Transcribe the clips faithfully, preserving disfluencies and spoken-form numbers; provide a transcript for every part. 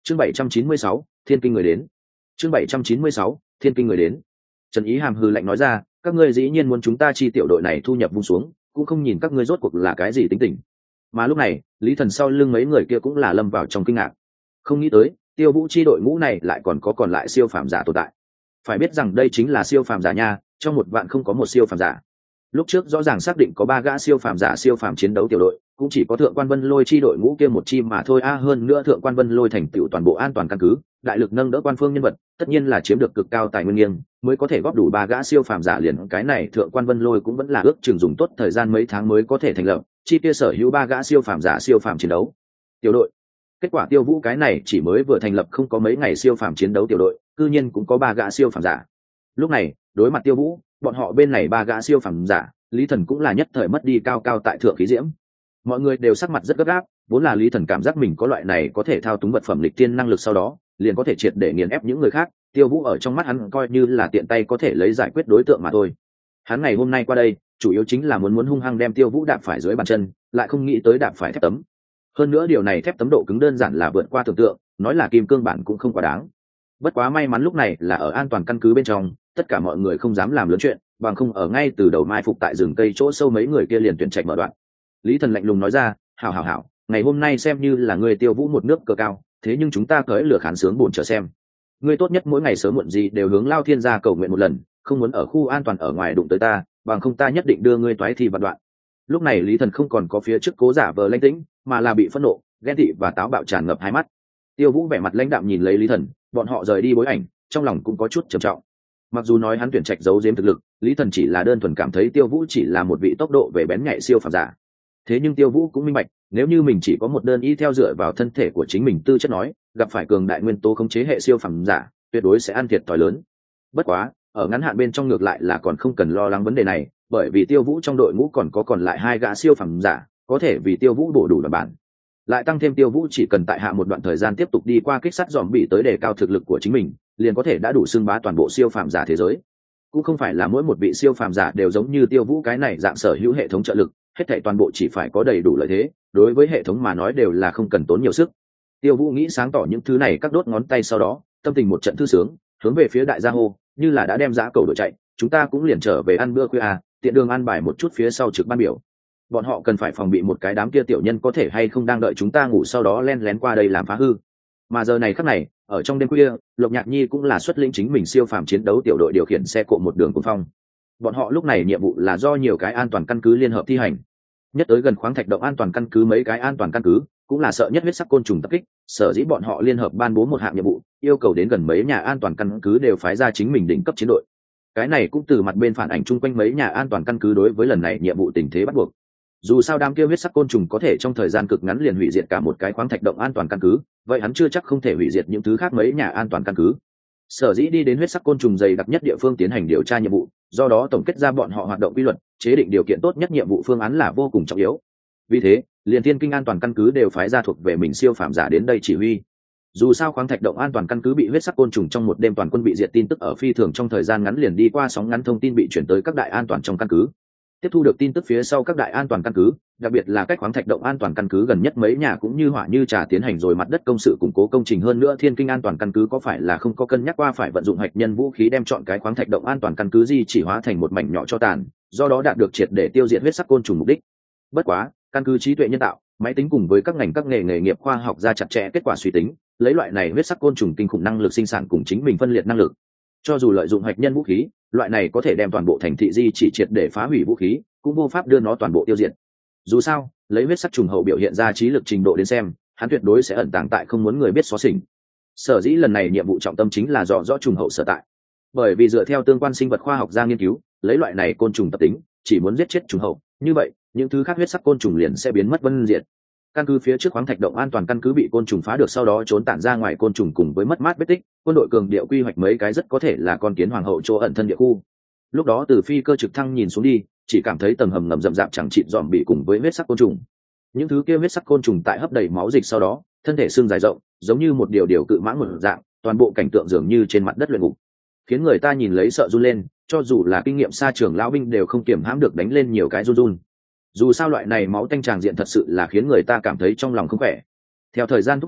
chương bảy trăm chín mươi sáu, thiên kinh người đến. chương bảy trăm chín mươi sáu, thiên kinh người đến. Trần Ý Hàm hừ lạnh nói ra, các ngươi dĩ nhiên muốn chúng ta chi tiểu đội này thu nhập vung xuống, cũng không nhìn các ngươi rốt cuộc là cái gì tính tình. Mà lúc này, Lý Thần sau lưng mấy người kia cũng là lâm vào trong kinh ngạc. Không nghĩ tới, Tiêu Vũ chi đội ngũ này lại còn có còn lại siêu phàm giả tồn tại. Phải biết rằng đây chính là siêu phàm giả nha, trong một vạn không có một siêu phàm giả. Lúc trước rõ ràng xác định có ba gã siêu phàm giả siêu phàm chiến đấu tiểu đội, cũng chỉ có Thượng Quan Vân Lôi chi đội ngũ kia một chi mà thôi a, hơn nữa Thượng Quan Vân Lôi thành tựu toàn bộ an toàn căn cứ, đại lực nâng đỡ quan phương nhân vật, tất nhiên là chiếm được cực cao tài nguyên nghiêng, mới có thể góp đủ ba gã siêu phàm giả liền, cái này Thượng Quan Vân Lôi cũng vẫn là ước chừng dùng tốt thời gian mấy tháng mới có thể thành lập, chi kia sở hữu ba gã siêu phàm giả siêu phàm chiến đấu tiểu đội. Kết quả Tiêu Vũ cái này chỉ mới vừa thành lập không có mấy ngày siêu phàm chiến đấu tiểu đội, cư nhiên cũng có ba gã siêu phàm giả. Lúc này, đối mặt Tiêu Vũ, bọn họ bên này ba gã siêu phàm giả, Lý Thần cũng là nhất thời mất đi cao cao tại thượng khí diễm. Mọi người đều sắc mặt rất gấp gáp, vốn là Lý Thần cảm giác mình có loại này có thể thao túng vật phẩm lịch tiên năng lực, sau đó liền có thể triệt để nghiền ép những người khác. Tiêu Vũ ở trong mắt hắn coi như là tiện tay có thể lấy giải quyết đối tượng mà thôi. Hắn ngày hôm nay qua đây, chủ yếu chính là muốn muốn hung hăng đem Tiêu Vũ đạp phải dưới bàn chân, lại không nghĩ tới đạp phải thép tấm. Hơn nữa điều này thép tấm độ cứng đơn giản là vượt qua tưởng tượng, nói là kim cương bản cũng không quá đáng. Bất quá may mắn lúc này là ở an toàn căn cứ bên trong, tất cả mọi người không dám làm lớn chuyện, bằng không ở ngay từ đầu mai phục tại rừng cây chỗ sâu mấy người kia liền tuyển trạch mở đoạn. Lý Thần lạnh lùng nói ra, hảo hảo hảo, ngày hôm nay xem như là người Tiêu Vũ một nước cờ cao, thế nhưng chúng ta cởi lửa khán sướng buồn chờ xem. Ngươi tốt nhất mỗi ngày sớm muộn gì đều hướng Lao Thiên gia cầu nguyện một lần, không muốn ở khu an toàn ở ngoài đụng tới ta, bằng không ta nhất định đưa ngươi toái thi vạn đoạn. Lúc này Lý Thần không còn có phía trước cố giả vờ lãnh tĩnh, mà là bị phẫn nộ, ghen tị và táo bạo tràn ngập hai mắt. Tiêu Vũ vẻ mặt lãnh đạm nhìn lấy Lý Thần, bọn họ rời đi bối ảnh, trong lòng cũng có chút trầm trọng. Mặc dù nói hắn tuyển trạch giấu giếm thực lực, Lý Thần chỉ là đơn thuần cảm thấy Tiêu Vũ chỉ là một vị tốc độ về bén nhạy siêu phàm giả. Thế nhưng Tiêu Vũ cũng minh bạch, nếu như mình chỉ có một đơn y theo dựa vào thân thể của chính mình tư chất nói, gặp phải cường đại nguyên tố khống chế hệ siêu phàm giả, tuyệt đối sẽ ăn thiệt thòi lớn. Bất quá, ở ngắn hạn bên trong ngược lại là còn không cần lo lắng vấn đề này, bởi vì Tiêu Vũ trong đội ngũ còn có còn lại hai gã siêu phàm giả, có thể vì Tiêu Vũ bổ đủ là bản. Lại tăng thêm Tiêu Vũ chỉ cần tại hạ một đoạn thời gian tiếp tục đi qua kích sát dòm bị tới đề cao thực lực của chính mình, liền có thể đã đủ xưng bá toàn bộ siêu phàm giả thế giới. Cũng không phải là mỗi một vị siêu phàm giả đều giống như Tiêu Vũ cái này dạng sở hữu hệ thống trợ lực, hết thảy toàn bộ chỉ phải có đầy đủ lợi thế, đối với hệ thống mà nói đều là không cần tốn nhiều sức. Tiêu Vũ nghĩ sáng tỏ những thứ này các đốt ngón tay, sau đó tâm tình một trận thư sướng, hướng về phía đại gia hô, như là đã đem giá cầu đội chạy, chúng ta cũng liền trở về ăn bữa khuya à, tiện đường ăn bài một chút phía sau trực ban biểu. Bọn họ cần phải phòng bị một cái đám kia tiểu nhân có thể hay không đang đợi chúng ta ngủ sau đó len lén qua đây làm phá hư. Mà giờ này khắc này, ở trong đêm khuya, Lộc Nhạc Nhi cũng là xuất lĩnh chính mình siêu phàm chiến đấu tiểu đội điều khiển xe cộ một đường cuồng phong. Bọn họ lúc này nhiệm vụ là do nhiều cái an toàn căn cứ liên hợp thi hành. Nhất tới gần khoáng thạch động an toàn căn cứ mấy cái an toàn căn cứ, cũng là sợ nhất huyết sắc côn trùng tập kích, sở dĩ bọn họ liên hợp ban bố một hạng nhiệm vụ, yêu cầu đến gần mấy nhà an toàn căn cứ đều phái ra chính mình đỉnh cấp chiến đội. Cái này cũng từ mặt bên phản ảnh chung quanh mấy nhà an toàn căn cứ đối với lần này nhiệm vụ tình thế bắt buộc. Dù sao đám kia huyết sắc côn trùng có thể trong thời gian cực ngắn liền hủy diệt cả một cái khoáng thạch động an toàn căn cứ, vậy hắn chưa chắc không thể hủy diệt những thứ khác mấy nhà an toàn căn cứ. Sở dĩ đi đến huyết sắc côn trùng dày đặc nhất địa phương tiến hành điều tra nhiệm vụ, do đó tổng kết ra bọn họ hoạt động quy luật, chế định điều kiện tốt nhất nhiệm vụ phương án là vô cùng trọng yếu. Vì thế, liền Thiên Kinh an toàn căn cứ đều phái ra thuộc về mình siêu phàm giả đến đây chỉ huy. Dù sao khoáng thạch động an toàn căn cứ bị huyết sắc côn trùng trong một đêm toàn quân bị diệt tin tức ở phi thường trong thời gian ngắn liền đi qua sóng ngắn thông tin bị chuyển tới các đại an toàn trong căn cứ. Tiếp thu được tin tức phía sau, các đại an toàn căn cứ, đặc biệt là cách khoáng thạch động an toàn căn cứ gần nhất mấy nhà cũng như hỏa như trà tiến hành rồi mặt đất công sự củng cố công trình. Hơn nữa Thiên Kinh an toàn căn cứ có phải là không có cân nhắc qua phải vận dụng hạch nhân vũ khí đem chọn cái khoáng thạch động an toàn căn cứ di chỉ hóa thành một mảnh nhỏ cho tàn, do đó đạt được triệt để tiêu diệt huyết sắc côn trùng mục đích. Bất quá, căn cứ trí tuệ nhân tạo, máy tính cùng với các ngành các nghề nghề nghiệp khoa học ra chặt chẽ kết quả suy tính, lấy loại này huyết sắc côn trùng kinh khủng năng lực sinh sản cùng chính mình phân liệt năng lực, cho dù lợi dụng hạch nhân vũ khí, loại này có thể đem toàn bộ thành thị di chỉ triệt để phá hủy vũ khí, cũng vô pháp đưa nó toàn bộ tiêu diệt. Dù sao, lấy huyết sắc trùng hậu biểu hiện ra trí lực trình độ đến xem, hắn tuyệt đối sẽ ẩn tàng tại không muốn người biết xóa xỉnh. Sở dĩ lần này nhiệm vụ trọng tâm chính là dò rõ trùng hậu sở tại, bởi vì dựa theo tương quan sinh vật khoa học ra nghiên cứu, lấy loại này côn trùng tập tính, chỉ muốn giết chết trùng hậu, như vậy những thứ khác huyết sắc côn trùng liền sẽ biến mất vân diệt. Căn cứ phía trước khoáng thạch động an toàn căn cứ bị côn trùng phá được, sau đó trốn tản ra ngoài côn trùng cùng với mất mát vết tích, quân đội cường điệu quy hoạch mấy cái rất có thể là con kiến hoàng hậu chỗ ẩn thân địa khu. Lúc đó từ phi cơ trực thăng nhìn xuống đi, chỉ cảm thấy tầng hầm ngầm rậm rạp chẳng chịt dòm bị cùng với huyết sắc côn trùng. Những thứ kia huyết sắc côn trùng tại hấp đầy máu dịch sau đó, thân thể xương dài rộng, giống như một điều điều cự mãng một dạng, toàn bộ cảnh tượng dường như trên mặt đất luyện ngục, khiến người ta nhìn lấy sợ run lên, cho dù là kinh nghiệm xa trường lão binh đều không kiềm hãm được đánh lên nhiều cái run run. Dù sao loại này máu tanh tràng diện thật sự là khiến người ta cảm thấy trong lòng không khỏe. Theo thời gian thúc đẩy,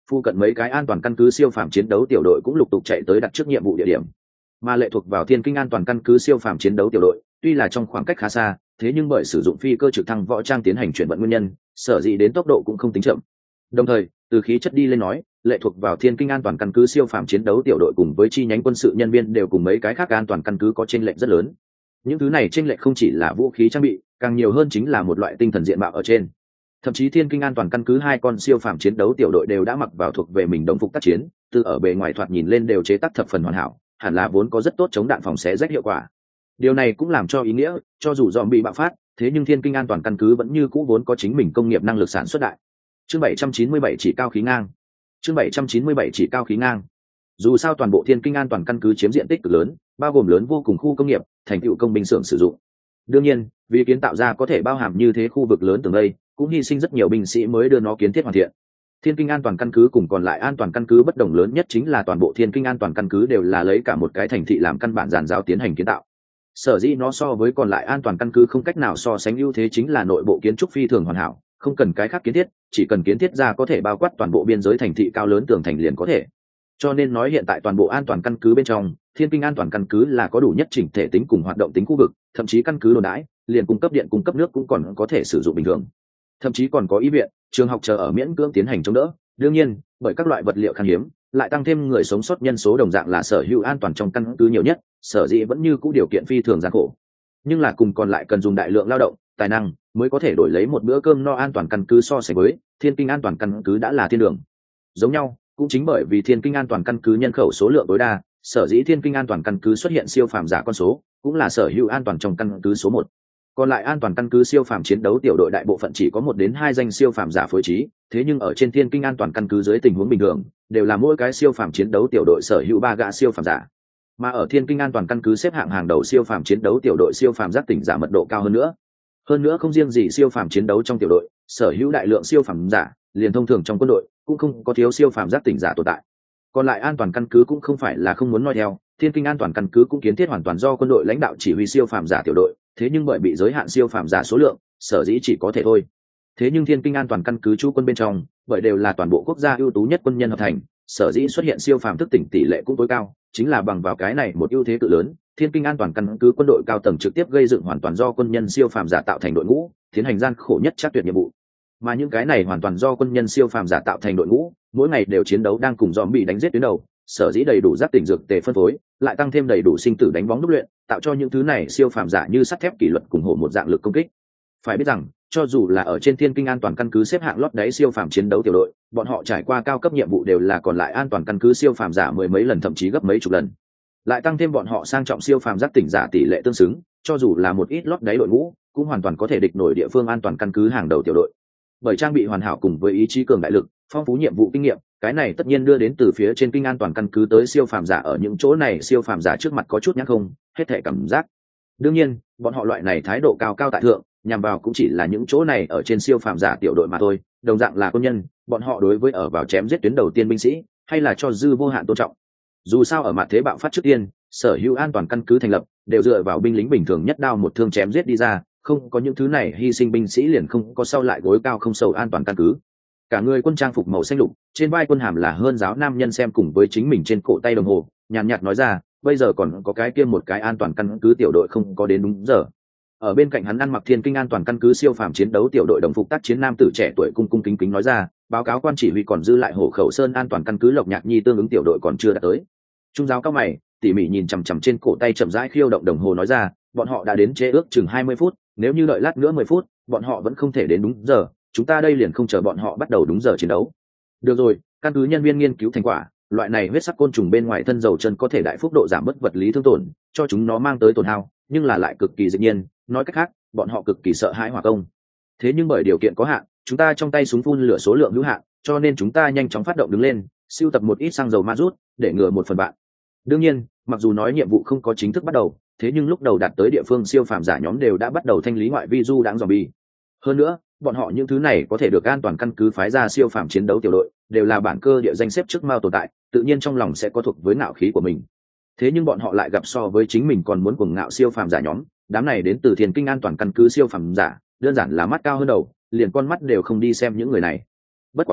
Phu cận mấy cái an toàn căn cứ siêu phàm chiến đấu tiểu đội cũng lục tục chạy tới đặt trước nhiệm vụ địa điểm. Mà lệ thuộc vào thiên kinh an toàn căn cứ siêu phàm chiến đấu tiểu đội tuy là trong khoảng cách khá xa, thế nhưng bởi sử dụng phi cơ trực thăng võ trang tiến hành chuyển vận nguyên nhân, sở dĩ đến tốc độ cũng không tính chậm. Đồng thời, từ khí chất đi lên nói, lệ thuộc vào thiên kinh an toàn căn cứ siêu phàm chiến đấu tiểu đội cùng với chi nhánh quân sự nhân viên đều cùng mấy cái khác an toàn căn cứ có chênh lệch rất lớn. Những thứ này chênh lệch không chỉ là vũ khí trang bị, càng nhiều hơn chính là một loại tinh thần diện mạo ở trên. Thậm chí thiên kinh an toàn căn cứ hai con siêu phàm chiến đấu tiểu đội đều đã mặc vào thuộc về mình đồng phục tác chiến, từ ở bề ngoài thoạt nhìn lên đều chế tác thập phần hoàn hảo, hẳn là vốn có rất tốt chống đạn phòng xé rách hiệu quả. Điều này cũng làm cho ý nghĩa, cho dù dòm bị bạo phát, thế nhưng thiên kinh an toàn căn cứ vẫn như cũ vốn có chính mình công nghiệp năng lực sản xuất đại. Chương bảy trăm chín mươi bảy chỉ cao khí ngang. Chương bảy trăm chín mươi bảy chỉ cao khí ngang. Dù sao toàn bộ thiên kinh an toàn căn cứ chiếm diện tích cực lớn, bao gồm lớn vô cùng khu công nghiệp, thành tựu công binh xưởng sử dụng. Đương nhiên, vì kiến tạo ra có thể bao hàm như thế khu vực lớn tường đây, cũng hy sinh rất nhiều binh sĩ mới đưa nó kiến thiết hoàn thiện. Thiên kinh an toàn căn cứ cùng còn lại an toàn căn cứ bất đồng lớn nhất chính là toàn bộ thiên kinh an toàn căn cứ đều là lấy cả một cái thành thị làm căn bản giàn giáo tiến hành kiến tạo. Sở dĩ nó so với còn lại an toàn căn cứ không cách nào so sánh ưu thế chính là nội bộ kiến trúc phi thường hoàn hảo, không cần cái khác kiến thiết, chỉ cần kiến thiết ra có thể bao quát toàn bộ biên giới thành thị cao lớn tường thành liền có thể. Cho nên nói hiện tại toàn bộ an toàn căn cứ bên trong, thiên kinh an toàn căn cứ là có đủ nhất chỉnh thể tính cùng hoạt động tính khu vực, thậm chí căn cứ đồn đãi, liền cung cấp điện cung cấp nước cũng còn có thể sử dụng bình thường. Thậm chí còn có y viện, trường học chờ ở miễn cưỡng tiến hành chống đỡ. Đương nhiên, bởi các loại vật liệu khan hiếm, lại tăng thêm người sống sót nhân số đồng dạng là sở hữu an toàn trong căn cứ nhiều nhất, sở dĩ vẫn như cũ điều kiện phi thường gian khổ. Nhưng là cùng còn lại cần dùng đại lượng lao động, tài năng mới có thể đổi lấy một bữa cơm no an toàn căn cứ so sánh với thiên kinh an toàn căn cứ đã là thiên đường. Giống nhau, cũng chính bởi vì thiên kinh an toàn căn cứ nhân khẩu số lượng tối đa, sở dĩ thiên kinh an toàn căn cứ xuất hiện siêu phàm giả con số, cũng là sở hữu an toàn trong căn cứ số một. Còn lại an toàn căn cứ siêu phàm chiến đấu tiểu đội đại bộ phận chỉ có một đến hai danh siêu phàm giả phối trí, thế nhưng ở trên thiên kinh an toàn căn cứ dưới tình huống bình thường, đều là mỗi cái siêu phàm chiến đấu tiểu đội sở hữu ba gã siêu phàm giả. Mà ở thiên kinh an toàn căn cứ xếp hạng hàng đầu siêu phàm chiến đấu tiểu đội siêu phàm giác tỉnh giả mật độ cao hơn nữa. Hơn nữa không riêng gì siêu phàm chiến đấu trong tiểu đội, sở hữu đại lượng siêu phàm giả, liền thông thường trong quân đội cũng không có thiếu siêu phàm giác tỉnh giả tồn tại. Còn lại an toàn căn cứ cũng không phải là không muốn nói theo, thiên kinh an toàn căn cứ cũng kiến thiết hoàn toàn do quân đội lãnh đạo chỉ huy siêu phàm giả tiểu đội, thế nhưng bởi bị giới hạn siêu phàm giả số lượng, sở dĩ chỉ có thể thôi. Thế nhưng thiên kinh an toàn căn cứ chú quân bên trong, bởi đều là toàn bộ quốc gia ưu tú nhất quân nhân hợp thành, sở dĩ xuất hiện siêu phàm thức tỉnh tỷ lệ cũng tối cao, chính là bằng vào cái này một ưu thế cự lớn, thiên kinh an toàn căn cứ quân đội cao tầng trực tiếp gây dựng hoàn toàn do quân nhân siêu phàm giả tạo thành đội ngũ, tiến hành gian khổ nhất chắc tuyệt nhiệm vụ. Mà những cái này hoàn toàn do quân nhân siêu phàm giả tạo thành đội ngũ, mỗi ngày đều chiến đấu đang cùng zombie đánh giết tuyến đầu, sở dĩ đầy đủ giác tỉnh dược tề phân phối, lại tăng thêm đầy đủ sinh tử đánh bóng đúc luyện, tạo cho những thứ này siêu phàm giả như sắt thép kỷ luật cùng hộ một dạng lực công kích. Phải biết rằng, cho dù là ở trên thiên kinh an toàn căn cứ xếp hạng lót đáy siêu phàm chiến đấu tiểu đội, bọn họ trải qua cao cấp nhiệm vụ đều là còn lại an toàn căn cứ siêu phàm giả mười mấy lần thậm chí gấp mấy chục lần. Lại tăng thêm bọn họ sang trọng siêu phàm giác tỉnh giả tỷ lệ tương xứng, cho dù là một ít lót đáy đội ngũ, cũng hoàn toàn có thể địch nổi địa phương an toàn căn cứ hàng đầu tiểu đội. Bởi trang bị hoàn hảo cùng với ý chí cường đại lực, phong phú nhiệm vụ kinh nghiệm, cái này tất nhiên đưa đến từ phía trên kinh an toàn căn cứ tới siêu phàm giả ở những chỗ này siêu phàm giả trước mặt có chút nhắc không, hết thể cảm giác. Đương nhiên, bọn họ loại này thái độ cao cao tại thượng, nhằm vào cũng chỉ là những chỗ này ở trên siêu phàm giả tiểu đội mà thôi, đồng dạng là quân nhân, bọn họ đối với ở vào chém giết tuyến đầu tiên binh sĩ, hay là cho dư vô hạn tôn trọng. Dù sao ở mặt thế bạo phát trước tiên, sở hữu an toàn căn cứ thành lập, đều dựa vào binh lính bình thường nhất đao một thương chém giết đi ra, không có những thứ này hy sinh binh sĩ liền không có sau lại gối cao không sầu an toàn căn cứ. Cả người quân trang phục màu xanh lục, trên vai quân hàm là hơn giáo nam nhân xem cùng với chính mình trên cổ tay đồng hồ, nhàn nhạt nói ra, bây giờ còn có cái kia một cái an toàn căn cứ tiểu đội không có đến đúng giờ. Ở bên cạnh hắn ăn mặc thiên kinh an toàn căn cứ siêu phàm chiến đấu tiểu đội đồng phục tác chiến nam tử trẻ tuổi cung cung kính kính nói ra, báo cáo quan chỉ huy còn dư lại Hổ Khẩu Sơn an toàn căn cứ Lộc Nhạc Nhi tương ứng tiểu đội còn chưa đã tới. Trung giáo cao mày, tỉ mỉ nhìn chằm chằm trên cổ tay chậm rãi khiêu động đồng hồ nói ra, bọn họ đã đến trễ ước chừng hai mươi phút, nếu như đợi lát nữa mười phút, bọn họ vẫn không thể đến đúng giờ, chúng ta đây liền không chờ bọn họ bắt đầu đúng giờ chiến đấu. Được rồi, căn cứ nhân viên nghiên cứu thành quả, loại này huyết sắc côn trùng bên ngoài thân dầu chân có thể đại phúc độ giảm bớt vật lý thương tổn, cho chúng nó mang tới tổn hao, nhưng là lại cực kỳ dịch nhiên, nói cách khác, bọn họ cực kỳ sợ hãi hỏa công. Thế nhưng bởi điều kiện có hạn, chúng ta trong tay súng phun lửa số lượng hữu hạn, cho nên chúng ta nhanh chóng phát động đứng lên, sưu tập một ít xăng dầu ma rút, để ngừa một phần bạn. Đương nhiên, mặc dù nói nhiệm vụ không có chính thức bắt đầu, thế nhưng lúc đầu đạt tới địa phương siêu phàm giả nhóm đều đã bắt đầu thanh lý ngoại vi du đãng zombie. Hơn nữa, bọn họ những thứ này có thể được an toàn căn cứ phái ra siêu phàm chiến đấu tiểu đội, đều là bản cơ địa danh xếp trước mao tồn tại, tự nhiên trong lòng sẽ có thuộc với ngạo khí của mình. Thế nhưng bọn họ lại gặp so với chính mình còn muốn cuồng ngạo siêu phàm giả nhóm, đám này đến từ Thiên Kinh an toàn căn cứ siêu phàm giả, đơn giản là mắt cao hơn đầu, liền con mắt đều không đi xem những người này. Bất quá,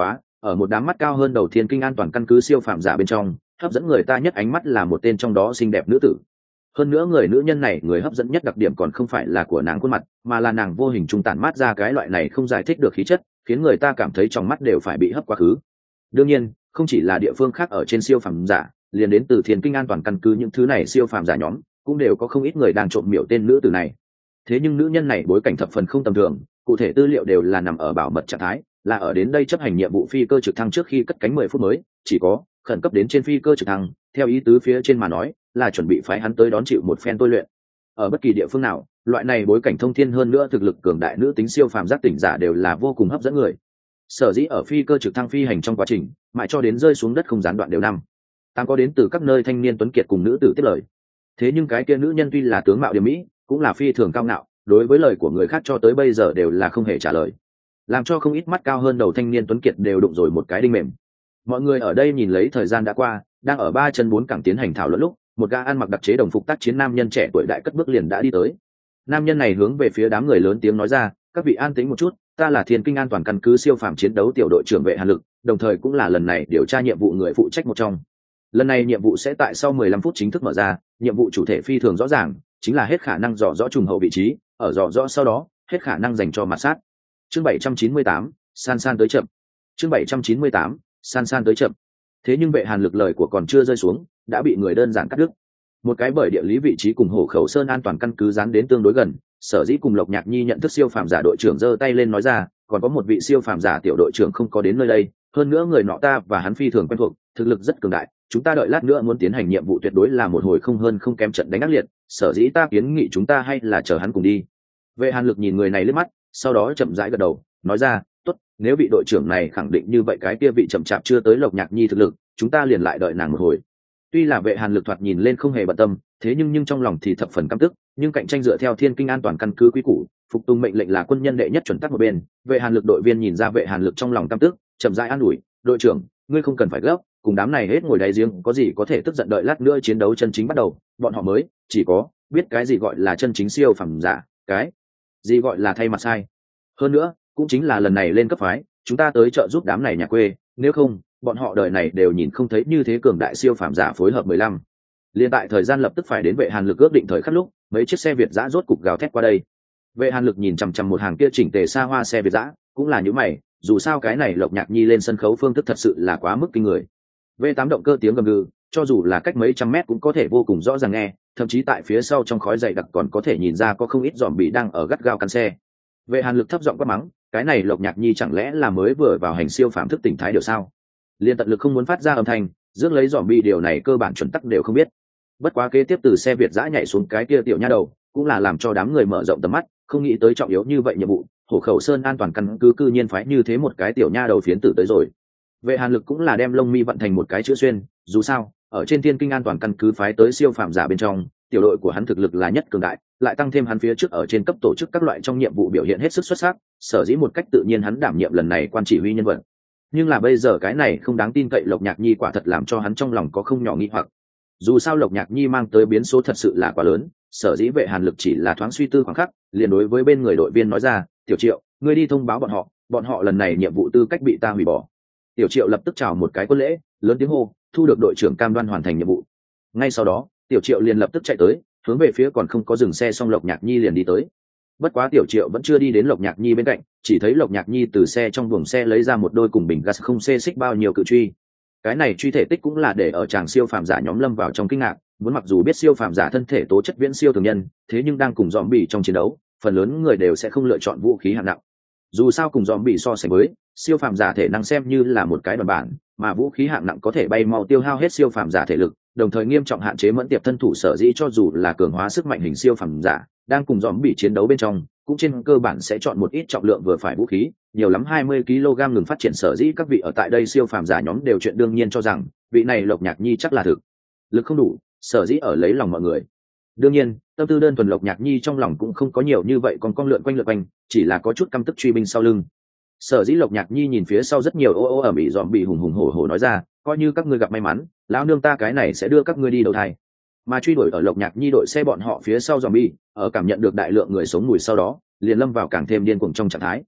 ở một đám mắt cao hơn đầu thiên kinh an toàn căn cứ siêu phàm giả bên trong, hấp dẫn người ta nhất ánh mắt là một tên trong đó xinh đẹp nữ tử. Hơn nữa người nữ nhân này, người hấp dẫn nhất đặc điểm còn không phải là của nàng khuôn mặt, mà là nàng vô hình trung tản mát ra cái loại này không giải thích được khí chất, khiến người ta cảm thấy trong mắt đều phải bị hấp quá khứ. Đương nhiên, không chỉ là địa phương khác ở trên siêu phàm giả, liền đến từ thiên kinh an toàn căn cứ những thứ này siêu phàm giả nhóm, cũng đều có không ít người đang trộm miểu tên nữ tử này. Thế nhưng nữ nhân này bối cảnh thập phần không tầm thường, cụ thể tư liệu đều là nằm ở bảo mật trạng thái, là ở đến đây chấp hành nhiệm vụ phi cơ trực thăng trước khi cất cánh mười phút mới, chỉ có khẩn cấp đến trên phi cơ trực thăng, theo ý tứ phía trên mà nói, là chuẩn bị phái hắn tới đón chịu một phen tôi luyện. Ở bất kỳ địa phương nào, loại này bối cảnh thông thiên hơn nữa thực lực cường đại nữ tính siêu phàm giác tỉnh giả đều là vô cùng hấp dẫn người. Sở dĩ ở phi cơ trực thăng phi hành trong quá trình, mãi cho đến rơi xuống đất không gián đoạn đều năm. Tam có đến từ các nơi thanh niên tuấn kiệt cùng nữ tử tiếp lời. Thế nhưng cái kia nữ nhân tuy là tướng mạo điềm mỹ, cũng là phi thường cao ngạo, đối với lời của người khác cho tới bây giờ đều là không hề trả lời, làm cho không ít mắt cao hơn đầu thanh niên tuấn kiệt đều đụng rồi một cái đinh mềm. Mọi người ở đây nhìn lấy thời gian đã qua, đang ở ba chân bốn cẳng tiến hành thảo luận lúc, một gã ăn mặc đặc chế đồng phục tác chiến nam nhân trẻ tuổi đại cất bước liền đã đi tới. Nam nhân này hướng về phía đám người lớn tiếng nói ra, các vị an tĩnh một chút, ta là thiên kinh an toàn căn cứ siêu phàm chiến đấu tiểu đội trưởng Vệ Hàn Lực, đồng thời cũng là lần này điều tra nhiệm vụ người phụ trách một trong. Lần này nhiệm vụ sẽ tại sau mười lăm phút chính thức mở ra, nhiệm vụ chủ thể phi thường rõ ràng, chính là hết khả năng dò rõ trùng hậu vị trí, ở dò rõ sau đó, hết khả năng dành cho mặt sát. Chương bảy trăm chín mươi tám, san san tới chậm. Chương bảy trăm chín mươi tám, san san tới chậm. Thế nhưng Vệ Hàn Lực lời của còn chưa rơi xuống, đã bị người đơn giản cắt đứt. Một cái bởi địa lý vị trí cùng Hổ Khẩu Sơn an toàn căn cứ dán đến tương đối gần, sở dĩ cùng Lộc Nhạc Nhi nhận thức siêu phàm giả đội trưởng giơ tay lên nói ra, còn có một vị siêu phàm giả tiểu đội trưởng không có đến nơi đây, hơn nữa người nọ ta và hắn phi thường quen thuộc, thực lực rất cường đại, chúng ta đợi lát nữa muốn tiến hành nhiệm vụ tuyệt đối là một hồi không hơn không kém trận đánh ác liệt, sở dĩ ta kiến nghị chúng ta hay là chờ hắn cùng đi. Vệ Hàn Lực nhìn người này liếc mắt, sau đó chậm rãi gật đầu, nói ra, tốt, nếu vị đội trưởng này khẳng định như vậy cái kia vị chậm chạp chưa tới Lộc Nhạc Nhi thực lực, chúng ta liền lại đợi nàng một hồi. Tuy là Vệ Hàn Lực thoạt nhìn lên không hề bận tâm, thế nhưng nhưng trong lòng thì thập phần căm tức, nhưng cạnh tranh dựa theo thiên kinh an toàn căn cứ quy củ, phục tùng mệnh lệnh là quân nhân đệ nhất chuẩn tắc một bên. Vệ Hàn Lực đội viên nhìn ra Vệ Hàn Lực trong lòng căm tức, chậm rãi an ủi, đội trưởng, ngươi không cần phải gấp, cùng đám này hết ngồi đáy giếng, có gì có thể tức giận, đợi lát nữa chiến đấu chân chính bắt đầu, bọn họ mới chỉ có biết cái gì gọi là chân chính siêu phẩm giả, cái gì gọi là thay mặt sai. Hơn nữa, cũng chính là lần này lên cấp phái, chúng ta tới trợ giúp đám này nhà quê, nếu không, bọn họ đời này đều nhìn không thấy như thế cường đại siêu phàm giả phối hợp mười lăm. Liên tại thời gian lập tức phải đến, Vệ Hàn Lực ước định thời khắc lúc, mấy chiếc xe Việt dã rốt cục gào thét qua đây. Vệ Hàn Lực nhìn chằm chằm một hàng kia chỉnh tề xa hoa xe Việt dã, cũng là những mày, dù sao cái này Lộc Nhạc Nhi lên sân khấu phương thức thật sự là quá mức kinh người. V tám động cơ tiếng gầm gừ, cho dù là cách mấy trăm mét cũng có thể vô cùng rõ ràng nghe, thậm chí tại phía sau trong khói dày đặc còn có thể nhìn ra có không ít zombie đang ở gắt gao cắn xe. Vệ Hàn Lực thấp giọng quát mắng, cái này Lộc Nhạc Nhi chẳng lẽ là mới vừa vào hành siêu phàm thức tỉnh thái điều sao? Liên tận lực không muốn phát ra âm thanh, rước lấy zombie điều này cơ bản chuẩn tắc đều không biết. Bất quá kế tiếp từ xe Việt dã nhảy xuống cái kia tiểu nha đầu, cũng là làm cho đám người mở rộng tầm mắt, không nghĩ tới trọng yếu như vậy nhiệm vụ, Hổ Khẩu Sơn an toàn căn cứ cư nhiên phái như thế một cái tiểu nha đầu phiến tử tới rồi. Vệ Hàn Lực cũng là đem lông mi vận thành một cái chữ xuyên, dù sao, ở trên thiên kinh an toàn căn cứ phái tới siêu phàm giả bên trong, tiểu đội của hắn thực lực là nhất cường đại, lại tăng thêm hắn phía trước ở trên cấp tổ chức các loại trong nhiệm vụ biểu hiện hết sức xuất sắc, sở dĩ một cách tự nhiên hắn đảm nhiệm lần này quan chỉ huy nhân vật. Nhưng là bây giờ cái này không đáng tin cậy Lộc Nhạc Nhi quả thật làm cho hắn trong lòng có không nhỏ nghi hoặc. Dù sao Lộc Nhạc Nhi mang tới biến số thật sự là quá lớn, sở dĩ Vệ Hàn Lực chỉ là thoáng suy tư khoảng khắc, liền đối với bên người đội viên nói ra, tiểu Triệu, ngươi đi thông báo bọn họ, bọn họ lần này nhiệm vụ tư cách bị ta hủy bỏ. Tiểu Triệu lập tức chào một cái quân lễ, lớn tiếng hô, thu được đội trưởng cam đoan hoàn thành nhiệm vụ. Ngay sau đó, Tiểu Triệu liền lập tức chạy tới, hướng về phía còn không có dừng xe xong Lộc Nhạc Nhi liền đi tới. Bất quá Tiểu Triệu vẫn chưa đi đến Lộc Nhạc Nhi bên cạnh, chỉ thấy Lộc Nhạc Nhi từ xe trong buồng xe lấy ra một đôi cùng bình gas không xê xích bao nhiêu cự truy. Cái này truy thể tích cũng là để ở chàng siêu phàm giả nhóm lâm vào trong kinh ngạc, muốn mặc dù biết siêu phàm giả thân thể tố chất viễn siêu thường nhân, thế nhưng đang cùng zombie trong chiến đấu, phần lớn người đều sẽ không lựa chọn vũ khí hạng nặng. Dù sao cùng zombie so sánh với, siêu phàm giả thể năng xem như là một cái đòn bản, mà vũ khí hạng nặng có thể bay mau tiêu hao hết siêu phàm giả thể lực, đồng thời nghiêm trọng hạn chế mẫn tiệp thân thủ, sở dĩ cho dù là cường hóa sức mạnh hình siêu phàm giả, đang cùng zombie chiến đấu bên trong, cũng trên cơ bản sẽ chọn một ít trọng lượng vừa phải vũ khí, nhiều lắm hai mươi ki lô gam ngừng phát triển, sở dĩ các vị ở tại đây siêu phàm giả nhóm đều chuyện đương nhiên cho rằng vị này Lộc Nhạc Nhi chắc là thực lực không đủ, sở dĩ ở lấy lòng mọi người. Đương nhiên, tâm tư đơn thuần Lộc Nhạc Nhi trong lòng cũng không có nhiều như vậy, còn con lượn quanh lượn quanh, chỉ là có chút căm tức truy binh sau lưng. Sở dĩ Lộc Nhạc Nhi nhìn phía sau rất nhiều ô ô ở mỹ dòm bị hùng hùng hổ hổ nói ra, coi như các ngươi gặp may mắn, lão nương ta cái này sẽ đưa các ngươi đi đầu thai. Mà truy đuổi ở Lộc Nhạc Nhi đội xe bọn họ phía sau zombie, ở cảm nhận được đại lượng người sống mùi sau đó, liền lâm vào càng thêm điên cuồng trong trạng thái.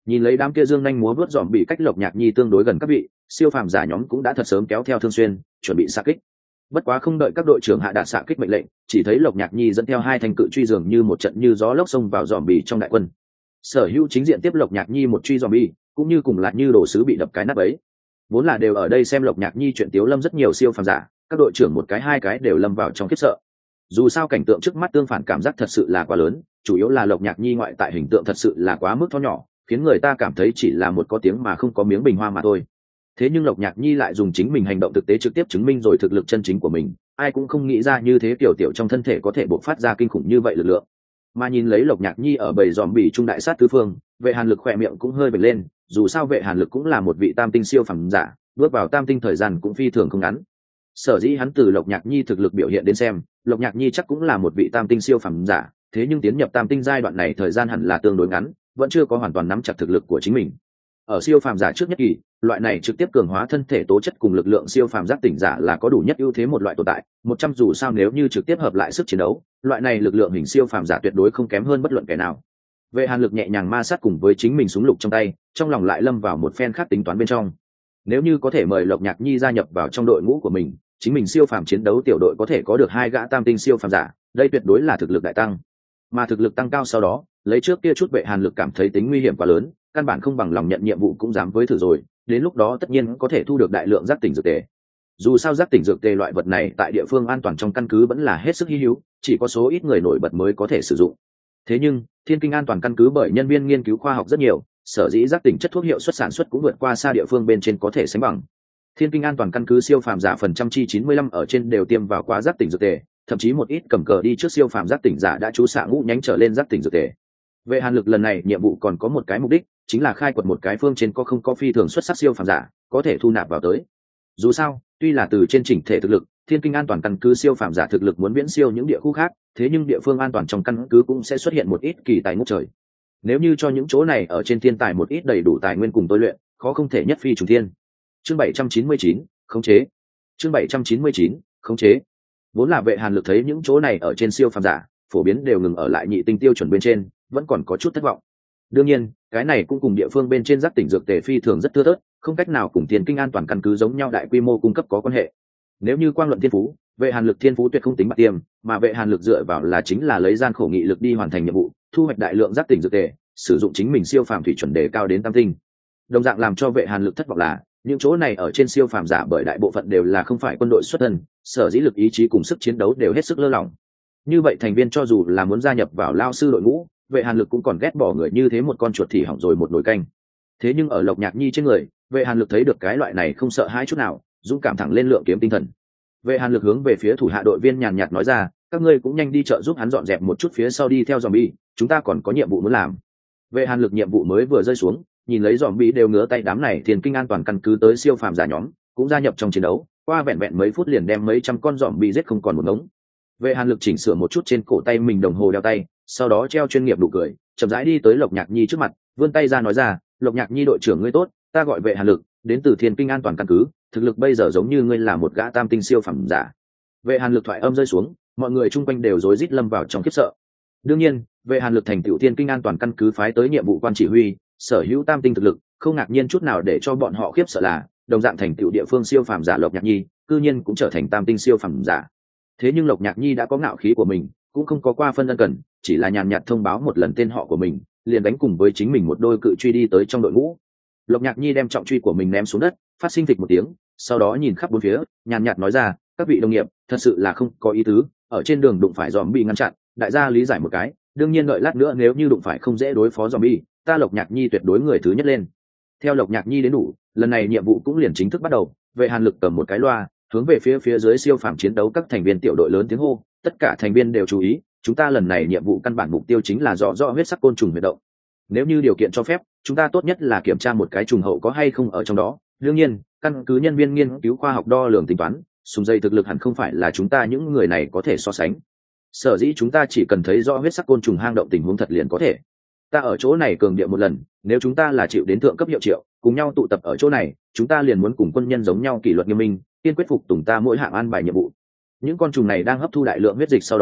Nhìn lấy đám kia dương nhanh múa vớt dòm bị cách Lộc Nhạc Nhi tương đối gần các vị, siêu phàm giả nhóm cũng đã thật sớm kéo theo Thương Xuyên, chuẩn bị xạ kích. Bất quá không đợi các đội trưởng hạ đạt xạ kích mệnh lệnh, chỉ thấy Lộc Nhạc Nhi dẫn theo hai thanh cự truy dường như một trận như gió lốc xông vào dòm bì trong đại quân. Sở Hữu chính diện tiếp Lộc Nhạc Nhi một truy dòm bì, cũng như cùng là như đồ sứ bị đập cái nát ấy. Vốn là đều ở đây xem Lộc Nhạc Nhi chuyện tiếu lâm rất nhiều siêu phàm giả, các đội trưởng một cái hai cái đều lâm vào trong khiếp sợ. Dù sao cảnh tượng trước mắt tương phản cảm giác thật sự là quá lớn, chủ yếu là Lộc Nhạc Nhi ngoại tại hình tượng thật sự là quá mức to nhỏ, khiến người ta cảm thấy chỉ là một có tiếng mà không có miếng bình hoa mà thôi. Thế nhưng Lộc Nhạc Nhi lại dùng chính mình hành động thực tế trực tiếp chứng minh rồi thực lực chân chính của mình, ai cũng không nghĩ ra như thế tiểu tiểu trong thân thể có thể bộc phát ra kinh khủng như vậy lực lượng. Mà nhìn lấy Lộc Nhạc Nhi ở bầy giòm bì trung đại sát tứ phương, Vệ Hàn Lực khỏe miệng cũng hơi bật lên, dù sao Vệ Hàn Lực cũng là một vị tam tinh siêu phàm giả, bước vào tam tinh thời gian cũng phi thường không ngắn. Sở dĩ hắn từ Lộc Nhạc Nhi thực lực biểu hiện đến xem, Lộc Nhạc Nhi chắc cũng là một vị tam tinh siêu phàm giả, thế nhưng tiến nhập tam tinh giai đoạn này thời gian hẳn là tương đối ngắn, vẫn chưa có hoàn toàn nắm chặt thực lực của chính mình. Ở siêu phàm giả trước nhất kỳ, loại này trực tiếp cường hóa thân thể tố chất cùng lực lượng siêu phàm giác tỉnh giả là có đủ nhất ưu thế một loại tồn tại, một trăm dù sao nếu như trực tiếp hợp lại sức chiến đấu, loại này lực lượng hình siêu phàm giả tuyệt đối không kém hơn bất luận kẻ nào. Vệ Hàn Lực nhẹ nhàng ma sát cùng với chính mình súng lục trong tay, trong lòng lại lâm vào một phen khác tính toán bên trong. Nếu như có thể mời Lộc Nhạc Nhi gia nhập vào trong đội ngũ của mình, chính mình siêu phàm chiến đấu tiểu đội có thể có được hai gã tam tinh siêu phàm giả, đây tuyệt đối là thực lực đại tăng. Mà thực lực tăng cao sau đó, lấy trước kia chút Vệ Hàn Lực cảm thấy tính nguy hiểm quá lớn, căn bản không bằng lòng nhận nhiệm vụ cũng dám với thử rồi, đến lúc đó tất nhiên có thể thu được đại lượng giác tỉnh dược tề. Dù sao giác tỉnh dược tề loại vật này tại địa phương an toàn trong căn cứ vẫn là hết sức hi hữu, chỉ có số ít người nổi bật mới có thể sử dụng. Thế nhưng, Thiên Kinh an toàn căn cứ bởi nhân viên nghiên cứu khoa học rất nhiều, sở dĩ giác tỉnh chất thuốc hiệu suất sản xuất cũng vượt qua xa địa phương bên trên có thể sánh bằng. Thiên Kinh an toàn căn cứ siêu phàm giả phần trăm chi chín mươi lăm ở trên đều tiêm vào quá giác tỉnh dược tề, thậm chí một ít cầm cờ đi trước siêu phàm giác tỉnh giả đã chú xạ ngũ nhánh trở lên giác tỉnh dược tề. Vệ Hàn Lực lần này nhiệm vụ còn có một cái mục đích, chính là khai quật một cái phương trên có không có phi thường xuất sắc siêu phàm giả, có thể thu nạp vào tới. Dù sao, tuy là từ trên chỉnh thể thực lực, Thiên Kinh an toàn căn cứ siêu phàm giả thực lực muốn viễn siêu những địa khu khác, thế nhưng địa phương an toàn trong căn cứ cũng sẽ xuất hiện một ít kỳ tài ngút trời. Nếu như cho những chỗ này ở trên thiên tài một ít đầy đủ tài nguyên cùng tôi luyện, khó không thể nhất phi trùng thiên. Chương bảy trăm chín mươi chín, khống chế. Chương bảy trăm chín mươi chín, khống chế. Vốn là Vệ Hàn Lực thấy những chỗ này ở trên siêu phàm giả, phổ biến đều ngừng ở lại nhị tinh tiêu chuẩn bên trên, vẫn còn có chút thất vọng. Đương nhiên, cái này cũng cùng địa phương bên trên giác tỉnh dược tề phi thường rất thưa thớt, không cách nào cùng Thiên Kinh an toàn căn cứ giống nhau đại quy mô cung cấp có quan hệ. Nếu như quang luận thiên phú, Vệ Hàn Lực thiên phú tuyệt không tính bạc tiêm, mà Vệ Hàn Lực dựa vào là chính là lấy gian khổ nghị lực đi hoàn thành nhiệm vụ, thu hoạch đại lượng giác tỉnh dược tề, sử dụng chính mình siêu phàm thủy chuẩn đề cao đến tam tinh. Đồng dạng làm cho Vệ Hàn Lực thất vọng là, những chỗ này ở trên siêu phàm giả bởi đại bộ phận đều là không phải quân đội xuất thân, sở dĩ lực ý chí cùng sức chiến đấu đều hết sức lơ lỏng. Như vậy thành viên cho dù là muốn gia nhập vào lao sư đội ngũ, Vệ Hàn Lực cũng còn ghét bỏ người như thế một con chuột thì hỏng rồi một nồi canh. Thế nhưng ở Lộc Nhạc Nhi trên người, Vệ Hàn Lực thấy được cái loại này không sợ hãi chút nào, dũng cảm thẳng lên lượng kiếm tinh thần. Vệ Hàn Lực hướng về phía thủ hạ đội viên nhàn nhạt nói ra, các ngươi cũng nhanh đi trợ giúp hắn dọn dẹp một chút phía sau đi theo zombie, chúng ta còn có nhiệm vụ muốn làm. Vệ Hàn Lực nhiệm vụ mới vừa rơi xuống, nhìn lấy zombie đều ngứa tay, đám này Thiên Kinh an toàn căn cứ tới siêu phàm giả nhóm, cũng gia nhập trong chiến đấu, qua vẹn vẹn mấy phút liền đem mấy trăm con zombie giết không còn một ngống. Vệ Hàn Lực chỉnh sửa một chút trên cổ tay mình đồng hồ đeo tay, sau đó treo chuyên nghiệp nụ cười, chậm rãi đi tới Lộc Nhạc Nhi trước mặt, vươn tay ra nói ra, Lộc Nhạc Nhi đội trưởng ngươi tốt, ta gọi Vệ Hàn Lực, đến từ Thiên Kinh an toàn căn cứ, thực lực bây giờ giống như ngươi là một gã tam tinh siêu phẩm giả. Vệ Hàn Lực thoại âm rơi xuống, mọi người chung quanh đều rối rít lâm vào trong khiếp sợ. Đương nhiên, Vệ Hàn Lực thành tựu Thiên Kinh an toàn căn cứ phái tới nhiệm vụ quan chỉ huy, sở hữu tam tinh thực lực, không ngạc nhiên chút nào để cho bọn họ khiếp sợ là, đồng dạng thành tựu địa phương siêu phẩm giả Lộc Nhạc Nhi, cư nhiên cũng trở thành tam tinh siêu phẩm giả. Thế nhưng Lộc Nhạc Nhi đã có ngạo khí của mình, cũng không có qua phân ân cần, chỉ là nhàn nhạt thông báo một lần tên họ của mình, liền đánh cùng với chính mình một đôi cự truy đi tới trong đội ngũ. Lộc Nhạc Nhi đem trọng truy của mình ném xuống đất, phát sinh thịch một tiếng, sau đó nhìn khắp bốn phía, nhàn nhạt nói ra, các vị đồng nghiệp, thật sự là không có ý tứ, ở trên đường đụng phải zombie ngăn chặn, đại gia lý giải một cái, đương nhiên đợi lát nữa nếu như đụng phải không dễ đối phó zombie, ta Lộc Nhạc Nhi tuyệt đối người thứ nhất lên. Theo Lộc Nhạc Nhi đến đủ, lần này nhiệm vụ cũng liền chính thức bắt đầu. Vệ Hàn Lực cầm một cái loa, hướng về phía phía dưới siêu phàm chiến đấu các thành viên tiểu đội lớn tiếng hô, tất cả thành viên đều chú ý, chúng ta lần này nhiệm vụ căn bản mục tiêu chính là rõ rõ huyết sắc côn trùng huyệt động. Nếu như điều kiện cho phép, chúng ta tốt nhất là kiểm tra một cái trùng hậu có hay không ở trong đó. Đương nhiên, căn cứ nhân viên nghiên cứu khoa học đo lường tính toán, súng dây thực lực hẳn không phải là chúng ta những người này có thể so sánh. Sở dĩ chúng ta chỉ cần thấy rõ huyết sắc côn trùng hang động tình huống thật liền có thể. Ta ở chỗ này cường điệu một lần, nếu chúng ta là chịu đến thượng cấp hiệu triệu, cùng nhau tụ tập ở chỗ này, chúng ta liền muốn cùng quân nhân giống nhau kỷ luật nghiêm minh, kiên quyết phục tùng ta mỗi hạng an bài nhiệm vụ. Những con trùng này đang hấp thu đại lượng huyết dịch sau đó,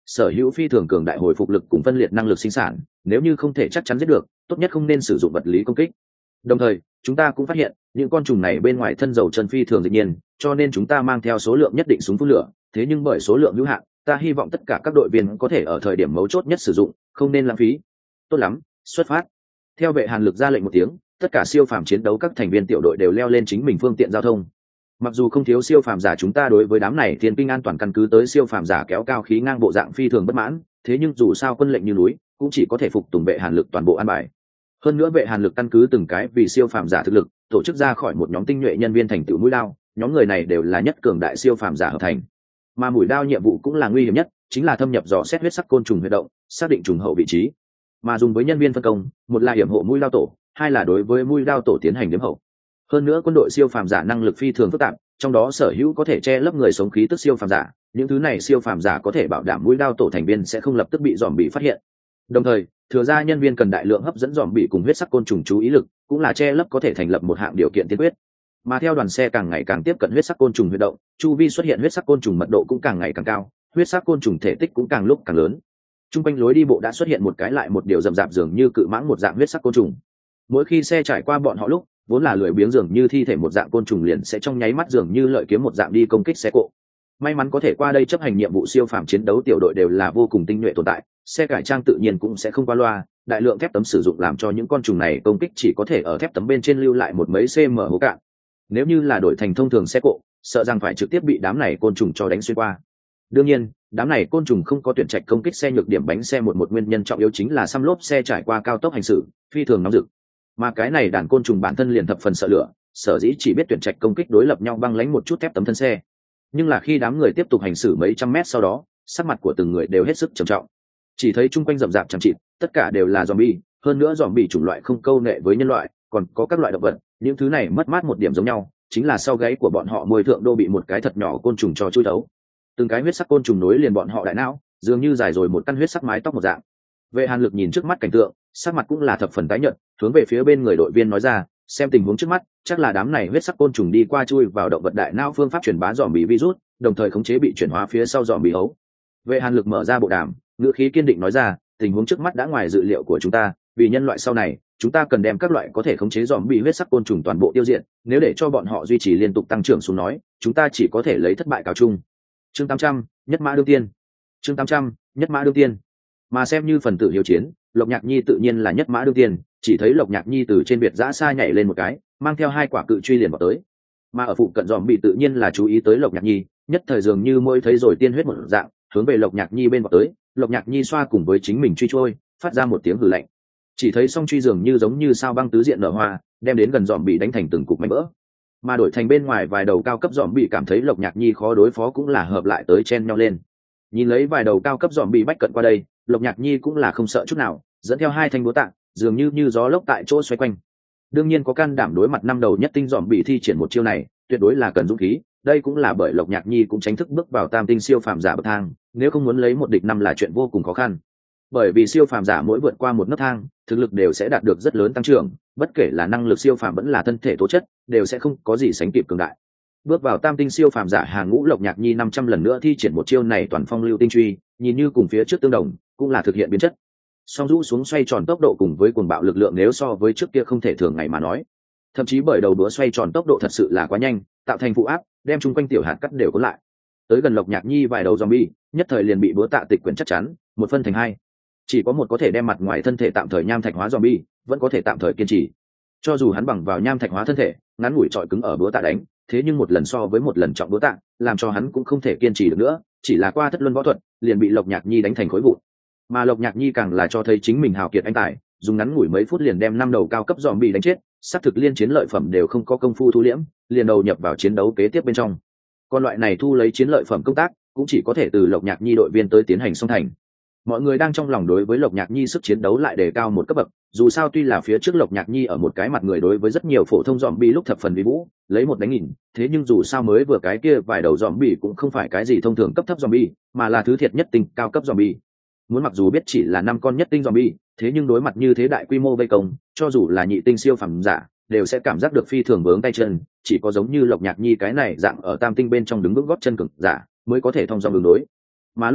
sở hữu phi thường cường đại hồi phục lực cùng phân liệt năng lực sinh sản, nếu như không thể chắc chắn giết được, tốt nhất không nên sử dụng vật lý công kích. Đồng thời chúng ta cũng phát hiện những con trùng này bên ngoài thân dầu chân phi thường tự nhiên, cho nên chúng ta mang theo số lượng nhất định súng phun lửa, thế nhưng bởi số lượng hữu hạn, ta hy vọng tất cả các đội viên có thể ở thời điểm mấu chốt nhất sử dụng, không nên lãng phí. Tốt lắm, xuất phát. Theo vệ Hàn Lực ra lệnh một tiếng, tất cả siêu phàm chiến đấu các thành viên tiểu đội đều leo lên chính mình phương tiện giao thông. Mặc dù không thiếu siêu phàm giả chúng ta đối với đám này thiên kinh an toàn căn cứ tới siêu phàm giả kéo cao khí ngang bộ dạng phi thường bất mãn, thế nhưng dù sao quân lệnh như núi, cũng chỉ có thể phục tùng vệ Hàn Lực toàn bộ an bài. Hơn nữa vệ Hàn Lực căn cứ từng cái vì siêu phàm giả thực lực, tổ chức ra khỏi một nhóm tinh nhuệ nhân viên thành tựu mũi đao, nhóm người này đều là nhất cường đại siêu phàm giả hợp thành. Mà mũi đao nhiệm vụ cũng là nguy hiểm nhất, chính là thâm nhập dò xét huyết sắc côn trùng huyệt động, xác định trùng hậu vị trí. Mà dùng với nhân viên phân công, một là hiểm hộ mũi đao tổ, hai là đối với mũi đao tổ tiến hành điểm hậu. Hơn nữa quân đội siêu phàm giả năng lực phi thường phức tạp, trong đó sở hữu có thể che lấp người sống khí tức siêu phàm giả, những thứ này siêu phàm giả có thể bảo đảm mũi đao tổ thành viên sẽ không lập tức bị dòm bị phát hiện. Đồng thời, thừa ra nhân viên cần đại lượng hấp dẫn dòm bị cùng huyết sắc côn trùng chú ý lực, cũng là che lấp có thể thành lập một hạng điều kiện tiên quyết. Mà theo đoàn xe càng ngày càng tiếp cận huyết sắc côn trùng huyệt động, chu vi xuất hiện huyết sắc côn trùng mật độ cũng càng ngày càng cao, huyết sắc côn trùng thể tích cũng càng lúc càng lớn. Trung quanh lối đi bộ đã xuất hiện một cái lại một điều rậm rạp dường như cự mãng một dạng huyết sắc côn trùng. Mỗi khi xe trải qua bọn họ lúc, vốn là lười biếng dường như thi thể một dạng côn trùng liền sẽ trong nháy mắt dường như lợi kiếm một dạng đi công kích xe cộ. May mắn có thể qua đây chấp hành nhiệm vụ siêu phàm chiến đấu tiểu đội đều là vô cùng tinh nhuệ tồn tại, xe cải trang tự nhiên cũng sẽ không qua loa, đại lượng thép tấm sử dụng làm cho những con trùng này công kích chỉ có thể ở thép tấm bên trên lưu lại một mấy cm hố cạn. Nếu như là đổi thành thông thường xe cộ, sợ rằng phải trực tiếp bị đám này côn trùng cho đánh xuyên qua. Đương nhiên, đám này côn trùng không có tuyển trạch công kích xe nhược điểm bánh xe một một nguyên nhân trọng yếu chính là xăm lốp xe trải qua cao tốc hành xử, phi thường nóng rực. Mà cái này đàn côn trùng bản thân liền thập phần sợ lửa, sở dĩ chỉ biết tuyển trạch công kích đối lập nhau băng lánh một chút thép tấm thân xe. Nhưng là khi đám người tiếp tục hành xử mấy trăm mét sau đó, sắc mặt của từng người đều hết sức trầm trọng. Chỉ thấy chung quanh rậm rạp chẳng chịt, tất cả đều là zombie, hơn nữa zombie chủng loại không câu nệ với nhân loại, còn có các loại động vật, những thứ này mất mát một điểm giống nhau, chính là sau gáy của bọn họ môi thượng đô bị một cái thật nhỏ côn trùng cho chui thấu. Từng cái huyết sắc côn trùng nối liền bọn họ đại não, dường như dài rồi một căn huyết sắc mái tóc một dạng. Vệ Hàn Lực nhìn trước mắt cảnh tượng, sắc mặt cũng là thập phần tái nhợt, hướng về phía bên người đội viên nói ra, xem tình huống trước mắt, chắc là đám này huyết sắc côn trùng đi qua chui vào động vật đại não phương pháp truyền bá zombie virus, đồng thời khống chế bị chuyển hóa phía sau zombie hấu. Vệ Hàn Lực mở ra bộ đàm, ngữ khí kiên định nói ra, tình huống trước mắt đã ngoài dự liệu của chúng ta, vì nhân loại sau này, chúng ta cần đem các loại có thể khống chế zombie huyết sắc côn trùng toàn bộ tiêu diệt, nếu để cho bọn họ duy trì liên tục tăng trưởng xuống nói, chúng ta chỉ có thể lấy thất bại cáo chung. Chương tám trăm, nhất mã đương tiên. Chương tám trăm, nhất mã đương tiên. Mà xem như phần tử hiếu chiến, Lộc Nhạc Nhi tự nhiên là nhất mã đương tiên, chỉ thấy Lộc Nhạc Nhi từ trên biệt giã xa nhảy lên một cái, mang theo hai quả cự truy liền vào tới. Mà ở phụ cận zombie tự nhiên là chú ý tới Lộc Nhạc Nhi, nhất thời dường như môi thấy rồi tiên huyết một dạng, hướng về Lộc Nhạc Nhi bên vào tới. Lộc Nhạc Nhi xoa cùng với chính mình truy trôi, phát ra một tiếng hừ lạnh. Chỉ thấy song truy dường như giống như sao băng tứ diện nở hoa, đem đến gần dòm bị đánh thành từng cục mảnh vỡ. Mà đổi thành bên ngoài vài đầu cao cấp dòm bị cảm thấy Lộc Nhạc Nhi khó đối phó cũng là hợp lại tới chen nhau lên. Nhìn lấy vài đầu cao cấp dòm bị bách cận qua đây, Lộc Nhạc Nhi cũng là không sợ chút nào, dẫn theo hai thanh búa tạ, dường như như gió lốc tại chỗ xoay quanh. Đương nhiên có can đảm đối mặt năm đầu nhất tinh dòm bị thi triển một chiêu này, tuyệt đối là cần dũng khí. Đây cũng là bởi Lộc Nhạc Nhi cũng tránh thức bước vào tam tinh siêu phàm giả bậc thang, nếu không muốn lấy một địch năm là chuyện vô cùng khó khăn. Bởi vì siêu phàm giả mỗi vượt qua một nấc thang, thực lực đều sẽ đạt được rất lớn tăng trưởng, bất kể là năng lực siêu phàm vẫn là thân thể tố chất, đều sẽ không có gì sánh kịp cường đại. Bước vào tam tinh siêu phàm giả hàng ngũ, Lộc Nhạc Nhi năm trăm lần nữa thi triển một chiêu này toàn phong lưu tinh truy, nhìn như cùng phía trước tương đồng, cũng là thực hiện biến chất. Song rũ xuống xoay tròn tốc độ cùng với cuồng bạo lực lượng nếu so với trước kia không thể thường ngày mà nói. Thậm chí bởi đầu đũa xoay tròn tốc độ thật sự là quá nhanh, tạo thành phụ áp, đem chung quanh tiểu hạt cắt đều cuốn lại. Tới gần Lộc Nhạc Nhi vài đầu zombie, nhất thời liền bị búa tạ tịch quyển chắc chắn, một phân thành hai. Chỉ có một có thể đem mặt ngoài thân thể tạm thời nham thạch hóa zombie, vẫn có thể tạm thời kiên trì. Cho dù hắn bằng vào nham thạch hóa thân thể, ngắn ngủi trọi cứng ở búa tạ đánh, thế nhưng một lần so với một lần trọng búa tạ, làm cho hắn cũng không thể kiên trì được nữa, chỉ là qua thất luân võ thuật, liền bị Lộc Nhạc Nhi đánh thành khối vụn. Mà Lộc Nhạc Nhi càng là cho thấy chính mình hào kiệt anh tài, dùng ngắn ngủi mấy phút liền đem năm đầu cao cấp zombie đánh chết, sát thực liên chiến lợi phẩm đều không có công phu thu liễm, liền đầu nhập vào chiến đấu kế tiếp bên trong. Còn loại này thu lấy chiến lợi phẩm công tác, cũng chỉ có thể từ Lộc Nhạc Nhi đội viên tới tiến hành song thành. Mọi người đang trong lòng đối với Lộc Nhạc Nhi sức chiến đấu lại đề cao một cấp bậc, dù sao tuy là phía trước Lộc Nhạc Nhi ở một cái mặt người đối với rất nhiều phổ thông zombie lúc thập phần vi vũ, lấy một đánh nghìn, thế nhưng dù sao mới vừa cái kia vài đầu zombie cũng không phải cái gì thông thường cấp thấp zombie, mà là thứ thiệt nhất tinh cao cấp zombie. Muốn mặc dù biết chỉ là năm con nhất tinh zombie, thế nhưng đối mặt như thế đại quy mô vây công, cho dù là nhị tinh siêu phẩm giả, đều sẽ cảm giác được phi thường vướng tay chân, chỉ có giống như Lộc Nhạc Nhi cái này dạng ở tam tinh bên trong đứng vững gót chân cường giả, mới có thể thông dong ứng đối. Mà lúc này,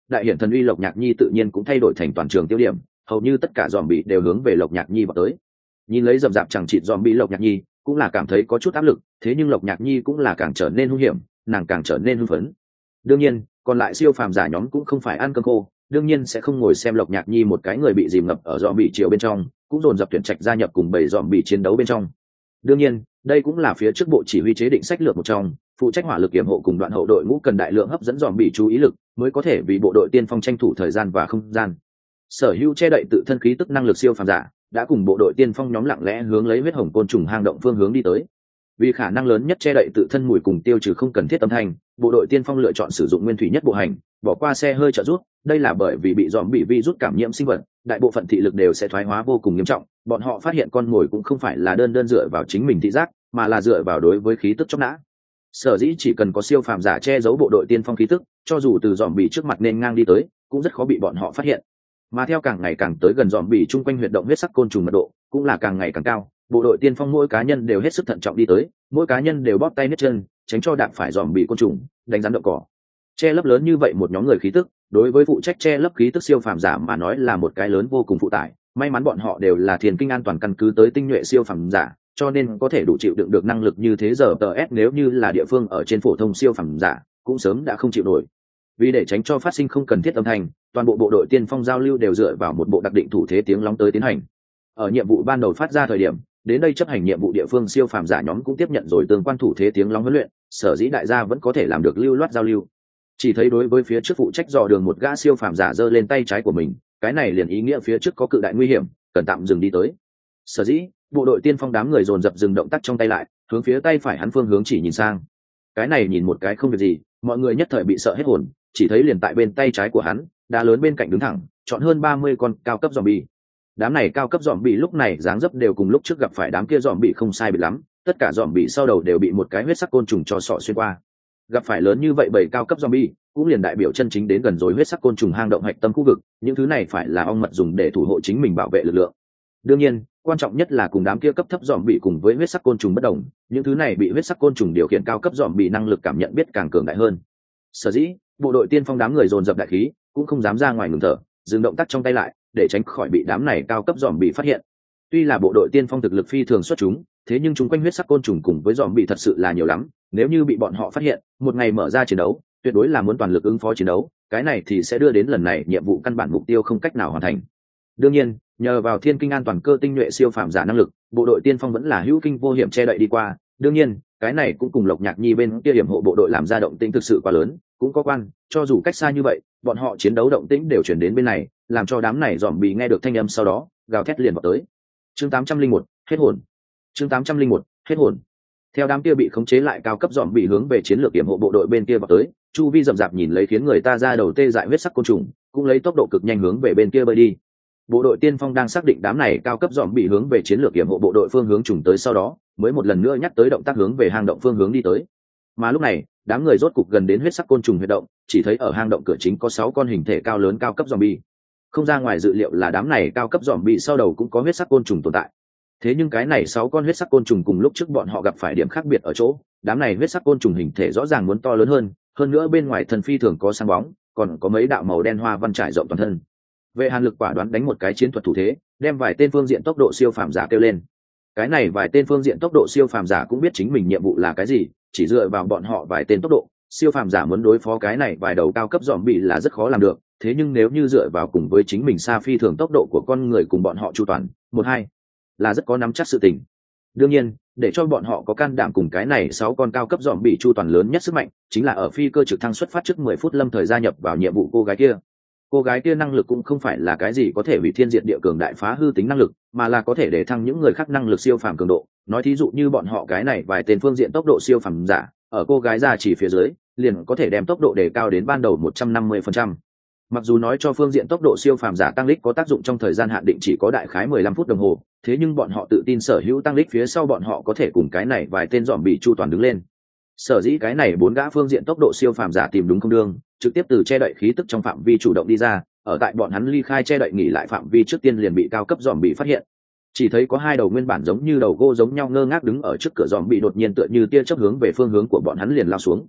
đại hiển thần uy Lộc Nhạc Nhi tự nhiên cũng thay đổi thành toàn trường tiêu điểm, hầu như tất cả dòm bị đều hướng về Lộc Nhạc Nhi vào tới. Nhìn lấy rậm rạp chẳng chịt dòm bị Lộc Nhạc Nhi, cũng là cảm thấy có chút áp lực, thế nhưng Lộc Nhạc Nhi cũng là càng trở nên hung hiểm, nàng càng trở nên hưng phấn. Đương nhiên, còn lại siêu phàm giả nhóm cũng không phải ăn cơm khô, đương nhiên sẽ không ngồi xem Lộc Nhạc Nhi một cái người bị dìm ngập ở dòm bị triều bên trong, cũng dồn dập tuyển trạch gia nhập cùng bầy dòm bị chiến đấu bên trong. Đương nhiên, đây cũng là phía trước bộ chỉ huy chế định sách lược một trong, phụ trách hỏa lực kiểm hộ cùng đoạn hậu đội ngũ cần đại lượng hấp dẫn dòm bị chú ý lực, mới có thể vì bộ đội tiên phong tranh thủ thời gian và không gian. Sở hữu che đậy tự thân khí tức năng lực siêu phàm giả đã cùng bộ đội tiên phong nhóm lặng lẽ hướng lấy huyết hồng côn trùng hang động phương hướng đi tới. Vì khả năng lớn nhất che đậy tự thân mùi cùng tiêu trừ không cần thiết âm thanh, bộ đội tiên phong lựa chọn sử dụng nguyên thủy nhất bộ hành, bỏ qua xe hơi trợ rút. Đây là bởi vì bị dòm bị virus cảm nhiễm sinh vật, đại bộ phận thị lực đều sẽ thoái hóa vô cùng nghiêm trọng. Bọn họ phát hiện con mồi cũng không phải là đơn đơn dựa vào chính mình thị giác, mà là dựa vào đối với khí tức chóc nã. Sở dĩ chỉ cần có siêu phàm giả che giấu bộ đội tiên phong khí tức, cho dù từ dòm bị trước mặt nên ngang đi tới, cũng rất khó bị bọn họ phát hiện. Mà theo càng ngày càng tới gần dòm bị chung quanh huyệt động huyết sắc côn trùng mật độ cũng là càng ngày càng cao, bộ đội tiên phong mỗi cá nhân đều hết sức thận trọng đi tới, mỗi cá nhân đều bóp tay nết chân, tránh cho đạp phải dòm bị côn trùng đánh rắn đậu cỏ. Che lấp lớn như vậy một nhóm người khí tức, đối với phụ trách che lấp khí tức siêu phàm giả mà nói là một cái lớn vô cùng phụ tải. May mắn bọn họ đều là thiền kinh an toàn căn cứ tới tinh nhuệ siêu phàm giả, cho nên có thể đủ chịu đựng được năng lực như thế giờ tờ s nếu như là địa phương ở trên phổ thông siêu phàm giả cũng sớm đã không chịu nổi. Vì để tránh cho phát sinh không cần thiết âm thanh, toàn bộ bộ đội tiên phong giao lưu đều dựa vào một bộ đặc định thủ thế tiếng lóng tới tiến hành. Ở nhiệm vụ ban đầu phát ra thời điểm, đến đây chấp hành nhiệm vụ địa phương siêu phàm giả nhóm cũng tiếp nhận rồi tương quan thủ thế tiếng lóng huấn luyện, sở dĩ đại gia vẫn có thể làm được lưu loát giao lưu. Chỉ thấy đối với phía trước phụ trách dò đường một gã siêu phàm giả giơ lên tay trái của mình, cái này liền ý nghĩa phía trước có cự đại nguy hiểm, cần tạm dừng đi tới. Sở dĩ bộ đội tiên phong đám người dồn dập dừng động tác trong tay lại, hướng phía tay phải hắn phương hướng chỉ nhìn sang. Cái này nhìn một cái không việc gì, mọi người nhất thời bị sợ hết hồn, chỉ thấy liền tại bên tay trái của hắn, đá lớn bên cạnh đứng thẳng, chọn hơn ba mươi con cao cấp zombie. Đám này cao cấp zombie lúc này dáng dấp đều cùng lúc trước gặp phải đám kia zombie không sai biệt lắm, tất cả zombie sau đầu đều bị một cái huyết sắc côn trùng cho sọ xuyên qua. Gặp phải lớn như vậy bảy cao cấp zombie, cũng liền đại biểu chân chính đến gần rồi huyết sắc côn trùng hang động hạch tâm khu vực, những thứ này phải là ong mật dùng để thủ hộ chính mình bảo vệ lực lượng. Đương nhiên, quan trọng nhất là cùng đám kia cấp thấp zombie cùng với huyết sắc côn trùng bất đồng, những thứ này bị huyết sắc côn trùng điều khiển cao cấp zombie năng lực cảm nhận biết càng cường đại hơn. Sở dĩ, bộ đội tiên phong đám người dồn dập đại khí, cũng không dám ra ngoài ngừng thở, dừng động tác trong tay lại, để tránh khỏi bị đám này cao cấp zombie phát hiện. Tuy là bộ đội tiên phong thực lực phi thường xuất chúng, thế nhưng chúng quanh huyết sắc côn trùng cùng với zombie thật sự là nhiều lắm, nếu như bị bọn họ phát hiện, một ngày mở ra chiến đấu, tuyệt đối là muốn toàn lực ứng phó chiến đấu, cái này thì sẽ đưa đến lần này nhiệm vụ căn bản mục tiêu không cách nào hoàn thành. Đương nhiên, nhờ vào thiên kinh an toàn cơ tinh nhuệ siêu phàm giả năng lực, bộ đội tiên phong vẫn là hữu kinh vô hiểm che đậy đi qua. Đương nhiên, cái này cũng cùng Lộc Nhạc Nhi bên kia hiểm hộ bộ đội làm ra động tĩnh thực sự quá lớn, cũng có quan, cho dù cách xa như vậy, bọn họ chiến đấu động tĩnh đều chuyển đến bên này, làm cho đám này dòm bị nghe được thanh âm sau đó, gào thét liền vào tới. Chương tám trăm linh một, hết hồn. Chương tám trăm linh một, hết hồn. Theo đám kia bị khống chế lại cao cấp dòm bị hướng về chiến lược hiểm hộ bộ đội bên kia vào tới, chu vi rậm rạp nhìn lấy khiến người ta ra đầu tê dại huyết sắc côn trùng, cũng lấy tốc độ cực nhanh hướng về bên kia bơi đi. Bộ đội tiên phong đang xác định đám này cao cấp dòm bị hướng về chiến lược hiểm hộ bộ đội phương hướng trùng tới sau đó, mới một lần nữa nhắc tới động tác hướng về hang động phương hướng đi tới. Mà lúc này, đám người rốt cục gần đến huyết sắc côn trùng huyệt động, chỉ thấy ở hang động cửa chính có sáu con hình thể cao lớn cao cấp zombie. Không ra ngoài dự liệu là đám này cao cấp zombie sau đầu cũng có huyết sắc côn trùng tồn tại. Thế nhưng cái này sáu con huyết sắc côn trùng cùng lúc trước bọn họ gặp phải điểm khác biệt ở chỗ, đám này huyết sắc côn trùng hình thể rõ ràng muốn to lớn hơn, hơn nữa bên ngoài thân phi thường có sáng bóng, còn có mấy đạo màu đen hoa văn trải rộng toàn thân. Vệ Hàn Lực quả đoán đánh một cái chiến thuật thủ thế, đem vài tên phương diện tốc độ siêu phàm giả kêu lên. Cái này vài tên phương diện tốc độ siêu phàm giả cũng biết chính mình nhiệm vụ là cái gì, chỉ dựa vào bọn họ vài tên tốc độ, siêu phàm giả muốn đối phó cái này vài đầu cao cấp zombie là rất khó làm được, thế nhưng nếu như dựa vào cùng với chính mình xa phi thường tốc độ của con người cùng bọn họ chu toàn, một hai là rất có nắm chắc sự tình. Đương nhiên, để cho bọn họ có can đảm cùng cái này sáu con cao cấp zombie chu toàn lớn nhất sức mạnh, chính là ở phi cơ trực thăng xuất phát trước mười phút Lâm Thời gia nhập vào nhiệm vụ cô gái kia. Cô gái kia năng lực cũng không phải là cái gì có thể hủy thiên diệt địa cường đại phá hư tính năng lực, mà là có thể để thăng những người khác năng lực siêu phàm cường độ. Nói thí dụ như bọn họ cái này vài tên phương diện tốc độ siêu phàm giả, ở cô gái ra chỉ phía dưới, liền có thể đem tốc độ đề cao đến ban đầu một trăm năm mươi phần trăm. Mặc dù nói cho phương diện tốc độ siêu phàm giả tăng lích có tác dụng trong thời gian hạn định chỉ có đại khái mười lăm phút đồng hồ, thế nhưng bọn họ tự tin sở hữu tăng lích phía sau bọn họ có thể cùng cái này vài tên dòm bị chu toàn đứng lên. Sở dĩ cái này bốn gã phương diện tốc độ siêu phàm giả tìm đúng không đương, trực tiếp từ che đậy khí tức trong phạm vi chủ động đi ra, ở tại bọn hắn ly khai che đậy nghỉ lại phạm vi trước tiên liền bị cao cấp dòm bị phát hiện. Chỉ thấy có hai đầu nguyên bản giống như đầu gô giống nhau ngơ ngác đứng ở trước cửa dòm bị đột nhiên tựa như tia chớp hướng về phương hướng của bọn hắn liền lao xuống.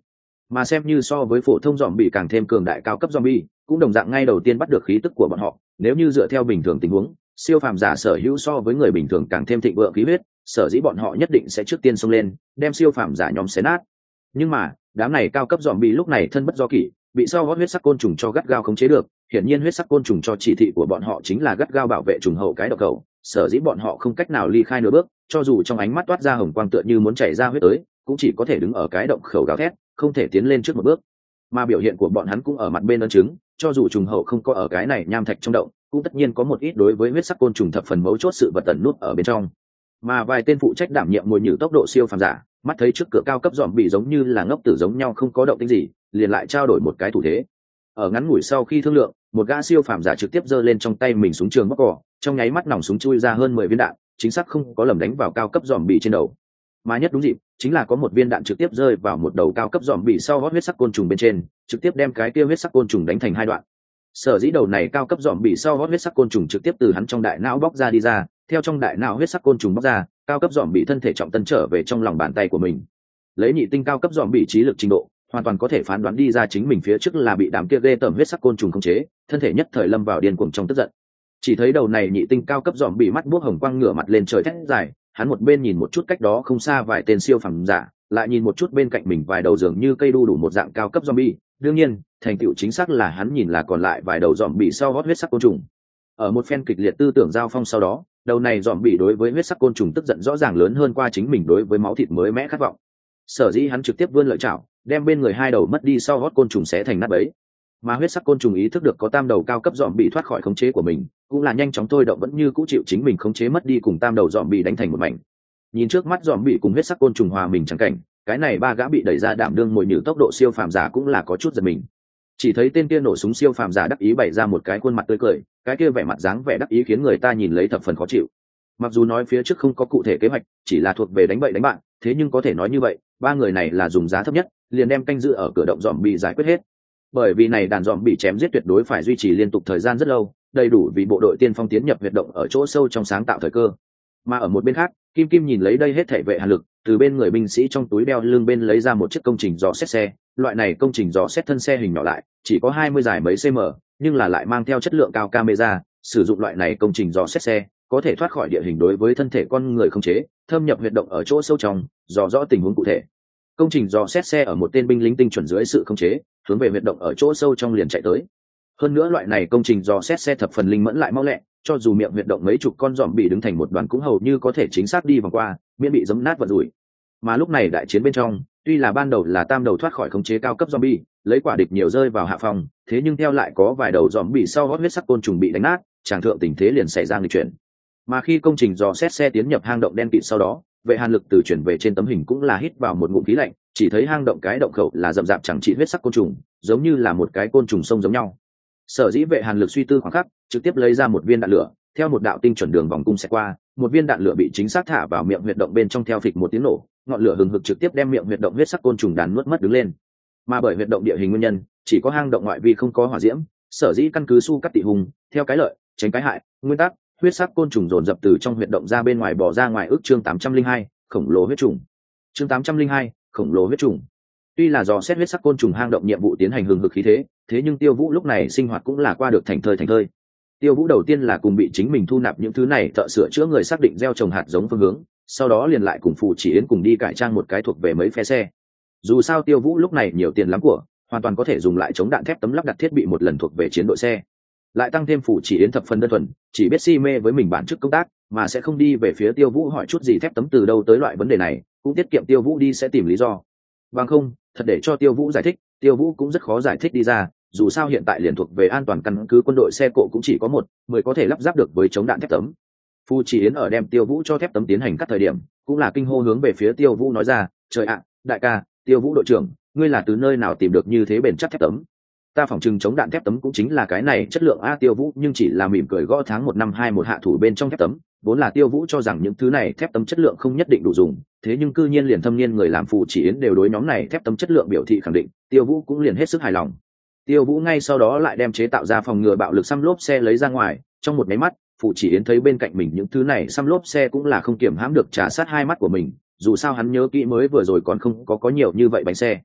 mà xem như so với phổ thông dòm bị càng thêm cường đại cao cấp zombie cũng đồng dạng ngay đầu tiên bắt được khí tức của bọn họ. Nếu như dựa theo bình thường tình huống, siêu phàm giả sở hữu so với người bình thường càng thêm thịnh vượng khí huyết, sở dĩ bọn họ nhất định sẽ trước tiên xông lên đem siêu phàm giả nhóm xé nát. Nhưng mà đám này cao cấp dòm bị lúc này thân bất do kỷ, bị sau gót huyết sắc côn trùng cho gắt gao khống chế được. Hiển nhiên huyết sắc côn trùng cho chỉ thị của bọn họ chính là gắt gao bảo vệ trùng hậu cái độc cầu, sở dĩ bọn họ không cách nào ly khai nửa bước, cho dù trong ánh mắt toát ra hồng quang tựa như muốn chảy ra huyết tới, cũng chỉ có thể đứng ở cái động khẩu gào thét, không thể tiến lên trước một bước. Mà biểu hiện của bọn hắn cũng ở mặt bên ấn chứng, cho dù trùng hậu không có ở cái này nham thạch trong động, cũng tất nhiên có một ít đối với huyết sắc côn trùng thập phần mấu chốt sự vật tẩn nút ở bên trong. Mà vài tên phụ trách đảm nhiệm mồi nhử tốc độ siêu phàm giả, mắt thấy trước cửa cao cấp dòm bị giống như là ngốc tử giống nhau không có động tĩnh gì, liền lại trao đổi một cái thủ thế. Ở ngắn ngủi sau khi thương lượng, một gã siêu phàm giả trực tiếp giơ lên trong tay mình súng trường bóc cỏ, trong nháy mắt nòng súng chui ra hơn mười viên đạn, chính xác không có lầm đánh vào cao cấp dòm bị trên đầu. Mà nhất đúng dịp chính là có một viên đạn trực tiếp rơi vào một đầu cao cấp dòm bị sau gót huyết sắc côn trùng bên trên, trực tiếp đem cái kia huyết sắc côn trùng đánh thành hai đoạn. Sở dĩ đầu này cao cấp dòm bị sau gót huyết sắc côn trùng trực tiếp từ hắn trong đại não bóc ra đi ra, theo trong đại não huyết sắc côn trùng bóc ra, cao cấp dòm bị thân thể trọng tân trở về trong lòng bàn tay của mình. Lấy nhị tinh cao cấp dòm bị trí lực trình độ, hoàn toàn có thể phán đoán đi ra chính mình phía trước là bị đám kia ghê tởm huyết sắc côn trùng khống chế, thân thể nhất thời lâm vào điên cuồng trong tức giận. Chỉ thấy đầu này nhị tinh cao cấp dòm bị mắt buốc hồng quang ngửa mặt lên trời thét dài, hắn một bên nhìn một chút cách đó không xa vài tên siêu phàm giả, lại nhìn một chút bên cạnh mình vài đầu dường như cây đu đủ một dạng cao cấp zombie, đương nhiên, thành tựu chính xác là hắn nhìn là còn lại vài đầu zombie sau gót huyết sắc côn trùng. Ở một phen kịch liệt tư tưởng giao phong sau đó, đầu này zombie đối với huyết sắc côn trùng tức giận rõ ràng lớn hơn qua chính mình đối với máu thịt mới mẽ khát vọng. Sở dĩ hắn trực tiếp vươn lợi chảo, đem bên người hai đầu mất đi sau gót côn trùng xé thành nát bấy. Mà huyết sắc côn trùng ý thức được có tam đầu cao cấp dòm bị thoát khỏi khống chế của mình, cũng là nhanh chóng thôi động vẫn như cũ chịu chính mình khống chế mất đi cùng tam đầu dòm bị đánh thành một mảnh. Nhìn trước mắt dòm bị cùng huyết sắc côn trùng hòa mình chẳng cảnh, cái này ba gã bị đẩy ra đảm đương mồi nhử tốc độ siêu phàm giả cũng là có chút giật mình. Chỉ thấy tên kia nổ súng siêu phàm giả đắc ý bày ra một cái khuôn mặt tươi cười, cái kia vẻ mặt dáng vẻ đắc ý khiến người ta nhìn lấy thập phần khó chịu. Mặc dù nói phía trước không có cụ thể kế hoạch, chỉ là thuộc về đánh bậy đánh bạn, thế nhưng có thể nói như vậy, ba người này là dùng giá thấp nhất, liền đem canh giữ ở cửa động dòm bị giải quyết hết. Bởi vì này đàn dòm bị chém giết tuyệt đối phải duy trì liên tục thời gian rất lâu, đầy đủ vì bộ đội tiên phong tiến nhập huyệt động ở chỗ sâu trong sáng tạo thời cơ. Mà ở một bên khác, Kim Kim nhìn lấy đây hết thảy vệ hàn lực, từ bên người binh sĩ trong túi đeo lưng bên lấy ra một chiếc công trình dò xét xe, loại này công trình dò xét thân xe hình nhỏ lại, chỉ có hai mươi dài mấy cm, nhưng là lại mang theo chất lượng cao camera, sử dụng loại này công trình dò xét xe, có thể thoát khỏi địa hình đối với thân thể con người không chế, thâm nhập huyệt động ở chỗ sâu trong, dò rõ tình huống cụ thể. Công trình dò xét xe ở một tên binh lính tinh chuẩn dưới sự khống chế, hướng về huyệt động ở chỗ sâu trong liền chạy tới. Hơn nữa loại này công trình dò xét xe thập phần linh mẫn lại mau lẹ, cho dù miệng huyệt động mấy chục con dòm bị đứng thành một đoàn cũng hầu như có thể chính xác đi vòng qua, miễn bị giẫm nát vật rủi. Mà lúc này đại chiến bên trong, tuy là ban đầu là tam đầu thoát khỏi khống chế cao cấp zombie, lấy quả địch nhiều rơi vào hạ phòng, thế nhưng theo lại có vài đầu zombie sau gót huyết sắc côn trùng bị đánh nát, tràng thượng tình thế liền xảy ra nghịch chuyển. Mà khi công trình dò xét xe tiến nhập hang động đen kịt sau đó, vệ hàn lực từ chuyển về trên tấm hình cũng là hít vào một ngụm khí lạnh, chỉ thấy hang động cái động khẩu là rậm rạp chẳng trị huyết sắc côn trùng, giống như là một cái côn trùng sông giống nhau. Sở dĩ vệ hàn lực suy tư khoảng khắc, trực tiếp lấy ra một viên đạn lửa, theo một đạo tinh chuẩn đường vòng cung xẹt qua, một viên đạn lửa bị chính xác thả vào miệng huyệt động bên trong theo phịch một tiếng nổ, ngọn lửa hừng hực trực tiếp đem miệng huyệt động huyết sắc côn trùng đàn nuốt mất đứng lên. Mà bởi huyệt động địa hình nguyên nhân, chỉ có hang động ngoại vi không có hỏa diễm, sở dĩ căn cứ su cắt tị hùng, theo cái lợi, tránh cái hại, nguyên tắc, huyết sắc côn trùng dồn dập từ trong huyệt động ra bên ngoài bò ra ngoài. Ước chương tám trăm linh hai, khổng lồ huyết trùng. Chương tám trăm linh hai, khổng lồ huyết trùng. Tuy là dò xét huyết sắc côn trùng hang động nhiệm vụ tiến hành hừng hực khí thế, thế nhưng Tiêu Vũ lúc này sinh hoạt cũng là qua được thành thơi thành thơi. Tiêu Vũ đầu tiên là cùng bị chính mình thu nạp những thứ này thợ sửa chữa người xác định gieo trồng hạt giống phương hướng, sau đó liền lại cùng Phù Chỉ Yến cùng đi cải trang một cái thuộc về mấy phe xe. Dù sao Tiêu Vũ lúc này nhiều tiền lắm của, hoàn toàn có thể dùng lại chống đạn thép tấm lắp đặt thiết bị một lần thuộc về chiến đội xe. Lại tăng thêm Phù Chỉ Yến thập phần đơn thuần, chỉ biết si mê với mình bản chức công tác, mà sẽ không đi về phía Tiêu Vũ hỏi chút gì thép tấm từ đâu tới loại vấn đề này, cũng tiết kiệm Tiêu Vũ đi sẽ tìm lý do. Bằng không, thật để cho Tiêu Vũ giải thích, Tiêu Vũ cũng rất khó giải thích đi ra, dù sao hiện tại liền thuộc về an toàn căn cứ quân đội xe cộ cũng chỉ có một, mới có thể lắp ráp được với chống đạn thép tấm. Phù Chỉ Yến ở đem Tiêu Vũ cho thép tấm tiến hành cắt thời điểm, cũng là kinh hô hướng về phía Tiêu Vũ nói ra, trời ạ, đại ca, Tiêu Vũ đội trưởng, ngươi là từ nơi nào tìm được như thế bền chắc thép tấm? Ta phỏng chừng chống đạn thép tấm cũng chính là cái này chất lượng a. Tiêu Vũ nhưng chỉ là mỉm cười gõ tháng một năm hai một hạ thủ bên trong thép tấm, vốn là Tiêu Vũ cho rằng những thứ này thép tấm chất lượng không nhất định đủ dùng, thế nhưng cư nhiên liền thâm niên người làm Phù Chỉ Yến đều đối nhóm này thép tấm chất lượng biểu thị khẳng định, Tiêu Vũ cũng liền hết sức hài lòng. Tiêu Vũ ngay sau đó lại đem chế tạo ra phòng ngừa bạo lực xăm lốp xe lấy ra ngoài, trong một máy mắt, Phù Chỉ Yến thấy bên cạnh mình những thứ này xăm lốp xe cũng là không kiểm hãm được trà sát hai mắt của mình, dù sao hắn nhớ kỹ mới vừa rồi còn không có có nhiều như vậy bánh xe.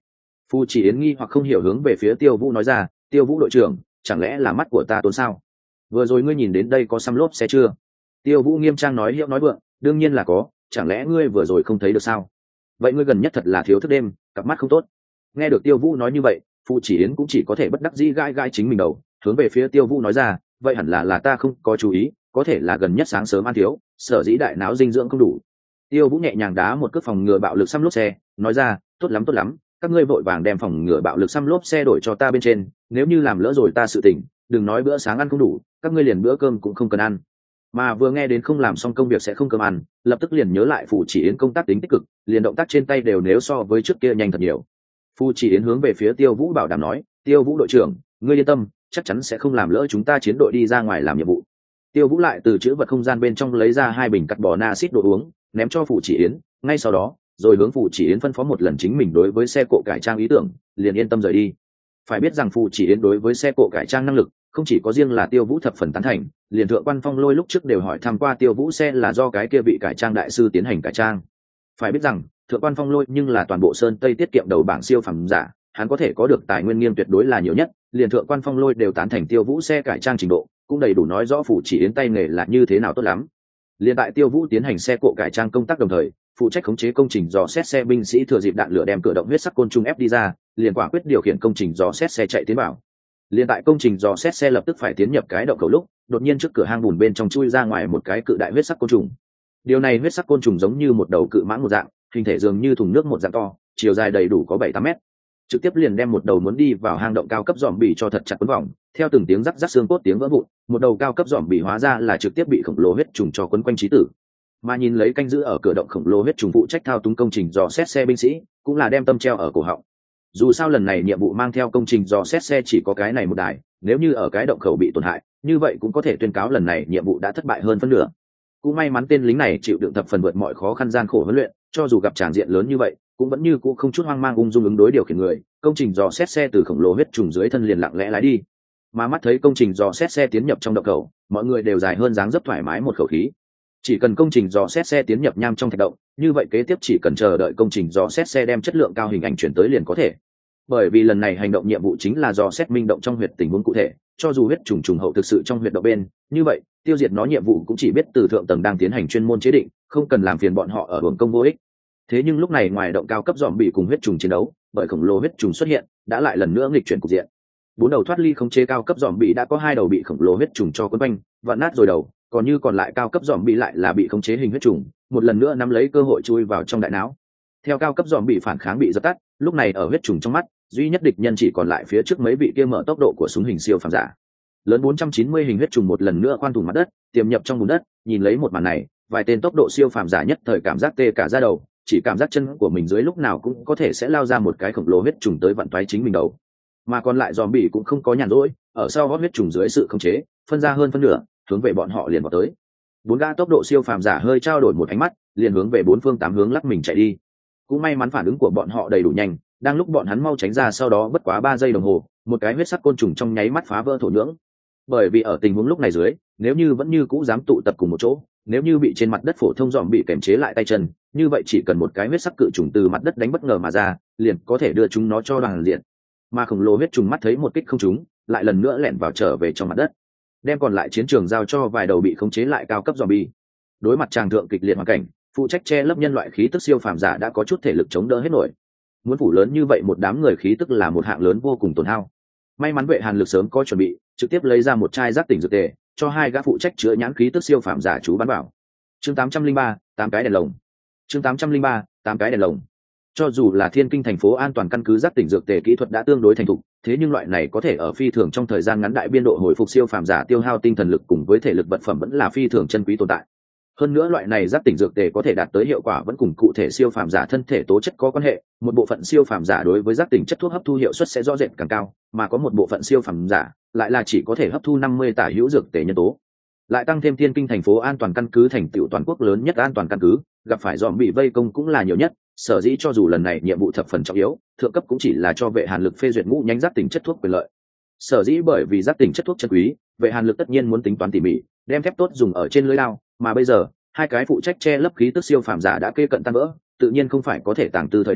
Phu Chỉ Yến nghi hoặc không hiểu hướng về phía Tiêu Vũ nói ra, Tiêu Vũ đội trưởng, chẳng lẽ là mắt của ta tốn sao? Vừa rồi ngươi nhìn đến đây có xăm lốp xe chưa? Tiêu Vũ nghiêm trang nói hiệu nói vượng, đương nhiên là có, chẳng lẽ ngươi vừa rồi không thấy được sao? Vậy ngươi gần nhất thật là thiếu thức đêm, cặp mắt không tốt. Nghe được Tiêu Vũ nói như vậy, Phu Chỉ Yến cũng chỉ có thể bất đắc dĩ gai gai chính mình đầu, hướng về phía Tiêu Vũ nói ra, vậy hẳn là là ta không có chú ý, có thể là gần nhất sáng sớm ăn thiếu, sở dĩ đại não dinh dưỡng không đủ. Tiêu Vũ nhẹ nhàng đá một cước phòng ngừa bạo lực xăm lốp xe, nói ra, tốt lắm tốt lắm, các ngươi vội vàng đem phòng ngừa bạo lực xăm lốp xe đổi cho ta bên trên, nếu như làm lỡ rồi ta sự tỉnh, đừng nói bữa sáng ăn không đủ, các ngươi liền bữa cơm cũng không cần ăn. Mà vừa nghe đến không làm xong công việc sẽ không cơm ăn, lập tức liền nhớ lại Phù Chỉ Yến công tác tính tích cực, liền động tác trên tay đều nếu so với trước kia nhanh thật nhiều. Phù Chỉ Yến hướng về phía Tiêu Vũ bảo đảm nói, Tiêu Vũ đội trưởng, ngươi yên tâm, chắc chắn sẽ không làm lỡ chúng ta chiến đội đi ra ngoài làm nhiệm vụ. Tiêu Vũ lại từ chữ vật không gian bên trong lấy ra hai bình carbon acid đồ uống, ném cho Phù Chỉ Yến, ngay sau đó, rồi hướng Phù Chỉ Yến phân phó một lần chính mình đối với xe cộ cải trang ý tưởng, liền yên tâm rời đi. Phải biết rằng Phù Chỉ Yến đối với xe cộ cải trang năng lực, không chỉ có riêng là Tiêu Vũ thập phần tán thành, liền thượng quan Phong Lôi lúc trước đều hỏi tham qua Tiêu Vũ xe là do cái kia vị cải trang đại sư tiến hành cải trang. Phải biết rằng, thượng quan Phong Lôi nhưng là toàn bộ sơn Tây tiết kiệm đầu bảng siêu phẩm giả, hắn có thể có được tài nguyên nghiêm tuyệt đối là nhiều nhất, liền thượng quan Phong Lôi đều tán thành Tiêu Vũ xe cải trang trình độ, cũng đầy đủ nói rõ Phù Chỉ Yến tay nghề là như thế nào tốt lắm. Liên tại Tiêu Vũ tiến hành xe cộ cải trang công tác đồng thời, phụ trách khống chế công trình dò xét xe binh sĩ thừa dịp đạn lửa đem cửa động huyết sắc côn trùng ép đi ra, liền quả quyết điều khiển công trình dò xét xe chạy tiến vào. Liên tại công trình dò xét xe lập tức phải tiến nhập cái động khẩu lúc, đột nhiên trước cửa hang bùn bên trong chui ra ngoài một cái cự đại huyết sắc côn trùng. Điều này huyết sắc côn trùng giống như một đầu cự mãng một dạng, hình thể dường như thùng nước một dạng to, chiều dài đầy đủ có bảy tám mét. Trực tiếp liền đem một đầu muốn đi vào hang động cao cấp dòm bì cho thật chặt quấn vòng, theo từng tiếng rắc rắc xương cốt tiếng vỡ vụn, một đầu cao cấp dòm bì hóa ra là trực tiếp bị khổng lồ huyết trùng cho quấn quanh chí tử. Mà nhìn lấy canh giữ ở cửa động khổng lồ huyết trùng phụ trách thao túng công trình dò xét xe binh sĩ, cũng là đem tâm treo ở cổ họng. Dù sao lần này nhiệm vụ mang theo công trình dò xét xe chỉ có cái này một đài, nếu như ở cái động khẩu bị tổn hại, như vậy cũng có thể tuyên cáo lần này nhiệm vụ đã thất bại hơn phân nửa. Cũng may mắn tên lính này chịu đựng thập phần vượt mọi khó khăn gian khổ huấn luyện, cho dù gặp tràng diện lớn như vậy, cũng vẫn như cũ không chút hoang mang ung dung ứng đối điều khiển người, công trình dò xét xe từ khổng lồ huyết trùng dưới thân liền lặng lẽ lái đi. Mà mắt thấy công trình dò xét xe tiến nhập trong động khẩu, mọi người đều dài hơn dáng dấp thoải mái một khẩu khí. Chỉ cần công trình dò xét xe tiến nhập nham trong thạch động, như vậy kế tiếp chỉ cần chờ đợi công trình dò xét xe đem chất lượng cao hình ảnh chuyển tới liền có thể. Bởi vì lần này hành động nhiệm vụ chính là dò xét minh động trong huyệt tình huống cụ thể, cho dù huyết trùng trùng hậu thực sự trong huyệt động bên, như vậy tiêu diệt nó nhiệm vụ cũng chỉ biết từ thượng tầng đang tiến hành chuyên môn chế định, không cần làm phiền bọn họ ở hưởng công vô ích. Thế nhưng lúc này ngoài động cao cấp dòm bị cùng huyết trùng chiến đấu, bởi khổng lồ huyết trùng xuất hiện, đã lại lần nữa nghịch chuyển cục diện. Bốn đầu thoát ly không chế cao cấp dòm bị đã có hai đầu bị khổng lồ huyết trùng cho quấn quanh, vặn nát rồi đầu, còn như còn lại cao cấp dòm bị lại là bị khống chế hình huyết trùng, một lần nữa nắm lấy cơ hội chui vào trong đại não. Theo cao cấp dòm bị phản kháng bị dập tắt, lúc này ở huyết trùng trong mắt, duy nhất địch nhân chỉ còn lại phía trước mấy vị kia mở tốc độ của súng hình siêu phàm giả. Lớn bốn trăm chín mươi hình huyết trùng một lần nữa khoan thủng mặt đất, tiềm nhập trong bùn đất, nhìn lấy một màn này, vài tên tốc độ siêu phàm giả nhất thời cảm giác tê cả da đầu, chỉ cảm giác chân của mình dưới lúc nào cũng có thể sẽ lao ra một cái khổng lồ huyết trùng tới vặn toái chính mình đầu. Mà còn lại dòm bị cũng không có nhàn rỗi, ở sau gót huyết trùng dưới sự khống chế, phân ra hơn phân nửa, hướng về bọn họ liền vào tới. Bốn gã tốc độ siêu phàm giả hơi trao đổi một ánh mắt, liền hướng về bốn phương tám hướng lắc mình chạy đi. Cũng may mắn phản ứng của bọn họ đầy đủ nhanh, đang lúc bọn hắn mau tránh ra sau đó bất quá ba giây đồng hồ, một cái huyết sắc côn trùng trong nháy mắt phá vỡ thổ nhưỡng. Bởi vì ở tình huống lúc này dưới, nếu như vẫn như cũ dám tụ tập cùng một chỗ, nếu như bị trên mặt đất phổ thông dòm bị kềm chế lại tay chân, như vậy chỉ cần một cái huyết sắc cự trùng từ mặt đất đánh bất ngờ mà ra, liền có thể đưa chúng nó cho đoàn diện. Mà khổng lồ huyết trùng mắt thấy một kích không trúng, lại lần nữa lẻn vào trở về trong mặt đất, đem còn lại chiến trường giao cho vài đầu bị khống chế lại cao cấp zombie. Đối mặt tràng thượng kịch liệt hoàn cảnh, phụ trách che lấp nhân loại khí tức siêu phàm giả đã có chút thể lực chống đỡ hết nổi. Muốn phủ lớn như vậy một đám người khí tức là một hạng lớn vô cùng tổn hao. May mắn vệ hàn lực sớm có chuẩn bị, trực tiếp lấy ra một chai giác tỉnh dược tề, cho hai gã phụ trách chữa nhãn khí tức siêu phàm giả chú bắn vào. Chương tám trăm linh ba, tám cái đèn lồng. Chương tám trăm linh ba, tám cái đèn lồng. Cho dù là Thiên Kinh thành phố an toàn căn cứ giác tỉnh dược tề kỹ thuật đã tương đối thành thục, thế nhưng loại này có thể ở phi thường trong thời gian ngắn đại biên độ hồi phục siêu phàm giả tiêu hao tinh thần lực cùng với thể lực vật phẩm vẫn là phi thường chân quý tồn tại. Hơn nữa loại này giác tỉnh dược tề có thể đạt tới hiệu quả vẫn cùng cụ thể siêu phàm giả thân thể tố chất có quan hệ, một bộ phận siêu phàm giả đối với giác tỉnh chất thuốc hấp thu hiệu suất sẽ rõ rệt càng cao, mà có một bộ phận siêu phàm giả lại là chỉ có thể hấp thu năm mươi tả hữu dược tề nhân tố. Lại tăng thêm Thiên Kinh thành phố an toàn căn cứ thành tựu toàn quốc lớn nhất an toàn căn cứ, gặp phải dòm bị vây công cũng là nhiều nhất, sở dĩ cho dù lần này nhiệm vụ thập phần trọng yếu, thượng cấp cũng chỉ là cho vệ hàn lực phê duyệt ngũ nhánh giác tỉnh chất thuốc quyền lợi. Sở dĩ bởi vì giác tỉnh chất thuốc chân quý, vệ hàn lực tất nhiên muốn tính toán tỉ mỉ, đem thép tốt dùng ở trên lưới lao, mà bây giờ hai cái phụ trách che lấp khí tức siêu phàm giả đã kê cận tan vỡ, tự nhiên không phải có thể tàng tư thời điểm,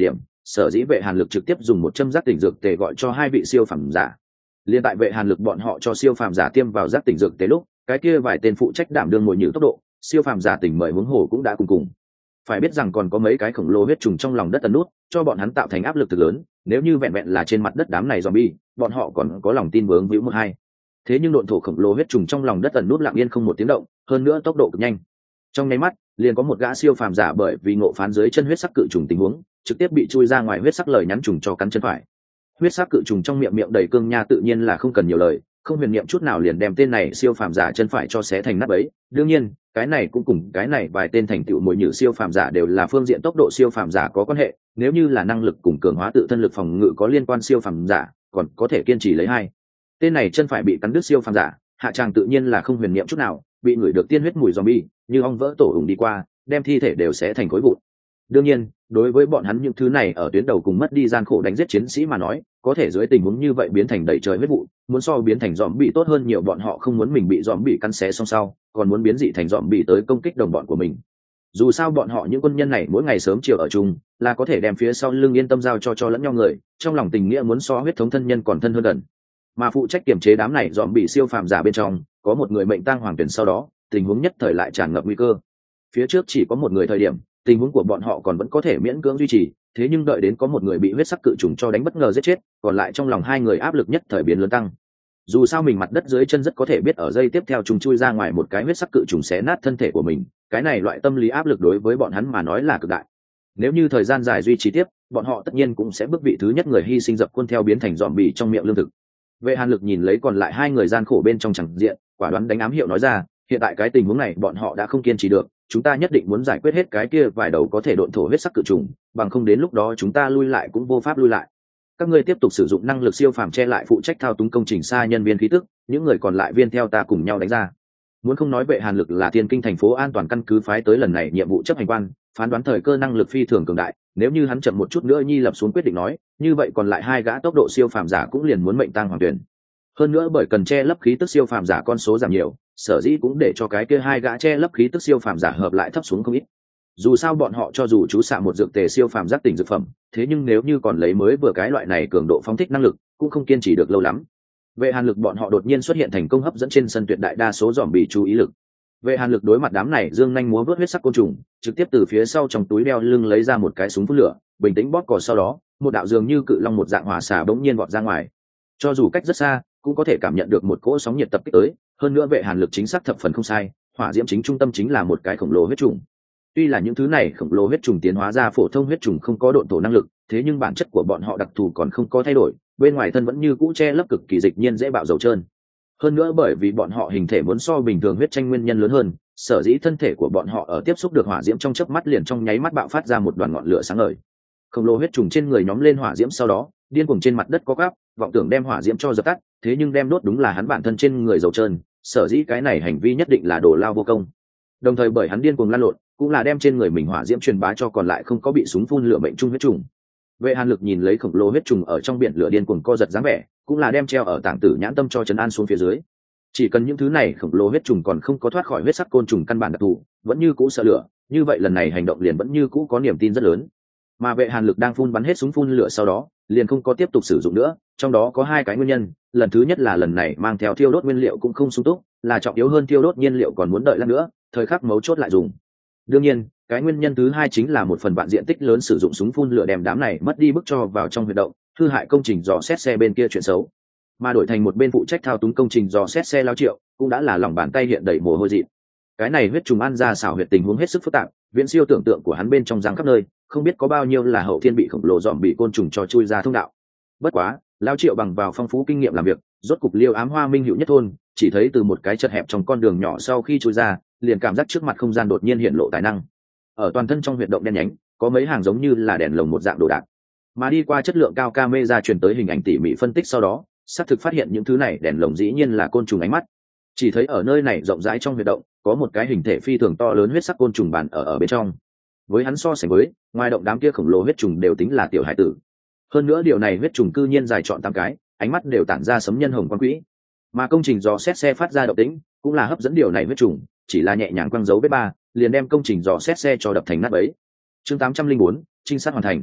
sở dĩ vệ hàn lực trực tiếp dùng một châm giác tỉnh dược tề gọi cho hai vị siêu phàm giả. Liên tại vệ hàn lực bọn họ cho siêu phàm giả tiêm vào giác tỉnh dược tề lúc, cái kia vài tên phụ trách đảm đương ngồi nhử tốc độ siêu phàm giả tỉnh mời hướng hồ cũng đã cùng cùng. Phải biết rằng còn có mấy cái khổng lồ huyết trùng trong lòng đất ẩn nút, cho bọn hắn tạo thành áp lực thực lớn, nếu như vẹn vẹn là trên mặt đất đám này zombie, bọn họ còn có lòng tin vướng víu một hai. Thế nhưng độn thổ khổng lồ huyết trùng trong lòng đất ẩn nút lặng yên không một tiếng động, hơn nữa tốc độ cực nhanh. Trong nháy mắt, liền có một gã siêu phàm giả bởi vì ngộ phán dưới chân huyết sắc cự trùng tình huống, trực tiếp bị chui ra ngoài huyết sắc lời nhắn trùng cho cắn chân phải. Huyết sắc cự trùng trong miệng miệng đầy cương nha tự nhiên là không cần nhiều lời, không huyền niệm chút nào liền đem tên này siêu phàm giả chân phải cho xé thành nát bấy. Đương nhiên, cái này cũng cùng cái này vài tên thành tựu mồi nhử siêu phàm giả đều là phương diện tốc độ siêu phàm giả có quan hệ, nếu như là năng lực cùng cường hóa tự thân lực phòng ngự có liên quan siêu phàm giả, còn có thể kiên trì lấy hai. Tên này chân phải bị cắn đứt siêu phàm giả, hạ tràng tự nhiên là không huyền niệm chút nào, bị người được tiên huyết mùi zombie, như ong vỡ tổ ủng đi qua, đem thi thể đều xé thành khối vụn. Đương nhiên, đối với bọn hắn những thứ này ở tuyến đầu cùng mất đi gian khổ đánh giết chiến sĩ mà nói, có thể dưới tình huống như vậy biến thành đầy trời huyết vụ, muốn so biến thành zombie tốt hơn nhiều, bọn họ không muốn mình bị zombie cắn xé xong sau, còn muốn biến dị thành zombie tới công kích đồng bọn của mình. Dù sao bọn họ những quân nhân này mỗi ngày sớm chiều ở chung, là có thể đem phía sau lưng yên tâm giao cho cho lẫn nhau người, trong lòng tình nghĩa muốn so huyết thống thân nhân còn thân hơn gần. Mà phụ trách kiểm chế đám này zombie siêu phàm giả bên trong, có một người mệnh tang hoàng tuyển, sau đó, tình huống nhất thời lại tràn ngập nguy cơ. Phía trước chỉ có một người thời điểm, tình huống của bọn họ còn vẫn có thể miễn cưỡng duy trì, thế nhưng đợi đến có một người bị huyết sắc cự trùng cho đánh bất ngờ giết chết, còn lại trong lòng hai người áp lực nhất thời biến lớn tăng. Dù sao mình mặt đất dưới chân rất có thể biết ở giây tiếp theo trùng chui ra ngoài một cái huyết sắc cự trùng xé nát thân thể của mình, cái này loại tâm lý áp lực đối với bọn hắn mà nói là cực đại. Nếu như thời gian dài duy trì tiếp, bọn họ tất nhiên cũng sẽ bước vị thứ nhất người hy sinh dập khuôn theo biến thành zombie trong miệng lương thực. Vệ Hàn Lực nhìn lấy còn lại hai người gian khổ bên trong chẳng diện, quả đoán đánh ám hiệu nói ra, hiện tại cái tình huống này bọn họ đã không kiên trì được, chúng ta nhất định muốn giải quyết hết cái kia vài đầu có thể độn thổ huyết sắc cự trùng, bằng không đến lúc đó chúng ta lui lại cũng vô pháp lui lại. Các ngươi tiếp tục sử dụng năng lực siêu phàm che lại phụ trách thao túng công trình xa nhân viên khí tức, những người còn lại viên theo ta cùng nhau đánh ra. Muốn không nói Vệ Hàn Lực là Thiên Kinh thành phố an toàn căn cứ phái tới lần này nhiệm vụ chấp hành quan, phán đoán thời cơ năng lực phi thường cường đại, nếu như hắn chậm một chút nữa nhi lập xuống quyết định nói, như vậy còn lại hai gã tốc độ siêu phàm giả cũng liền muốn mệnh tang hoàng tuyển. Hơn nữa bởi cần che lấp khí tức siêu phàm giả con số giảm nhiều, sở dĩ cũng để cho cái kia hai gã che lấp khí tức siêu phàm giả hợp lại thấp xuống không ít. Dù sao bọn họ cho dù chú xạ một dược tề siêu phàm giác tỉnh dược phẩm, thế nhưng nếu như còn lấy mới vừa cái loại này cường độ phóng thích năng lực, cũng không kiên trì được lâu lắm. Vệ Hàn Lực bọn họ đột nhiên xuất hiện thành công hấp dẫn trên sân tuyệt đại đa số zombie chú ý lực. Vệ Hàn Lực đối mặt đám này dương nhanh múa vớt huyết sắc côn trùng, trực tiếp từ phía sau trong túi đeo lưng lấy ra một cái súng phun lửa, bình tĩnh bóp cò, sau đó, một đạo dường như cự long một dạng hỏa xà bỗng nhiên vọt ra ngoài. Cho dù cách rất xa, cũng có thể cảm nhận được một cỗ sóng nhiệt tập kích tới, hơn nữa Vệ Hàn Lực chính xác thập phần không sai, hỏa diễm chính trung tâm chính là một cái khổng lồ huyết trùng. Tuy là những thứ này khổng lồ huyết trùng tiến hóa ra phổ thông huyết trùng không có độn thổ năng lực, thế nhưng bản chất của bọn họ đặc thù còn không có thay đổi, bên ngoài thân vẫn như cũ che lấp cực kỳ dịch nhiên dễ bạo dầu trơn. Hơn nữa bởi vì bọn họ hình thể muốn so bình thường huyết tranh nguyên nhân lớn hơn, sở dĩ thân thể của bọn họ ở tiếp xúc được hỏa diễm trong chớp mắt liền trong nháy mắt bạo phát ra một đoàn ngọn lửa sáng ngời. Khổng lồ huyết trùng trên người nhóm lên hỏa diễm, sau đó điên cuồng trên mặt đất có gắp, vọng tưởng đem hỏa diễm cho dập tắt, thế nhưng đem đốt đúng là hắn bản thân trên người dầu trơn, sở dĩ cái này hành vi nhất định là đồ lao vô công. Đồng thời bởi hắn điên cuồng lan lộn, cũng là đem trên người mình hỏa diễm truyền bá cho còn lại không có bị súng phun lửa mệnh trung huyết trùng. Vệ Hàn Lực nhìn lấy khổng lồ huyết trùng ở trong biển lửa điên cuồng co giật dáng vẻ, cũng là đem treo ở tảng tử nhãn tâm cho trấn an xuống phía dưới. Chỉ cần những thứ này khổng lồ huyết trùng còn không có thoát khỏi huyết sắc côn trùng căn bản đặc thù, vẫn như cũ sợ lửa, như vậy lần này hành động liền vẫn như cũ có niềm tin rất lớn. Mà Vệ Hàn Lực đang phun bắn hết súng phun lửa sau đó, liền không có tiếp tục sử dụng nữa, trong đó có hai cái nguyên nhân, lần thứ nhất là lần này mang theo thiêu đốt nguyên liệu cũng không sung túc, là trọng yếu hơn thiêu đốt nhiên liệu còn muốn đợi lát nữa, thời khắc mấu chốt lại dùng. Đương nhiên, cái nguyên nhân thứ hai chính là một phần bạn diện tích lớn sử dụng súng phun lửa đem đám này mất đi bức cho vào trong huy động, hư hại công trình dò xét xe bên kia chuyện xấu. Mà đổi thành một bên phụ trách thao túng công trình dò xét xe Lao Triệu, cũng đã là lòng bàn tay hiện đầy mồ hôi dị. Cái này huyết trùng ăn ra xảo huyệt tình huống hết sức phức tạp, viễn siêu tưởng tượng của hắn bên trong giang khắp nơi, không biết có bao nhiêu là hậu thiên bị khổng lồ dòm bị côn trùng cho chui ra thông đạo. Bất quá, Lao Triệu bằng vào phong phú kinh nghiệm làm việc, rốt cục liêu ám hoa minh hữu nhất thôn, chỉ thấy từ một cái chật hẹp trong con đường nhỏ sau khi chui ra, liền cảm giác trước mặt không gian đột nhiên hiện lộ tài năng. Ở toàn thân trong huyệt động đen nhánh, có mấy hàng giống như là đèn lồng một dạng đồ đạc. Mà đi qua chất lượng cao camera truyền tới hình ảnh tỉ mỉ phân tích sau đó, xác thực phát hiện những thứ này đèn lồng dĩ nhiên là côn trùng ánh mắt. Chỉ thấy ở nơi này rộng rãi trong huyệt động, có một cái hình thể phi thường to lớn huyết sắc côn trùng bàn ở ở bên trong. Với hắn so sánh với, ngoài động đám kia khổng lồ huyết trùng đều tính là tiểu hải tử. Hơn nữa điều này huyết trùng cư nhiên dài trọn tám cái, ánh mắt đều tản ra sấm nhân hồng quang quỹ. Mà công trình dò xét xe phát ra động tĩnh, cũng là hấp dẫn điều này huyết trùng, chỉ là nhẹ nhàng quăng dấu vết ba, liền đem công trình dò xét xe cho đập thành nát bấy. Chương tám trăm linh bốn, trinh sát hoàn thành.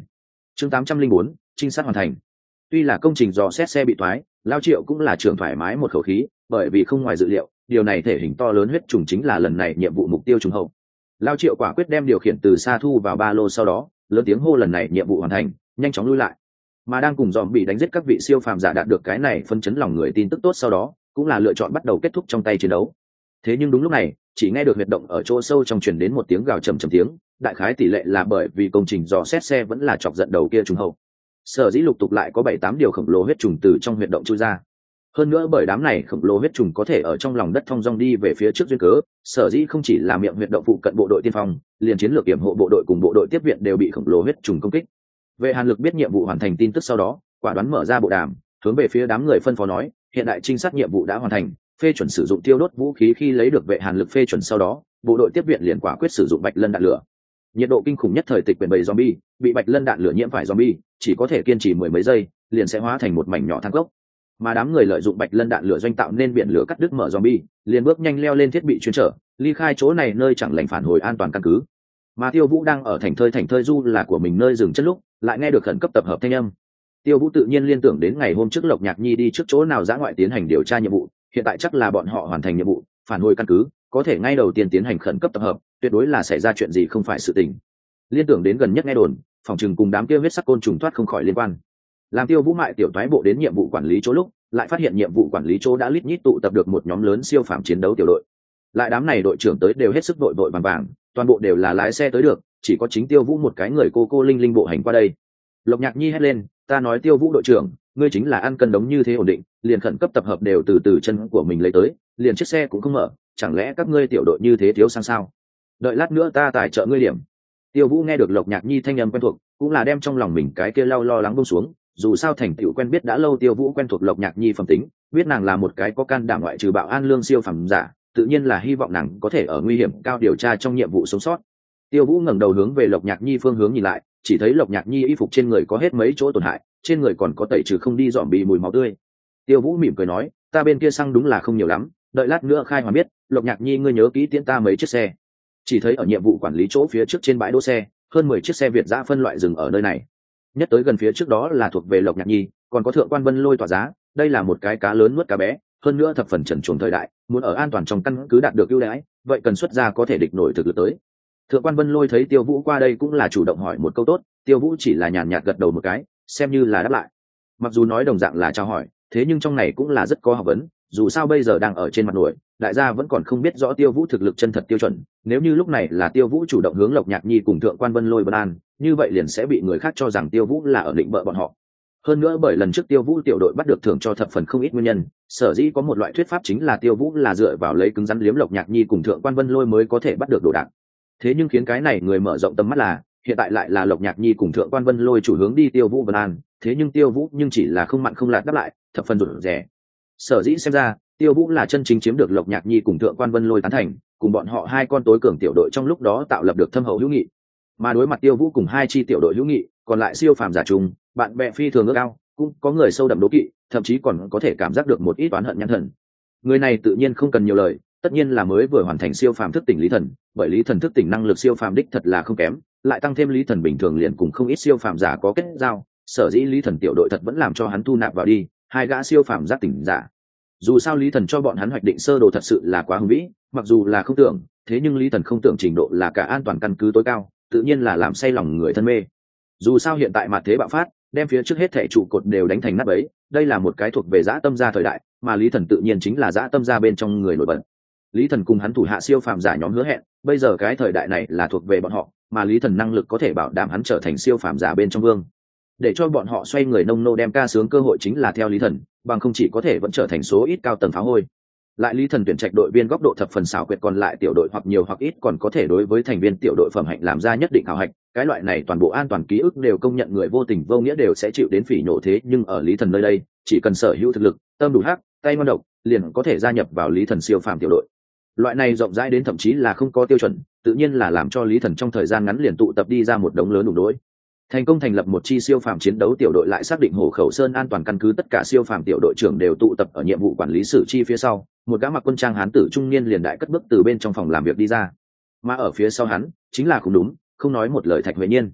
chương tám trăm linh bốn trinh sát hoàn thành. Tuy là công trình dò xét xe bị thoái, Lao Triệu cũng là trường thoải mái một khẩu khí, bởi vì không ngoài dự liệu, điều này thể hình to lớn huyết trùng chính là lần này nhiệm vụ mục tiêu trùng hậu. Lao Triệu quả quyết đem điều khiển từ xa thu vào ba lô, sau đó lớn tiếng hô lần này nhiệm vụ hoàn thành, nhanh chóng lui lại. Mà đang cùng dòm bị đánh giết các vị siêu phàm giả đạt được cái này phân chấn lòng người tin tức tốt, sau đó cũng là lựa chọn bắt đầu kết thúc trong tay chiến đấu. Thế nhưng đúng lúc này, chỉ nghe được huyệt động ở chỗ sâu trong truyền đến một tiếng gào trầm trầm tiếng, đại khái tỷ lệ là bởi vì công trình dò xét xe vẫn là chọc giận đầu kia trùng hậu. Sở dĩ lục tục lại có bảy tám điều khổng lồ huyết trùng từ trong huyệt động chui ra. Hơn nữa bởi đám này khổng lồ huyết trùng có thể ở trong lòng đất thong dong đi về phía trước duyên cớ, sở dĩ không chỉ là miệng huyệt động phụ cận bộ đội tiên phong, liền chiến lược kiểm hộ bộ đội cùng bộ đội tiếp viện đều bị khổng lồ huyết trùng công kích. Vệ Hàn Lực biết nhiệm vụ hoàn thành tin tức sau đó, quả đoán mở ra bộ đàm, hướng về phía đám người phân phó nói, hiện đại trinh sát nhiệm vụ đã hoàn thành, phê chuẩn sử dụng tiêu đốt vũ khí. Khi lấy được Vệ Hàn Lực phê chuẩn sau đó, bộ đội tiếp viện liền quả quyết sử dụng bạch lân đạn lửa. Nhiệt độ kinh khủng nhất thời tịch quyển bầy zombie, bị bạch lân đạn lửa nhiễm phải zombie, chỉ có thể kiên trì mười mấy giây, liền sẽ hóa thành một mảnh nhỏ than gốc. Mà đám người lợi dụng bạch lân đạn lửa doanh tạo nên biển lửa cắt đứt mở zombie, liền bước nhanh leo lên thiết bị chuyên trở, ly khai chỗ này nơi chẳng lành, phản hồi an toàn căn cứ. Mà Tiêu Vũ đang ở thành thơi thành thơi du là của mình nơi dừng chân lúc, lại nghe được khẩn cấp tập hợp thanh âm. Tiêu Vũ tự nhiên liên tưởng đến ngày hôm trước Lộc Nhạc Nhi đi trước chỗ nào dã ngoại tiến hành điều tra nhiệm vụ, hiện tại chắc là bọn họ hoàn thành nhiệm vụ, phản hồi căn cứ, có thể ngay đầu tiên tiến hành khẩn cấp tập hợp, tuyệt đối là xảy ra chuyện gì không phải sự tình. Liên tưởng đến gần nhất nghe đồn, phòng trừng cùng đám kia huyết sắc côn trùng thoát không khỏi liên quan. Làm Tiêu Vũ mại tiểu toái bộ đến nhiệm vụ quản lý chỗ lúc, lại phát hiện nhiệm vụ quản lý chỗ đã lít nhít tụ tập được một nhóm lớn siêu phàm chiến đấu tiểu đội. Lại đám này đội trưởng tới đều hết sức vội vội vàng vàng, toàn bộ đều là lái xe tới được, chỉ có chính Tiêu Vũ một cái người cô cô linh linh bộ hành qua đây. Lộc Nhạc Nhi hét lên, ta nói Tiêu Vũ đội trưởng, ngươi chính là ăn cân đống như thế ổn định, liền khẩn cấp tập hợp đều từ từ chân của mình lấy tới, liền chiếc xe cũng không mở, chẳng lẽ các ngươi tiểu đội như thế thiếu sang sao? Đợi lát nữa ta tài trợ ngươi điểm. Tiêu Vũ nghe được Lộc Nhạc Nhi thanh âm quen thuộc, cũng là đem trong lòng mình cái kia lau lo lắng buông xuống, dù sao thành tựu quen biết đã lâu, Tiêu Vũ quen thuộc Lộc Nhạc Nhi phẩm tính, biết nàng là một cái có can đảm ngoại trừ bạo an lương siêu phẩm giả, tự nhiên là hy vọng nàng có thể ở nguy hiểm cao điều tra trong nhiệm vụ sống sót. Tiêu Vũ ngẩng đầu hướng về Lộc Nhạc Nhi phương hướng nhìn lại, chỉ thấy Lộc Nhạc Nhi y phục trên người có hết mấy chỗ tổn hại, trên người còn có tẩy trừ không đi dọn bị mùi máu tươi. Tiêu Vũ mỉm cười nói, ta bên kia xăng đúng là không nhiều lắm, đợi lát nữa khai hoàn biết. Lộc Nhạc Nhi ngươi nhớ kỹ tiễn ta mấy chiếc xe. Chỉ thấy ở nhiệm vụ quản lý chỗ phía trước trên bãi đỗ xe, hơn mười chiếc xe Việt dã phân loại dừng ở nơi này. Nhất tới gần phía trước đó là thuộc về Lộc Nhạc Nhi, còn có Thượng Quan Vân Lôi tỏa giá, đây là một cái cá lớn nuốt cá bé, hơn nữa thập phần trần truồng thời đại, muốn ở an toàn trong căn cứ đạt được ưu đãi, vậy cần xuất ra có thể địch nổi thực lực tới. Thượng Quan Vân Lôi thấy Tiêu Vũ qua đây cũng là chủ động hỏi một câu tốt, Tiêu Vũ chỉ là nhàn nhạt gật đầu một cái, xem như là đáp lại. Mặc dù nói đồng dạng là chào hỏi, thế nhưng trong này cũng là rất có học vấn, dù sao bây giờ đang ở trên mặt nổi, đại gia vẫn còn không biết rõ Tiêu Vũ thực lực chân thật tiêu chuẩn, nếu như lúc này là Tiêu Vũ chủ động hướng Lộc Nhạc Nhi cùng Thượng Quan Vân Lôi bất an, như vậy liền sẽ bị người khác cho rằng Tiêu Vũ là ở định bợ bọn họ. Hơn nữa bởi lần trước Tiêu Vũ tiểu đội bắt được thưởng cho thập phần không ít nguyên nhân, sở dĩ có một loại thuyết pháp chính là Tiêu Vũ là dựa vào lấy cứng rắn liếm Lộc Nhạc Nhi cùng Thượng Quan Vân Lôi mới có thể bắt được đồ đạc. Thế nhưng khiến cái này người mở rộng tầm mắt là, hiện tại lại là Lộc Nhạc Nhi cùng Thượng Quan Vân Lôi chủ hướng đi Tiêu Vũ Vân An, thế nhưng Tiêu Vũ nhưng chỉ là không mặn không lạt đáp lại, thập phần rụt rè. Sở dĩ xem ra, Tiêu Vũ là chân chính chiếm được Lộc Nhạc Nhi cùng Thượng Quan Vân Lôi tán thành, cùng bọn họ hai con tối cường tiểu đội trong lúc đó tạo lập được thâm hậu hữu nghị. Mà đối mặt Tiêu Vũ cùng hai chi tiểu đội hữu nghị, còn lại siêu phàm giả trùng, bạn bè phi thường ước ao, cũng có người sâu đậm đố kỵ, thậm chí còn có thể cảm giác được một ít oán hận nhãn thần. Người này tự nhiên không cần nhiều lời, tất nhiên là mới vừa hoàn thành siêu phàm thức tỉnh Lý Thần, bởi Lý Thần thức tỉnh năng lực siêu phàm đích thật là không kém, lại tăng thêm Lý Thần bình thường liền cùng không ít siêu phàm giả có kết giao, sở dĩ Lý Thần tiểu đội thật vẫn làm cho hắn thu nạp vào đi hai gã siêu phàm giác tỉnh giả. Dù sao Lý Thần cho bọn hắn hoạch định sơ đồ thật sự là quá hùng vĩ, mặc dù là không tưởng, thế nhưng Lý Thần không tưởng trình độ là cả an toàn căn cứ tối cao, tự nhiên là làm say lòng người thân mê. Dù sao hiện tại mặt thế bạo phát, đem phía trước hết thảy trụ cột đều đánh thành nát bấy, đây là một cái thuộc về dã tâm gia thời đại, mà Lý Thần tự nhiên chính là dã tâm gia bên trong người nổi bật. Lý Thần cùng hắn thủ hạ siêu phàm giả nhóm hứa hẹn, bây giờ cái thời đại này là thuộc về bọn họ, mà Lý Thần năng lực có thể bảo đảm hắn trở thành siêu phàm giả bên trong vương. Để cho bọn họ xoay người nông nô đem ca sướng cơ hội chính là theo Lý Thần, bằng không chỉ có thể vẫn trở thành số ít cao tầng phá hôi. Lại Lý Thần tuyển trạch đội viên góc độ thập phần xảo quyệt, còn lại tiểu đội hoặc nhiều hoặc ít còn có thể đối với thành viên tiểu đội phẩm hạnh làm ra nhất định khảo hạch, cái loại này toàn bộ an toàn ký ức đều công nhận người vô tình vô nghĩa đều sẽ chịu đến phỉ nhổ, thế nhưng ở Lý Thần nơi đây, chỉ cần sở hữu thực lực, tâm đủ hắc, tay ngon độc, liền có thể gia nhập vào Lý Thần siêu phàm tiểu đội. Loại này rộng rãi đến thậm chí là không có tiêu chuẩn, tự nhiên là làm cho Lý Thần trong thời gian ngắn liền tụ tập đi ra một đống lớn đủ đối. Thành công thành lập một chi siêu phàm chiến đấu tiểu đội, lại xác định Hồ Khẩu Sơn an toàn căn cứ tất cả siêu phàm tiểu đội trưởng đều tụ tập ở nhiệm vụ quản lý sử chi phía sau, một gã mặc quân trang hán tử trung niên liền đại cất bước từ bên trong phòng làm việc đi ra. Mà ở phía sau hắn, chính là cũng đúng, không nói một lời Thạch Huệ Nhiên.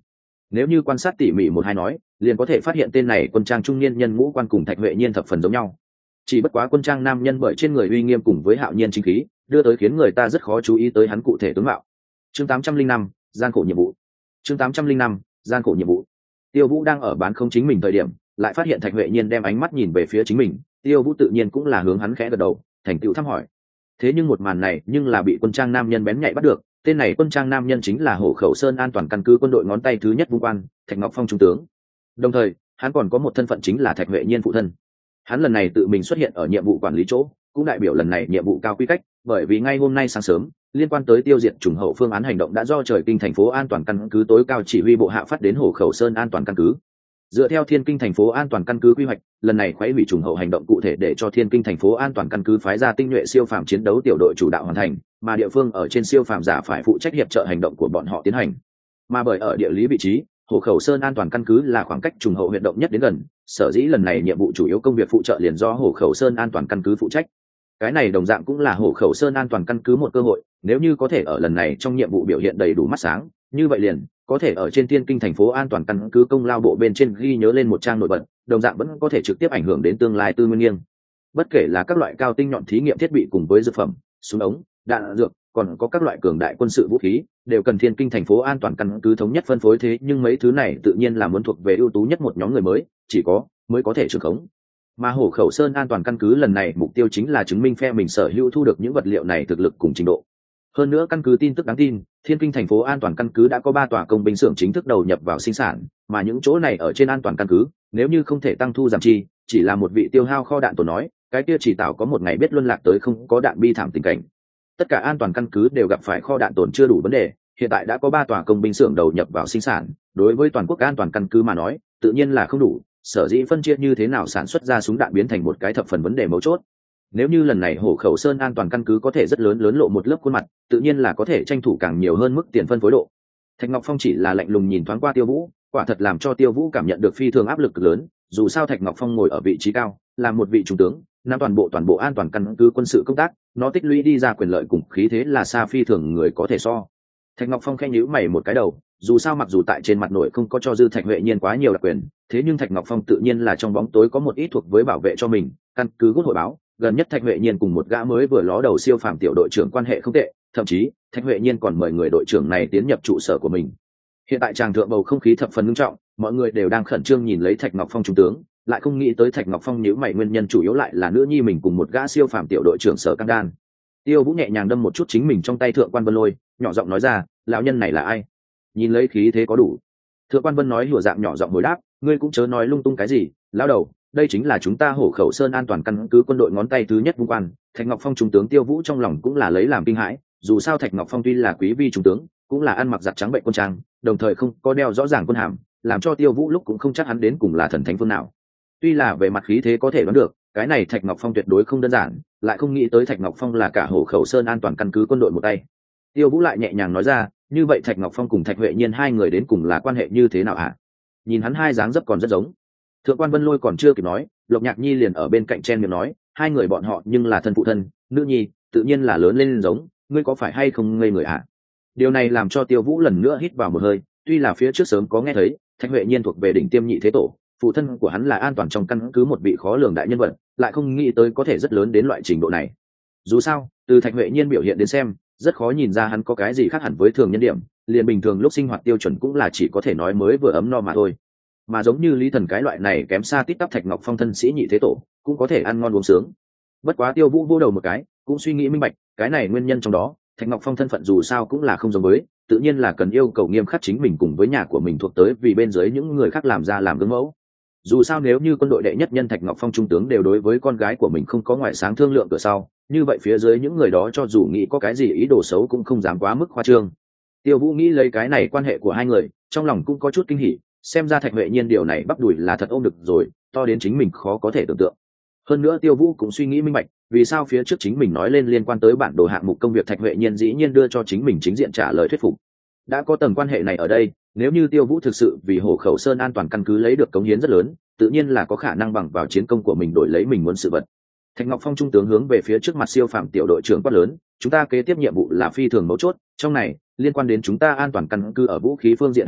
Nếu như quan sát tỉ mỉ một hai nói, liền có thể phát hiện tên này quân trang trung niên nhân ngũ quan cùng Thạch Huệ Nhiên thập phần giống nhau. Chỉ bất quá quân trang nam nhân bởi trên người uy nghiêm cùng với hạo nhiên chính khí, đưa tới khiến người ta rất khó chú ý tới hắn cụ thể tướng mạo. Chương tám trăm linh năm, gian khổ nhiệm vụ. Chương tám trăm linh năm, gian khổ nhiệm vụ. Tiêu Vũ đang ở bán không chính mình thời điểm, lại phát hiện Thạch Huệ Nhiên đem ánh mắt nhìn về phía chính mình, Tiêu Vũ tự nhiên cũng là hướng hắn khẽ gật đầu, thành tựu thăm hỏi. Thế nhưng một màn này nhưng là bị quân trang nam nhân bén nhạy bắt được, tên này quân trang nam nhân chính là Hổ Khẩu Sơn an toàn căn cứ quân đội ngón tay thứ nhất Vung Quan, Thạch Ngọc Phong trung tướng. Đồng thời, hắn còn có một thân phận chính là Thạch Huệ Nhiên phụ thân. Hắn lần này tự mình xuất hiện ở nhiệm vụ quản lý chỗ, cũng đại biểu lần này nhiệm vụ cao quy cách, bởi vì ngay hôm nay sáng sớm, liên quan tới tiêu diệt trùng hậu phương án hành động đã do Trời Kinh thành phố an toàn căn cứ tối cao chỉ huy bộ hạ phát đến Hổ Khẩu Sơn an toàn căn cứ. Dựa theo Thiên Kinh thành phố an toàn căn cứ quy hoạch, lần này khoái hủy trùng hậu hành động cụ thể để cho Thiên Kinh thành phố an toàn căn cứ phái ra tinh nhuệ siêu phàm chiến đấu tiểu đội chủ đạo hoàn thành, mà địa phương ở trên siêu phàm giả phải phụ trách hiệp trợ hành động của bọn họ tiến hành. Mà bởi ở địa lý vị trí, Hổ Khẩu Sơn an toàn căn cứ là khoảng cách trùng hậu huyện động nhất đến gần, sở dĩ lần này nhiệm vụ chủ yếu công việc phụ trợ liền do Hổ Khẩu Sơn an toàn căn cứ phụ trách. Cái này đồng dạng cũng là Hổ Khẩu Sơn an toàn căn cứ một cơ hội, nếu như có thể ở lần này trong nhiệm vụ biểu hiện đầy đủ mắt sáng, như vậy liền có thể ở trên Thiên Kinh thành phố an toàn căn cứ công lao bộ bên trên ghi nhớ lên một trang nổi bật, đồng dạng vẫn có thể trực tiếp ảnh hưởng đến tương lai tư nguyên nghiêng. Bất kể là các loại cao tinh nhọn thí nghiệm thiết bị cùng với dược phẩm, súng ống, đạn dược, còn có các loại cường đại quân sự vũ khí, đều cần Thiên Kinh thành phố an toàn căn cứ thống nhất phân phối, thế nhưng mấy thứ này tự nhiên là muốn thuộc về ưu tú nhất một nhóm người mới, chỉ có mới có thể trưởng khống. Mà Hổ Khẩu Sơn an toàn căn cứ lần này mục tiêu chính là chứng minh phe mình sở hữu thu được những vật liệu này thực lực cùng trình độ. Hơn nữa căn cứ tin tức đáng tin, Thiên Kinh thành phố an toàn căn cứ đã có ba tòa công binh xưởng chính thức đầu nhập vào sinh sản, mà những chỗ này ở trên an toàn căn cứ, nếu như không thể tăng thu giảm chi, chỉ là một vị tiêu hao kho đạn tổ nói, cái kia chỉ tạo có một ngày biết luân lạc tới không có đạn bi thảm tình cảnh. Tất cả an toàn căn cứ đều gặp phải kho đạn tồn chưa đủ vấn đề, hiện tại đã có ba tòa công binh xưởng đầu nhập vào sinh sản, đối với toàn quốc an toàn căn cứ mà nói, tự nhiên là không đủ, sở dĩ phân chia như thế nào sản xuất ra súng đạn biến thành một cái thập phần vấn đề mấu chốt. Nếu như lần này Hổ Khẩu Sơn an toàn căn cứ có thể rất lớn lớn lộ một lớp khuôn mặt, tự nhiên là có thể tranh thủ càng nhiều hơn mức tiền phân phối độ. Thạch Ngọc Phong chỉ là lạnh lùng nhìn thoáng qua Tiêu Vũ, quả thật làm cho Tiêu Vũ cảm nhận được phi thường áp lực lớn, dù sao Thạch Ngọc Phong ngồi ở vị trí cao, là một vị trung tướng, nắm toàn bộ toàn bộ an toàn căn cứ quân sự công tác, nó tích lũy đi ra quyền lợi cùng khí thế là xa phi thường người có thể so. Thạch Ngọc Phong khẽ nhíu mày một cái đầu, dù sao mặc dù tại trên mặt nội không có cho dư Thạch Huệ Nhiên quá nhiều đặc quyền, thế nhưng Thạch Ngọc Phong tự nhiên là trong bóng tối có một ít thuộc với bảo vệ cho mình, căn cứ gút hội báo, gần nhất Thạch Huệ Nhiên cùng một gã mới vừa ló đầu siêu phàm tiểu đội trưởng quan hệ không tệ, thậm chí Thạch Huệ Nhiên còn mời người đội trưởng này tiến nhập trụ sở của mình. Hiện tại tràng thượng bầu không khí thập phần nghiêm trọng, mọi người đều đang khẩn trương nhìn lấy Thạch Ngọc Phong trung tướng, lại không nghĩ tới Thạch Ngọc Phong nhíu mày nguyên nhân chủ yếu lại là nữ nhi mình cùng một gã siêu phàm tiểu đội trưởng Sở Căng Đan. Tiêu Vũ nhẹ nhàng đâm một chút chính mình trong tay Thượng Quan Vân Lôi, nhỏ giọng nói ra, lão nhân này là ai? Nhìn lấy khí thế có đủ. Thượng Quan Vân nói hùa dạng nhỏ giọng hồi đáp, ngươi cũng chớ nói lung tung cái gì, lão đầu, đây chính là chúng ta Hổ Khẩu Sơn an toàn căn cứ quân đội ngón tay thứ nhất Vung Quan. Thạch Ngọc Phong trung tướng Tiêu Vũ trong lòng cũng là lấy làm kinh hãi, dù sao Thạch Ngọc Phong tuy là quý vi trung tướng, cũng là ăn mặc giặt trắng bệnh quân trang, đồng thời không có đeo rõ ràng quân hàm, làm cho Tiêu Vũ lúc cũng không chắc hắn đến cùng là thần thánh phương nào. Tuy là về mặt khí thế có thể đoán được, cái này Thạch Ngọc Phong tuyệt đối không đơn giản, lại không nghĩ tới Thạch Ngọc Phong là cả Hổ Khẩu Sơn an toàn căn cứ quân đội một tay. Tiêu Vũ lại nhẹ nhàng nói ra, như vậy Thạch Ngọc Phong cùng Thạch Huệ Nhiên hai người đến cùng là quan hệ như thế nào hả? Nhìn hắn hai dáng dấp còn rất giống. Thượng Quan Vân Lôi còn chưa kịp nói, Lộc Nhạc Nhi liền ở bên cạnh chen miệng nói, hai người bọn họ nhưng là thân phụ thân, nữ nhi, tự nhiên là lớn lên giống, ngươi có phải hay không ngây người hả? Điều này làm cho Tiêu Vũ lần nữa hít vào một hơi, tuy là phía trước sớm có nghe thấy, Thạch Huệ Nhiên thuộc về đỉnh tiêm nhị thế tổ, phụ thân của hắn là an toàn trong căn cứ một vị khó lường đại nhân vật, lại không nghĩ tới có thể rất lớn đến loại trình độ này. Dù sao, từ Thạch Huệ Nhiên biểu hiện đến xem, rất khó nhìn ra hắn có cái gì khác hẳn với thường nhân điểm, liền bình thường lúc sinh hoạt tiêu chuẩn cũng là chỉ có thể nói mới vừa ấm no mà thôi. Mà giống như Lý Thần cái loại này kém xa tít tắp Thạch Ngọc Phong thân sĩ nhị thế tổ, cũng có thể ăn ngon uống sướng. Bất quá Tiêu Vũ vô đầu một cái, cũng suy nghĩ minh bạch, cái này nguyên nhân trong đó, Thạch Ngọc Phong thân phận dù sao cũng là không giống với, tự nhiên là cần yêu cầu nghiêm khắc chính mình cùng với nhà của mình thuộc tới vì bên dưới những người khác làm ra làm gương mẫu. Dù sao nếu như quân đội đệ nhất nhân Thạch Ngọc Phong trung tướng đều đối với con gái của mình không có ngoại sáng thương lượng cửa sau, như vậy phía dưới những người đó cho dù nghĩ có cái gì ý đồ xấu cũng không dám quá mức khoa trương. Tiêu Vũ nghĩ lấy cái này quan hệ của hai người, trong lòng cũng có chút kinh hỉ, xem ra Thạch Huệ Nhiên điều này bắp đùi là thật ôm được rồi, to đến chính mình khó có thể tưởng tượng. Hơn nữa Tiêu Vũ cũng suy nghĩ minh bạch, vì sao phía trước chính mình nói lên liên quan tới bản đồ hạng mục công việc Thạch Huệ Nhiên dĩ nhiên đưa cho chính mình chính diện trả lời thuyết phục. Đã có tầng quan hệ này ở đây, nếu như Tiêu Vũ thực sự vì Hổ Khẩu Sơn an toàn căn cứ lấy được cống hiến rất lớn, tự nhiên là có khả năng bằng vào chiến công của mình đổi lấy mình muốn sự vật. Thạch Ngọc Phong trung tướng hướng về phía trước mặt siêu phàm tiểu đội trưởng quát lớn, chúng ta kế tiếp nhiệm vụ là phi thường mấu chốt, trong này liên quan đến chúng ta an toàn căn cứ ở vũ khí phương diện hạng ngạch,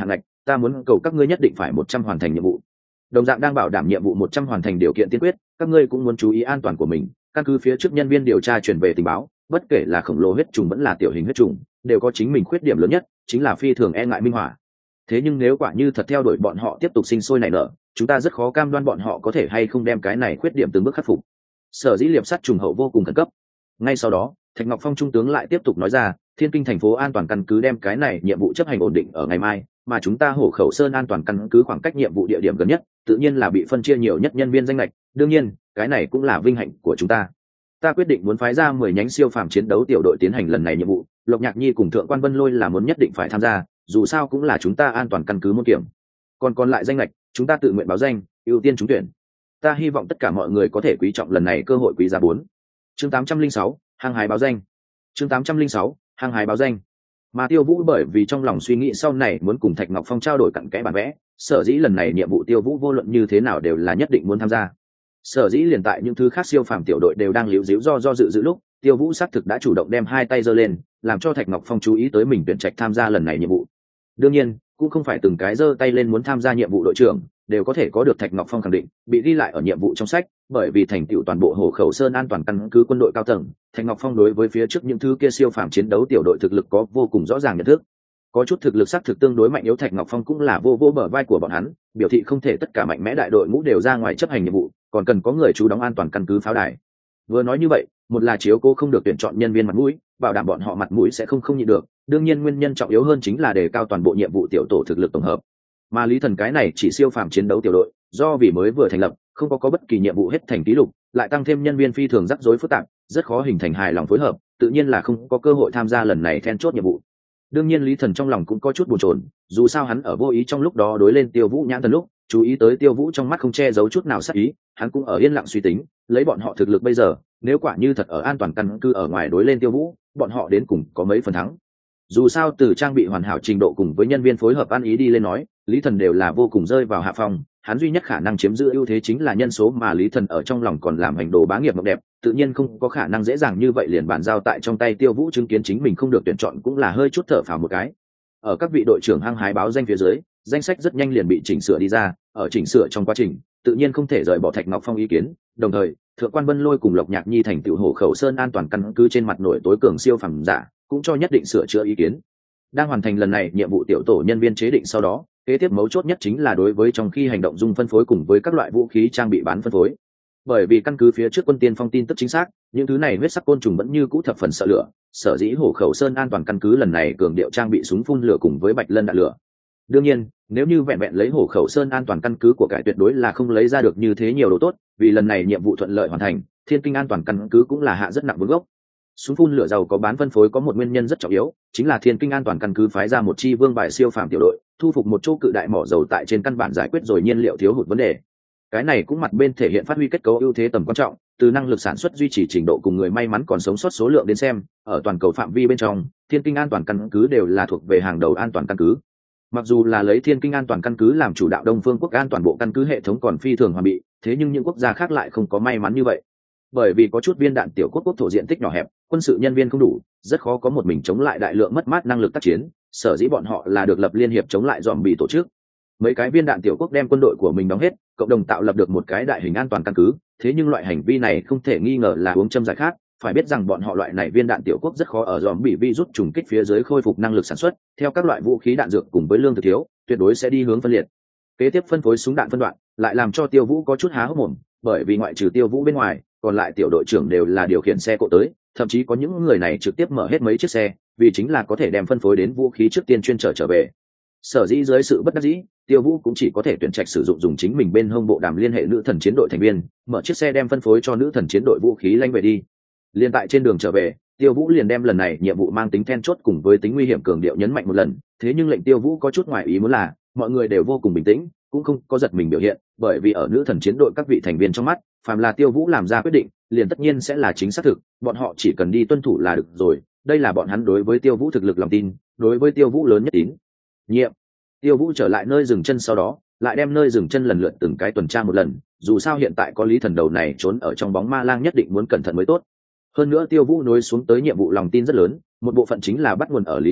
ta muốn cầu các ngươi nhất định phải một trăm hoàn thành nhiệm vụ. Đồng dạng đang bảo đảm nhiệm vụ một trăm hoàn thành điều kiện tiên quyết, các ngươi cũng muốn chú ý an toàn của mình. Căn cứ phía trước nhân viên điều tra truyền về tình báo, bất kể là khổng lồ huyết trùng vẫn là tiểu hình huyết trùng, đều có chính mình khuyết điểm lớn nhất, chính là phi thường e ngại minh hỏa. Thế nhưng nếu quả như thật theo đuổi bọn họ tiếp tục sinh sôi nảy nở, chúng ta rất khó cam đoan bọn họ có thể hay không đem cái này khuyết điểm từng bước khắc phục. Sở dĩ liệp sắt trùng hậu vô cùng khẩn cấp. Ngay sau đó, Thạch Ngọc Phong trung tướng lại tiếp tục nói ra, Thiên Kinh thành phố an toàn căn cứ đem cái này nhiệm vụ chấp hành ổn định ở ngày mai, mà chúng ta Hổ Khẩu Sơn an toàn căn cứ khoảng cách nhiệm vụ địa điểm gần nhất, tự nhiên là bị phân chia nhiều nhất nhân viên danh lệch, đương nhiên, cái này cũng là vinh hạnh của chúng ta. Ta quyết định muốn phái ra mười nhánh siêu phàm chiến đấu tiểu đội tiến hành lần này nhiệm vụ, Lộc Nhạc Nhi cùng Thượng quan Vân Lôi là muốn nhất định phải tham gia, dù sao cũng là chúng ta an toàn căn cứ môn kiểm. Còn còn lại danh lệch, chúng ta tự nguyện báo danh, ưu tiên trúng tuyển. Ta hy vọng tất cả mọi người có thể quý trọng lần này cơ hội quý giá bốn. Chương tám trăm linh sáu, hăng hái báo danh. Chương tám trăm linh sáu, hăng hái báo danh. Mà Tiêu Vũ bởi vì trong lòng suy nghĩ sau này muốn cùng Thạch Ngọc Phong trao đổi cặn kẽ bản vẽ, sở dĩ lần này nhiệm vụ Tiêu Vũ vô luận như thế nào đều là nhất định muốn tham gia. Sở dĩ liền tại những thứ khác siêu phàm tiểu đội đều đang líu díu do do dự dự lúc, Tiêu Vũ xác thực đã chủ động đem hai tay giơ lên, làm cho Thạch Ngọc Phong chú ý tới mình tuyển trạch tham gia lần này nhiệm vụ. Đương nhiên, cũng không phải từng cái giơ tay lên muốn tham gia nhiệm vụ đội trưởng đều có thể có được Thạch Ngọc Phong khẳng định, bị ghi lại ở nhiệm vụ trong sách, bởi vì thành tựu toàn bộ Hổ Khẩu Sơn an toàn căn cứ quân đội cao tầng, Thạch Ngọc Phong đối với phía trước những thứ kia siêu phàm chiến đấu tiểu đội thực lực có vô cùng rõ ràng nhận thức. Có chút thực lực xác thực tương đối mạnh yếu, Thạch Ngọc Phong cũng là vô vô bờ vai của bọn hắn, biểu thị không thể tất cả mạnh mẽ đại đội ngũ đều ra ngoài chấp hành nhiệm vụ, còn cần có người chú đóng an toàn căn cứ pháo đài. Vừa nói như vậy, một là chiếu cố không được tuyển chọn nhân viên mặt mũi, bảo đảm bọn họ mặt mũi sẽ không không nhịn được, đương nhiên nguyên nhân trọng yếu hơn chính là đề cao toàn bộ nhiệm vụ tiểu tổ thực lực tổng hợp. Mà Lý Thần cái này chỉ siêu phàm chiến đấu tiểu đội, do vì mới vừa thành lập, không có có bất kỳ nhiệm vụ hết thành ký lục, lại tăng thêm nhân viên phi thường rắc rối phức tạp, rất khó hình thành hài lòng phối hợp, tự nhiên là không có cơ hội tham gia lần này then chốt nhiệm vụ. Đương nhiên Lý Thần trong lòng cũng có chút bồn chồn, dù sao hắn ở vô ý trong lúc đó đối lên Tiêu Vũ nhãn thần lúc, chú ý tới Tiêu Vũ trong mắt không che giấu chút nào sát ý, hắn cũng ở yên lặng suy tính, lấy bọn họ thực lực bây giờ, nếu quả như thật ở an toàn căn cứ ở ngoài đối lên Tiêu Vũ, bọn họ đến cùng có mấy phần thắng. Dù sao từ trang bị hoàn hảo trình độ cùng với nhân viên phối hợp ăn ý đi lên nói, Lý Thần đều là vô cùng rơi vào hạ phong, hắn duy nhất khả năng chiếm giữ ưu thế chính là nhân số, mà Lý Thần ở trong lòng còn làm hành đồ bá nghiệp mộng đẹp, tự nhiên không có khả năng dễ dàng như vậy liền bàn giao tại trong tay Tiêu Vũ, chứng kiến chính mình không được tuyển chọn cũng là hơi chút thở phào một cái. Ở các vị đội trưởng hăng hái báo danh phía dưới, danh sách rất nhanh liền bị chỉnh sửa đi ra, ở chỉnh sửa trong quá trình, tự nhiên không thể rời bỏ Thạch Ngọc Phong ý kiến, đồng thời, Thượng quan Vân Lôi cùng Lộc Nhạc Nhi thành tựu Hổ Khẩu Sơn an toàn căn cứ trên mặt nổi tối cường siêu phàm giả, cũng cho nhất định sửa chữa ý kiến. Đang hoàn thành lần này nhiệm vụ tiểu tổ nhân viên chế định sau đó, kế tiếp mấu chốt nhất chính là đối với trong khi hành động dung phân phối cùng với các loại vũ khí trang bị bán phân phối. Bởi vì căn cứ phía trước quân tiên phong tin tức chính xác, những thứ này huyết sắc côn trùng vẫn như cũ thập phần sợ lửa, sở dĩ Hổ Khẩu Sơn an toàn căn cứ lần này cường điệu trang bị súng phun lửa cùng với bạch lân đạn lửa. Đương nhiên, nếu như vẹn vẹn lấy Hổ Khẩu Sơn an toàn căn cứ của cải tuyệt đối là không lấy ra được như thế nhiều đồ tốt, vì lần này nhiệm vụ thuận lợi hoàn thành, Thiên Kinh an toàn căn cứ cũng là hạ rất nặng vốn gốc. Súng phun lửa giàu có bán phân phối có một nguyên nhân rất trọng yếu, chính là Thiên Kinh an toàn căn cứ phái ra một chi vương bài siêu phàm tiểu đội, thu phục một chỗ cự đại mỏ dầu tại trên căn bản giải quyết rồi nhiên liệu thiếu hụt vấn đề. Cái này cũng mặt bên thể hiện phát huy kết cấu ưu thế tầm quan trọng, từ năng lực sản xuất duy trì trình độ cùng người may mắn còn sống sót số lượng đến xem, ở toàn cầu phạm vi bên trong, Thiên Kinh an toàn căn cứ đều là thuộc về hàng đầu an toàn căn cứ. Mặc dù là lấy Thiên Kinh an toàn căn cứ làm chủ đạo Đông Phương quốc an toàn bộ căn cứ hệ thống còn phi thường hoàn bị, thế nhưng những quốc gia khác lại không có may mắn như vậy. Bởi vì có chút viên đạn tiểu quốc quốc thổ diện tích nhỏ hẹp, quân sự nhân viên không đủ, rất khó có một mình chống lại đại lượng mất mát năng lực tác chiến, sở dĩ bọn họ là được lập liên hiệp chống lại dòm bị tổ chức. Mấy cái viên đạn tiểu quốc đem quân đội của mình đóng hết, cộng đồng tạo lập được một cái đại hình an toàn căn cứ, thế nhưng loại hành vi này không thể nghi ngờ là uống châm giải khát, phải biết rằng bọn họ loại này viên đạn tiểu quốc rất khó ở dòm bị virus trùng kích phía dưới khôi phục năng lực sản xuất, theo các loại vũ khí đạn dược cùng với lương thực thiếu, tuyệt đối sẽ đi hướng phân liệt. Kế tiếp phân phối súng đạn phân đoạn, lại làm cho Tiêu Vũ có chút há hốc mồm, bởi vì ngoại trừ Tiêu Vũ bên ngoài, còn lại tiểu đội trưởng đều là điều khiển xe cộ tới, thậm chí có những người này trực tiếp mở hết mấy chiếc xe, vì chính là có thể đem phân phối đến vũ khí trước tiên chuyên trở trở về. Sở dĩ dưới sự bất đắc dĩ, Tiêu Vũ cũng chỉ có thể tuyển trạch sử dụng dùng chính mình bên hông bộ đàm liên hệ nữ thần chiến đội thành viên, mở chiếc xe đem phân phối cho nữ thần chiến đội vũ khí lanh về đi. Liên tại trên đường trở về, Tiêu Vũ liền đem lần này nhiệm vụ mang tính then chốt cùng với tính nguy hiểm cường điệu nhấn mạnh một lần, thế nhưng lệnh Tiêu Vũ có chút ngoài ý muốn là, mọi người đều vô cùng bình tĩnh, cũng không có giật mình biểu hiện, bởi vì ở nữ thần chiến đội các vị thành viên trong mắt, phàm là Tiêu Vũ làm ra quyết định, liền tất nhiên sẽ là chính xác thực, bọn họ chỉ cần đi tuân thủ là được rồi, đây là bọn hắn đối với Tiêu Vũ thực lực lòng tin, đối với Tiêu Vũ lớn nhất tín nhiệm. Tiêu Vũ trở lại nơi dừng chân sau đó, lại đem nơi dừng chân lần lượt từng cái tuần tra một lần, dù sao hiện tại có Lý Thần đầu này trốn ở trong bóng ma lang nhất định muốn cẩn thận mới tốt. Hơn nữa Tiêu Vũ nối xuống tới nhiệm vụ lòng tin rất lớn, một bộ phận chính là bắt nguồn ở Lý Hân Nguyệt,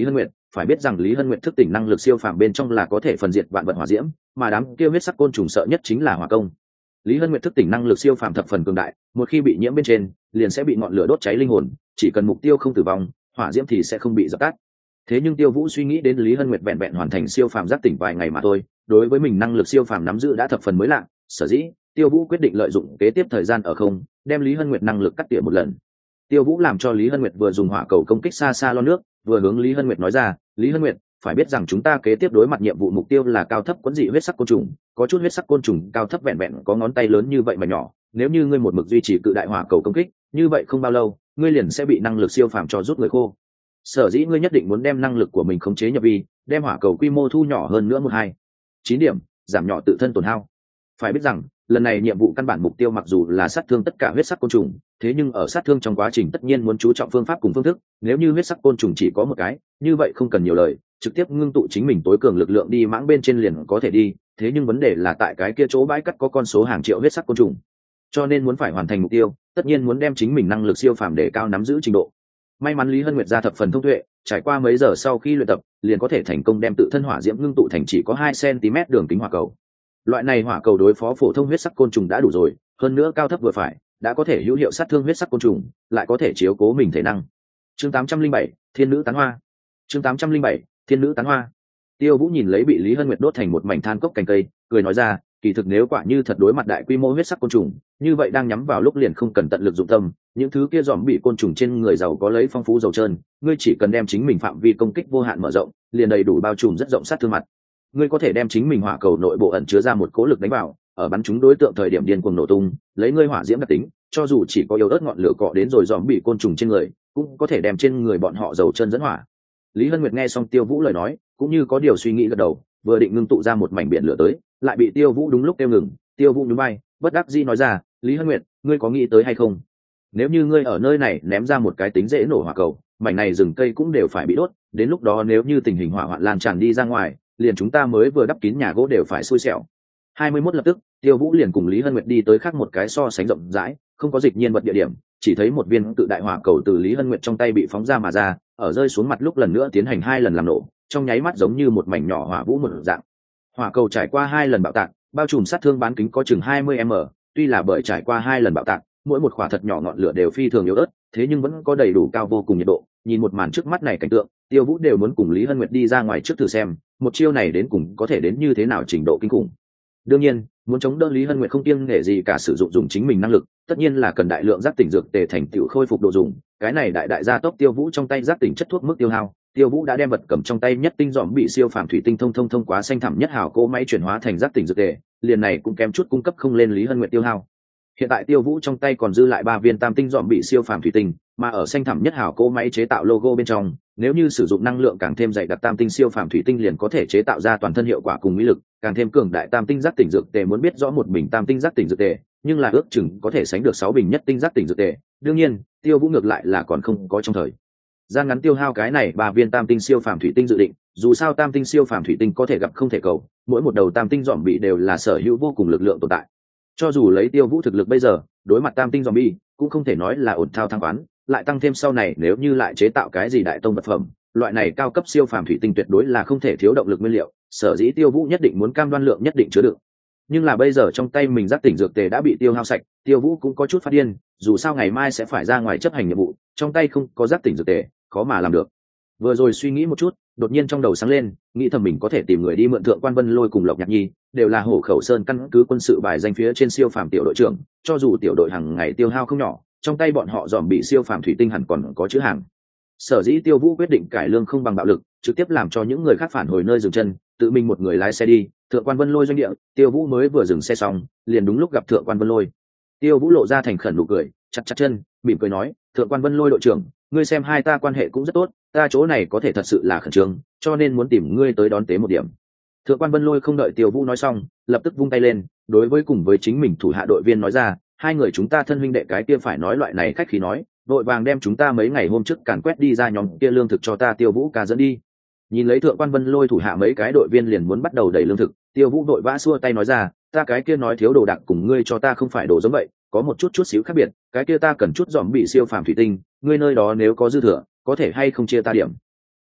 phải biết rằng Lý Hân Nguyệt thức tỉnh năng lực siêu phàm bên trong là có thể phần diệt vạn vật hỏa diễm, mà đám kia huyết sắc côn trùng sợ nhất chính là hỏa công. Lý Hân Nguyệt thức tỉnh năng lực siêu phàm thập phần cường đại, một khi bị nhiễm bên trên, liền sẽ bị ngọn lửa đốt cháy linh hồn, chỉ cần mục tiêu không tử vong, hỏa diễm thì sẽ không bị dập tắt. Thế nhưng Tiêu Vũ suy nghĩ đến Lý Hân Nguyệt vẹn vẹn hoàn thành siêu phàm giác tỉnh vài ngày mà thôi, đối với mình năng lực siêu phàm nắm giữ đã thập phần mới lạ, sở dĩ Tiêu Vũ quyết định lợi dụng kế tiếp thời gian ở không, đem Lý Hân Nguyệt năng lực cắt tỉa một lần. Tiêu Vũ làm cho Lý Hân Nguyệt vừa dùng hỏa cầu công kích xa xa lon nước, vừa hướng Lý Hân Nguyệt nói ra, "Lý Hân Nguyệt, phải biết rằng chúng ta kế tiếp đối mặt nhiệm vụ mục tiêu là cao thấp quấn dị huyết sắc côn trùng, có chút huyết sắc côn trùng cao thấp vẹn vẹn có ngón tay lớn như vậy mà nhỏ, nếu như ngươi một mực duy trì cự đại hỏa cầu công kích, như vậy không bao lâu, ngươi liền sẽ bị năng lực siêu phàm cho rút người khô. Sở dĩ ngươi nhất định muốn đem năng lực của mình khống chế nhập vi, đem hỏa cầu quy mô thu nhỏ hơn nữa một hai chín điểm, giảm nhỏ tự thân tổn hao. Phải biết rằng, lần này nhiệm vụ căn bản mục tiêu mặc dù là sát thương tất cả huyết sắc côn trùng, thế nhưng ở sát thương trong quá trình tất nhiên muốn chú trọng phương pháp cùng phương thức, nếu như huyết sắc côn trùng chỉ có một cái, như vậy không cần nhiều lời, trực tiếp ngưng tụ chính mình tối cường lực lượng đi mãng bên trên liền có thể đi, thế nhưng vấn đề là tại cái kia chỗ bãi cắt có con số hàng triệu huyết sắc côn trùng. Cho nên muốn phải hoàn thành mục tiêu, tất nhiên muốn đem chính mình năng lực siêu phàm để cao nắm giữ trình độ. May mắn Lý Hân Nguyệt ra thập phần thông tuệ, trải qua mấy giờ sau khi luyện tập, liền có thể thành công đem tự thân hỏa diễm ngưng tụ thành chỉ có hai xăng-ti-mét đường kính hỏa cầu. Loại này hỏa cầu đối phó phổ thông huyết sắc côn trùng đã đủ rồi, hơn nữa cao thấp vừa phải, đã có thể hữu hiệu sát thương huyết sắc côn trùng, lại có thể chiếu cố mình thể năng. Chương tám trăm linh bảy, Thiên nữ tán hoa. Chương tám trăm linh bảy, Thiên nữ tán hoa. Tiêu Vũ nhìn lấy bị Lý Hân Nguyệt đốt thành một mảnh than cốc cành cây, cười nói ra, kỳ thực nếu quả như thật đối mặt đại quy mô huyết sắc côn trùng, như vậy đang nhắm vào lúc liền không cần tận lực dụng tâm, những thứ kia dòm bị côn trùng trên người giàu có lấy phong phú dầu trơn, ngươi chỉ cần đem chính mình phạm vi công kích vô hạn mở rộng, liền đầy đủ bao trùm rất rộng sát thương mặt. Ngươi có thể đem chính mình hỏa cầu nội bộ ẩn chứa ra một cỗ lực đánh vào, ở bắn chúng đối tượng thời điểm điên cuồng nổ tung, lấy ngươi hỏa diễm đặc tính, cho dù chỉ có yếu ớt ngọn lửa cọ đến rồi dòm bị côn trùng trên người, cũng có thể đem trên người bọn họ dầu trơn dẫn hỏa. Lý Hân Nguyệt nghe xong Tiêu Vũ lời nói, cũng như có điều suy nghĩ gật đầu, vừa định ngưng tụ ra một mảnh biển lửa tới, lại bị Tiêu Vũ đúng lúc kêu ngừng. Tiêu Vũ nhún vai, bất đắc dĩ nói ra, Lý Hân Nguyệt, ngươi có nghĩ tới hay không? Nếu như ngươi ở nơi này ném ra một cái tính dễ nổ hỏa cầu, mảnh này rừng cây cũng đều phải bị đốt, đến lúc đó nếu như tình hình hỏa hoạn lan tràn đi ra ngoài, liền chúng ta mới vừa đắp kín nhà gỗ đều phải xui xẻo. hai mươi mốt lập tức, Tiêu Vũ liền cùng Lý Hân Nguyệt đi tới khác một cái so sánh rộng rãi, không có dịch nhiên vật địa điểm, chỉ thấy một viên tự đại hỏa cầu từ Lý Hân Nguyệt trong tay bị phóng ra mà ra, ở rơi xuống mặt lúc lần nữa tiến hành hai lần làm nổ, trong nháy mắt giống như một mảnh nhỏ hỏa vũ một dạng. Hỏa cầu trải qua hai lần bạo tạc, bao trùm sát thương bán kính có chừng hai mươi mét, tuy là bởi trải qua hai lần bạo tạc, mỗi một quả thật nhỏ ngọn lửa đều phi thường yếu ớt, thế nhưng vẫn có đầy đủ cao vô cùng nhiệt độ. Nhìn một màn trước mắt này cảnh tượng, Tiêu Vũ đều muốn cùng Lý Hân Nguyệt đi ra ngoài trước thử xem, một chiêu này đến cùng có thể đến như thế nào trình độ kinh khủng. Đương nhiên, muốn chống đỡ Lý Hân Nguyệt không kiêng nể gì cả sử dụng dùng chính mình năng lực, tất nhiên là cần đại lượng giác tỉnh dược tề thành tựu khôi phục độ dùng. Cái này đại đại gia tốc Tiêu Vũ trong tay giác tỉnh chất thuốc mức tiêu hao. Tiêu Vũ đã đem vật cầm trong tay nhất tinh dòm bị siêu phàm thủy tinh thông thông thông quá xanh thẳm nhất hào cỗ máy chuyển hóa thành giác tỉnh dược tề, liền này cũng kém chút cung cấp không lên Lý Hân Nguyệt tiêu hao. Hiện tại Tiêu Vũ trong tay còn dư lại ba viên tam tinh dòm bị siêu phàm thủy tinh, mà ở xanh thẳm nhất hào cỗ máy chế tạo logo bên trong, nếu như sử dụng năng lượng càng thêm dày đặc tam tinh siêu phàm thủy tinh liền có thể chế tạo ra toàn thân hiệu quả cùng mỹ lực, càng thêm cường đại tam tinh giác tỉnh dược tề. Muốn biết rõ một bình tam tinh giác tỉnh dược tề, nhưng là ước chừng có thể sánh được sáu bình nhất tinh giác tỉnh dược tề. Đương nhiên, Tiêu Vũ ngược lại là còn không có trong thời gian ngắn tiêu hao cái này ba viên tam tinh siêu phàm thủy tinh dự định, dù sao tam tinh siêu phàm thủy tinh có thể gặp không thể cầu, mỗi một đầu tam tinh dòm bị đều là sở hữu vô cùng lực lượng tồn tại. Cho dù lấy Tiêu Vũ thực lực bây giờ, đối mặt tam tinh dòm bị cũng không thể nói là ổn thao thăng quán, lại tăng thêm sau này nếu như lại chế tạo cái gì đại tông vật phẩm, loại này cao cấp siêu phàm thủy tinh tuyệt đối là không thể thiếu động lực nguyên liệu, sở dĩ Tiêu Vũ nhất định muốn cam đoan lượng nhất định chứa đựng. Nhưng là bây giờ trong tay mình giác tỉnh dược tề đã bị tiêu hao sạch, Tiêu Vũ cũng có chút phát điên, dù sao ngày mai sẽ phải ra ngoài chấp hành nhiệm vụ, trong tay không có giác tỉnh dược tề, khó mà làm được. Vừa rồi suy nghĩ một chút, đột nhiên trong đầu sáng lên, nghĩ thầm mình có thể tìm người đi mượn Thượng Quan Vân Lôi cùng Lộc Nhạc Nhi, đều là Hổ Khẩu Sơn căn cứ quân sự bài danh phía trên siêu phàm tiểu đội trưởng, cho dù tiểu đội hàng ngày tiêu hao không nhỏ, trong tay bọn họ dòm bị siêu phàm thủy tinh hẳn còn có chữ hàng. Sở dĩ Tiêu Vũ quyết định cải lương không bằng bạo lực, trực tiếp làm cho những người khác phản hồi nơi dừng chân, tự mình một người lái xe đi. Thượng Quan Vân Lôi doanh địa, Tiêu Vũ mới vừa dừng xe xong, liền đúng lúc gặp Thượng Quan Vân Lôi. Tiêu Vũ lộ ra thành khẩn nụ cười, chặt chặt chân, mỉm cười nói, Thượng Quan Vân Lôi đội trưởng, ngươi xem hai ta quan hệ cũng rất tốt, ta chỗ này có thể thật sự là khẩn trương, cho nên muốn tìm ngươi tới đón tế một điểm. Thượng Quan Vân Lôi không đợi Tiêu Vũ nói xong, lập tức vung tay lên, đối với cùng với chính mình thủ hạ đội viên nói ra, hai người chúng ta thân huynh đệ cái kia phải nói loại này khách khí nói, đội vàng đem chúng ta mấy ngày hôm trước càn quét đi ra nhóm kia lương thực cho ta Tiêu Vũ ca dẫn đi. Nhìn lấy Thượng Quan Vân Lôi thủ hạ mấy cái đội viên liền muốn bắt đầu đẩy lương thực, Tiêu Vũ đội vã xua tay nói ra, ta cái kia nói thiếu đồ đạc cùng ngươi cho ta không phải đồ giống vậy, có một chút chút xíu khác biệt, cái kia ta cần chút dòm bị siêu phàm thủy tinh, ngươi nơi đó nếu có dư thừa, có thể hay không chia ta điểm.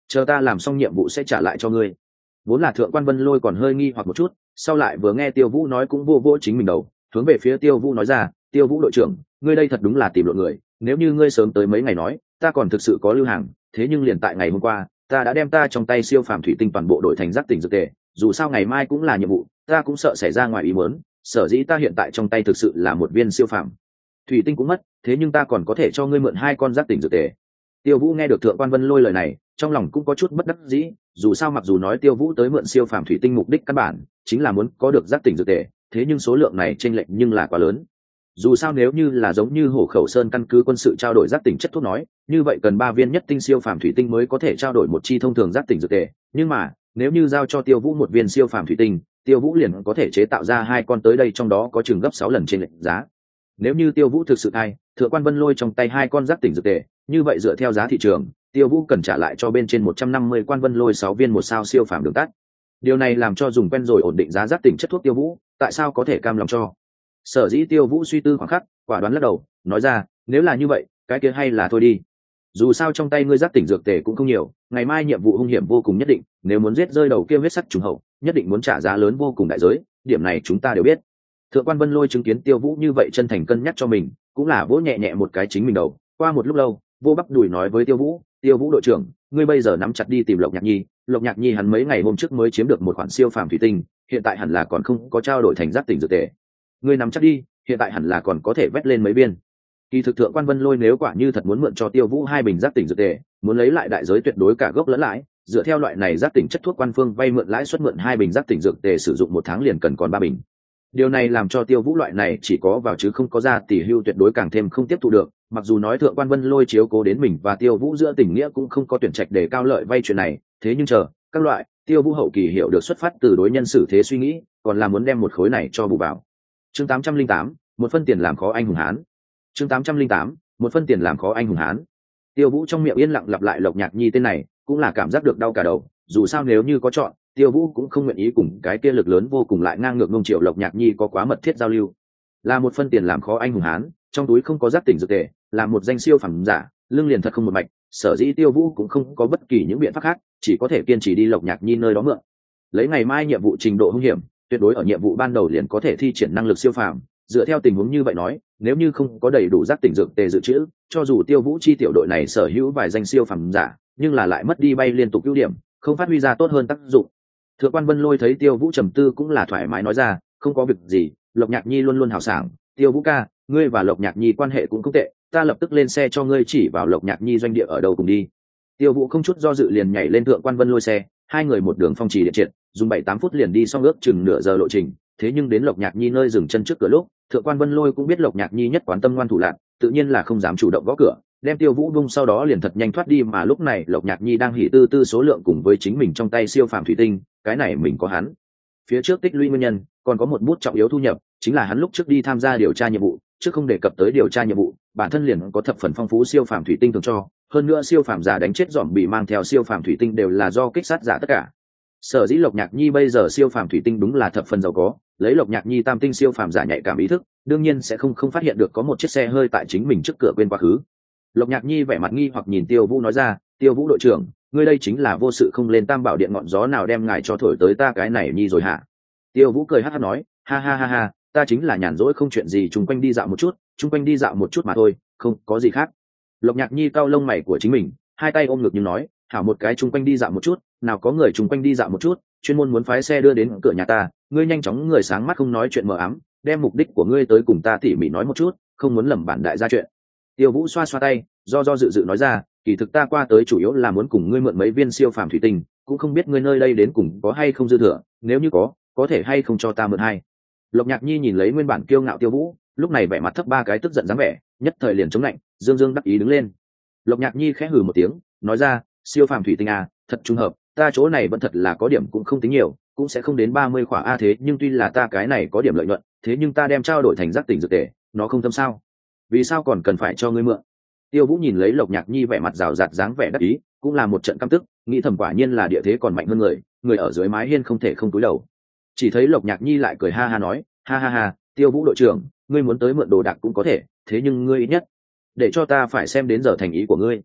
chờ ta làm xong nhiệm vụ sẽ trả lại cho ngươi. Vốn là Thượng Quan Vân Lôi còn hơi nghi hoặc một chút, sau lại vừa nghe Tiêu Vũ nói cũng vô vô chính mình đầu, hướng về phía Tiêu Vũ nói ra, Tiêu Vũ đội trưởng, ngươi đây thật đúng là tìm lộn người, nếu như ngươi sớm tới mấy ngày nói, ta còn thực sự có lưu hàng, thế nhưng liền tại ngày hôm qua, ta đã đem ta trong tay siêu phàm thủy tinh toàn bộ đổi thành giác tỉnh dược tề, dù sao ngày mai cũng là nhiệm vụ, ta cũng sợ xảy ra ngoài ý muốn, sở dĩ ta hiện tại trong tay thực sự là một viên siêu phàm thủy tinh cũng mất, thế nhưng ta còn có thể cho ngươi mượn hai con giác tỉnh dược tề. Tiêu Vũ nghe được Thượng Quan Vân Lôi lời này, trong lòng cũng có chút bất đắc dĩ, dù sao mặc dù nói Tiêu Vũ tới mượn siêu phàm thủy tinh mục đích căn bản chính là muốn có được giác tỉnh dược tề, thế nhưng số lượng này chênh lệch nhưng là quá lớn. Dù sao nếu như là giống như Hổ Khẩu Sơn căn cứ quân sự trao đổi giác tỉnh chất thuốc nói, như vậy cần ba viên nhất tinh siêu phàm thủy tinh mới có thể trao đổi một chi thông thường giác tỉnh dược tề, nhưng mà, nếu như giao cho Tiêu Vũ một viên siêu phàm thủy tinh, Tiêu Vũ liền có thể chế tạo ra hai con tới đây, trong đó có chừng gấp sáu lần trên lệch giá. Nếu như Tiêu Vũ thực sự ai, Thượng Quan Vân Lôi trong tay hai con giác tỉnh dược tề, như vậy dựa theo giá thị trường, Tiêu Vũ cần trả lại cho bên trên một trăm năm mươi Quan Vân Lôi sáu viên một sao siêu phàm đường tắt. Điều này làm cho dùng quen rồi ổn định giá giác tỉnh chất thuốc Tiêu Vũ, tại sao có thể cam lòng cho? Sở dĩ Tiêu Vũ suy tư khoảng khắc, quả đoán lắc đầu, nói ra, nếu là như vậy, cái kia hay là thôi đi. Dù sao trong tay ngươi giác tỉnh dược tề cũng không nhiều, ngày mai nhiệm vụ hung hiểm vô cùng nhất định, nếu muốn giết rơi đầu kia huyết sắc trùng hậu, nhất định muốn trả giá lớn vô cùng đại giới, điểm này chúng ta đều biết. Thượng Quan Vân Lôi chứng kiến Tiêu Vũ như vậy chân thành cân nhắc cho mình, cũng là vỗ nhẹ nhẹ một cái chính mình đầu. Qua một lúc lâu, vô bắp đùi nói với Tiêu Vũ, Tiêu Vũ đội trưởng, ngươi bây giờ nắm chặt đi tìm Lộc Nhạc Nhi, Lộc Nhạc Nhi hắn mấy ngày hôm trước mới chiếm được một khoản siêu phàm thủy tinh, hiện tại hẳn là còn không có trao đổi thành giác tỉnh dược tề. Ngươi nắm chặt đi, hiện tại hẳn là còn có thể vét lên mấy viên. Kỳ thực Thượng Quan Vân Lôi nếu quả như thật muốn mượn cho Tiêu Vũ hai bình giác tỉnh dược tề, muốn lấy lại đại giới tuyệt đối cả gốc lẫn lãi, dựa theo loại này giác tỉnh chất thuốc quan phương vay mượn lãi suất mượn hai bình giác tỉnh dược tề sử dụng một tháng liền cần còn ba bình. Điều này làm cho Tiêu Vũ loại này chỉ có vào chứ không có ra tỷ hưu tuyệt đối càng thêm không tiếp thu được, mặc dù nói Thượng Quan Vân Lôi chiếu cố đến mình và Tiêu Vũ giữa tình nghĩa cũng không có tuyển trạch để cao lợi vay chuyện này, thế nhưng chờ, các loại, Tiêu Vũ hậu kỳ hiểu được xuất phát từ đối nhân xử thế suy nghĩ, còn là muốn đem một khối này cho bù vào. Chương tám trăm linh tám, một phân tiền làm khó anh hùng hán. Chương tám trăm linh tám, một phân tiền làm khó anh hùng hán. Tiêu Vũ trong miệng yên lặng lặp lại Lộc Nhạc Nhi tên này, cũng là cảm giác được đau cả đầu, dù sao nếu như có chọn, Tiêu Vũ cũng không nguyện ý cùng cái kia lực lớn vô cùng lại ngang ngược ngông triệu Lộc Nhạc Nhi có quá mật thiết giao lưu. Là một phân tiền làm khó anh hùng hán, trong túi không có giác tỉnh dược tề, là một danh siêu phẩm giả, lương liền thật không một mạch, sở dĩ Tiêu Vũ cũng không có bất kỳ những biện pháp khác, chỉ có thể kiên trì đi Lộc Nhạc Nhi nơi đó mượn. Lấy ngày mai nhiệm vụ trình độ hung hiểm, tuyệt đối ở nhiệm vụ ban đầu liền có thể thi triển năng lực siêu phàm, dựa theo tình huống như vậy nói, nếu như không có đầy đủ giác tỉnh dược tề dự trữ, cho dù Tiêu Vũ chi tiểu đội này sở hữu vài danh siêu phẩm giả, nhưng là lại mất đi bay liên tục ưu điểm, không phát huy ra tốt hơn tác dụng. Thượng Quan Vân Lôi thấy Tiêu Vũ trầm tư cũng là thoải mái nói ra, không có việc gì, Lộc Nhạc Nhi luôn luôn hào sảng, Tiêu Vũ ca, ngươi và Lộc Nhạc Nhi quan hệ cũng không tệ, ta lập tức lên xe cho ngươi chỉ vào Lộc Nhạc Nhi doanh địa ở đâu cùng đi. Tiêu Vũ không chút do dự liền nhảy lên Thượng Quan Vân Lôi xe, hai người một đường phong trì điện triệt, dùng bảy tám phút liền đi xong ước chừng nửa giờ lộ trình, thế nhưng đến Lộc Nhạc Nhi nơi dừng chân trước cửa lúc, Thượng Quan Vân Lôi cũng biết Lộc Nhạc Nhi nhất quán tâm ngoan thủ lạn, tự nhiên là không dám chủ động gõ cửa, đem Tiêu Vũ bung sau đó liền thật nhanh thoát đi, mà lúc này Lộc Nhạc Nhi đang hỉ tư tư số lượng cùng với chính mình trong tay siêu phàm thủy tinh, cái này mình có hắn. Phía trước tích lũy nguyên nhân, còn có một bút trọng yếu thu nhập, chính là hắn lúc trước đi tham gia điều tra nhiệm vụ, trước không đề cập tới điều tra nhiệm vụ, bản thân liền có thập phần phong phú siêu phàm thủy tinh thường cho, hơn nữa siêu phàm giả đánh chết dòm bị mang theo siêu phàm thủy tinh đều là do kích sát giả tất cả. Sở dĩ Lộc Nhạc Nhi bây giờ siêu phàm thủy tinh đúng là thập phần giàu có, lấy Lộc Nhạc Nhi tam tinh siêu phàm giả nhạy cảm ý thức, đương nhiên sẽ không không phát hiện được có một chiếc xe hơi tại chính mình trước cửa quên quá khứ. Lộc Nhạc Nhi vẻ mặt nghi hoặc nhìn Tiêu Vũ nói ra, Tiêu Vũ đội trưởng, ngươi đây chính là vô sự không lên Tam Bảo Điện ngọn gió nào đem ngài cho thổi tới ta cái này nhi rồi hả? Tiêu Vũ cười hắt hắt nói, ha ha ha ha, ta chính là nhàn rỗi không chuyện gì, chung quanh đi dạo một chút, chung quanh đi dạo một chút mà thôi, không có gì khác. Lộc Nhạc Nhi cau lông mày của chính mình, hai tay ôm ngực nhưng nói, hảo một cái chung quanh đi dạo một chút, nào có người chung quanh đi dạo một chút, chuyên môn muốn phái xe đưa đến cửa nhà ta, ngươi nhanh chóng người sáng mắt không nói chuyện mờ ám, đem mục đích của ngươi tới cùng ta tỉ mỉ nói một chút, không muốn lầm bản đại gia chuyện. Tiêu Vũ xoa xoa tay, do do dự dự nói ra, kỳ thực ta qua tới chủ yếu là muốn cùng ngươi mượn mấy viên siêu phàm thủy tinh, cũng không biết ngươi nơi đây đến cùng có hay không dư thừa, nếu như có, có thể hay không cho ta mượn hai. Lộc Nhạc Nhi nhìn lấy nguyên bản kiêu ngạo Tiêu Vũ, lúc này vẻ mặt thấp ba cái tức giận dáng vẻ, nhất thời liền chống lạnh, dương dương đắc ý đứng lên. Lộc Nhạc Nhi khẽ hừ một tiếng, nói ra, siêu phàm thủy tinh à, thật trùng hợp, ta chỗ này vẫn thật là có điểm cũng không tính nhiều, cũng sẽ không đến ba mươi khỏa a, thế nhưng tuy là ta cái này có điểm lợi nhuận, thế nhưng ta đem trao đổi thành giác tỉnh dược tề, nó không thâm sao? Vì sao còn cần phải cho ngươi mượn? Tiêu Vũ nhìn lấy Lộc Nhạc Nhi vẻ mặt rào rạt dáng vẻ đắc ý, cũng là một trận căm tức, nghĩ thầm quả nhiên là địa thế còn mạnh hơn người, người ở dưới mái hiên không thể không cúi đầu. Chỉ thấy Lộc Nhạc Nhi lại cười ha ha nói, ha ha ha, Tiêu Vũ đội trưởng, ngươi muốn tới mượn đồ đạc cũng có thể, thế nhưng ngươi ít nhất để cho ta phải xem đến giờ thành ý của ngươi.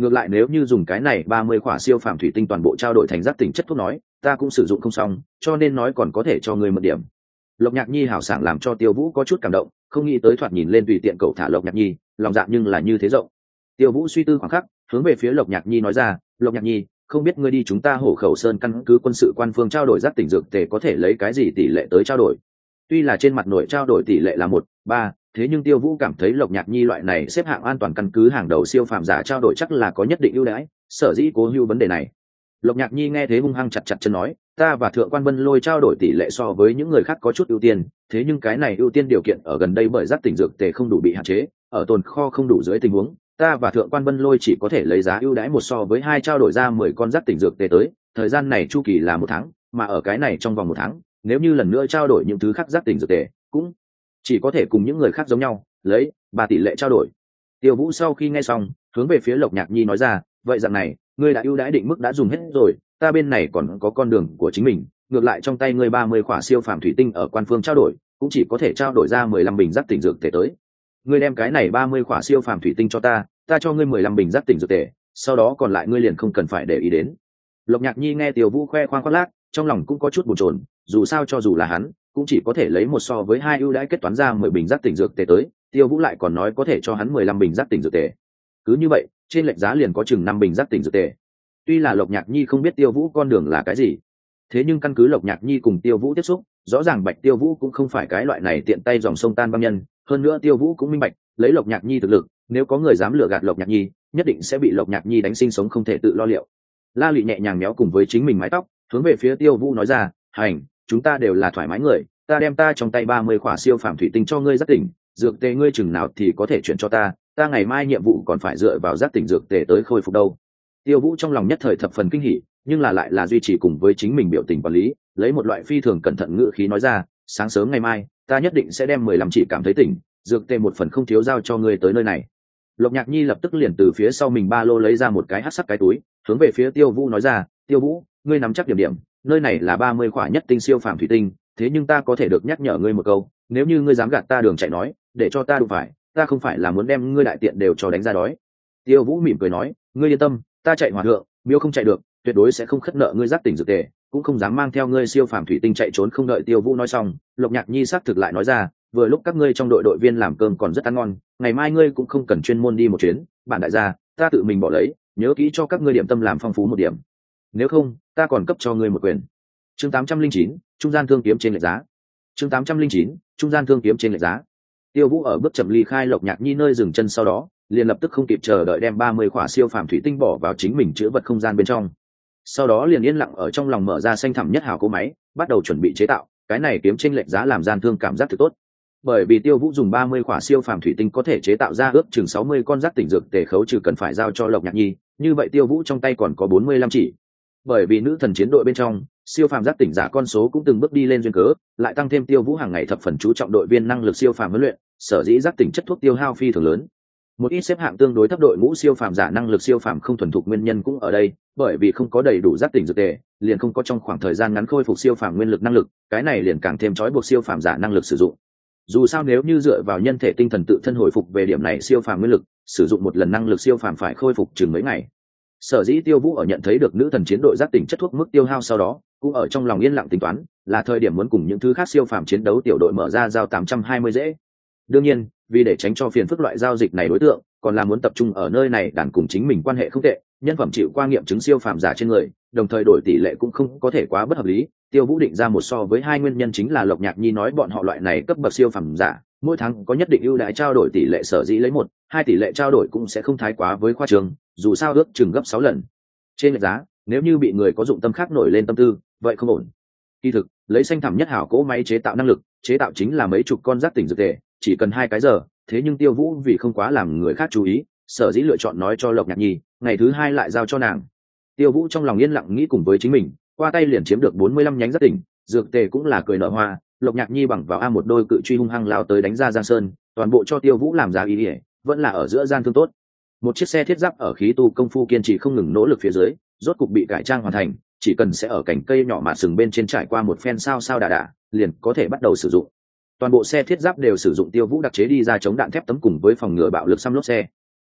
ngược lại nếu như dùng cái này ba mươi khỏa siêu phàm thủy tinh toàn bộ trao đổi thành giác tỉnh chất thuốc nói ta cũng sử dụng không xong, cho nên nói còn có thể cho ngươi một điểm. Lộc Nhạc Nhi hảo sảng làm cho Tiêu Vũ có chút cảm động, không nghĩ tới thoạt nhìn lên tùy tiện cậu thả Lộc Nhạc Nhi lòng dạ nhưng là như thế rộng. Tiêu Vũ suy tư khoảng khắc, hướng về phía Lộc Nhạc Nhi nói ra, Lộc Nhạc Nhi, không biết ngươi đi chúng ta Hổ Khẩu Sơn căn cứ quân sự quan phương trao đổi giác tỉnh dược tề có thể lấy cái gì tỷ lệ tới trao đổi? Tuy là trên mặt nội trao đổi tỷ lệ là một ba, thế nhưng Tiêu Vũ cảm thấy Lộc Nhạc Nhi loại này xếp hạng an toàn căn cứ hàng đầu siêu phàm giả trao đổi chắc là có nhất định ưu đãi, sở dĩ cố hữu vấn đề này. Lộc Nhạc Nhi nghe thế hung hăng chặt chặt chân nói, ta và Thượng quan Vân Lôi trao đổi tỷ lệ so với những người khác có chút ưu tiên, thế nhưng cái này ưu tiên điều kiện ở gần đây bởi giác tỉnh dược tề không đủ bị hạn chế, ở tồn kho không đủ dưới tình huống, ta và Thượng quan Vân Lôi chỉ có thể lấy giá ưu đãi một so với hai trao đổi ra mười con giác tỉnh dược tề tới, thời gian này chu kỳ là một tháng, mà ở cái này trong vòng một tháng, nếu như lần nữa trao đổi những thứ khác giác tỉnh dược tề, cũng chỉ có thể cùng những người khác giống nhau, lấy ba tỷ lệ trao đổi. Tiêu Vũ sau khi nghe xong, hướng về phía Lộc Nhạc Nhi nói ra, vậy dạng này, ngươi đã ưu đãi định mức đã dùng hết rồi, ta bên này còn có con đường của chính mình, ngược lại trong tay ngươi ba mươi khỏa siêu phàm thủy tinh ở quan phương trao đổi, cũng chỉ có thể trao đổi ra mười lăm bình giác tỉnh dược tề tới. Ngươi đem cái này ba mươi khỏa siêu phàm thủy tinh cho ta, ta cho ngươi mười lăm bình giác tỉnh dược tề, sau đó còn lại ngươi liền không cần phải để ý đến. Lộc Nhạc Nhi nghe Tiêu Vũ khoe khoang khoác lác, trong lòng cũng có chút bồn chồn, dù sao cho dù là hắn, cũng chỉ có thể lấy một so với hai ưu đãi kết toán ra mười bình giác tỉnh dược tề tới, Tiêu Vũ lại còn nói có thể cho hắn mười lăm bình giác tỉnh dược tề. Cứ như vậy, trên lệch giá liền có chừng năm bình giác tỉnh dược tề. Tuy là Lộc Nhạc Nhi không biết Tiêu Vũ con đường là cái gì, thế nhưng căn cứ Lộc Nhạc Nhi cùng Tiêu Vũ tiếp xúc, rõ ràng Bạch Tiêu Vũ cũng không phải cái loại này tiện tay dòng sông tan băng nhân, hơn nữa Tiêu Vũ cũng minh bạch, lấy Lộc Nhạc Nhi thực lực, nếu có người dám lừa gạt Lộc Nhạc Nhi, nhất định sẽ bị Lộc Nhạc Nhi đánh sinh sống không thể tự lo liệu. La Lụy nhẹ nhàng méo cùng với chính mình mái tóc, hướng về phía Tiêu Vũ nói ra, "Hành, chúng ta đều là thoải mái người, ta đem ta trong tay ba mươi khỏa siêu phàm thủy tinh cho ngươi giác tỉnh, dược tề ngươi chừng nào thì có thể chuyển cho ta, ta ngày mai nhiệm vụ còn phải dựa vào giác tỉnh dược tề tới khôi phục đâu." Tiêu Vũ trong lòng nhất thời thập phần kinh hỉ, nhưng là lại là duy trì cùng với chính mình biểu tình quản lý, lấy một loại phi thường cẩn thận ngữ khí nói ra, "Sáng sớm ngày mai, ta nhất định sẽ đem mười lăm chỉ cảm thấy tỉnh, dược tề một phần không thiếu giao cho ngươi tới nơi này." Lộc Nhạc Nhi lập tức liền từ phía sau mình ba lô lấy ra một cái hắc sắc cái túi, hướng về phía Tiêu Vũ nói ra, "Tiêu Vũ, ngươi nắm chắc điểm điểm, nơi này là ba mươi khỏa nhất tinh siêu phàm thủy tinh, thế nhưng ta có thể được nhắc nhở ngươi một câu, nếu như ngươi dám gạt ta đường chạy nói, để cho ta đụng phải, ta không phải là muốn đem ngươi đại tiện đều cho đánh ra đói." Tiêu Vũ mỉm cười nói, "Ngươi yên tâm, ta chạy hòa thượng, miêu không chạy được, tuyệt đối sẽ không khất nợ ngươi giác tỉnh dược tề, cũng không dám mang theo ngươi siêu phàm thủy tinh chạy trốn." Không đợi Tiêu Vũ nói xong, Lộc Nhạc Nhi xác thực lại nói ra, "Vừa lúc các ngươi trong đội đội viên làm cơm còn rất ăn ngon, ngày mai ngươi cũng không cần chuyên môn đi một chuyến, bản đại gia, ta tự mình bỏ lấy, nhớ kỹ cho các ngươi điểm tâm làm phong phú một điểm, nếu không, ta còn cấp cho ngươi một quyền." Chương tám trăm linh chín, trung gian thương kiếm trên lệch giá. Chương tám trăm linh chín, trung gian thương kiếm trên lệch giá. Tiêu Vũ ở bước chậm ly khai Lộc Nhạc Nhi nơi dừng chân sau đó, liền lập tức không kịp chờ đợi đem ba mươi khỏa siêu phàm thủy tinh bỏ vào chính mình chứa vật không gian bên trong. Sau đó liền yên lặng ở trong lòng mở ra xanh thẳm nhất hào cố máy, bắt đầu chuẩn bị chế tạo, cái này kiếm chênh lệch giá làm gian thương cảm giác thực tốt. Bởi vì Tiêu Vũ dùng ba mươi khỏa siêu phàm thủy tinh có thể chế tạo ra ước chừng sáu mươi con giác tỉnh dược tề khấu trừ cần phải giao cho Lộc Nhạc Nhi, như vậy Tiêu Vũ trong tay còn có bốn mươi lăm chỉ. Bởi vì nữ thần chiến đội bên trong, siêu phàm giác tỉnh giả con số cũng từng bước đi lên duyên cớ, lại tăng thêm Tiêu Vũ hàng ngày thập phần chú trọng đội viên năng lực siêu phàm huấn luyện, sở dĩ giác tỉnh chất thuốc tiêu hao phi thường lớn. Một ít xếp hạng tương đối thấp đội ngũ siêu phàm giả năng lực siêu phàm không thuần thục nguyên nhân cũng ở đây, bởi vì không có đầy đủ giác tỉnh dược tề, liền không có trong khoảng thời gian ngắn khôi phục siêu phàm nguyên lực năng lực, cái này liền càng thêm trói buộc siêu phàm giả năng lực sử dụng. Dù sao nếu như dựa vào nhân thể tinh thần tự thân hồi phục về điểm này siêu phàm nguyên lực, sử dụng một lần năng lực siêu phàm phải khôi phục chừng mấy ngày. Sở dĩ Tiêu Vũ ở nhận thấy được nữ thần chiến đội giác tỉnh chất thuốc mức tiêu hao sau đó, cũng ở trong lòng yên lặng tính toán, là thời điểm muốn cùng những thứ khác siêu phàm chiến đấu tiểu đội mở ra giao tám trăm hai mươi dễ. Đương nhiên, vì để tránh cho phiền phức loại giao dịch này đối tượng, còn là muốn tập trung ở nơi này đàn cùng chính mình quan hệ không tệ, nhân phẩm chịu qua nghiệm chứng siêu phàm giả trên người, đồng thời đổi tỷ lệ cũng không có thể quá bất hợp lý. Tiêu Vũ định ra một so với hai nguyên nhân chính là Lộc Nhạc Nhi nói bọn họ loại này cấp bậc siêu phàm giả, mỗi tháng có nhất định ưu đãi trao đổi tỷ lệ, sở dĩ lấy một, hai tỷ lệ trao đổi cũng sẽ không thái quá với khoa trường, dù sao ước chừng gấp sáu lần. Trên lệch giá, nếu như bị người có dụng tâm khác nổi lên tâm tư, vậy không ổn. Kỳ thực, lấy xanh thẳm nhất hảo cỗ máy chế tạo năng lực, chế tạo chính là mấy chục con giác tỉnh dược tề, chỉ cần hai cái giờ, thế nhưng Tiêu Vũ vì không quá làm người khác chú ý, sở dĩ lựa chọn nói cho Lộc Nhạc Nhi, ngày thứ hai lại giao cho nàng. Tiêu Vũ trong lòng yên lặng nghĩ cùng với chính mình, qua tay liền chiếm được bốn mươi lăm nhánh giác tỉnh dược tề, cũng là cười nở hoa. Lộc Nhạc Nhi bằng vào a một đôi cự truy hung hăng lao tới đánh ra Giang Sơn, toàn bộ cho Tiêu Vũ làm giá ý ỉa, vẫn là ở giữa gian thương tốt. Một chiếc xe thiết giáp ở khí tu công phu kiên trì không ngừng nỗ lực phía dưới, rốt cục bị cải trang hoàn thành, chỉ cần sẽ ở cành cây nhỏ mạ sừng bên trên trải qua một phen sao sao đà đà, liền có thể bắt đầu sử dụng. Toàn bộ xe thiết giáp đều sử dụng Tiêu Vũ đặc chế đi ra chống đạn thép tấm cùng với phòng ngừa bạo lực xăm lốp xe.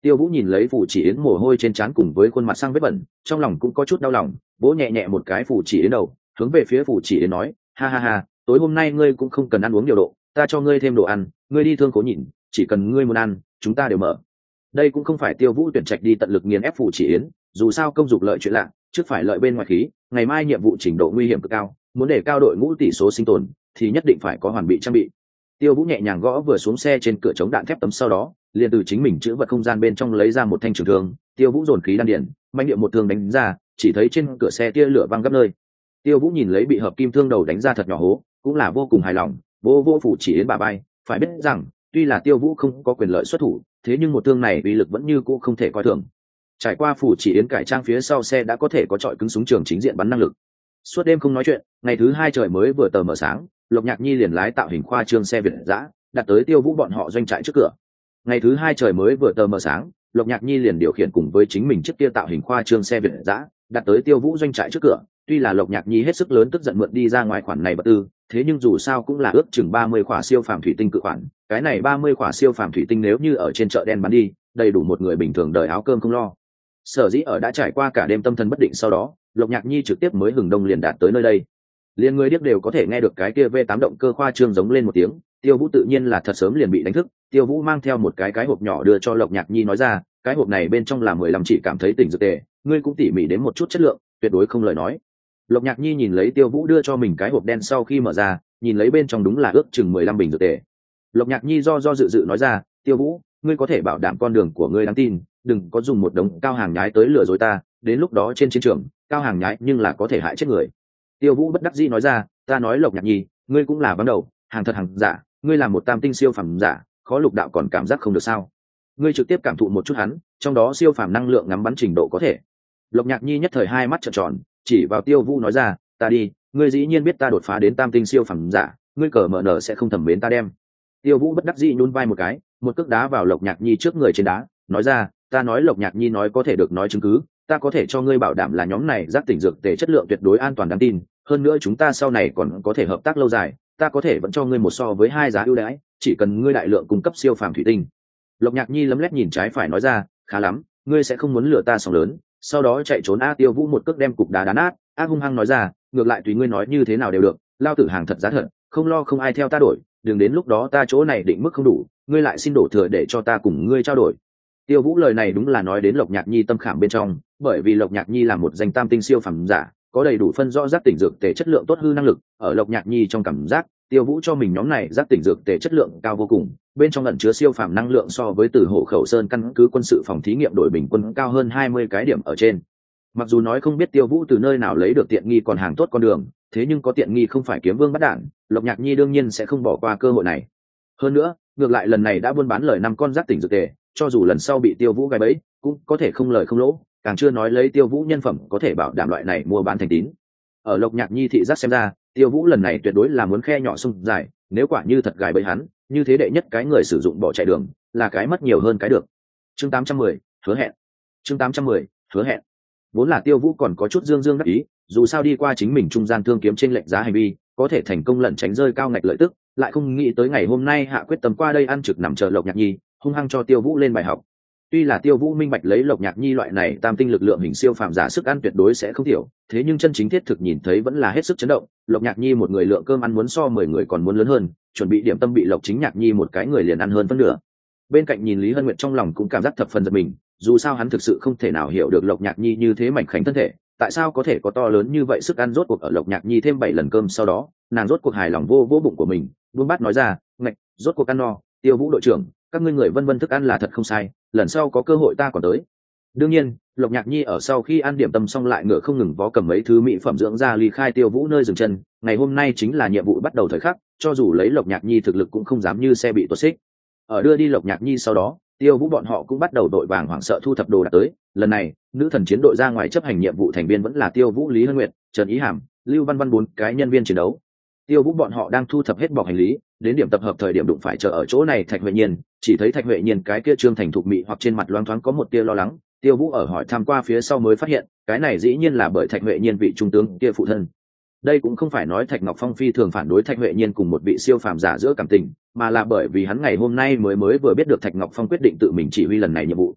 Tiêu Vũ nhìn lấy Phù Chỉ Yến mồ hôi trên trán cùng với khuôn mặt sang vết bẩn, trong lòng cũng có chút đau lòng, vỗ nhẹ nhẹ một cái Phù Chỉ Yến đầu, hướng về phía Phù Chỉ Yến nói, ha ha ha, tối hôm nay ngươi cũng không cần ăn uống điều độ, ta cho ngươi thêm đồ ăn, ngươi đi thương cố nhìn, chỉ cần ngươi muốn ăn, chúng ta đều mở. Đây cũng không phải Tiêu Vũ tuyển trạch đi tận lực nghiền ép Phù Chỉ Yến, dù sao công dục lợi chuyện lạ, trước phải lợi bên ngoài khí, ngày mai nhiệm vụ trình độ nguy hiểm cực cao, muốn để cao đội ngũ tỷ số sinh tồn, thì nhất định phải có hoàn bị trang bị. Tiêu Vũ nhẹ nhàng gõ vừa xuống xe trên cửa chống đạn thép tấm, sau đó liền từ chính mình chữ vật không gian bên trong lấy ra một thanh trường thương. Tiêu Vũ dồn khí đan điển, mạnh điệu một thương đánh ra, chỉ thấy trên cửa xe tia lửa văng gấp nơi. Tiêu Vũ nhìn lấy bị hợp kim thương đầu đánh ra thật nhỏ hố, cũng là vô cùng hài lòng, vô vô Phù Chỉ Yến bà bay, phải biết rằng tuy là Tiêu Vũ không có quyền lợi xuất thủ, thế nhưng một thương này uy lực vẫn như cũ không thể coi thường. Trải qua Phù Chỉ Yến cải trang, phía sau xe đã có thể có trọi cứng súng trường chính diện bắn năng lực. Suốt đêm không nói chuyện, ngày thứ hai trời mới vừa tờ mờ sáng, Lộc Nhạc Nhi liền lái tạo hình khoa trương xe Việt dã đặt tới Tiêu Vũ bọn họ doanh trại trước cửa. Ngày thứ hai trời mới vừa tờ mờ sáng, Lộc Nhạc Nhi liền điều khiển cùng với chính mình chiếc kia tạo hình khoa trương xe Việt dã đặt tới Tiêu Vũ doanh trại trước cửa. Tuy là Lộc Nhạc Nhi hết sức lớn tức giận mượn đi ra ngoài khoản này vật tư, thế nhưng dù sao cũng là ước chừng ba mươi khỏa siêu phàm thủy tinh cự khoản, cái này ba mươi khỏa siêu phàm thủy tinh nếu như ở trên chợ đen bán đi, đầy đủ một người bình thường đời áo cơm không lo. Sở dĩ ở đã trải qua cả đêm tâm thần bất định sau đó, Lộc Nhạc Nhi trực tiếp mới hừng đông liền đạt tới nơi đây. Liên người điếc đều có thể nghe được cái kia V tám động cơ khoa trương giống lên một tiếng, Tiêu Vũ tự nhiên là thật sớm liền bị đánh thức. Tiêu Vũ mang theo một cái cái hộp nhỏ đưa cho Lộc Nhạc Nhi, nói ra, cái hộp này bên trong là mười lăm chỉ cảm thấy tỉnh dược tề, ngươi cũng tỉ mỉ đến một chút chất lượng, tuyệt đối không lời nói. Lộc Nhạc Nhi nhìn lấy Tiêu Vũ đưa cho mình cái hộp đen, sau khi mở ra, nhìn lấy bên trong đúng là ước chừng mười lăm bình dược tề. Lộc Nhạc Nhi do do dự dự nói ra, Tiêu Vũ, ngươi có thể bảo đảm con đường của ngươi đáng tin, đừng có dùng một đống cao hàng nhái tới lừa dối ta, đến lúc đó trên chiến trường, cao hàng nhái nhưng là có thể hại chết người. Tiêu Vũ bất đắc dĩ nói ra, ta nói Lộc Nhạc Nhi, ngươi cũng là vắng đầu, hàng thật hàng giả, ngươi là một tam tinh siêu phàm giả, khó lục đạo còn cảm giác không được sao? Ngươi trực tiếp cảm thụ một chút hắn, trong đó siêu phàm năng lượng ngắm bắn trình độ có thể. Lộc Nhạc Nhi nhất thời hai mắt trợn tròn, chỉ vào Tiêu Vũ nói ra, ta đi, ngươi dĩ nhiên biết ta đột phá đến tam tinh siêu phàm giả, ngươi cờ mở nở sẽ không thẩm mến ta đem. Tiêu Vũ bất đắc dĩ nhún vai một cái, một cước đá vào Lộc Nhạc Nhi trước người trên đá, nói ra, ta nói Lộc Nhạc Nhi nói có thể được nói chứng cứ, ta có thể cho ngươi bảo đảm là nhóm này giác tỉnh dược tề chất lượng tuyệt đối an toàn đáng tin, hơn nữa chúng ta sau này còn có thể hợp tác lâu dài, ta có thể vẫn cho ngươi một so với hai giá ưu đãi, chỉ cần ngươi đại lượng cung cấp siêu phàm thủy tinh. Lộc Nhạc Nhi lấm lét nhìn trái phải nói ra, khá lắm, ngươi sẽ không muốn lừa ta sóng lớn, sau đó chạy trốn. A Tiêu Vũ một cước đem cục đá đá nát, ác hung hăng nói ra, ngược lại tùy ngươi nói như thế nào đều được, lao tử hàng thật giá thật, không lo không ai theo ta đổi, đừng đến lúc đó ta chỗ này định mức không đủ, ngươi lại xin đổ thừa để cho ta cùng ngươi trao đổi. Tiêu Vũ lời này đúng là nói đến Lộc Nhạc Nhi tâm khảm bên trong, bởi vì Lộc Nhạc Nhi là một danh tam tinh siêu phàm giả, có đầy đủ phân rõ giác tỉnh dược tề chất lượng tốt hư năng lực. Ở Lộc Nhạc Nhi trong cảm giác, Tiêu Vũ cho mình nhóm này giác tỉnh dược tề chất lượng cao vô cùng, bên trong ẩn chứa siêu phàm năng lượng so với Từ Hổ Khẩu Sơn căn cứ quân sự phòng thí nghiệm đội bình quân cao hơn hai mươi cái điểm ở trên. Mặc dù nói không biết Tiêu Vũ từ nơi nào lấy được tiện nghi còn hàng tốt con đường, thế nhưng có tiện nghi không phải kiếm vương bắt đạn, Lộc Nhạc Nhi đương nhiên sẽ không bỏ qua cơ hội này. Hơn nữa, ngược lại lần này đã buôn bán lời năm con giác tỉnh dược tề, cho dù lần sau bị Tiêu Vũ gài bẫy, cũng có thể không lời không lỗ, càng chưa nói lấy Tiêu Vũ nhân phẩm có thể bảo đảm loại này mua bán thành tín. Ở Lộc Nhạc Nhi thị giác xem ra, Tiêu Vũ lần này tuyệt đối là muốn khe nhỏ sông dài, nếu quả như thật gài bẫy hắn, như thế đệ nhất cái người sử dụng bỏ chạy đường, là cái mất nhiều hơn cái được. Chương tám trăm mười, hứa hẹn. Chương tám trăm mười, hứa hẹn. Vốn là Tiêu Vũ còn có chút dương dương đắc ý, dù sao đi qua chính mình trung gian thương kiếm trên lệnh giá hành vi, có thể thành công lẩn tránh rơi cao ngạch lợi tức, lại không nghĩ tới ngày hôm nay hạ quyết tâm qua đây ăn trực nằm chờ Lộc Nhạc Nhi, hung hăng cho Tiêu Vũ lên bài học. Tuy là Tiêu Vũ minh bạch lấy Lộc Nhạc Nhi loại này tam tinh lực lượng hình siêu phàm giả sức ăn tuyệt đối sẽ không thiểu, thế nhưng chân chính thiết thực nhìn thấy vẫn là hết sức chấn động. Lộc Nhạc Nhi một người lượng cơm ăn muốn so mười người còn muốn lớn hơn, chuẩn bị điểm tâm bị Lộc Chính Nhạc Nhi một cái người liền ăn hơn phân nửa. Bên cạnh nhìn Lý Hân Nguyệt trong lòng cũng cảm giác thập phần giật mình, dù sao hắn thực sự không thể nào hiểu được Lộc Nhạc Nhi như thế mảnh khảnh thân thể, tại sao có thể có to lớn như vậy sức ăn. Rốt cuộc ở Lộc Nhạc Nhi thêm bảy lần cơm sau đó, nàng rốt cuộc hài lòng vô vô bụng của mình, buông bát nói ra, ngạch, rốt cuộc ăn no. Tiêu Vũ đội trưởng, các ngươi người vân vân thức ăn là thật không sai, lần sau có cơ hội ta còn tới. Đương nhiên, Lộc Nhạc Nhi ở sau khi ăn điểm tâm xong lại ngựa không ngừng vó cầm mấy thứ mỹ phẩm dưỡng da ly khai Tiêu Vũ nơi dừng chân. Ngày hôm nay chính là nhiệm vụ bắt đầu thời khắc, cho dù lấy Lộc Nhạc Nhi thực lực cũng không dám như xe bị tuột xích. Ở đưa đi Lộc Nhạc Nhi sau đó, Tiêu Vũ bọn họ cũng bắt đầu đội vàng hoảng sợ thu thập đồ đạc tới. Lần này, nữ thần chiến đội ra ngoài chấp hành nhiệm vụ thành viên vẫn là Tiêu Vũ, Lý Hân Nguyệt, Trần Ý Hàm, Lưu Văn Văn bốn cái nhân viên chiến đấu. Tiêu Vũ bọn họ đang thu thập hết bọc hành lý, đến điểm tập hợp thời điểm đụng phải chờ ở chỗ này Thạch Huệ Nhiên, chỉ thấy Thạch Huệ Nhiên cái kia trương thành thục mị hoặc trên mặt loáng thoáng có một tia lo lắng. Tiêu Vũ ở hỏi thăm qua phía sau mới phát hiện, cái này dĩ nhiên là bởi Thạch Huệ Nhiên vị trung tướng kia phụ thân. Đây cũng không phải nói Thạch Ngọc Phong phi thường phản đối Thạch Huệ Nhiên cùng một vị siêu phàm giả giữa cảm tình, mà là bởi vì hắn ngày hôm nay mới mới vừa biết được Thạch Ngọc Phong quyết định tự mình chỉ huy lần này nhiệm vụ.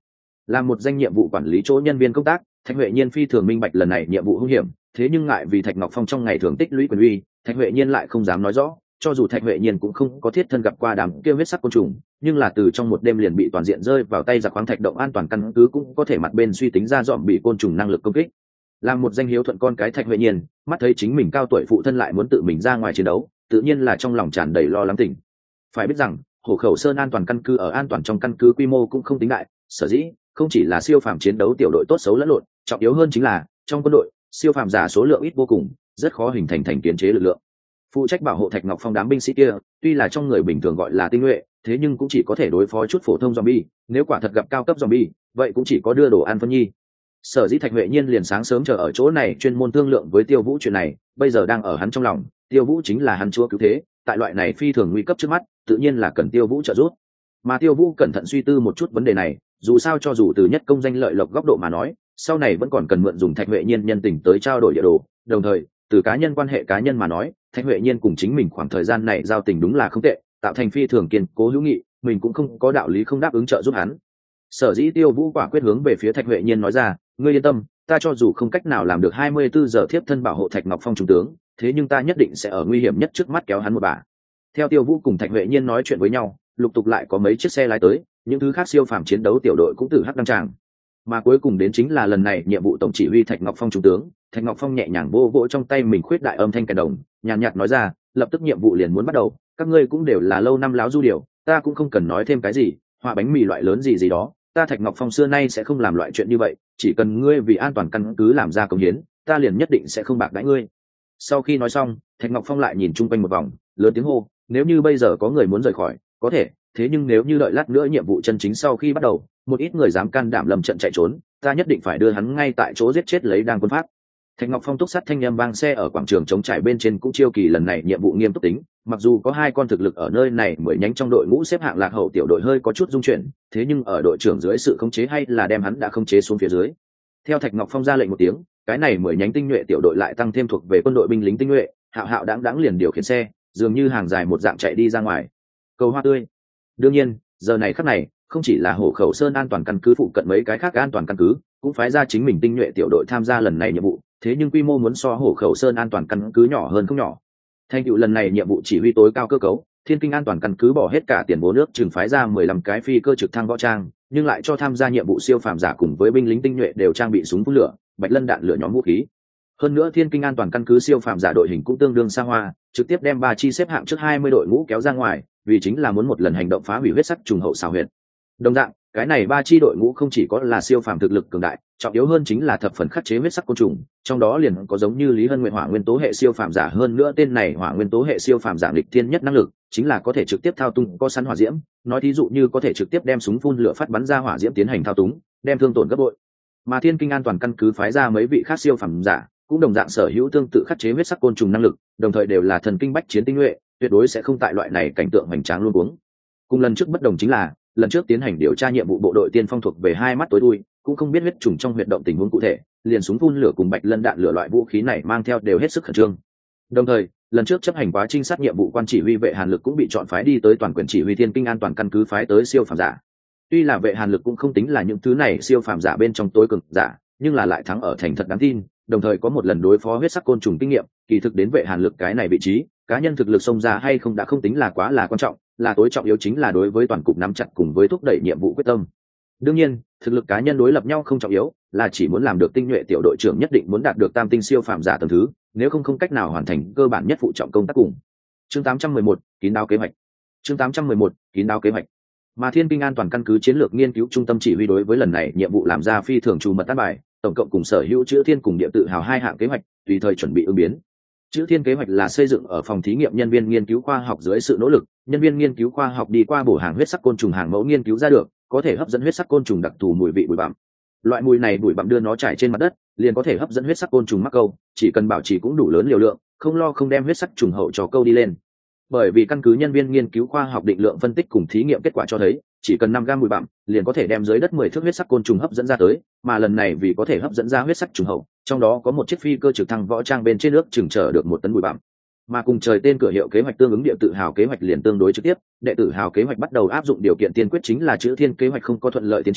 Làm một danh nhiệm vụ quản lý chỗ nhân viên công tác, Thạch Huệ Nhiên phi thường minh bạch lần này nhiệm vụ hung hiểm, thế nhưng ngại vì Thạch Ngọc Phong trong ngày thường tích lũy quyền uy, Thạch Huệ Nhiên lại không dám nói rõ, cho dù Thạch Huệ Nhiên cũng không có thiết thân gặp qua đám kia huyết sắc côn trùng, nhưng là từ trong một đêm liền bị toàn diện rơi vào tay giặc khoáng thạch động an toàn căn cứ cũng có thể mặt bên suy tính ra dọn bị côn trùng năng lực công kích. Làm một danh hiếu thuận con cái Thạch Huệ Nhiên, mắt thấy chính mình cao tuổi phụ thân lại muốn tự mình ra ngoài chiến đấu, tự nhiên là trong lòng tràn đầy lo lắng tỉnh. Phải biết rằng, Hổ Khẩu Sơn an toàn căn cứ ở an toàn trong căn cứ quy mô cũng không tính đại, sở dĩ không chỉ là siêu phàm chiến đấu tiểu đội tốt xấu lẫn lộn, trọng yếu hơn chính là trong quân đội siêu phàm giả số lượng ít vô cùng, rất khó hình thành thành kiến chế lực lượng. Phụ trách bảo hộ Thạch Ngọc Phong đám binh sĩ kia, tuy là trong người bình thường gọi là tinh nhuệ, thế nhưng cũng chỉ có thể đối phó chút phổ thông zombie, nếu quả thật gặp cao cấp zombie, vậy cũng chỉ có đưa đồ ăn phân nhi. Sở dĩ Thạch Huệ Nhiên liền sáng sớm chờ ở chỗ này chuyên môn thương lượng với Tiêu Vũ chuyện này, bây giờ đang ở hắn trong lòng, Tiêu Vũ chính là hắn chúa cứu thế, tại loại này phi thường nguy cấp trước mắt, tự nhiên là cần Tiêu Vũ trợ giúp. Mà Tiêu Vũ cẩn thận suy tư một chút vấn đề này, dù sao cho dù từ nhất công danh lợi lộc góc độ mà nói, sau này vẫn còn cần mượn dùng Thạch Huệ Nhiên nhân tình tới trao đổi địa đồ, đồng thời, từ cá nhân quan hệ cá nhân mà nói, Thạch Huệ Nhiên cùng chính mình khoảng thời gian này giao tình đúng là không tệ, tạo thành phi thường kiên cố hữu nghị, mình cũng không có đạo lý không đáp ứng trợ giúp hắn. Sở dĩ Tiêu Vũ quả quyết hướng về phía Thạch Huệ Nhiên nói ra, ngươi yên tâm, ta cho dù không cách nào làm được hai mươi bốn giờ thiếp thân bảo hộ Thạch Ngọc Phong trung tướng, thế nhưng ta nhất định sẽ ở nguy hiểm nhất trước mắt kéo hắn một bà. Theo Tiêu Vũ cùng Thạch Huệ Nhiên nói chuyện với nhau, lục tục lại có mấy chiếc xe lái tới, những thứ khác siêu phàm chiến đấu tiểu đội cũng từ hắc đăng tràng. Mà cuối cùng đến chính là lần này nhiệm vụ tổng chỉ huy Thạch Ngọc Phong trung tướng. Thạch Ngọc Phong nhẹ nhàng vỗ vỗ trong tay mình khuyết đại âm thanh kèn đồng, nhàn nhạt nói ra, lập tức nhiệm vụ liền muốn bắt đầu, các ngươi cũng đều là lâu năm láo du điều, ta cũng không cần nói thêm cái gì, họa bánh mì loại lớn gì gì đó, ta Thạch Ngọc Phong xưa nay sẽ không làm loại chuyện như vậy, chỉ cần ngươi vì an toàn căn cứ làm ra công hiến, ta liền nhất định sẽ không bạc đãi ngươi. Sau khi nói xong, Thạch Ngọc Phong lại nhìn chung quanh một vòng, lớn tiếng hô, nếu như bây giờ có người muốn rời khỏi, có thể, thế nhưng nếu như đợi lát nữa nhiệm vụ chân chính sau khi bắt đầu, một ít người dám can đảm lầm trận chạy trốn, ta nhất định phải đưa hắn ngay tại chỗ giết chết lấy đang quân pháp. Thạch Ngọc Phong túc sắt thanh â m vang xe ở quảng trường chống trải bên trên cũng chiêu kỳ lần này nhiệm vụ nghiêm túc tính, mặc dù có hai con thực lực ở nơi này mười nhánh trong đội ngũ xếp hạng lạc hậu tiểu đội hơi có chút dung chuyển, thế nhưng ở đội trưởng dưới sự khống chế hay là đem hắn đã khống chế xuống phía dưới. Theo Thạch Ngọc Phong ra lệnh một tiếng, cái này mười nhánh tinh nhuệ tiểu đội lại tăng thêm thuộc về quân đội binh lính tinh nhuệ, hạo hạo đáng đáng liền điều khiển xe, dường như hàng dài một dạng chạy đi ra ngoài. Cầu hoa tươi. Đương nhiên, giờ này khắc này, không chỉ là Hổ Khẩu Sơn an toàn căn cứ phụ cận mấy cái khác an toàn căn cứ, cũng phái ra chính mình tinh nhuệ tiểu đội tham gia lần này nhiệm vụ, thế nhưng quy mô muốn so Hổ Khẩu Sơn an toàn căn cứ nhỏ hơn không nhỏ. Thành tựu lần này nhiệm vụ chỉ huy tối cao cơ cấu, Thiên Kinh an toàn căn cứ bỏ hết cả tiền vốn nước chừng phái ra mười lăm cái phi cơ trực thăng võ trang, nhưng lại cho tham gia nhiệm vụ siêu phàm giả cùng với binh lính tinh nhuệ đều trang bị súng phun lửa, bạch lân đạn lửa nhóm vũ khí. Hơn nữa Thiên Kinh an toàn căn cứ siêu phàm giả đội hình cũng tương đương xa hoa, trực tiếp đem ba chi xếp hạng trước hai mươi đội ngũ kéo ra ngoài, vì chính là muốn một lần hành động phá hủy huyết sắc trùng hậu xào huyệt. Đồng dạng, cái này ba chi đội ngũ không chỉ có là siêu phàm thực lực cường đại, trọng yếu hơn chính là thập phần khắc chế huyết sắc côn trùng, trong đó liền có giống như Lý Hân Nguyện hỏa nguyên tố hệ siêu phàm giả, hơn nữa tên này hỏa nguyên tố hệ siêu phàm giả nghịch thiên nhất năng lực, chính là có thể trực tiếp thao túng có sẵn hỏa diễm, nói thí dụ như có thể trực tiếp đem súng phun lửa phát bắn ra hỏa diễm tiến hành thao túng, đem thương tổn gấp bội. Mà Thiên Kinh an toàn căn cứ phái ra mấy vị khác siêu phàm giả, cũng đồng dạng sở hữu tương tự khắc chế huyết sắc côn trùng năng lực, đồng thời đều là thần kinh bách chiến tinh nhuệ, tuyệt đối sẽ không tại loại này cảnh tượng hoành tráng luôn cuống. Cùng lần trước bất đồng chính là, lần trước tiến hành điều tra nhiệm vụ bộ đội tiên phong thuộc về hai mắt tối đuôi, cũng không biết huyết trùng trong huyệt động tình huống cụ thể, liền súng phun lửa cùng bạch lân đạn lửa loại vũ khí này mang theo đều hết sức khẩn trương. Đồng thời, lần trước chấp hành quá trinh sát nhiệm vụ quan chỉ huy vệ Hàn Lực cũng bị chọn phái đi tới toàn quyền chỉ huy Thiên Kinh an toàn căn cứ phái tới siêu phàm giả. Tuy là vệ Hàn Lực cũng không tính là những thứ này siêu phàm giả bên trong tối cường giả, nhưng là lại thắng ở thành thật đáng tin, đồng thời có một lần đối phó huyết sắc côn trùng kinh nghiệm, kỳ thực đến vệ Hàn Lực cái này vị trí, cá nhân thực lực xông ra hay không đã không tính là quá là quan trọng, là tối trọng yếu chính là đối với toàn cục nắm chặt cùng với thúc đẩy nhiệm vụ quyết tâm. Đương nhiên, thực lực cá nhân đối lập nhau không trọng yếu, là chỉ muốn làm được tinh nhuệ tiểu đội trưởng nhất định muốn đạt được tam tinh siêu phàm giả tầng thứ, nếu không không cách nào hoàn thành cơ bản nhất phụ trọng công tác cùng. Chương tám trăm mười một, kín đáo kế hoạch. Chương tám trăm mười một, kín đáo kế hoạch. Mà Thiên Kinh an toàn căn cứ chiến lược nghiên cứu trung tâm chỉ huy đối với lần này nhiệm vụ làm ra phi thường trù mật tác bài, tổng cộng cùng sở hữu chữ thiên cùng địa tự hào hai hạng kế hoạch, tùy thời chuẩn bị ứng biến. Chữ thiên kế hoạch là xây dựng ở phòng thí nghiệm nhân viên nghiên cứu khoa học dưới sự nỗ lực, nhân viên nghiên cứu khoa học đi qua bổ hàng huyết sắc côn trùng hàng mẫu nghiên cứu ra được, có thể hấp dẫn huyết sắc côn trùng đặc thù mùi vị bụi bặm. Loại mùi này bụi bặm đưa nó trải trên mặt đất, liền có thể hấp dẫn huyết sắc côn trùng mắc câu, chỉ cần bảo trì cũng đủ lớn liều lượng, không lo không đem huyết sắc trùng hậu cho câu đi lên. Bởi vì căn cứ nhân viên nghiên cứu khoa học định lượng phân tích cùng thí nghiệm kết quả cho thấy, chỉ cần năm gam bụi bặm, liền có thể đem dưới đất mười thước huyết sắc côn trùng hấp dẫn ra tới, mà lần này vì có thể hấp dẫn ra huyết sắc trùng hậu, trong đó có một chiếc phi cơ trực thăng võ trang bên trên nước chừng chở được một tấn bụi bặm. Mà cùng trời tên cửa hiệu kế hoạch tương ứng địa tự hào kế hoạch liền tương đối trực tiếp, đệ tử hào kế hoạch bắt đầu áp dụng điều kiện tiên quyết chính là chữ thiên kế hoạch không có thuận lợi tiến triển,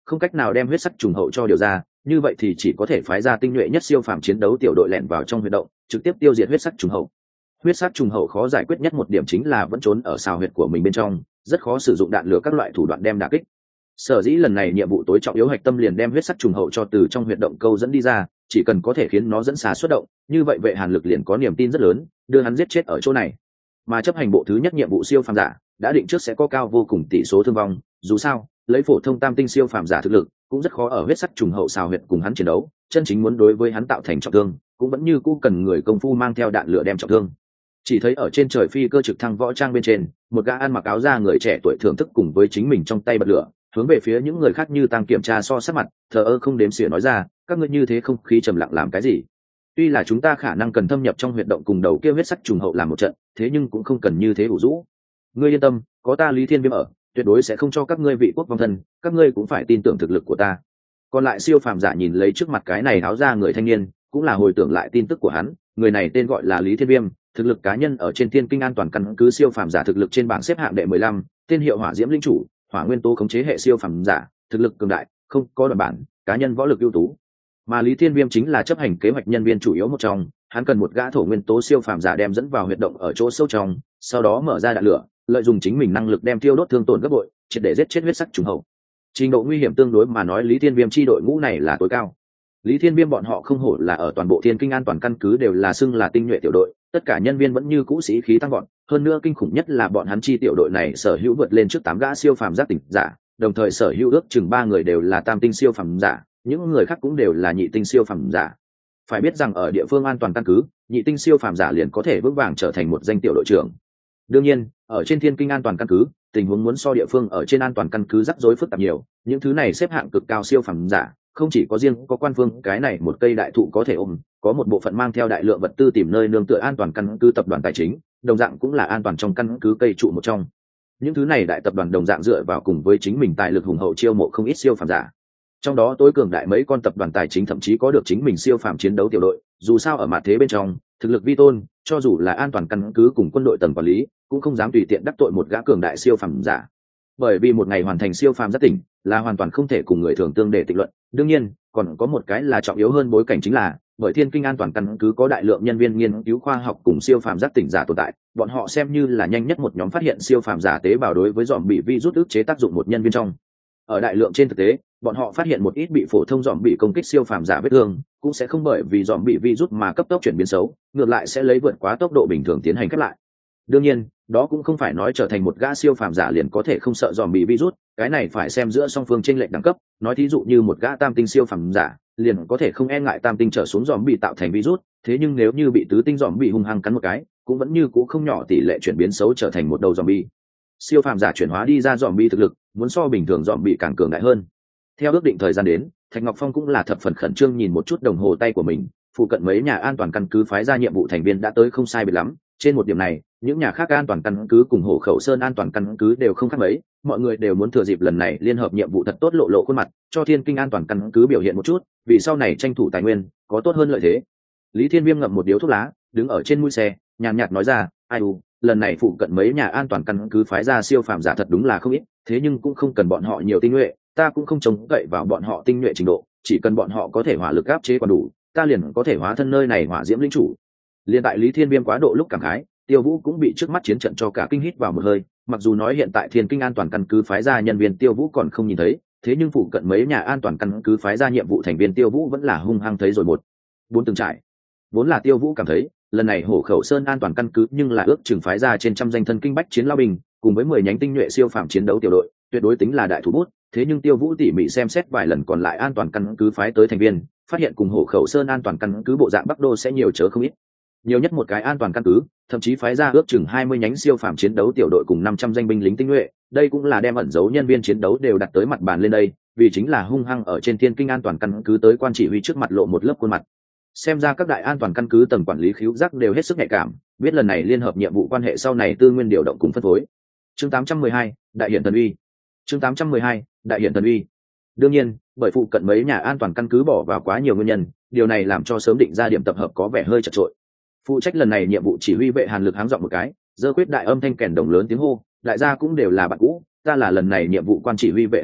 không cách nào đem huyết sắc trùng hậu cho điều ra, như vậy thì chỉ có thể phái ra tinh nhuệ nhất siêu phàm chiến đấu tiểu đội lẻn vào trong huyệt động, trực tiếp tiêu diệt huyết sắc trùng hậu. Huyết sắc trùng hậu khó giải quyết nhất một điểm chính là vẫn trốn ở xào huyệt của mình bên trong, rất khó sử dụng đạn lửa các loại thủ đoạn đem đả kích. Sở dĩ lần này nhiệm vụ tối trọng yếu hạch tâm liền đem huyết sắc trùng hậu cho từ trong huyệt động câu dẫn đi ra, chỉ cần có thể khiến nó dẫn xà xuất động, như vậy vệ hàn lực liền có niềm tin rất lớn đưa hắn giết chết ở chỗ này. Mà chấp hành bộ thứ nhất nhiệm vụ siêu phàm giả đã định trước sẽ có cao vô cùng tỷ số thương vong, dù sao lấy phổ thông tam tinh siêu phàm giả thực lực cũng rất khó ở huyết sắc trùng hậu xào huyệt cùng hắn chiến đấu, chân chính muốn đối với hắn tạo thành trọng thương cũng vẫn như cũ cần người công phu mang theo đạn lửa đem trọng thương. Chỉ thấy ở trên trời phi cơ trực thăng võ trang bên trên, một gã ăn mặc áo da người trẻ tuổi thưởng thức cùng với chính mình trong tay bật lửa, hướng về phía những người khác như tăng kiểm tra so sát mặt, thờ ơ không đếm xỉa nói ra, các ngươi như thế không khí trầm lặng làm cái gì? Tuy là chúng ta khả năng cần thâm nhập trong huyệt động cùng đầu kia huyết sắc trùng hậu làm một trận, thế nhưng cũng không cần như thế ủ rũ. Ngươi yên tâm, có ta Lý Thiên Viêm ở, tuyệt đối sẽ không cho các ngươi vị quốc vong thân, các ngươi cũng phải tin tưởng thực lực của ta. Còn lại siêu phàm giả nhìn lấy trước mặt cái này áo da người thanh niên, cũng là hồi tưởng lại tin tức của hắn, người này tên gọi là Lý Thiên Viêm, thực lực cá nhân ở trên Thiên Kinh An toàn căn cứ siêu phàm giả thực lực trên bảng xếp hạng đệ mười lăm, tên hiệu Hỏa Diễm Linh Chủ, hỏa nguyên tố khống chế hệ siêu phàm giả, thực lực cường đại, không có đoạn bản, cá nhân võ lực ưu tú. Mà Lý Thiên Viêm chính là chấp hành kế hoạch nhân viên chủ yếu một trong, hắn cần một gã thổ nguyên tố siêu phàm giả đem dẫn vào huyệt động ở chỗ sâu trong, sau đó mở ra đạn lửa, lợi dụng chính mình năng lực đem tiêu đốt thương tổn gấp bội, triệt để giết chết huyết sắc trùng hậu. Trình độ nguy hiểm tương đối mà nói Lý Thiên Viêm chi đội ngũ này là tối cao. Lý Thiên Viêm bọn họ không hổ là ở toàn bộ Thiên Kinh An toàn căn cứ đều là xưng là tinh nhuệ tiểu đội, tất cả nhân viên vẫn như cũ sĩ khí tăng vọt, hơn nữa kinh khủng nhất là bọn hắn chi tiểu đội này sở hữu vượt lên trước tám gã siêu phàm giác tỉnh giả, đồng thời sở hữu ước chừng ba người đều là tam tinh siêu phàm giả, những người khác cũng đều là nhị tinh siêu phàm giả. Phải biết rằng ở địa phương an toàn căn cứ, nhị tinh siêu phàm giả liền có thể vững vàng trở thành một danh tiểu đội trưởng. Đương nhiên, ở trên Thiên Kinh An toàn căn cứ, tình huống muốn so địa phương ở trên an toàn căn cứ rắc rối phức tạp nhiều, những thứ này xếp hạng cực cao siêu phàm giả, không chỉ có riêng có quan phương cái này một cây đại thụ có thể ôm, có một bộ phận mang theo đại lượng vật tư tìm nơi nương tựa an toàn căn cứ tập đoàn tài chính, đồng dạng cũng là an toàn trong căn cứ cây trụ một trong. Những thứ này đại tập đoàn đồng dạng dựa vào cùng với chính mình tài lực hùng hậu chiêu mộ không ít siêu phàm giả. Trong đó tối cường đại mấy con tập đoàn tài chính thậm chí có được chính mình siêu phàm chiến đấu tiểu đội, dù sao ở mặt thế bên trong, thực lực vi tôn, cho dù là an toàn căn cứ cùng quân đội tầng quản lý, cũng không dám tùy tiện đắc tội một gã cường đại siêu phàm giả. Bởi vì một ngày hoàn thành siêu phàm giác tỉnh, là hoàn toàn không thể cùng người thường tương để tịch luận. Đương nhiên, còn có một cái là trọng yếu hơn bối cảnh chính là, bởi Thiên Kinh An toàn căn cứ có đại lượng nhân viên nghiên cứu khoa học cùng siêu phàm giác tỉnh giả tồn tại, bọn họ xem như là nhanh nhất một nhóm phát hiện siêu phàm giả tế bào đối với dòm bị virus ức chế tác dụng một nhân viên trong. Ở đại lượng trên thực tế, bọn họ phát hiện một ít bị phổ thông dòm bị công kích siêu phàm giả vết thương, cũng sẽ không bởi vì dòm bị virus mà cấp tốc chuyển biến xấu, ngược lại sẽ lấy vượt quá tốc độ bình thường tiến hành khép lại. Đương nhiên, đó cũng không phải nói trở thành một gã siêu phàm giả liền có thể không sợ dòm bị virus, cái này phải xem giữa song phương chênh lệch đẳng cấp, nói thí dụ như một gã tam tinh siêu phàm giả, liền có thể không e ngại tam tinh trở xuống dòm bị tạo thành virus, thế nhưng nếu như bị tứ tinh dòm bị hung hăng cắn một cái, cũng vẫn như cũ không nhỏ tỷ lệ chuyển biến xấu trở thành một đầu dòm bị. Siêu phàm giả chuyển hóa đi ra dòm bị thực lực, muốn so bình thường dòm bị càng cường đại hơn. Theo ước định thời gian đến, Thạch Ngọc Phong cũng là thập phần khẩn trương nhìn một chút đồng hồ tay của mình, phụ cận mấy nhà an toàn căn cứ phái ra nhiệm vụ thành viên đã tới không sai biệt lắm, trên một điểm này, những nhà khác an toàn căn cứ cùng Hổ Khẩu Sơn an toàn căn cứ đều không khác mấy, mọi người đều muốn thừa dịp lần này liên hợp nhiệm vụ thật tốt lộ lộ khuôn mặt, cho Thiên Kinh an toàn căn cứ biểu hiện một chút, vì sau này tranh thủ tài nguyên, có tốt hơn lợi thế. Lý Thiên Viêm ngậm một điếu thuốc lá, đứng ở trên mũi xe, nhàn nhạt nói ra, ai u, lần này phụ cận mấy nhà an toàn căn cứ phái ra siêu phàm giả thật đúng là không ít, thế nhưng cũng không cần bọn họ nhiều tinh nhuệ, ta cũng không trông cậy vào bọn họ tinh nhuệ trình độ, chỉ cần bọn họ có thể hỏa lực áp chế còn đủ, ta liền có thể hóa thân nơi này hỏa diễm linh chủ. Liên tại Lý Thiên Viêm quá độ lúc cảm khái, Tiêu Vũ cũng bị trước mắt chiến trận cho cả kinh hít vào một hơi, mặc dù nói hiện tại Thiên Kinh an toàn căn cứ phái ra nhân viên Tiêu Vũ còn không nhìn thấy, thế nhưng phụ cận mấy nhà an toàn căn cứ phái ra nhiệm vụ thành viên Tiêu Vũ vẫn là hung hăng thấy rồi một bốn từng trải. Vốn là Tiêu Vũ cảm thấy, lần này Hổ Khẩu Sơn an toàn căn cứ nhưng là ước chừng phái ra trên trăm danh thân kinh bách chiến lao binh, cùng với mười nhánh tinh nhuệ siêu phàm chiến đấu tiểu đội, tuyệt đối tính là đại thủ bút, thế nhưng Tiêu Vũ tỉ mỉ xem xét vài lần còn lại an toàn căn cứ phái tới thành viên, phát hiện cùng Hổ Khẩu Sơn an toàn căn cứ bộ dạng Bắc Đô sẽ nhiều chớ không ít. Nhiều nhất một cái an toàn căn cứ, thậm chí phái ra ước chừng hai mươi nhánh siêu phàm chiến đấu tiểu đội cùng năm trăm danh binh lính tinh nhuệ, đây cũng là đem ẩn dấu nhân viên chiến đấu đều đặt tới mặt bàn lên đây, vì chính là hung hăng ở trên Thiên Kinh an toàn căn cứ tới quan chỉ huy trước mặt lộ một lớp khuôn mặt. Xem ra các đại an toàn căn cứ tầng quản lý khíu giác đều hết sức nhạy cảm, biết lần này liên hợp nhiệm vụ quan hệ sau này tư nguyên điều động cùng phân phối. Chương tám trăm mười hai, đại hiện thần uy. Chương tám trăm mười hai, đại hiện thần uy. Đương nhiên, bởi phụ cận mấy nhà an toàn căn cứ bỏ vào quá nhiều nguyên nhân, điều này làm cho sớm định ra điểm tập hợp có vẻ hơi chật chội. Phụ trách lần này nhiệm vụ chỉ huy Vệ Hàn Lực háng giọng một cái, giơ quyết đại âm thanh kèn đồng lớn tiếng hô, đại gia cũng đều là bạn cũ, ta là lần này nhiệm vụ quan chỉ huy Vệ Hàn Lực,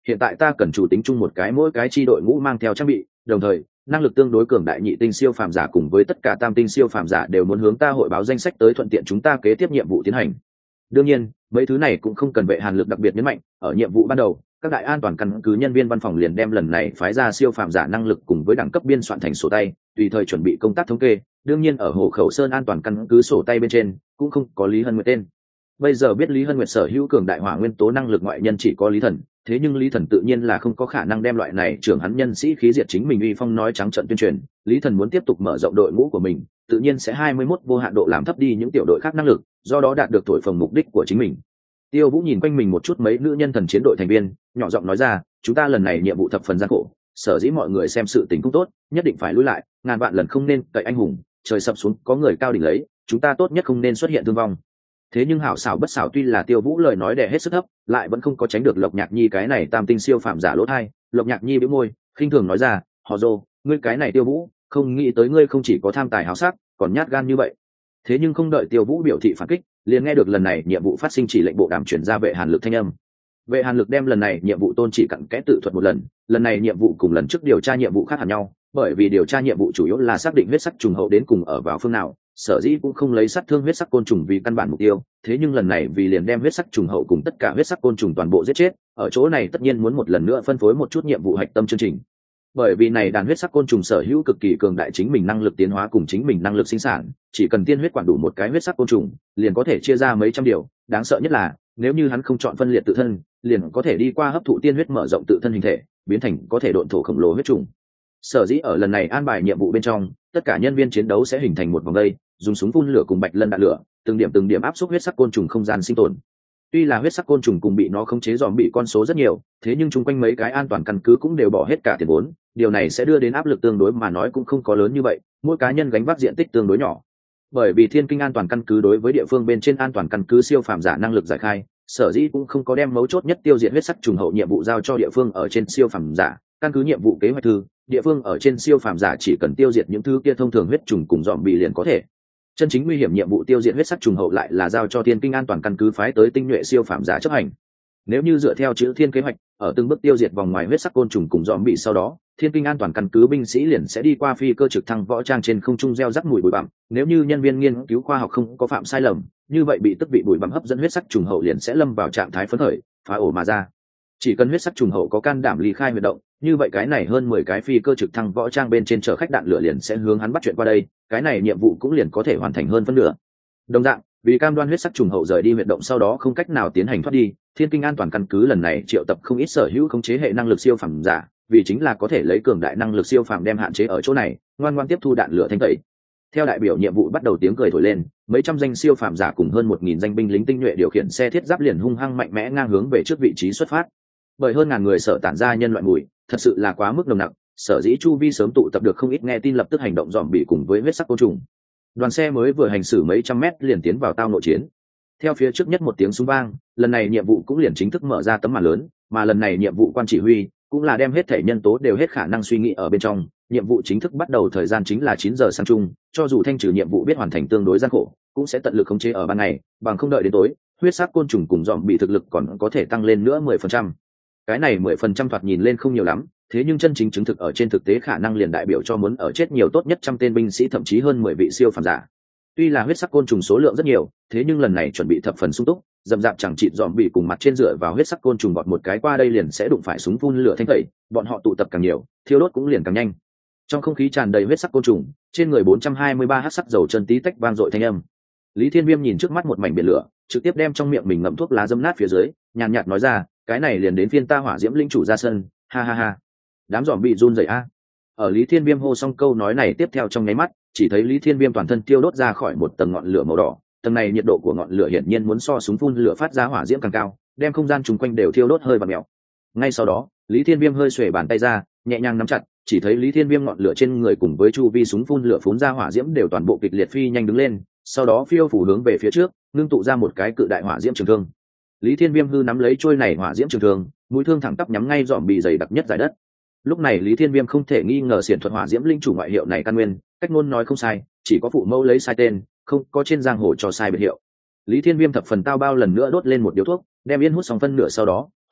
hiện tại ta cần chủ tính chung một cái mỗi cái chi đội ngũ mang theo trang bị, đồng thời năng lực tương đối cường đại nhị tinh siêu phàm giả cùng với tất cả tam tinh siêu phàm giả đều muốn hướng ta hội báo danh sách tới thuận tiện chúng ta kế tiếp nhiệm vụ tiến hành. Đương nhiên mấy thứ này cũng không cần vệ hàn lực đặc biệt nhấn mạnh, ở nhiệm vụ ban đầu các đại an toàn căn cứ nhân viên văn phòng liền đem lần này phái ra siêu phàm giả năng lực cùng với đẳng cấp biên soạn thành sổ tay, tùy thời chuẩn bị công tác thống kê. Đương nhiên ở Hồ Khẩu Sơn an toàn căn cứ sổ tay bên trên cũng không có Lý Hân Nguyệt tên. Bây giờ biết Lý Hân Nguyệt sở hữu cường đại hỏa nguyên tố năng lực ngoại nhân chỉ có Lý Thần, thế nhưng Lý Thần tự nhiên là không có khả năng đem loại này trưởng hắn nhân sĩ khí diệt chính mình uy phong nói trắng trợn tuyên truyền. Lý Thần muốn tiếp tục mở rộng đội ngũ của mình, tự nhiên sẽ hai mươi mốt vô hạn độ làm thấp đi những tiểu đội khác năng lực, do đó đạt được thổi phồng mục đích của chính mình. Tiêu Vũ nhìn quanh mình một chút mấy nữ nhân thần chiến đội thành viên, nhỏ giọng nói ra, chúng ta lần này nhiệm vụ thập phần gian khổ, sở dĩ mọi người xem sự tình cũng tốt, nhất định phải lùi lại, ngàn vạn lần không nên cậy anh hùng, trời sập xuống có người cao đỉnh lấy, chúng ta tốt nhất không nên xuất hiện thương vong. Thế nhưng hảo xảo bất xảo, tuy là Tiêu Vũ lời nói đè hết sức thấp, lại vẫn không có tránh được Lộc Nhạc Nhi cái này tam tinh siêu phạm giả lỗ thai. Lộc Nhạc Nhi bĩu môi, khinh thường nói ra, họ Dô, ngươi cái này Tiêu Vũ, không nghĩ tới ngươi không chỉ có tham tài háo sắc, còn nhát gan như vậy. Thế nhưng không đợi Tiêu Vũ biểu thị phản kích, liền nghe được lần này nhiệm vụ phát sinh chỉ lệnh bộ đàm chuyển ra vệ hàn lực thanh âm. Vệ hàn lực đem lần này nhiệm vụ tôn chỉ cặn kẽ tự thuật một lần. Lần này nhiệm vụ cùng lần trước điều tra nhiệm vụ khác hẳn nhau, bởi vì điều tra nhiệm vụ chủ yếu là xác định huyết sắc trùng hậu đến cùng ở vào phương nào, sở dĩ cũng không lấy sát thương huyết sắc côn trùng vì căn bản mục tiêu. Thế nhưng lần này vì liền đem huyết sắc trùng hậu cùng tất cả huyết sắc côn trùng toàn bộ giết chết, ở chỗ này tất nhiên muốn một lần nữa phân phối một chút nhiệm vụ hạch tâm chương trình. Bởi vì này đàn huyết sắc côn trùng sở hữu cực kỳ cường đại chính mình năng lực tiến hóa cùng chính mình năng lực sinh sản, chỉ cần tiên huyết quản đủ một cái huyết sắc côn trùng, liền có thể chia ra mấy trăm điều. Đáng sợ nhất là, nếu như hắn không chọn phân liệt tự thân, liền có thể đi qua hấp thụ tiên huyết mở rộng tự thân hình thể, biến thành có thể độn thổ khổng lồ huyết trùng. Sở dĩ ở lần này an bài nhiệm vụ bên trong, tất cả nhân viên chiến đấu sẽ hình thành một vòng dây, dùng súng phun lửa cùng bạch lân đạn lửa, từng điểm từng điểm áp suất huyết sắc côn trùng không gian sinh tồn. Tuy là huyết sắc côn trùng cùng bị nó khống chế dòm bị con số rất nhiều, thế nhưng chung quanh mấy cái an toàn căn cứ cũng đều bỏ hết cả tiền vốn, điều này sẽ đưa đến áp lực tương đối mà nói cũng không có lớn như vậy, mỗi cá nhân gánh vác diện tích tương đối nhỏ. Bởi vì Thiên Kinh an toàn căn cứ đối với địa phương bên trên an toàn căn cứ siêu phàm giả năng lực giải khai, sở dĩ cũng không có đem mấu chốt nhất tiêu diệt huyết sắc trùng hậu nhiệm vụ giao cho địa phương ở trên siêu phàm giả, căn cứ nhiệm vụ kế hoạch thư, địa phương ở trên siêu phàm giả chỉ cần tiêu diệt những thứ kia thông thường huyết trùng cùng dòm bị liền có thể. Chân chính nguy hiểm nhiệm vụ tiêu diệt huyết sắc trùng hậu lại là giao cho Thiên Kinh an toàn căn cứ phái tới tinh nhuệ siêu phàm giả chấp hành. Nếu như dựa theo chữ thiên kế hoạch, ở từng bước tiêu diệt vòng ngoài huyết sắc côn trùng cùng dòm bị sau đó, Thiên Kinh an toàn căn cứ binh sĩ liền sẽ đi qua phi cơ trực thăng võ trang trên không trung gieo rắc mùi bụi bặm. Nếu như nhân viên nghiên cứu khoa học không có phạm sai lầm, như vậy bị tức bị bụi bặm hấp dẫn huyết sắc trùng hậu liền sẽ lâm vào trạng thái phấn khởi, phá ổ mà ra. Chỉ cần huyết sắc trùng hậu có can đảm ly khai huyệt động, như vậy cái này hơn mười cái phi cơ trực thăng võ trang bên trên chở khách đạn lửa liền sẽ hướng hắn bắt chuyện qua đây, cái này nhiệm vụ cũng liền có thể hoàn thành hơn phân nửa. Đồng dạng, vì cam đoan huyết sắc trùng hậu rời đi huyệt động sau đó không cách nào tiến hành thoát đi, Thiên Kinh an toàn căn cứ lần này triệu tập không ít sở hữu khống chế hệ năng lực siêu phàm giả, vì chính là có thể lấy cường đại năng lực siêu phàm đem hạn chế ở chỗ này, ngoan ngoãn tiếp thu đạn lửa thanh tẩy. Theo đại biểu nhiệm vụ bắt đầu tiếng cười thổi lên, mấy trăm danh siêu phàm giả cùng hơn một nghìn danh binh lính tinh nhuệ điều khiển xe thiết giáp liền hung hăng mạnh mẽ ngang hướng về trước vị trí xuất phát. Bởi hơn ngàn người sở tản ra nhân loại mùi, thật sự là quá mức nồng nặc, sở dĩ chu vi sớm tụ tập được không ít nghe tin lập tức hành động dòm bị cùng với huyết sắc côn trùng. Đoàn xe mới vừa hành xử mấy trăm mét liền tiến vào tao nội chiến. Theo phía trước nhất một tiếng súng vang, lần này nhiệm vụ cũng liền chính thức mở ra tấm màn lớn, mà lần này nhiệm vụ quan chỉ huy cũng là đem hết thể nhân tố đều hết khả năng suy nghĩ ở bên trong. Nhiệm vụ chính thức bắt đầu thời gian chính là chín giờ sáng chung, cho dù thanh trừ nhiệm vụ biết hoàn thành tương đối gian khổ, cũng sẽ tận lực khống chế ở ban ngày, bằng không đợi đến tối, huyết sắc côn trùng cùng dòm bị thực lực còn có thể tăng lên nữa mười phần trăm. Cái này mười phần trăm thoạt nhìn lên không nhiều lắm, thế nhưng chân chính chứng thực ở trên thực tế khả năng liền đại biểu cho muốn ở chết nhiều tốt nhất trăm tên binh sĩ thậm chí hơn mười vị siêu phàm giả. Tuy là huyết sắc côn trùng số lượng rất nhiều, thế nhưng lần này chuẩn bị thập phần sung túc, dầm dạp chẳng chịt dòm bị cùng mặt trên dựa vào huyết sắc côn trùng bọt một cái qua đây liền sẽ đụng phải súng phun lửa thanh tẩy, bọn họ tụ tập càng nhiều, thiêu đốt cũng liền càng nhanh. Trong không khí tràn đầy huyết sắc côn trùng, trên người bốn trăm hai mươi ba hắc sắc dầu chân tí tách vang dội thanh âm. Lý Thiên Viêm nhìn trước mắt một mảnh biển lửa, trực tiếp đem trong miệng mình ngậm thuốc lá dâm nát phía dưới, nhàn nhạt nói ra, cái này liền đến phiên ta hỏa diễm linh chủ ra sân, ha ha ha. Đám dòm bị run rẩy a. Ở Lý Thiên Viêm hô xong câu nói này tiếp theo trong nháy mắt, chỉ thấy Lý Thiên Viêm toàn thân tiêu đốt ra khỏi một tầng ngọn lửa màu đỏ, tầng này nhiệt độ của ngọn lửa hiển nhiên muốn so súng phun lửa phát ra hỏa diễm càng cao, đem không gian chung quanh đều thiêu đốt hơi và mèo. Ngay sau đó, Lý Thiên Viêm hơi xuề bàn tay ra, nhẹ nhàng nắm chặt, chỉ thấy Lý Thiên Viêm ngọn lửa trên người cùng với chu vi súng phun lửa phun ra hỏa diễm đều toàn bộ kịch liệt phi nhanh đứng lên, sau đó phiêu phủ hướng về phía trước, ngưng tụ ra một cái cự đại hỏa diễm trường thương. Lý Thiên Viêm hư nắm lấy trôi này hỏa diễm trường thương, mũi thương thẳng tắp nhắm ngay dòm bị dày đặc nhất giải đất. Lúc này Lý Thiên Viêm không thể nghi ngờ xiển thuật hỏa diễm linh chủ ngoại hiệu này căn nguyên, cách ngôn nói không sai, chỉ có phụ mẫu lấy sai tên, không có trên giang hồ cho sai biệt hiệu. Lý Thiên Viêm thập phần tao bao lần nữa đốt lên một điếu thuốc, đem yên hút xong phân nửa sau đó,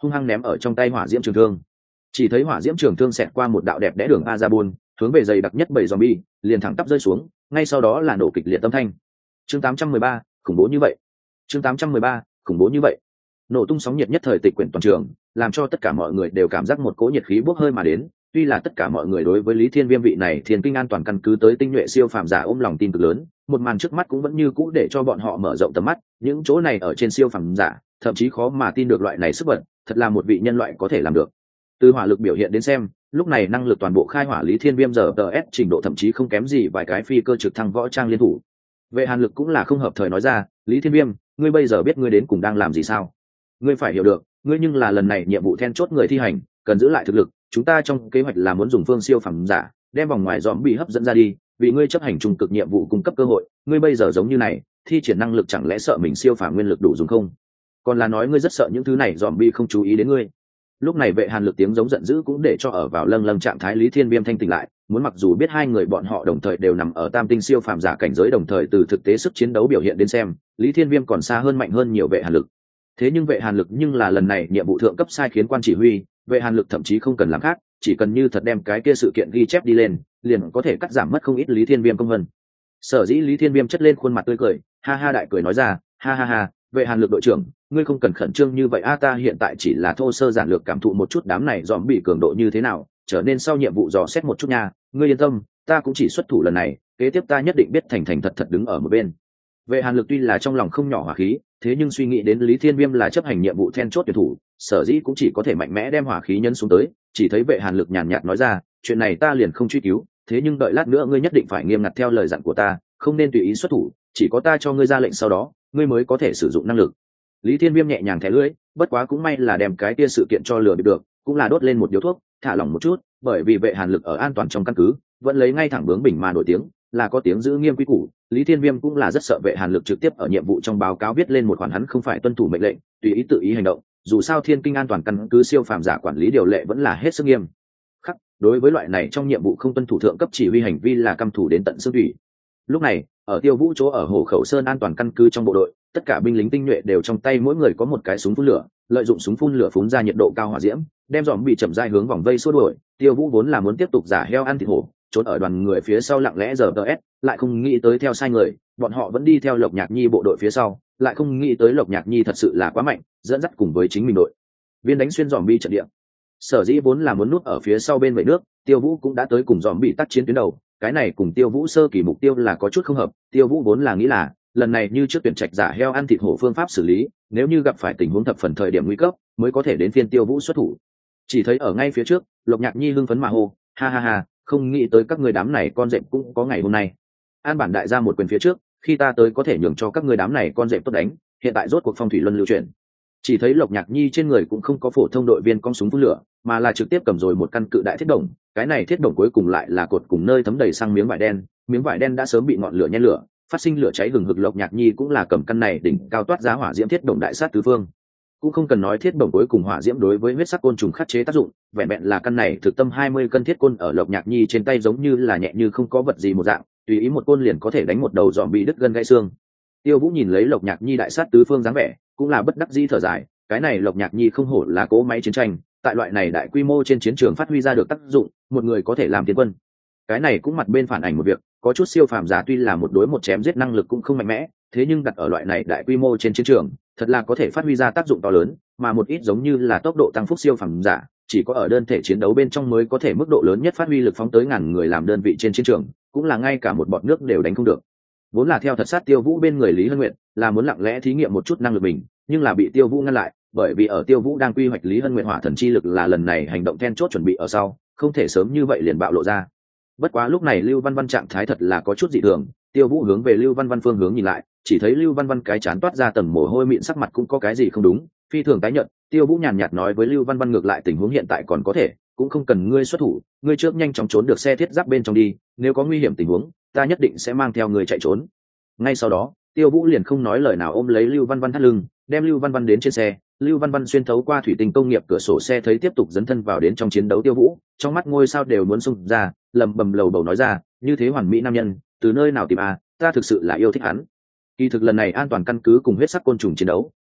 hung hăng ném ở trong tay hỏa diễm trường thương. Chỉ thấy hỏa diễm trường thương xẹt qua một đạo đẹp đẽ đường Azabun, hướng về dày đặc nhất bảy zombie, liền thẳng tắp rơi xuống, ngay sau đó là nổ kịch liệt âm thanh. Chương tám trăm mười ba, khủng bố như vậy. Chương tám trăm mười ba, khủng bố như vậy. Nổ tung sóng nhiệt nhất thời tịch quyển toàn trường, làm cho tất cả mọi người đều cảm giác một cỗ nhiệt khí bốc hơi mà đến. Tuy là tất cả mọi người đối với Lý Thiên Viêm vị này thiên kinh an toàn căn cứ tới tinh nhuệ siêu phàm giả ôm lòng tin cực lớn, một màn trước mắt cũng vẫn như cũ để cho bọn họ mở rộng tầm mắt. Những chỗ này ở trên siêu phàm giả, thậm chí khó mà tin được loại này sức vật, thật là một vị nhân loại có thể làm được. Từ hỏa lực biểu hiện đến xem, lúc này năng lực toàn bộ khai hỏa Lý Thiên Viêm giờ tờ S trình độ thậm chí không kém gì vài cái phi cơ trực thăng võ trang liên thủ. Vệ Hàn Lực cũng là không hợp thời nói ra, Lý Thiên Viêm, ngươi bây giờ biết ngươi đến cùng đang làm gì sao? Ngươi phải hiểu được, ngươi nhưng là lần này nhiệm vụ then chốt người thi hành, cần giữ lại thực lực. Chúng ta trong kế hoạch là muốn dùng phương siêu phàm giả, đem vòng ngoài dòm bị hấp dẫn ra đi, vì ngươi chấp hành trung cực nhiệm vụ cung cấp cơ hội. Ngươi bây giờ giống như này, thi triển năng lực chẳng lẽ sợ mình siêu phàm nguyên lực đủ dùng không? Còn là nói ngươi rất sợ những thứ này dòm bị không chú ý đến ngươi? Lúc này Vệ Hàn Lực tiếng giống giận dữ cũng để cho ở vào lâng lâng trạng thái Lý Thiên Viêm thanh tỉnh lại, muốn mặc dù biết hai người bọn họ đồng thời đều nằm ở tam tinh siêu phàm giả cảnh giới, đồng thời từ thực tế sức chiến đấu biểu hiện đến xem, Lý Thiên Viêm còn xa hơn mạnh hơn nhiều Vệ Hàn Lực. Thế nhưng Vệ Hàn Lực nhưng là lần này nhiệm vụ thượng cấp sai khiến quan chỉ huy, Vệ Hàn Lực thậm chí không cần làm khác, chỉ cần như thật đem cái kia sự kiện ghi chép đi lên, liền có thể cắt giảm mất không ít Lý Thiên Viêm công vân. Sở dĩ Lý Thiên Viêm chất lên khuôn mặt tươi cười, ha ha đại cười nói ra, ha ha ha, Vệ Hàn Lực đội trưởng, ngươi không cần khẩn trương như vậy a, ta hiện tại chỉ là thô sơ giản lược cảm thụ một chút đám này dòm bị cường độ như thế nào, trở nên sau nhiệm vụ dò xét một chút nha, ngươi yên tâm, ta cũng chỉ xuất thủ lần này, kế tiếp ta nhất định biết thành thành thật thật đứng ở một bên. Vệ Hàn Lực tuy là trong lòng không nhỏ hỏa khí, thế nhưng suy nghĩ đến Lý Thiên Viêm là chấp hành nhiệm vụ then chốt tuyển thủ, sở dĩ cũng chỉ có thể mạnh mẽ đem hỏa khí nhân xuống tới. Chỉ thấy Vệ Hàn Lực nhàn nhạt nói ra, chuyện này ta liền không truy cứu, thế nhưng đợi lát nữa ngươi nhất định phải nghiêm ngặt theo lời dặn của ta, không nên tùy ý xuất thủ, chỉ có ta cho ngươi ra lệnh sau đó, ngươi mới có thể sử dụng năng lực. Lý Thiên Viêm nhẹ nhàng thẻ lưỡi, bất quá cũng may là đem cái kia sự kiện cho lừa được, cũng là đốt lên một điếu thuốc, thả lỏng một chút, bởi vì Vệ Hàn Lực ở an toàn trong căn cứ, vẫn lấy ngay thẳng bướng bỉnh mà nổi tiếng, là có tiếng giữ nghiêm quy củ. Lý Thiên Viêm cũng là rất sợ Vệ Hàn Lực trực tiếp ở nhiệm vụ trong báo cáo viết lên một khoản hắn không phải tuân thủ mệnh lệnh, tùy ý tự ý hành động, dù sao Thiên Kinh an toàn căn cứ siêu phàm giả quản lý điều lệ vẫn là hết sức nghiêm khắc, đối với loại này trong nhiệm vụ không tuân thủ thượng cấp chỉ huy hành vi là căm thủ đến tận xương thủy. Lúc này, ở Tiêu Vũ chỗ ở Hồ Khẩu Sơn an toàn căn cứ trong bộ đội, tất cả binh lính tinh nhuệ đều trong tay mỗi người có một cái súng phun lửa, lợi dụng súng phun lửa phun ra nhiệt độ cao hỏa diễm, đem dòm bị chậm rãi hướng vòng vây xua đuổi. Tiêu Vũ vốn là muốn tiếp tục giả heo ăn thịt hổ, trốn ở đoàn người phía sau lặng lẽ giờ ts, lại không nghĩ tới theo sai người, bọn họ vẫn đi theo Lộc Nhạc Nhi bộ đội phía sau, lại không nghĩ tới Lộc Nhạc Nhi thật sự là quá mạnh, dẫn dắt cùng với chính mình đội viên đánh xuyên dòm bi trận địa. Sở dĩ vốn là muốn núp ở phía sau bên vẩy nước, Tiêu Vũ cũng đã tới cùng dòm bị tác chiến tuyến đầu, cái này cùng Tiêu Vũ sơ kỳ mục tiêu là có chút không hợp. Tiêu Vũ vốn là nghĩ là lần này như trước tuyển trạch giả heo ăn thịt hổ phương pháp xử lý, nếu như gặp phải tình huống thập phần thời điểm nguy cấp mới có thể đến phiên Tiêu Vũ xuất thủ. Chỉ thấy ở ngay phía trước, Lộc Nhạc Nhi hưng phấn mà hô, ha ha ha, không nghĩ tới các người đám này con dẹp cũng có ngày hôm nay. An bản đại gia một quyền phía trước, khi ta tới có thể nhường cho các người đám này con dẹp tốt đánh, hiện tại rốt cuộc phong thủy luân lưu chuyển. Chỉ thấy Lộc Nhạc Nhi trên người cũng không có phổ thông đội viên con súng phun lửa, mà là trực tiếp cầm rồi một căn cự đại thiết đồng, cái này thiết đồng cuối cùng lại là cột cùng nơi thấm đầy xăng miếng vải đen, miếng vải đen đã sớm bị ngọn lửa nhen lửa, phát sinh lửa cháy hừng hực. Lộc Nhạc Nhi cũng là cầm căn này đỉnh cao toát giá hỏa diễm thiết đồng đại sát tứ phương. Cũng không cần nói thiết đồng cuối cùng hỏa diễm đối với huyết sắc côn trùng khắc chế tác dụng, vẹn vẹn là căn này thực tâm hai mươi cân thiết côn ở Lộc Nhạc Nhi trên tay giống như là nhẹ như không có vật gì một dạng, tùy ý một côn liền có thể đánh một đầu dòm bị đứt gân gãy xương. Tiêu Vũ nhìn lấy Lộc Nhạc Nhi đại sát tứ phương dáng vẻ, cũng là bất đắc dĩ thở dài, cái này Lộc Nhạc Nhi không hổ là cỗ máy chiến tranh, tại loại này đại quy mô trên chiến trường phát huy ra được tác dụng, một người có thể làm tiến quân. Cái này cũng mặt bên phản ảnh một việc, có chút siêu phàm giả tuy là một đối một chém giết năng lực cũng không mạnh mẽ, thế nhưng đặt ở loại này đại quy mô trên chiến trường, thật là có thể phát huy ra tác dụng to lớn, mà một ít giống như là tốc độ tăng phúc siêu phàm giả, chỉ có ở đơn thể chiến đấu bên trong mới có thể mức độ lớn nhất phát huy lực phóng tới ngàn người làm đơn vị trên chiến trường, cũng là ngay cả một bọt nước đều đánh không được. Vốn là theo thật sát Tiêu Vũ bên người Lý Hân Nguyện, là muốn lặng lẽ thí nghiệm một chút năng lực mình, nhưng là bị Tiêu Vũ ngăn lại, bởi vì ở Tiêu Vũ đang quy hoạch Lý Hân Nguyện hỏa thần chi lực là lần này hành động then chốt chuẩn bị ở sau, không thể sớm như vậy liền bạo lộ ra. Bất quá lúc này Lưu Văn Văn trạng thái thật là có chút dị thường, Tiêu Vũ hướng về Lưu Văn Văn phương hướng nhìn lại, chỉ thấy Lưu Văn Văn cái chán toát ra tầng mồ hôi mịn, sắc mặt cũng có cái gì không đúng, phi thường tái nhợt. Tiêu Vũ nhàn nhạt nói với Lưu Văn Văn, ngược lại tình huống hiện tại còn có thể, cũng không cần ngươi xuất thủ, ngươi trước nhanh chóng trốn được xe thiết giáp bên trong đi, nếu có nguy hiểm tình huống, ta nhất định sẽ mang theo ngươi chạy trốn. Ngay sau đó, Tiêu Vũ liền không nói lời nào ôm lấy Lưu Văn Văn thắt lưng, đem Lưu Văn Văn đến trên xe. Lưu Văn Văn xuyên thấu qua thủy tinh công nghiệp cửa sổ xe thấy tiếp tục dấn thân vào đến trong chiến đấu Tiêu Vũ, trong mắt ngôi sao đều muốn xung ra, lầm bầm lầu bầu nói ra, như thế hoàn mỹ nam nhân, từ nơi nào tìm à, ta thực sự là yêu thích hắn. Kỳ thực lần này an toàn căn cứ cùng huyết sắc côn trùng chiến đấu,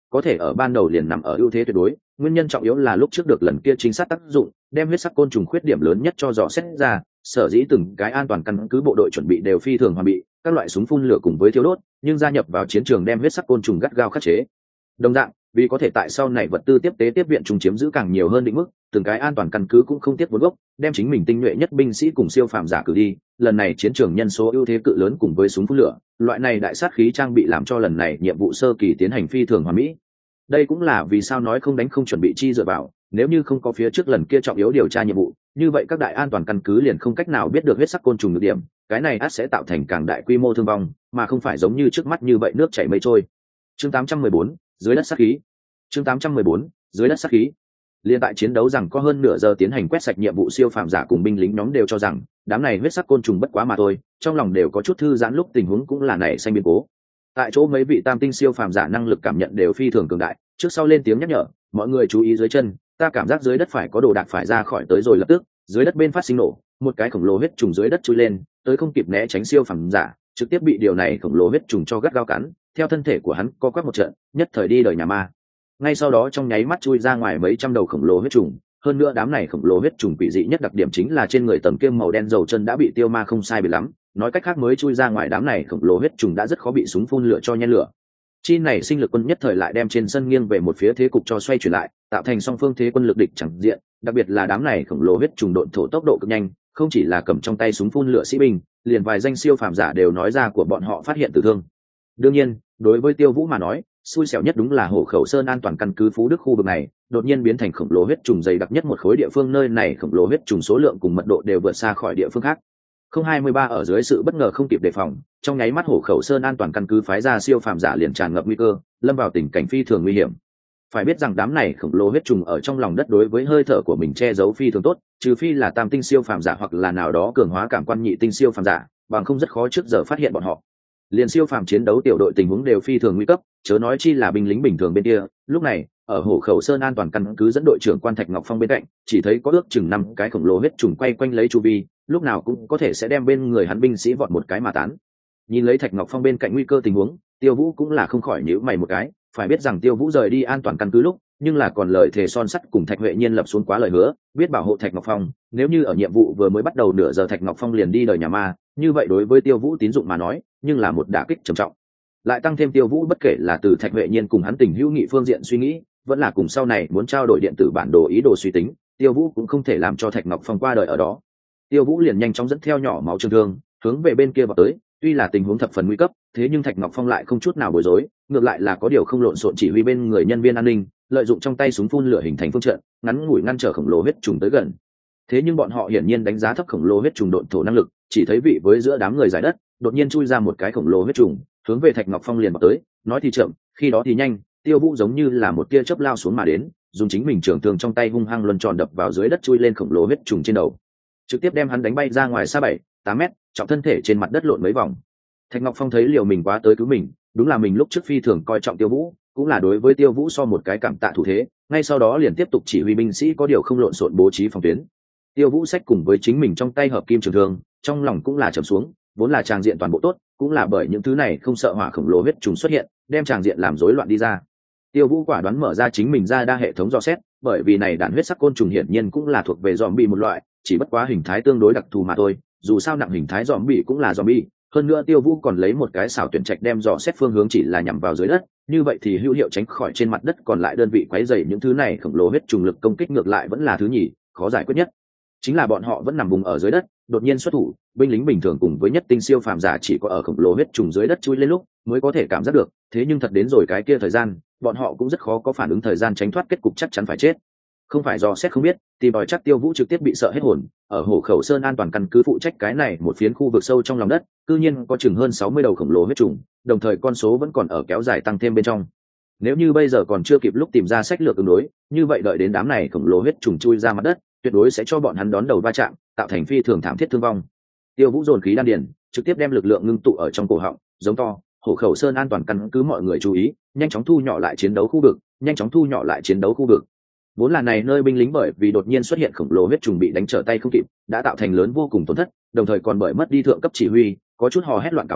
có thể ở ban đầu liền nằm ở ưu thế tuyệt đối. Nguyên nhân trọng yếu là lúc trước được lần kia chính xác tác dụng, đem huyết sắc côn trùng khuyết điểm lớn nhất cho dò xét ra, sở dĩ từng cái an toàn căn cứ bộ đội chuẩn bị đều phi thường hoàn bị, các loại súng phun lửa cùng với thiếu đốt, nhưng gia nhập vào chiến trường đem huyết sắc côn trùng gắt gao khắc chế. Đồng dạng, vì có thể tại sau này vật tư tiếp tế tiếp viện trùng chiếm giữ càng nhiều hơn định mức, từng cái an toàn căn cứ cũng không tiếc vốn gốc, đem chính mình tinh nhuệ nhất binh sĩ cùng siêu phàm giả cử đi. Lần này chiến trường nhân số ưu thế cự lớn cùng với súng phun lửa, loại này đại sát khí trang bị làm cho lần này nhiệm vụ sơ kỳ tiến hành phi thường hoàn mỹ. Đây cũng là vì sao nói không đánh không chuẩn bị chi dựa vào, nếu như không có phía trước lần kia trọng yếu điều tra nhiệm vụ, như vậy các đại an toàn căn cứ liền không cách nào biết được huyết sắc côn trùng nhược điểm, cái này ắt sẽ tạo thành càng đại quy mô thương vong, mà không phải giống như trước mắt như vậy nước chảy mây trôi. Chương tám trăm mười bốn, dưới đất sát khí. Chương tám trăm mười bốn, dưới đất sát khí. Liên tại chiến đấu rằng có hơn nửa giờ tiến hành quét sạch nhiệm vụ siêu phàm giả cùng binh lính nhóm đều cho rằng, đám này huyết sắc côn trùng bất quá mà thôi, trong lòng đều có chút thư giãn lúc tình huống cũng là nảy sinh biến cố. Tại chỗ mấy vị tam tinh siêu phàm giả năng lực cảm nhận đều phi thường cường đại, trước sau lên tiếng nhắc nhở, mọi người chú ý dưới chân, ta cảm giác dưới đất phải có đồ đạc phải ra khỏi tới rồi lập tức, dưới đất bên phát sinh nổ, một cái khổng lồ huyết trùng dưới đất chui lên, tới không kịp né tránh siêu phàm giả, trực tiếp bị điều này khổng lồ huyết trùng cho gắt gao cắn, theo thân thể của hắn co quắp một trận, nhất thời đi đời nhà ma. Ngay sau đó trong nháy mắt chui ra ngoài mấy trăm đầu khổng lồ huyết trùng, hơn nữa đám này khổng lồ huyết trùng quỷ dị nhất đặc điểm chính là trên người tầm kiêm màu đen dầu chân đã bị tiêu ma không sai biệt lắm, nói cách khác mới chui ra ngoài đám này khổng lồ huyết trùng đã rất khó bị súng phun lửa cho nhen lửa. Chi này sinh lực quân nhất thời lại đem trên sân nghiêng về một phía thế cục cho xoay chuyển lại, tạo thành song phương thế quân lực địch chẳng diện, đặc biệt là đám này khổng lồ huyết trùng độn thổ tốc độ cực nhanh, không chỉ là cầm trong tay súng phun lửa sĩ binh, liền vài danh siêu phàm giả đều nói ra của bọn họ phát hiện tử thương. Đương nhiên, đối với Tiêu Vũ mà nói, xui xẻo nhất đúng là Hổ Khẩu Sơn an toàn căn cứ Phú Đức khu vực này, đột nhiên biến thành khổng lồ huyết trùng dày đặc nhất một khối địa phương, nơi này khổng lồ huyết trùng số lượng cùng mật độ đều vượt xa khỏi địa phương khác. Không hai mươi ba ở dưới sự bất ngờ không kịp đề phòng, trong nháy mắt Hổ Khẩu Sơn an toàn căn cứ phái ra siêu phàm giả liền tràn ngập nguy cơ, lâm vào tình cảnh phi thường nguy hiểm. Phải biết rằng đám này khổng lồ huyết trùng ở trong lòng đất đối với hơi thở của mình che giấu phi thường tốt, trừ phi là tam tinh siêu phàm giả hoặc là nào đó cường hóa cảm quan nhị tinh siêu phàm giả, bằng không rất khó trước giờ phát hiện bọn họ. Liền siêu phàm chiến đấu tiểu đội tình huống đều phi thường nguy cấp, chớ nói chi là binh lính bình thường bên kia. Lúc này, ở Hổ Khẩu Sơn an toàn căn cứ dẫn đội trưởng quan Thạch Ngọc Phong bên cạnh, chỉ thấy có ước chừng năm cái khổng lồ huyết trùng quay quanh lấy chu vi, lúc nào cũng có thể sẽ đem bên người hắn binh sĩ vọt một cái mà tán. Nhìn lấy Thạch Ngọc Phong bên cạnh nguy cơ tình huống, Tiêu Vũ cũng là không khỏi nhíu mày một cái, phải biết rằng Tiêu Vũ rời đi an toàn căn cứ lúc, nhưng là còn lời thề son sắt cùng Thạch Huệ Nhiên lập xuống quá lời hứa, biết bảo hộ Thạch Ngọc Phong, nếu như ở nhiệm vụ vừa mới bắt đầu nửa giờ Thạch Ngọc Phong liền đi đời nhà ma, như vậy đối với Tiêu Vũ tín dụng mà nói, nhưng là một đả kích trầm trọng. Lại tăng thêm Tiêu Vũ bất kể là từ Thạch Huệ Nhiên cùng hắn tình hữu nghị phương diện suy nghĩ, vẫn là cùng sau này muốn trao đổi điện tử bản đồ ý đồ suy tính, Tiêu Vũ cũng không thể làm cho Thạch Ngọc Phong qua đời ở đó. Tiêu Vũ liền nhanh chóng dẫn theo nhỏ máu trường thương, hướng về bên kia vào tới, tuy là tình huống thập phần nguy cấp, thế nhưng Thạch Ngọc Phong lại không chút nào bối rối, ngược lại là có điều không lộn xộn chỉ huy bên người nhân viên an ninh, lợi dụng trong tay súng phun lửa hình thành phương trận, ngắn ngủi ngăn trở khổng lồ huyết trùng tới gần. Thế nhưng bọn họ hiển nhiên đánh giá thấp khổng lồ huyết trùng độn thổ năng lực, chỉ thấy vị với giữa đám người giải đất, đột nhiên chui ra một cái khổng lồ huyết trùng, hướng về Thạch Ngọc Phong liền vào tới, nói thì chậm, khi đó thì nhanh, Tiêu Vũ giống như là một tia chớp lao xuống mà đến, dùng chính mình trường thương trong tay hung hăng luân tròn đập vào dưới đất chui lên khổng lồ huyết trùng trên đầu, trực tiếp đem hắn đánh bay ra ngoài xa bảy, tám mét, trọng thân thể trên mặt đất lộn mấy vòng. Thạch Ngọc Phong thấy liều mình quá tới cứu mình, đúng là mình lúc trước phi thường coi trọng Tiêu Vũ, cũng là đối với Tiêu Vũ so một cái cảm tạ thủ thế, ngay sau đó liền tiếp tục chỉ huy binh sĩ có điều không lộn xộn bố trí phòng tuyến. Tiêu Vũ xách cùng với chính mình trong tay hợp kim trường thương, trong lòng cũng là trầm xuống, vốn là tràng diện toàn bộ tốt, cũng là bởi những thứ này không sợ hỏa khổng lồ huyết trùng xuất hiện, đem tràng diện làm rối loạn đi ra. Tiêu Vũ quả đoán mở ra chính mình ra đa hệ thống dò xét, bởi vì này đàn huyết sắc côn trùng hiển nhiên cũng là thuộc về zombie một loại, chỉ bất quá hình thái tương đối đặc thù mà thôi, dù sao nặng hình thái zombie cũng là zombie, hơn nữa Tiêu Vũ còn lấy một cái xảo tuyển trạch đem dò xét phương hướng chỉ là nhằm vào dưới đất, như vậy thì hữu hiệu tránh khỏi trên mặt đất còn lại đơn vị quấy rầy những thứ này khổng lồ huyết trùng lực công kích ngược lại vẫn là thứ nhì, khó giải quyết nhất. Chính là bọn họ vẫn nằm vùng ở dưới đất, đột nhiên xuất thủ, binh lính bình thường cùng với nhất tinh siêu phàm giả chỉ có ở khổng lồ huyết trùng dưới đất chui lên lúc mới có thể cảm giác được, thế nhưng thật đến rồi cái kia thời gian, bọn họ cũng rất khó có phản ứng thời gian tránh thoát kết cục chắc chắn phải chết. Không phải do xét không biết, tìm đòi chắc Tiêu Vũ trực tiếp bị sợ hết hồn, ở Hổ Khẩu Sơn an toàn căn cứ phụ trách cái này một phiến khu vực sâu trong lòng đất, cư nhiên có chừng hơn sáu mươi đầu khổng lồ huyết trùng, đồng thời con số vẫn còn ở kéo dài tăng thêm bên trong. Nếu như bây giờ còn chưa kịp lúc tìm ra sách lược ứng đối, như vậy đợi đến đám này khổng lồ huyết trùng chui ra mặt đất, tuyệt đối sẽ cho bọn hắn đón đầu va chạm, tạo thành phi thường thảm thiết thương vong. Tiêu Vũ dồn khí đan điền, trực tiếp đem lực lượng ngưng tụ ở trong cổ họng, giống to, Hổ Khẩu Sơn an toàn căn cứ mọi người chú ý, nhanh chóng thu nhỏ lại chiến đấu khu vực, nhanh chóng thu nhỏ lại chiến đấu khu vực. Vốn là này nơi binh lính bởi vì đột nhiên xuất hiện khổng lồ huyết trùng bị đánh trở tay không kịp, đã tạo thành lớn vô cùng tổn thất, đồng thời còn bởi mất đi thượng cấp chỉ huy, có chút hò hét loạn cào cào,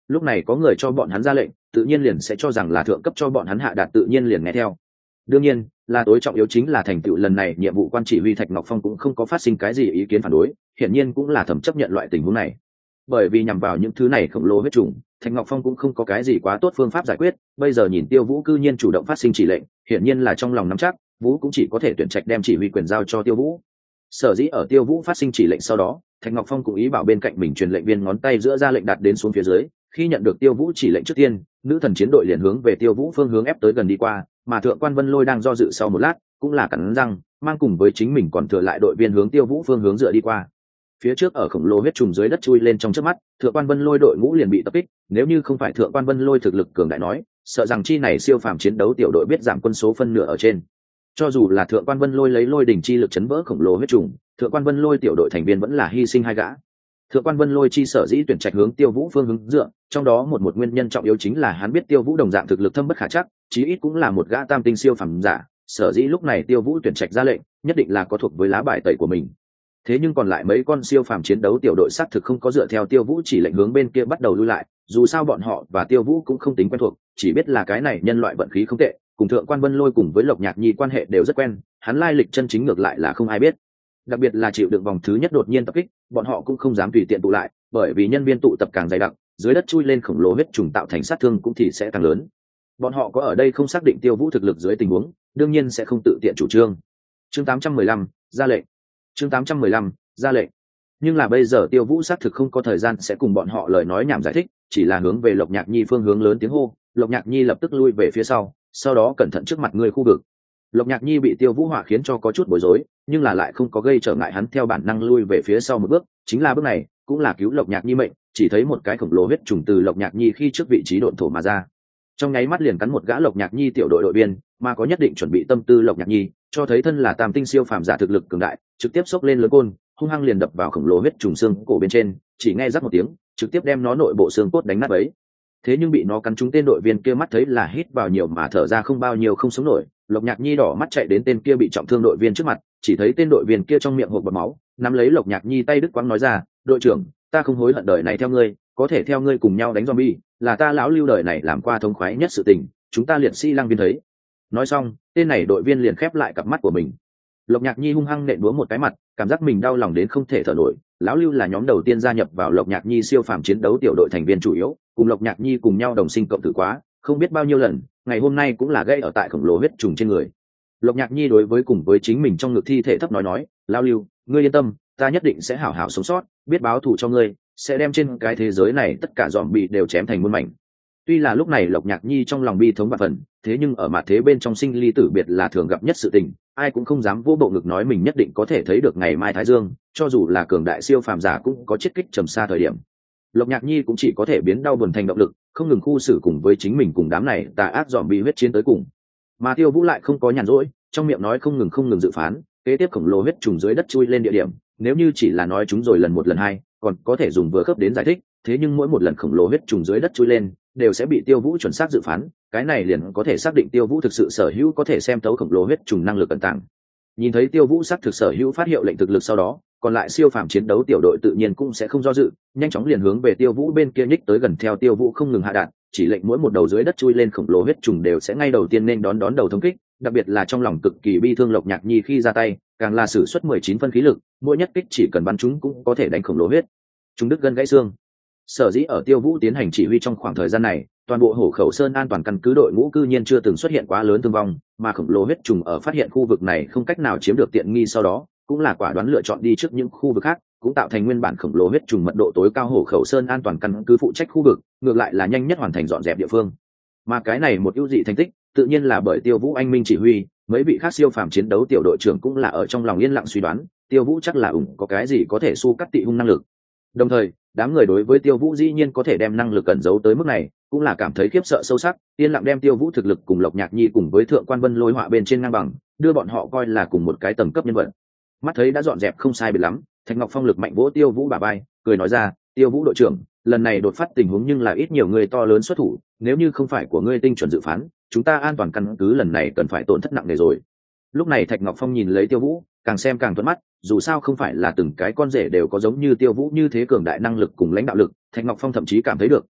lúc này có người cho bọn hắn ra lệnh, tự nhiên liền sẽ cho rằng là thượng cấp cho bọn hắn hạ đạt, tự nhiên liền nghe theo. Đương nhiên là tối trọng yếu chính là thành tựu lần này nhiệm vụ quan chỉ huy Thạch Ngọc Phong cũng không có phát sinh cái gì ý kiến phản đối, hiển nhiên cũng là thầm chấp nhận loại tình huống này. Bởi vì nhằm vào những thứ này khổng lồ huyết trùng, Thạch Ngọc Phong cũng không có cái gì quá tốt phương pháp giải quyết, bây giờ nhìn Tiêu Vũ cư nhiên chủ động phát sinh chỉ lệnh, hiển nhiên là trong lòng nắm chắc, Vũ cũng chỉ có thể tuyển trạch đem chỉ huy quyền giao cho Tiêu Vũ. Sở dĩ ở Tiêu Vũ phát sinh chỉ lệnh sau đó, Thạch Ngọc Phong cũng ý bảo bên cạnh mình truyền lệnh viên ngón tay giữa ra lệnh đặt đến xuống phía dưới, khi nhận được Tiêu Vũ chỉ lệnh trước tiên, nữ thần chiến đội liền hướng về Tiêu Vũ phương hướng ép tới gần đi qua, mà Thượng quan Vân Lôi đang do dự sau một lát, cũng là cắn răng, mang cùng với chính mình còn thừa lại đội viên hướng Tiêu Vũ phương hướng dựa đi qua. Phía trước ở khổng lồ huyết trùng dưới đất chui lên trong chớp mắt, Thượng quan Vân Lôi đội ngũ liền bị tập kích, nếu như không phải Thượng quan Vân Lôi thực lực cường đại nói, sợ rằng chi này siêu phàm chiến đấu tiểu đội biết giảm quân số phân nửa ở trên. Cho dù là Thượng quan Vân Lôi lấy lôi đỉnh chi lực chấn vỡ khổng lồ huyết trùng, Thượng quan Vân Lôi tiểu đội thành viên vẫn là hy sinh hai gã. Thượng quan Vân Lôi chi sở dĩ tuyển trạch hướng Tiêu Vũ phương hướng dựa, trong đó một một nguyên nhân trọng yếu chính là hắn biết Tiêu Vũ đồng dạng thực lực thâm bất khả trắc, chí ít cũng là một gã tam tinh siêu phàm giả, sở dĩ lúc này Tiêu Vũ tuyển trạch ra lệnh, nhất định là có thuộc với lá bài tẩy của mình. Thế nhưng còn lại mấy con siêu phàm chiến đấu tiểu đội xác thực không có dựa theo Tiêu Vũ chỉ lệnh hướng bên kia bắt đầu lui lại, dù sao bọn họ và Tiêu Vũ cũng không tính quen thuộc, chỉ biết là cái này nhân loại vận khí không tệ, cùng Thượng quan Vân Lôi cùng với Lộc Nhạc Nhi quan hệ đều rất quen, hắn lai lịch chân chính ngược lại là không ai biết. Đặc biệt là chịu đựng vòng thứ nhất đột nhiên tập kích, bọn họ cũng không dám tùy tiện tụ lại, bởi vì nhân viên tụ tập càng dày đặc, dưới đất chui lên khổng lồ huyết trùng tạo thành sát thương cũng thì sẽ càng lớn. Bọn họ có ở đây không xác định Tiêu Vũ thực lực dưới tình huống, đương nhiên sẽ không tự tiện chủ trương. Chương tám trăm mười lăm, ra lệnh. Chương tám trăm mười lăm, ra lệnh. Nhưng là bây giờ Tiêu Vũ xác thực không có thời gian sẽ cùng bọn họ lời nói nhảm giải thích, chỉ là hướng về Lộc Nhạc Nhi phương hướng lớn tiếng hô, Lộc Nhạc Nhi lập tức lui về phía sau, sau đó cẩn thận trước mặt người khu vực. Lộc Nhạc Nhi bị Tiêu Vũ hỏa khiến cho có chút bối rối, nhưng là lại không có gây trở ngại hắn theo bản năng lui về phía sau một bước, chính là bước này cũng là cứu Lộc Nhạc Nhi mệnh, chỉ thấy một cái khổng lồ huyết trùng từ Lộc Nhạc Nhi khi trước vị trí độn thổ mà ra, trong nháy mắt liền cắn một gã Lộc Nhạc Nhi tiểu đội đội viên, mà có nhất định chuẩn bị tâm tư Lộc Nhạc Nhi, cho thấy thân là tam tinh siêu phàm giả thực lực cường đại, trực tiếp xốc lên lớn côn, hung hăng liền đập vào khổng lồ huyết trùng xương cổ bên trên, chỉ nghe rắc một tiếng, trực tiếp đem nó nội bộ xương cốt đánh nát ấy. Thế nhưng bị nó cắn trúng tên đội viên kia mắt thấy là hít vào nhiều mà thở ra không bao nhiêu không sống nổi, Lộc Nhạc Nhi đỏ mắt chạy đến tên kia bị trọng thương đội viên trước mặt, chỉ thấy tên đội viên kia trong miệng hộc bọt máu, nắm lấy Lộc Nhạc Nhi tay đứt quãng nói ra, đội trưởng, ta không hối hận đời này theo ngươi, có thể theo ngươi cùng nhau đánh zombie, là ta lão lưu đời này làm qua thống khoái nhất sự tình, chúng ta liệt sĩ lăng viên thấy. Nói xong, tên này đội viên liền khép lại cặp mắt của mình. Lộc Nhạc Nhi hung hăng nện búa một cái mặt, cảm giác mình đau lòng đến không thể thở nổi. Lão lưu là nhóm đầu tiên gia nhập vào Lộc Nhạc Nhi siêu phàm chiến đấu tiểu đội thành viên chủ yếu, cùng Lộc Nhạc Nhi cùng nhau đồng sinh cộng tử quá, không biết bao nhiêu lần, ngày hôm nay cũng là gây ở tại khổng lồ huyết trùng trên người. Lộc Nhạc Nhi đối với cùng với chính mình trong ngực thi thể thấp nói nói, lão lưu, ngươi yên tâm, ta nhất định sẽ hảo hảo sống sót, biết báo thù cho ngươi, sẽ đem trên cái thế giới này tất cả zombie đều chém thành muôn mảnh. Tuy là lúc này Lộc Nhạc Nhi trong lòng bi thống và phần, thế nhưng ở mặt thế bên trong sinh ly tử biệt là thường gặp nhất sự tình, ai cũng không dám vô bộ ngực nói mình nhất định có thể thấy được ngày mai thái dương, cho dù là cường đại siêu phàm giả cũng có chết kích trầm xa thời điểm. Lộc Nhạc Nhi cũng chỉ có thể biến đau buồn thành động lực, không ngừng khu xử cùng với chính mình cùng đám này tà ác zombie huyết chiến tới cùng. Mà Tiêu Vũ lại không có nhàn rỗi, trong miệng nói không ngừng không ngừng dự phán, kế tiếp khổng lồ huyết trùng dưới đất chui lên địa điểm, nếu như chỉ là nói chúng rồi lần một lần hai, còn có thể dùng vừa khớp đến giải thích, thế nhưng mỗi một lần khổng lồ huyết trùng dưới đất chui lên, đều sẽ bị Tiêu Vũ chuẩn xác dự phán, cái này liền có thể xác định Tiêu Vũ thực sự sở hữu có thể xem thấu khổng lồ huyết trùng năng lực ẩn tàng. Nhìn thấy Tiêu Vũ xác thực sở hữu phát hiệu lệnh thực lực sau đó, còn lại siêu phàm chiến đấu tiểu đội tự nhiên cũng sẽ không do dự, nhanh chóng liền hướng về Tiêu Vũ bên kia nhích tới gần, theo Tiêu Vũ không ngừng hạ đạn, chỉ lệnh mỗi một đầu dưới đất chui lên khổng lồ huyết trùng đều sẽ ngay đầu tiên nên đón đón đầu thống kích, đặc biệt là trong lòng cực kỳ bi thương Lộc Nhạc Nhi khi ra tay, càng là sử xuất mười chín phân khí lực, mỗi nhất kích chỉ cần bắn chúng cũng có thể đánh khổng lồ huyết chúng đứt gân gãy xương. Sở dĩ ở Tiêu Vũ tiến hành chỉ huy trong khoảng thời gian này, toàn bộ Hổ Khẩu Sơn an toàn căn cứ đội ngũ cư nhiên chưa từng xuất hiện quá lớn thương vong, mà khổng lồ huyết trùng ở phát hiện khu vực này không cách nào chiếm được tiện nghi sau đó, cũng là quả đoán lựa chọn đi trước những khu vực khác, cũng tạo thành nguyên bản khổng lồ huyết trùng mật độ tối cao Hổ Khẩu Sơn an toàn căn cứ phụ trách khu vực, ngược lại là nhanh nhất hoàn thành dọn dẹp địa phương. Mà cái này một ưu dị thành tích, tự nhiên là bởi Tiêu Vũ anh minh chỉ huy, mấy vị khác siêu phàm chiến đấu tiểu đội trưởng cũng là ở trong lòng yên lặng suy đoán, Tiêu Vũ chắc là ủng có cái gì có thể su cắt tị hung năng lực. Đồng thời, đám người đối với Tiêu Vũ dĩ nhiên có thể đem năng lực cẩn giấu tới mức này, cũng là cảm thấy khiếp sợ sâu sắc, yên lặng đem Tiêu Vũ thực lực cùng Lộc Nhạc Nhi cùng với Thượng quan Vân Lôi họa bên trên ngang bằng, đưa bọn họ coi là cùng một cái tầng cấp nhân vật. Mắt thấy đã dọn dẹp không sai biệt lắm, Thạch Ngọc Phong lực mạnh vỗ Tiêu Vũ bả vai, cười nói ra, Tiêu Vũ đội trưởng, lần này đột phát tình huống nhưng là ít nhiều người to lớn xuất thủ, nếu như không phải của ngươi tinh chuẩn dự phán, chúng ta an toàn căn cứ lần này cần phải tổn thất nặng nề rồi. Lúc này Thạch Ngọc Phong nhìn lấy Tiêu Vũ, càng xem càng thuận mắt, dù sao không phải là từng cái con rể đều có giống như Tiêu Vũ như thế cường đại năng lực cùng lãnh đạo lực, Thạch Ngọc Phong thậm chí cảm thấy được,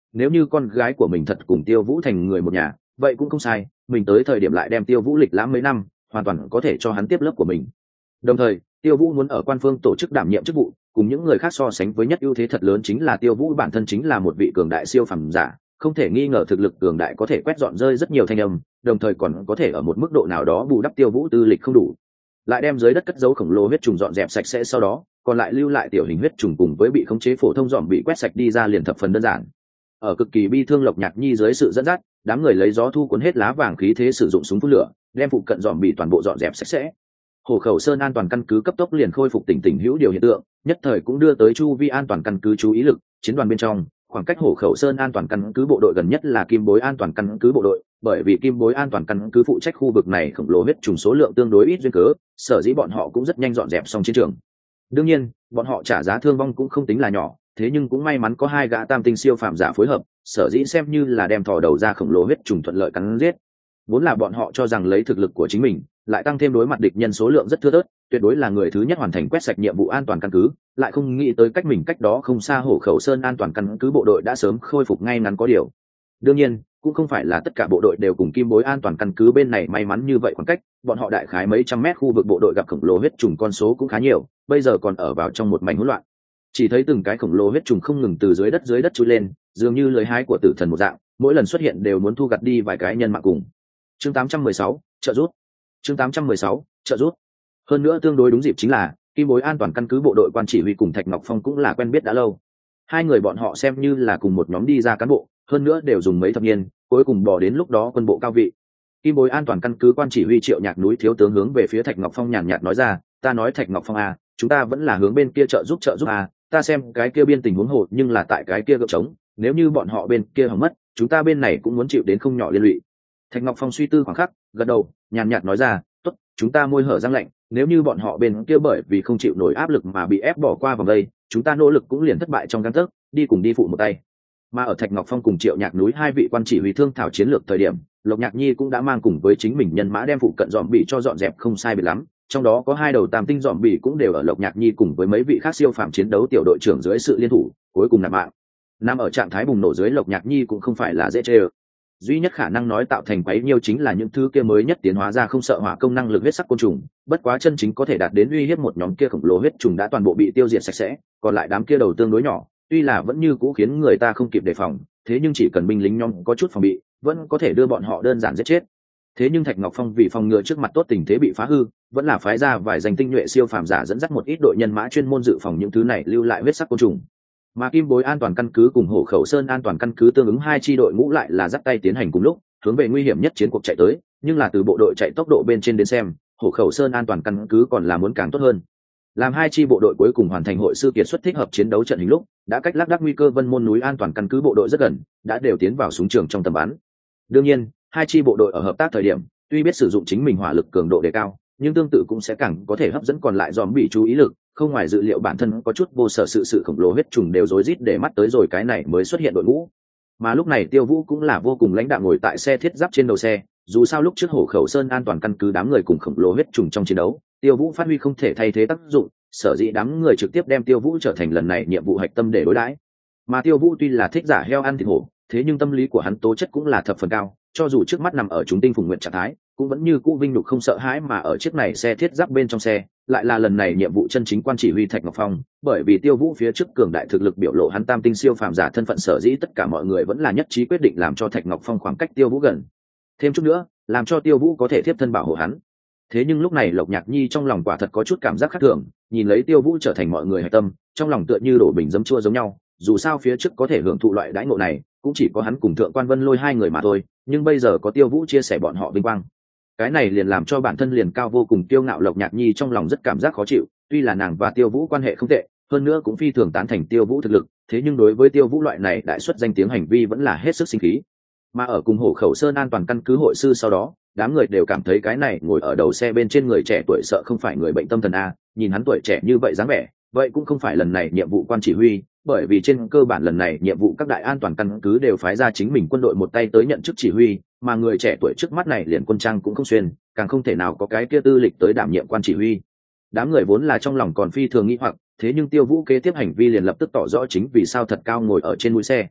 nếu như con gái của mình thật cùng Tiêu Vũ thành người một nhà, vậy cũng không sai, mình tới thời điểm lại đem Tiêu Vũ lịch lãm mấy năm, hoàn toàn có thể cho hắn tiếp lớp của mình. Đồng thời, Tiêu Vũ muốn ở quan phương tổ chức đảm nhiệm chức vụ, cùng những người khác so sánh với nhất ưu thế thật lớn chính là Tiêu Vũ bản thân chính là một vị cường đại siêu phàm giả, không thể nghi ngờ thực lực cường đại có thể quét dọn rơi rất nhiều thanh âm, đồng thời còn có thể ở một mức độ nào đó bù đắp Tiêu Vũ tư lịch không đủ. Lại đem dưới đất cất giấu khổng lồ huyết trùng dọn dẹp sạch sẽ, sau đó còn lại lưu lại tiểu hình huyết trùng cùng với bị khống chế phổ thông dọn bị quét sạch đi ra liền thập phần đơn giản. Ở cực kỳ bi thương Lộc Nhạc Nhi dưới sự dẫn dắt, đám người lấy gió thu cuốn hết lá vàng khí thế sử dụng súng phun lửa, đem phụ cận dọn bị toàn bộ dọn dẹp sạch sẽ. Hồ Khẩu Sơn an toàn căn cứ cấp tốc liền khôi phục tỉnh tỉnh hữu điều hiện tượng, nhất thời cũng đưa tới chu vi an toàn căn cứ chú ý lực. Chiến đoàn bên trong, khoảng cách Hồ Khẩu Sơn an toàn căn cứ bộ đội gần nhất là Kim Bối an toàn căn cứ bộ đội, bởi vì Kim Bối an toàn căn cứ phụ trách khu vực này khổng lồ huyết trùng số lượng tương đối ít duyên cớ, sở dĩ bọn họ cũng rất nhanh dọn dẹp xong chiến trường. Đương nhiên, bọn họ trả giá thương vong cũng không tính là nhỏ, thế nhưng cũng may mắn có hai gã tam tinh siêu phàm giả phối hợp, sở dĩ xem như là đem thò đầu ra khổng lồ huyết trùng thuận lợi cắn giết. Vốn là bọn họ cho rằng lấy thực lực của chính mình, lại tăng thêm đối mặt địch nhân số lượng rất thưa thớt, tuyệt đối là người thứ nhất hoàn thành quét sạch nhiệm vụ an toàn căn cứ, lại không nghĩ tới cách mình cách đó không xa Hổ Khẩu Sơn an toàn căn cứ bộ đội đã sớm khôi phục ngay ngắn có điều. Đương nhiên, cũng không phải là tất cả bộ đội đều cùng Kim Bối an toàn căn cứ bên này may mắn như vậy, khoảng cách bọn họ đại khái mấy trăm mét khu vực bộ đội gặp khổng lồ huyết trùng con số cũng khá nhiều, bây giờ còn ở vào trong một mảnh hỗn loạn. Chỉ thấy từng cái khổng lồ huyết trùng không ngừng từ dưới đất dưới đất chui lên, dường như lưới hái của tử thần một dạng, mỗi lần xuất hiện đều muốn thu gặt đi vài cái nhân mạng cùng. Chương tám trăm mười sáu, trợ rút. Chương tám trăm mười sáu, trợ rút. Hơn nữa tương đối đúng dịp chính là Kim Bối an toàn căn cứ bộ đội quan chỉ huy cùng Thạch Ngọc Phong cũng là quen biết đã lâu. Hai người bọn họ xem như là cùng một nhóm đi ra cán bộ, hơn nữa đều dùng mấy thập niên, cuối cùng bỏ đến lúc đó quân bộ cao vị. Kim Bối an toàn căn cứ quan chỉ huy Triệu Nhạc Núi thiếu tướng hướng về phía Thạch Ngọc Phong nhàn nhạt nói ra, ta nói Thạch Ngọc Phong à, chúng ta vẫn là hướng bên kia trợ giúp trợ giúp à, ta xem cái kia biên tình huống hồ nhưng là tại cái kia gượng trống, nếu như bọn họ bên kia hỏng mất, chúng ta bên này cũng muốn chịu đến không nhỏ liên lụy. Thạch Ngọc Phong suy tư khoảng khắc, gật đầu, nhàn nhạt nói ra, tốt, chúng ta môi hở răng lạnh, nếu như bọn họ bên kia bởi vì không chịu nổi áp lực mà bị ép bỏ qua vòng đây, chúng ta nỗ lực cũng liền thất bại trong gang tấc, đi cùng đi phụ một tay. Mà ở Thạch Ngọc Phong cùng Triệu Nhạc Núi hai vị quan chỉ huy thương thảo chiến lược thời điểm, Lộc Nhạc Nhi cũng đã mang cùng với chính mình nhân mã đem phụ cận dọn bị cho dọn dẹp không sai biệt lắm, trong đó có hai đầu tam tinh dọn bị cũng đều ở Lộc Nhạc Nhi cùng với mấy vị khác siêu phàm chiến đấu tiểu đội trưởng dưới sự liên thủ, cuối cùng nạp mạng. Nằm ở trạng thái bùng nổ dưới Lộc Nhạc Nhi cũng không phải là dễ chơi. Duy nhất khả năng nói tạo thành quấy nhiêu chính là những thứ kia mới nhất tiến hóa ra không sợ hỏa công năng lực huyết sắc côn trùng, bất quá chân chính có thể đạt đến uy hiếp một nhóm kia khổng lồ huyết trùng đã toàn bộ bị tiêu diệt sạch sẽ, còn lại đám kia đầu tương đối nhỏ, tuy là vẫn như cũ khiến người ta không kịp đề phòng, thế nhưng chỉ cần binh lính nhóm có chút phòng bị, vẫn có thể đưa bọn họ đơn giản giết chết. Thế nhưng Thạch Ngọc Phong vì phòng ngừa trước mặt tốt tình thế bị phá hư, vẫn là phái ra vài danh tinh nhuệ siêu phàm giả dẫn dắt một ít đội nhân mã chuyên môn dự phòng những thứ này lưu lại huyết sắc côn trùng. Mà Kim Bối an toàn căn cứ cùng Hổ Khẩu Sơn an toàn căn cứ tương ứng hai chi đội ngũ lại là dắt tay tiến hành cùng lúc, hướng về nguy hiểm nhất chiến cuộc chạy tới, nhưng là từ bộ đội chạy tốc độ bên trên đến xem, Hổ Khẩu Sơn an toàn căn cứ còn là muốn càng tốt hơn. Làm hai chi bộ đội cuối cùng hoàn thành hội sư kiệt xuất thích hợp chiến đấu trận hình lúc, đã cách lác đác nguy cơ Vân Môn núi an toàn căn cứ bộ đội rất gần, đã đều tiến vào súng trường trong tầm bắn. Đương nhiên, hai chi bộ đội ở hợp tác thời điểm, tuy biết sử dụng chính mình hỏa lực cường độ đề cao, nhưng tương tự cũng sẽ càng có thể hấp dẫn còn lại dòm bị chú ý lực, không ngoài dự liệu bản thân có chút vô sở sự sự khổng lồ huyết trùng đều rối rít để mắt tới rồi cái này mới xuất hiện đội ngũ. Mà lúc này Tiêu Vũ cũng là vô cùng lãnh đạm ngồi tại xe thiết giáp trên đầu xe, dù sao lúc trước Hổ Khẩu Sơn an toàn căn cứ đám người cùng khổng lồ huyết trùng trong chiến đấu, Tiêu Vũ phát huy không thể thay thế tác dụng, sở dĩ đám người trực tiếp đem Tiêu Vũ trở thành lần này nhiệm vụ hạch tâm để đối đãi. Mà Tiêu Vũ tuy là thích giả heo ăn thịt hổ, thế nhưng tâm lý của hắn tố chất cũng là thập phần cao, cho dù trước mắt nằm ở chúng tinh phùng nguyện trạng thái, cũng vẫn như cũ vinh nhục không sợ hãi, mà ở chiếc này xe thiết giáp bên trong xe, lại là lần này nhiệm vụ chân chính quan chỉ huy Thạch Ngọc Phong, bởi vì Tiêu Vũ phía trước cường đại thực lực biểu lộ hắn tam tinh siêu phàm giả thân phận, sở dĩ tất cả mọi người vẫn là nhất trí quyết định làm cho Thạch Ngọc Phong khoảng cách Tiêu Vũ gần thêm chút nữa, làm cho Tiêu Vũ có thể tiếp thân bảo hộ hắn. Thế nhưng lúc này Lộc Nhạc Nhi trong lòng quả thật có chút cảm giác khác thường, nhìn lấy Tiêu Vũ trở thành mọi người hạch tâm, trong lòng tựa như đổ bình dấm chua giống nhau, dù sao phía trước có thể hưởng thụ loại đãi ngộ này, cũng chỉ có hắn cùng Thượng quan Vân Lôi hai người mà thôi, nhưng bây giờ có Tiêu Vũ chia sẻ bọn họ vinh quang. Cái này liền làm cho bản thân liền cao vô cùng kiêu ngạo Lộc Nhạc Nhi trong lòng rất cảm giác khó chịu, tuy là nàng và Tiêu Vũ quan hệ không tệ, hơn nữa cũng phi thường tán thành Tiêu Vũ thực lực, thế nhưng đối với Tiêu Vũ loại này đại xuất danh tiếng hành vi vẫn là hết sức sinh khí. Mà ở cùng Hổ Khẩu Sơn an toàn căn cứ hội sư sau đó, đám người đều cảm thấy cái này ngồi ở đầu xe bên trên người trẻ tuổi sợ không phải người bệnh tâm thần a, nhìn hắn tuổi trẻ như vậy dáng vẻ, vậy cũng không phải lần này nhiệm vụ quan chỉ huy, bởi vì trên cơ bản lần này nhiệm vụ các đại an toàn căn cứ đều phái ra chính mình quân đội một tay tới nhận chức chỉ huy, mà người trẻ tuổi trước mắt này liền quân trang cũng không xuyên, càng không thể nào có cái kia tư lịch tới đảm nhiệm quan chỉ huy. Đám người vốn là trong lòng còn phi thường nghĩ hoặc, thế nhưng Tiêu Vũ kế tiếp hành vi liền lập tức tỏ rõ chính vì sao thật cao ngồi ở trên mũi xe.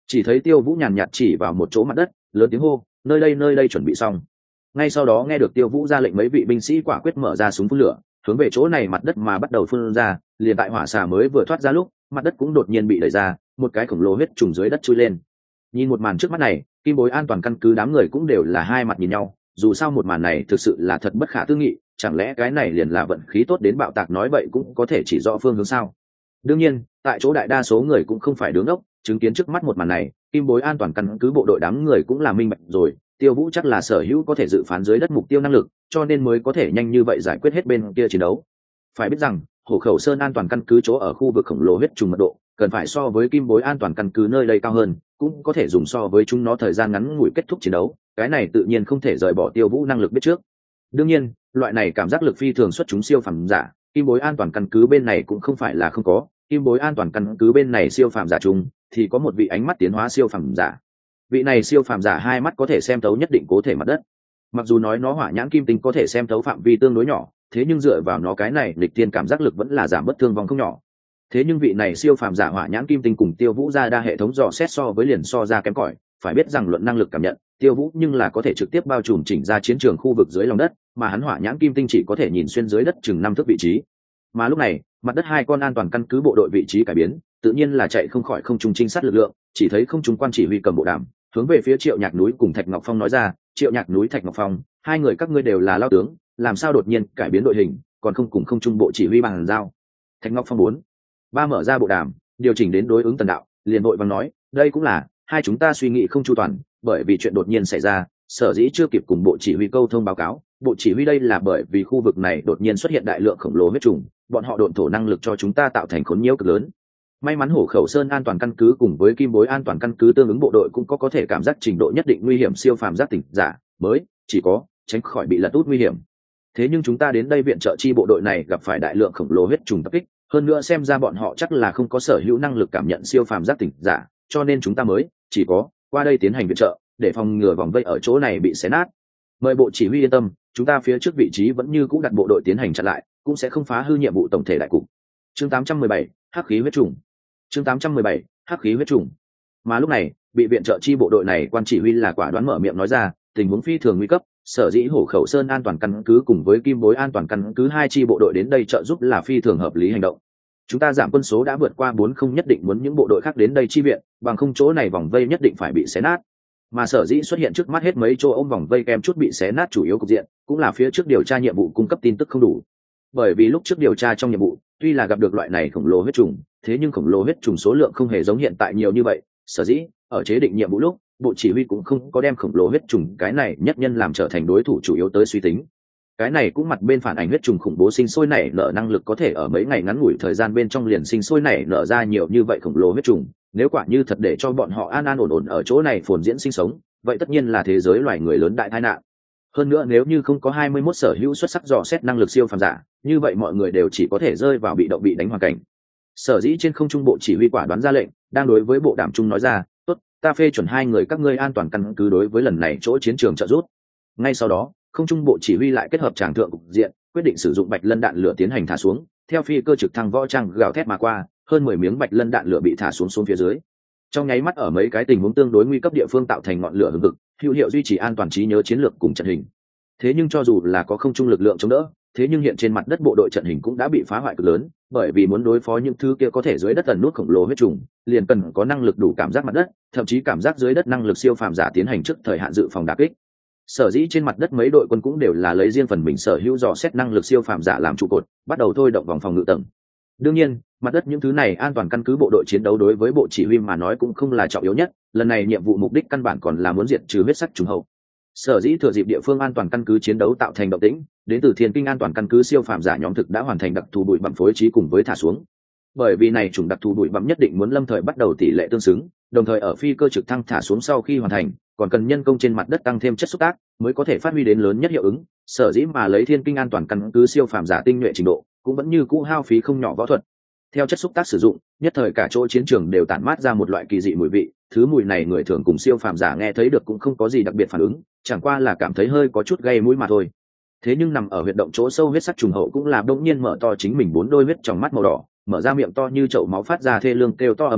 Chỉ thấy Tiêu Vũ nhàn nhạt chỉ vào một chỗ mặt đất, lớn tiếng hô, nơi đây nơi đây chuẩn bị xong. Ngay sau đó nghe được Tiêu Vũ ra lệnh, mấy vị binh sĩ quả quyết mở ra súng phun lửa, hướng về chỗ này mặt đất mà bắt đầu phun ra. Liền tại hỏa xà mới vừa thoát ra lúc, mặt đất cũng đột nhiên bị đẩy ra, một cái khổng lồ huyết trùng dưới đất chui lên. Nhìn một màn trước mắt này, Kim Bối an toàn căn cứ đám người cũng đều là hai mặt nhìn nhau. Dù sao một màn này thực sự là thật bất khả tư nghị, chẳng lẽ cái này liền là vận khí tốt đến bạo tạc, nói vậy cũng có thể chỉ rõ phương hướng sao? Đương nhiên, tại chỗ đại đa số người cũng không phải đứng ốc, chứng kiến trước mắt một màn này, Kim Bối an toàn căn cứ bộ đội đám người cũng là minh bạch rồi. Tiêu Vũ chắc là sở hữu có thể dự phán dưới đất mục tiêu năng lực, cho nên mới có thể nhanh như vậy giải quyết hết bên kia chiến đấu. Phải biết rằng, Hổ Khẩu Sơn an toàn căn cứ chỗ ở khu vực khổng lồ huyết trùng mật độ, cần phải so với Kim Bối an toàn căn cứ nơi đây cao hơn, cũng có thể dùng so với chúng nó thời gian ngắn ngủi kết thúc chiến đấu, cái này tự nhiên không thể rời bỏ Tiêu Vũ năng lực biết trước. Đương nhiên, loại này cảm giác lực phi thường xuất chúng siêu phàm giả, Kim Bối an toàn căn cứ bên này cũng không phải là không có, Kim Bối an toàn căn cứ bên này siêu phàm giả chung thì có một vị ánh mắt tiến hóa siêu phàm giả. Vị này siêu phàm giả hai mắt có thể xem thấu nhất định cố thể mặt đất. Mặc dù nói nó hỏa nhãn kim tinh có thể xem thấu phạm vi tương đối nhỏ, thế nhưng dựa vào nó cái này lịch tiên cảm giác lực vẫn là giảm bất thương vong không nhỏ. Thế nhưng vị này siêu phàm giả hỏa nhãn kim tinh cùng Tiêu Vũ ra đa hệ thống dò xét so với liền so ra kém cỏi, phải biết rằng luận năng lực cảm nhận, Tiêu Vũ nhưng là có thể trực tiếp bao trùm chỉnh ra chiến trường khu vực dưới lòng đất, mà hắn hỏa nhãn kim tinh chỉ có thể nhìn xuyên dưới đất chừng năm thước vị trí. Mà lúc này, mặt đất hai con an toàn căn cứ bộ đội vị trí cải biến, tự nhiên là chạy không khỏi không trung trinh sát lực lượng, chỉ thấy không trung quan chỉ huy cầm bộ đàm, hướng về phía Triệu Nhạc Núi cùng Thạch Ngọc Phong nói ra, Triệu Nhạc Núi, Thạch Ngọc Phong, hai người các ngươi đều là lao tướng, làm sao đột nhiên cải biến đội hình, còn không cùng không trung bộ chỉ huy bằng giao. Thạch Ngọc Phong bốn ba mở ra bộ đàm, điều chỉnh đến đối ứng tần đạo, liền đội vàng nói, đây cũng là hai chúng ta suy nghĩ không chu toàn, bởi vì chuyện đột nhiên xảy ra, sở dĩ chưa kịp cùng bộ chỉ huy câu thông báo cáo. Bộ chỉ huy đây là bởi vì khu vực này đột nhiên xuất hiện đại lượng khổng lồ huyết trùng, bọn họ độn thổ năng lực cho chúng ta tạo thành khốn nhiễu cực lớn. May mắn Hổ Khẩu Sơn an toàn căn cứ cùng với Kim Bối an toàn căn cứ tương ứng bộ đội cũng có có thể cảm giác trình độ nhất định nguy hiểm siêu phàm giác tỉnh giả, mới chỉ có tránh khỏi bị lật út nguy hiểm. Thế nhưng chúng ta đến đây viện trợ chi bộ đội này gặp phải đại lượng khổng lồ huyết trùng tập kích, hơn nữa xem ra bọn họ chắc là không có sở hữu năng lực cảm nhận siêu phàm giác tỉnh giả, cho nên chúng ta mới chỉ có qua đây tiến hành viện trợ, để phòng ngừa vòng vây ở chỗ này bị xé nát. Mời bộ chỉ huy yên tâm, chúng ta phía trước vị trí vẫn như cũ đặt bộ đội tiến hành chặn lại, cũng sẽ không phá hư nhiệm vụ tổng thể đại cục. Chương tám trăm mười bảy, hắc khí huyết trùng. Chương tám trăm mười bảy, hắc khí huyết trùng. Mà lúc này, bị viện trợ chi bộ đội này quan chỉ huy là quả đoán mở miệng nói ra, tình huống phi thường nguy cấp, sở dĩ Hổ Khẩu Sơn an toàn căn cứ cùng với Kim Bối an toàn căn cứ hai chi bộ đội đến đây trợ giúp là phi thường hợp lý hành động. Chúng ta giảm quân số đã vượt qua bốn, không nhất định muốn những bộ đội khác đến đây chi viện, bằng không chỗ này vòng vây nhất định phải bị xé nát. Mà sở dĩ xuất hiện trước mắt hết mấy chỗ ôm vòng vây kèm chút bị xé nát chủ yếu cục diện, cũng là phía trước điều tra nhiệm vụ cung cấp tin tức không đủ. Bởi vì lúc trước điều tra trong nhiệm vụ, tuy là gặp được loại này khổng lồ huyết trùng, thế nhưng khổng lồ huyết trùng số lượng không hề giống hiện tại nhiều như vậy, sở dĩ ở chế định nhiệm vụ lúc, bộ chỉ huy cũng không có đem khổng lồ huyết trùng cái này nhất nhân làm trở thành đối thủ chủ yếu tới suy tính. Cái này cũng mặt bên phản ảnh huyết trùng khủng bố sinh sôi nảy nở năng lực có thể ở mấy ngày ngắn ngủi thời gian bên trong liền sinh sôi nảy nở ra nhiều như vậy khổng lồ huyết trùng, nếu quả như thật để cho bọn họ an an ổn ổn ở chỗ này phồn diễn sinh sống, vậy tất nhiên là thế giới loài người lớn đại tai nạn. Hơn nữa nếu như không có hai mươi mốt sở hữu xuất sắc dò xét năng lực siêu phàm giả, như vậy mọi người đều chỉ có thể rơi vào bị động bị đánh hoàn cảnh. Sở dĩ trên không trung bộ chỉ huy quả đoán ra lệnh, đang đối với bộ đàm trung nói ra, tốt, ta phê chuẩn hai người các ngươi an toàn căn cứ đối với lần này chỗ chiến trường trợ giúp. Ngay sau đó, không trung bộ chỉ huy lại kết hợp tràng thượng cục diện, quyết định sử dụng bạch lân đạn lửa tiến hành thả xuống, theo phi cơ trực thăng võ trang gào thét mà qua, hơn mười miếng bạch lân đạn lửa bị thả xuống xuống phía dưới. Trong nháy mắt ở mấy cái tình huống tương đối nguy cấp địa phương tạo thành ngọn lửa hừng hực, hữu hiệu duy trì an toàn trí nhớ chiến lược cùng trận hình. Thế nhưng cho dù là có không trung lực lượng chống đỡ, thế nhưng hiện trên mặt đất bộ đội trận hình cũng đã bị phá hoại cực lớn, bởi vì muốn đối phó những thứ kia có thể dưới đất ẩn nút khổng lồ huyết trùng, liền cần có năng lực đủ cảm giác mặt đất, thậm chí cảm giác dưới đất năng lực siêu phàm giả tiến hành trước thời hạn dự phòng đả kích. Sở dĩ trên mặt đất mấy đội quân cũng đều là lấy riêng phần mình sở hữu dò xét năng lực siêu phàm giả làm trụ cột, bắt đầu thôi động vòng phòng ngự tầng. Đương nhiên, mặt đất những thứ này an toàn căn cứ bộ đội chiến đấu đối với bộ chỉ huy mà nói cũng không là trọng yếu nhất, lần này nhiệm vụ mục đích căn bản còn là muốn diệt trừ huyết sắc trùng hậu. Sở dĩ thừa dịp địa phương an toàn căn cứ chiến đấu tạo thành động tĩnh, đến từ Thiên Kinh an toàn căn cứ siêu phàm giả nhóm thực đã hoàn thành đặc thù bụi bặm phối trí cùng với thả xuống. Bởi vì này chủng đặc thù bụi bặm nhất định muốn lâm thời bắt đầu tỷ lệ tương xứng, đồng thời ở phi cơ trực thăng thả xuống sau khi hoàn thành, còn cần nhân công trên mặt đất tăng thêm chất xúc tác mới có thể phát huy đến lớn nhất hiệu ứng. Sở dĩ mà lấy Thiên Kinh an toàn căn cứ siêu phàm giả tinh nhuệ trình độ, cũng vẫn như cũ hao phí không nhỏ võ thuật. Theo chất xúc tác sử dụng, nhất thời cả chỗ chiến trường đều tản mát ra một loại kỳ dị mùi vị, thứ mùi này người thường cùng siêu phàm giả nghe thấy được cũng không có gì đặc biệt phản ứng, chẳng qua là cảm thấy hơi có chút gây mũi mà thôi. Thế nhưng nằm ở huyệt động chỗ sâu huyết sắc trùng hậu cũng là bỗng nhiên mở to chính mình bốn đôi huyết trong mắt màu đỏ, mở ra miệng to như chậu máu phát ra thê lương kêu to âm thanh,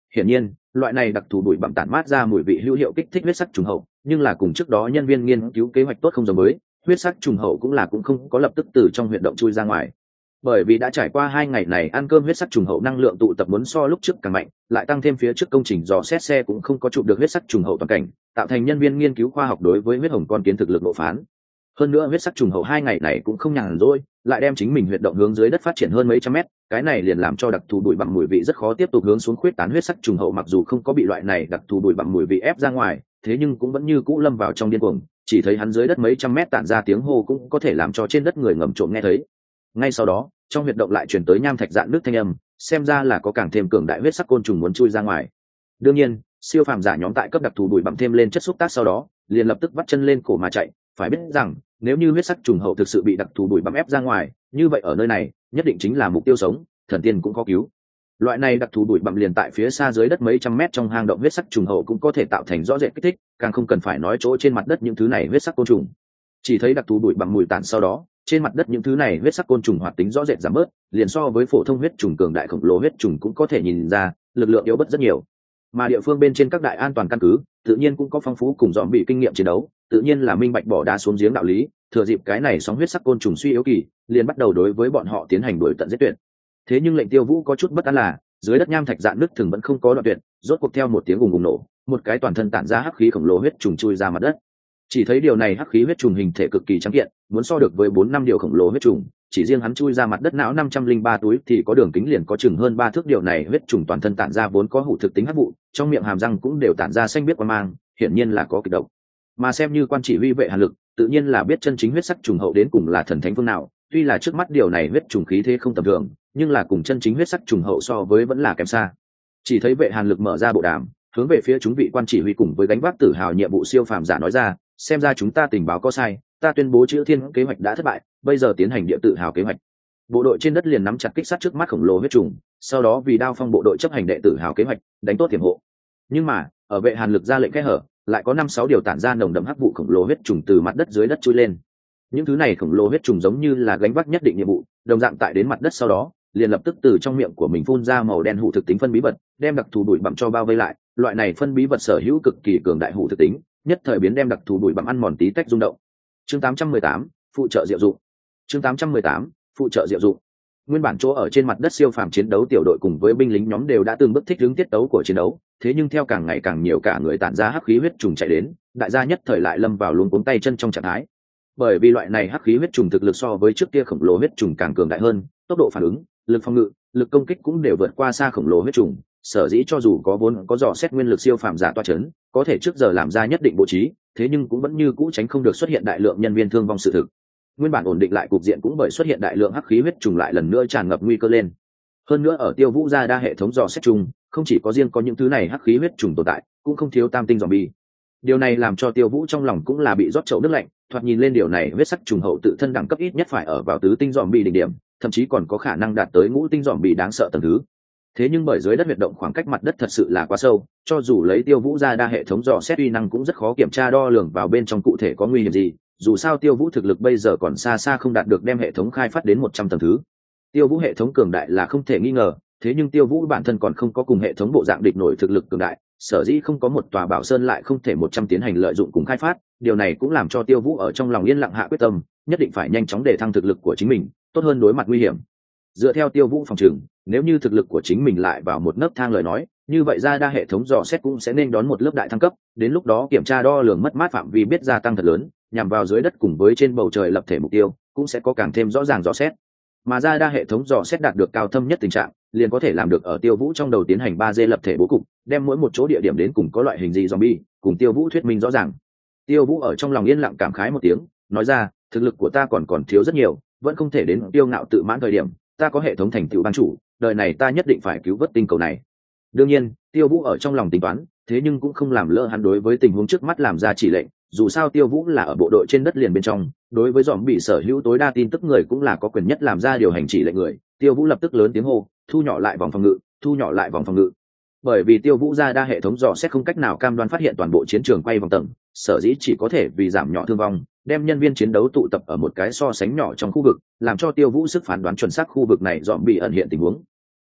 Hiển nhiên, loại này đặc thù bụi bặm tản mát ra mùi vị hữu hiệu kích thích huyết sắc trùng hậu, nhưng là cùng trước đó nhân viên nghiên cứu kế hoạch tốt không giống với, huyết sắc trùng hậu cũng là cũng không có lập tức từ trong huyệt động chui ra ngoài. Bởi vì đã trải qua hai ngày này ăn cơm, huyết sắc trùng hậu năng lượng tụ tập muốn so lúc trước càng mạnh, lại tăng thêm phía trước công trình dò xét xe cũng không có chụp được huyết sắc trùng hậu toàn cảnh, tạo thành nhân viên nghiên cứu khoa học đối với huyết hồng con kiến thực lực nộ phán. Hơn nữa huyết sắc trùng hậu hai ngày này cũng không nhàn rỗi, lại đem chính mình huyệt động hướng dưới đất phát triển hơn mấy trăm mét, cái này liền làm cho đặc thù bụi bặm mùi vị rất khó tiếp tục hướng xuống khuyết tán. Huyết sắc trùng hậu mặc dù không có bị loại này đặc thù bụi bặm mùi vị ép ra ngoài, thế nhưng cũng vẫn như cũ lâm vào trong điên cuồng, chỉ thấy hắn dưới đất mấy trăm mét tản ra tiếng hô cũng có thể làm cho trên đất người ngầm trộm nghe thấy. Ngay sau đó, trong huyệt động lại truyền tới nham thạch dạn nước thanh âm, xem ra là có càng thêm cường đại huyết sắc côn trùng muốn chui ra ngoài. Đương nhiên, siêu phàm giả nhóm tại cấp đặc thù bụi bặm thêm lên chất xúc tác sau đó, liền lập tức vắt chân lên cổ mà chạy. Phải biết rằng, nếu như huyết sắc trùng hậu thực sự bị đặc thù bụi bặm ép ra ngoài, như vậy ở nơi này nhất định chính là mục tiêu sống, thần tiên cũng khó cứu. Loại này đặc thù bụi bặm liền tại phía xa dưới đất mấy trăm mét trong hang động, huyết sắc trùng hậu cũng có thể tạo thành rõ rệt kích thích, càng không cần phải nói chỗ trên mặt đất những thứ này huyết sắc côn trùng. Chỉ thấy đặc thù bụi bặm mùi tản sau đó, trên mặt đất những thứ này huyết sắc côn trùng hoạt tính rõ rệt giảm bớt, liền so với phổ thông huyết trùng cường đại khổng lồ huyết trùng cũng có thể nhìn ra lực lượng yếu bớt rất nhiều. Mà địa phương bên trên các đại an toàn căn cứ tự nhiên cũng có phong phú cùng dòm bị kinh nghiệm chiến đấu, tự nhiên là minh bạch bỏ đá xuống giếng đạo lý, thừa dịp cái này sóng huyết sắc côn trùng suy yếu kỳ, liền bắt đầu đối với bọn họ tiến hành đuổi tận giết tuyệt. Thế nhưng lệnh Tiêu Vũ có chút bất an là, dưới đất nham thạch dạn nứt thường vẫn không có đoạn tuyệt, rốt cuộc theo một tiếng ùng ùng nổ, một cái toàn thân tản ra hắc khí khổng lồ huyết trùng chui ra mặt đất. Chỉ thấy điều này hắc khí huyết trùng hình thể cực kỳ trắng kiện, muốn so được với bốn năm điều khổng lồ huyết trùng, chỉ riêng hắn chui ra mặt đất não năm trăm linh ba túi thì có đường kính liền có chừng hơn ba thước. Điều này huyết trùng toàn thân tản ra vốn có hủ thực tính hắc vụ, trong miệng hàm răng cũng đều tản ra xanh biếc quang mang, hiển nhiên là có kịch độc. Mà xem như quan chỉ huy vệ Hàn Lực, tự nhiên là biết chân chính huyết sắc trùng hậu đến cùng là thần thánh phương nào, tuy là trước mắt điều này huyết trùng khí thế không tầm thường, nhưng là cùng chân chính huyết sắc trùng hậu so với vẫn là kém xa. Chỉ thấy vệ Hàn Lực mở ra bộ đàm, hướng về phía chúng vị quan chỉ huy cùng với gánh vác tử hào nhiệm vụ siêu phàm giả nói ra, xem ra chúng ta tình báo có sai, ta tuyên bố chữ thiên kế hoạch đã thất bại, bây giờ tiến hành địa tự hào kế hoạch. Bộ đội trên đất liền nắm chặt kích sát trước mắt khổng lồ huyết trùng, sau đó vì đao phong bộ đội chấp hành đệ tử hào kế hoạch, đánh tốt tiềm hộ. Nhưng mà ở vệ Hàn Lực ra lệnh kẽ hở, lại có năm sáu điều tản ra nồng đậm hắc vụ khổng lồ huyết trùng từ mặt đất dưới đất chui lên. Những thứ này khổng lồ huyết trùng giống như là gánh vác nhất định nhiệm vụ, đồng dạng tại đến mặt đất sau đó, liền lập tức từ trong miệng của mình phun ra màu đen hủ thực tính phân bí vật, đem đặc thù bụi bặm cho bao vây lại. Loại này phân bí vật sở hữu cực kỳ cường đại hủ thực tính, nhất thời biến đem đặc thù bụi bặm ăn mòn tí tách rung động. Chương tám trăm mười tám, phụ trợ diệu dụng. Chương tám trăm mười tám, phụ trợ diệu dụng. Nguyên bản chỗ ở trên mặt đất siêu phàm chiến đấu tiểu đội cùng với binh lính nhóm đều đã từng bước thích ứng tiết tấu của chiến đấu, thế nhưng theo càng ngày càng nhiều cả người tản ra hắc khí huyết trùng chạy đến, đại gia nhất thời lại lâm vào luống cuống tay chân trong trạng thái. Bởi vì loại này hắc khí huyết trùng thực lực so với trước kia khổng lồ huyết trùng càng cường đại hơn, tốc độ phản ứng, lực phòng ngự, lực công kích cũng đều vượt qua xa khổng lồ huyết trùng, sở dĩ cho dù có vốn có dò xét nguyên lực siêu phàm giả toa chấn, có thể trước giờ làm ra nhất định bố trí, thế nhưng cũng vẫn như cũ tránh không được xuất hiện đại lượng nhân viên thương vong sự thực. Nguyên bản ổn định lại cục diện cũng bởi xuất hiện đại lượng hắc khí huyết trùng lại lần nữa tràn ngập nguy cơ lên. Hơn nữa ở Tiêu Vũ gia đa hệ thống dò xét trùng, không chỉ có riêng có những thứ này hắc khí huyết trùng tồn tại, cũng không thiếu tam tinh zombie. Điều này làm cho Tiêu Vũ trong lòng cũng là bị rót chậu nước lạnh, thoạt nhìn lên điều này huyết sắc trùng hậu tự thân đẳng cấp ít nhất phải ở vào tứ tinh zombie đỉnh điểm, thậm chí còn có khả năng đạt tới ngũ tinh zombie đáng sợ tầng thứ. Thế nhưng bởi dưới đất huyệt động khoảng cách mặt đất thật sự là quá sâu, cho dù lấy Tiêu Vũ gia đa hệ thống dò xét uy năng cũng rất khó kiểm tra đo lường vào bên trong cụ thể có nguy hiểm gì. Dù sao Tiêu Vũ thực lực bây giờ còn xa xa không đạt được đem hệ thống khai phát đến một trăm tầng thứ. Tiêu Vũ hệ thống cường đại là không thể nghi ngờ, thế nhưng Tiêu Vũ bản thân còn không có cùng hệ thống bộ dạng địch nổi thực lực cường đại, sở dĩ không có một tòa bảo sơn lại không thể một trăm tiến hành lợi dụng cùng khai phát, điều này cũng làm cho Tiêu Vũ ở trong lòng yên lặng hạ quyết tâm, nhất định phải nhanh chóng để thăng thực lực của chính mình, tốt hơn đối mặt nguy hiểm. Dựa theo Tiêu Vũ phòng trường, nếu như thực lực của chính mình lại vào một nấc thang lời nói, như vậy ra đa hệ thống dò xét cũng sẽ nên đón một lớp đại thăng cấp, đến lúc đó kiểm tra đo lường mất mát phạm vi biết gia tăng thật lớn, nhằm vào dưới đất cùng với trên bầu trời lập thể mục tiêu, cũng sẽ có càng thêm rõ ràng dò xét. Mà ra đa hệ thống dò xét đạt được cao thâm nhất tình trạng, liền có thể làm được ở Tiêu Vũ trong đầu tiến hành ba D lập thể bố cục, đem mỗi một chỗ địa điểm đến cùng có loại hình gì zombie, cùng Tiêu Vũ thuyết minh rõ ràng. Tiêu Vũ ở trong lòng yên lặng cảm khái một tiếng, nói ra, thực lực của ta còn còn thiếu rất nhiều, vẫn không thể đến tiêu ngạo tự mãn thời điểm, ta có hệ thống thành tựu ban chủ, đời này ta nhất định phải cứu vớt tinh cầu này. Đương nhiên, Tiêu Vũ ở trong lòng tính toán, thế nhưng cũng không làm lỡ hắn đối với tình huống trước mắt làm ra chỉ lệnh, dù sao Tiêu Vũ là ở bộ đội trên đất liền bên trong, đối với dòm bị sở hữu tối đa tin tức người cũng là có quyền nhất làm ra điều hành chỉ lệnh người. Tiêu Vũ lập tức lớn tiếng hô, thu nhỏ lại vòng phòng ngự, thu nhỏ lại vòng phòng ngự. Bởi vì Tiêu Vũ ra đa hệ thống dò xét không cách nào cam đoan phát hiện toàn bộ chiến trường quay vòng tầng, sở dĩ chỉ có thể vì giảm nhỏ thương vong, đem nhân viên chiến đấu tụ tập ở một cái so sánh nhỏ trong khu vực, làm cho Tiêu Vũ sức phán đoán chuẩn xác khu vực này dòm bị ẩn hiện tình huống.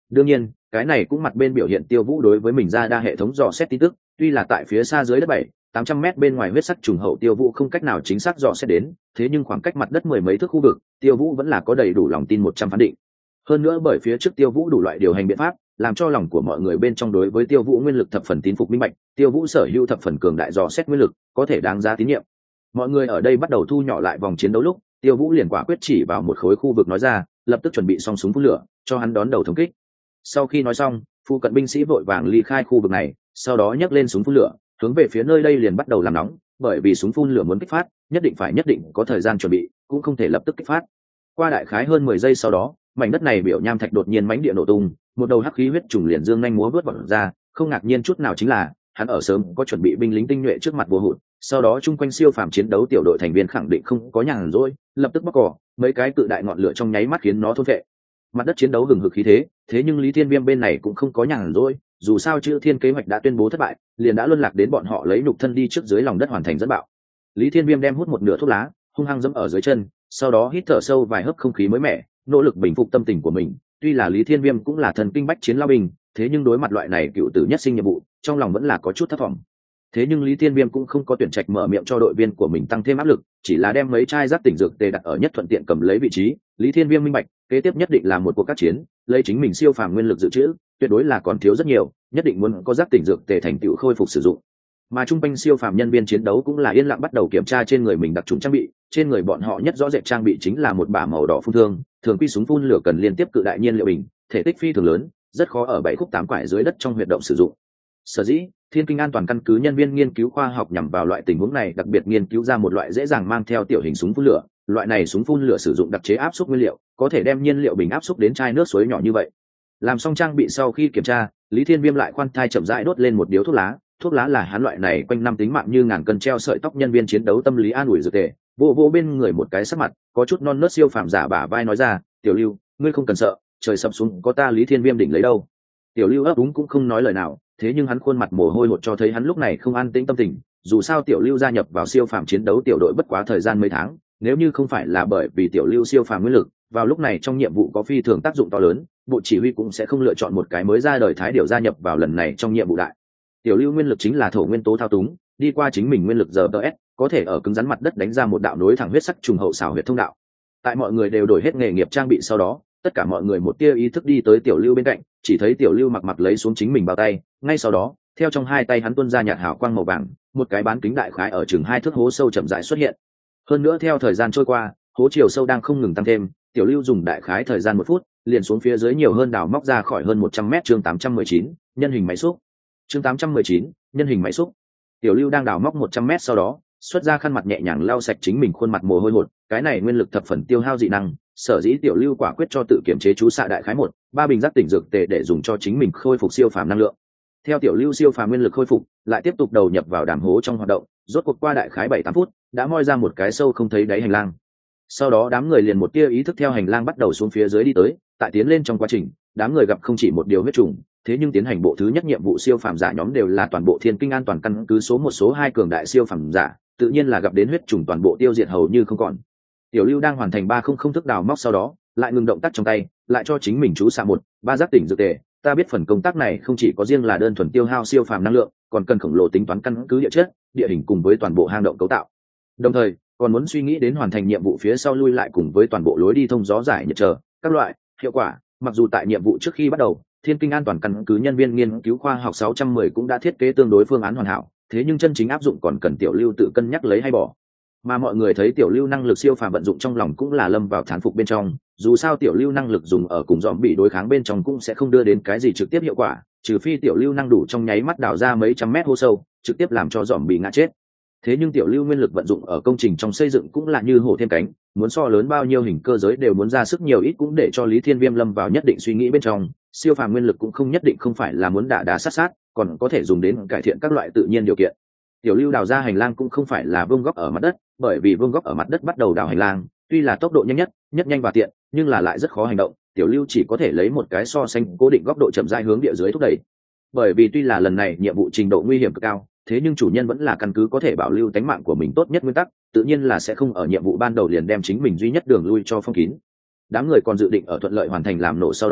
Đương nhiên cái này cũng mặt bên biểu hiện Tiêu Vũ đối với mình ra đa hệ thống dò xét tin tức, tuy là tại phía xa dưới đất bảy tám trăm mét bên ngoài huyết sắc trùng hậu Tiêu Vũ không cách nào chính xác dò xét đến, thế nhưng khoảng cách mặt đất mười mấy thước khu vực, Tiêu Vũ vẫn là có đầy đủ lòng tin một trăm phán định. Hơn nữa bởi phía trước Tiêu Vũ đủ loại điều hành biện pháp, làm cho lòng của mọi người bên trong đối với Tiêu Vũ nguyên lực thập phần tín phục minh bạch, Tiêu Vũ sở hữu thập phần cường đại dò xét nguyên lực, có thể đáng giá tín nhiệm. Mọi người ở đây bắt đầu thu nhỏ lại vòng chiến đấu lúc, Tiêu Vũ liền quả quyết chỉ vào một khối khu vực nói ra, lập tức chuẩn bị xong súng phun lửa, cho hắn đón đầu thống kích. Sau khi nói xong, phụ cận binh sĩ vội vàng ly khai khu vực này, sau đó nhấc lên súng phun lửa, hướng về phía nơi đây liền bắt đầu làm nóng, bởi vì súng phun lửa muốn kích phát, nhất định phải nhất định có thời gian chuẩn bị, cũng không thể lập tức kích phát. Qua đại khái hơn mười giây sau đó, mảnh đất này biểu nham thạch đột nhiên mãnh địa nổ tung, một đầu hắc khí huyết trùng liền dương nhanh múa vớt vọt ra, không ngạc nhiên chút nào chính là, hắn ở sớm có chuẩn bị binh lính tinh nhuệ trước mặt vô hụt, sau đó chung quanh siêu phàm chiến đấu tiểu đội thành viên khẳng định không có nhàn rỗi, lập tức bóc cỏ, mấy cái cự đại ngọn lửa trong nháy mắt khiến nó thôn vệ. Mặt đất chiến đấu hừng hực khí thế, thế nhưng Lý Thiên Viêm bên này cũng không có nhàn rỗi, dù sao chữ Thiên kế hoạch đã tuyên bố thất bại, liền đã luân lạc đến bọn họ lấy nhục thân đi trước dưới lòng đất hoàn thành dẫn bạo. Lý Thiên Viêm đem hút một nửa thuốc lá, hung hăng giẫm ở dưới chân, sau đó hít thở sâu vài hớp không khí mới mẻ, nỗ lực bình phục tâm tình của mình. Tuy là Lý Thiên Viêm cũng là thần kinh bách chiến lao binh, thế nhưng đối mặt loại này cựu tử nhất sinh nhiệm vụ, trong lòng vẫn là có chút thất vọng. Thế nhưng Lý Thiên Viêm cũng không có tuyển trạch mở miệng cho đội viên của mình tăng thêm áp lực, chỉ là đem mấy chai giác tỉnh dược tề đặt ở nhất thuận tiện cầm lấy vị trí. Lý Thiên Viêm minh bạch, kế tiếp nhất định là một cuộc các chiến, lấy chính mình siêu phàm nguyên lực dự trữ, tuyệt đối là còn thiếu rất nhiều, nhất định muốn có giác tỉnh dược tề thành tựu khôi phục sử dụng. Mà trung quanh siêu phàm nhân viên chiến đấu cũng là yên lặng bắt đầu kiểm tra trên người mình đặc trùng trang bị, trên người bọn họ nhất rõ rệt trang bị chính là một bả màu đỏ phun thương, thường quy súng phun lửa cần liên tiếp cự đại nhiên liệu bình, thể tích phi thường lớn, rất khó ở bảy khúc tám quải dưới đất trong huyệt động sử dụng. Sở dĩ, Thiên Kinh an toàn căn cứ nhân viên nghiên cứu khoa học nhằm vào loại tình huống này đặc biệt nghiên cứu ra một loại dễ dàng mang theo tiểu hình súng phun lửa, loại này súng phun lửa sử dụng đặc chế áp suất nguyên liệu, có thể đem nhiên liệu bình áp suất đến chai nước suối nhỏ như vậy. Làm xong trang bị sau khi kiểm tra, Lý Thiên Viêm lại khoan thai chậm rãi đốt lên một điếu thuốc lá, thuốc lá là hắn loại này quanh năm tính mạng như ngàn cân treo sợi tóc nhân viên chiến đấu tâm lý an ủi dược tề, vô vô bên người một cái sắc mặt có chút non nớt siêu phàm giả bả vai nói ra, "Tiểu Lưu, ngươi không cần sợ, trời sập xuống có ta Lý Thiên Viêm đỉnh lấy đâu." Tiểu Lưu ấp úng cũng không nói lời nào, thế nhưng hắn khuôn mặt mồ hôi hột cho thấy hắn lúc này không an tĩnh tâm tình, dù sao Tiểu Lưu gia nhập vào siêu phàm chiến đấu tiểu đội bất quá thời gian mấy tháng, nếu như không phải là bởi vì Tiểu Lưu siêu phàm nguyên lực, vào lúc này trong nhiệm vụ có phi thường tác dụng to lớn, bộ chỉ huy cũng sẽ không lựa chọn một cái mới ra đời thái điều gia nhập vào lần này trong nhiệm vụ đại. Tiểu Lưu nguyên lực chính là thổ nguyên tố thao túng, đi qua chính mình nguyên lực giờ ts có thể ở cứng rắn mặt đất đánh ra một đạo nối thẳng huyết sắc trùng hậu xảo huyệt thông đạo. Tại mọi người đều đổi hết nghề nghiệp trang bị sau đó, tất cả mọi người một tia ý thức đi tới Tiểu Lưu bên cạnh, chỉ thấy Tiểu Lưu mặc mặc lấy xuống chính mình bao tay, ngay sau đó, theo trong hai tay hắn tuôn ra nhạt hào quang màu vàng, một cái bán kính đại khái ở chừng hai thước hố sâu chậm rãi xuất hiện. Hơn nữa theo thời gian trôi qua, hố chiều sâu đang không ngừng tăng thêm, Tiểu Lưu dùng đại khái thời gian một phút, liền xuống phía dưới nhiều hơn đào móc ra khỏi hơn một trăm mét. Chương tám trăm mười chín, nhân hình máy xúc. Chương tám trăm mười chín, nhân hình máy xúc. Tiểu Lưu đang đào móc một trăm mét sau đó, xuất ra khăn mặt nhẹ nhàng lau sạch chính mình khuôn mặt mồ hôi hột, cái này nguyên lực thập phần tiêu hao dị năng, sở dĩ Tiểu Lưu quả quyết cho tự kiểm chế chú xạ đại khái một, ba bình giác tỉnh dược tề để dùng cho chính mình khôi phục siêu phàm năng lượng. Theo Tiểu Lưu siêu phàm nguyên lực khôi phục, lại tiếp tục đầu nhập vào đàm hố trong hoạt động, rốt cuộc qua đại khái bảy tám phút, đã moi ra một cái sâu không thấy đáy hành lang. Sau đó đám người liền một tia ý thức theo hành lang bắt đầu xuống phía dưới đi tới, tại tiến lên trong quá trình, đám người gặp không chỉ một điều huyết trùng, thế nhưng tiến hành bộ thứ nhất nhiệm vụ siêu phàm giả nhóm đều là toàn bộ Thiên Kinh an toàn căn cứ số một số hai cường đại siêu phàm giả, tự nhiên là gặp đến huyết trùng toàn bộ tiêu diệt hầu như không còn. Tiểu Lưu đang hoàn thành ba không không thức đào móc sau đó, lại ngừng động tác trong tay, lại cho chính mình chú xạ một, ba giác tỉnh dược tề. Ta biết phần công tác này không chỉ có riêng là đơn thuần tiêu hao siêu phàm năng lượng, còn cần khổng lồ tính toán căn cứ địa chất, địa hình cùng với toàn bộ hang động cấu tạo. Đồng thời, còn muốn suy nghĩ đến hoàn thành nhiệm vụ phía sau lui lại cùng với toàn bộ lối đi thông gió giải nhiệt chờ các loại hiệu quả. Mặc dù tại nhiệm vụ trước khi bắt đầu, Thiên Kinh an toàn căn cứ nhân viên nghiên cứu khoa học sáu trăm mười cũng đã thiết kế tương đối phương án hoàn hảo, thế nhưng chân chính áp dụng còn cần Tiểu Lưu tự cân nhắc lấy hay bỏ. Mà mọi người thấy Tiểu Lưu năng lực siêu phàm vận dụng trong lòng cũng là lâm vào thán phục bên trong, dù sao Tiểu Lưu năng lực dùng ở cùng dòm bị đối kháng bên trong cũng sẽ không đưa đến cái gì trực tiếp hiệu quả, trừ phi Tiểu Lưu năng đủ trong nháy mắt đào ra mấy trăm mét hố sâu, trực tiếp làm cho dòm bị ngã chết. Thế nhưng Tiểu Lưu nguyên lực vận dụng ở công trình trong xây dựng cũng là như hổ thêm cánh, muốn so lớn bao nhiêu hình cơ giới đều muốn ra sức nhiều ít cũng để cho Lý Thiên Viêm lâm vào nhất định suy nghĩ bên trong, siêu phàm nguyên lực cũng không nhất định không phải là muốn đả đá sát sát, còn có thể dùng đến cải thiện các loại tự nhiên điều kiện. Tiểu Lưu đào ra hành lang cũng không phải là vương góc ở mặt đất, bởi vì vương góc ở mặt đất bắt đầu đào hành lang, tuy là tốc độ nhanh nhất, nhất nhanh và tiện, nhưng là lại rất khó hành động. Tiểu Lưu chỉ có thể lấy một cái so sánh cố định góc độ chậm rãi hướng địa dưới thúc đẩy. Bởi vì tuy là lần này nhiệm vụ trình độ nguy hiểm cực cao, thế nhưng chủ nhân vẫn là căn cứ có thể bảo lưu tính mạng của mình tốt nhất nguyên tắc, tự nhiên là sẽ không ở nhiệm vụ ban đầu liền đem chính mình duy nhất đường lui cho phong kín. Đám người còn dự định ở thuận lợi hoàn thành làm nổ sau đó,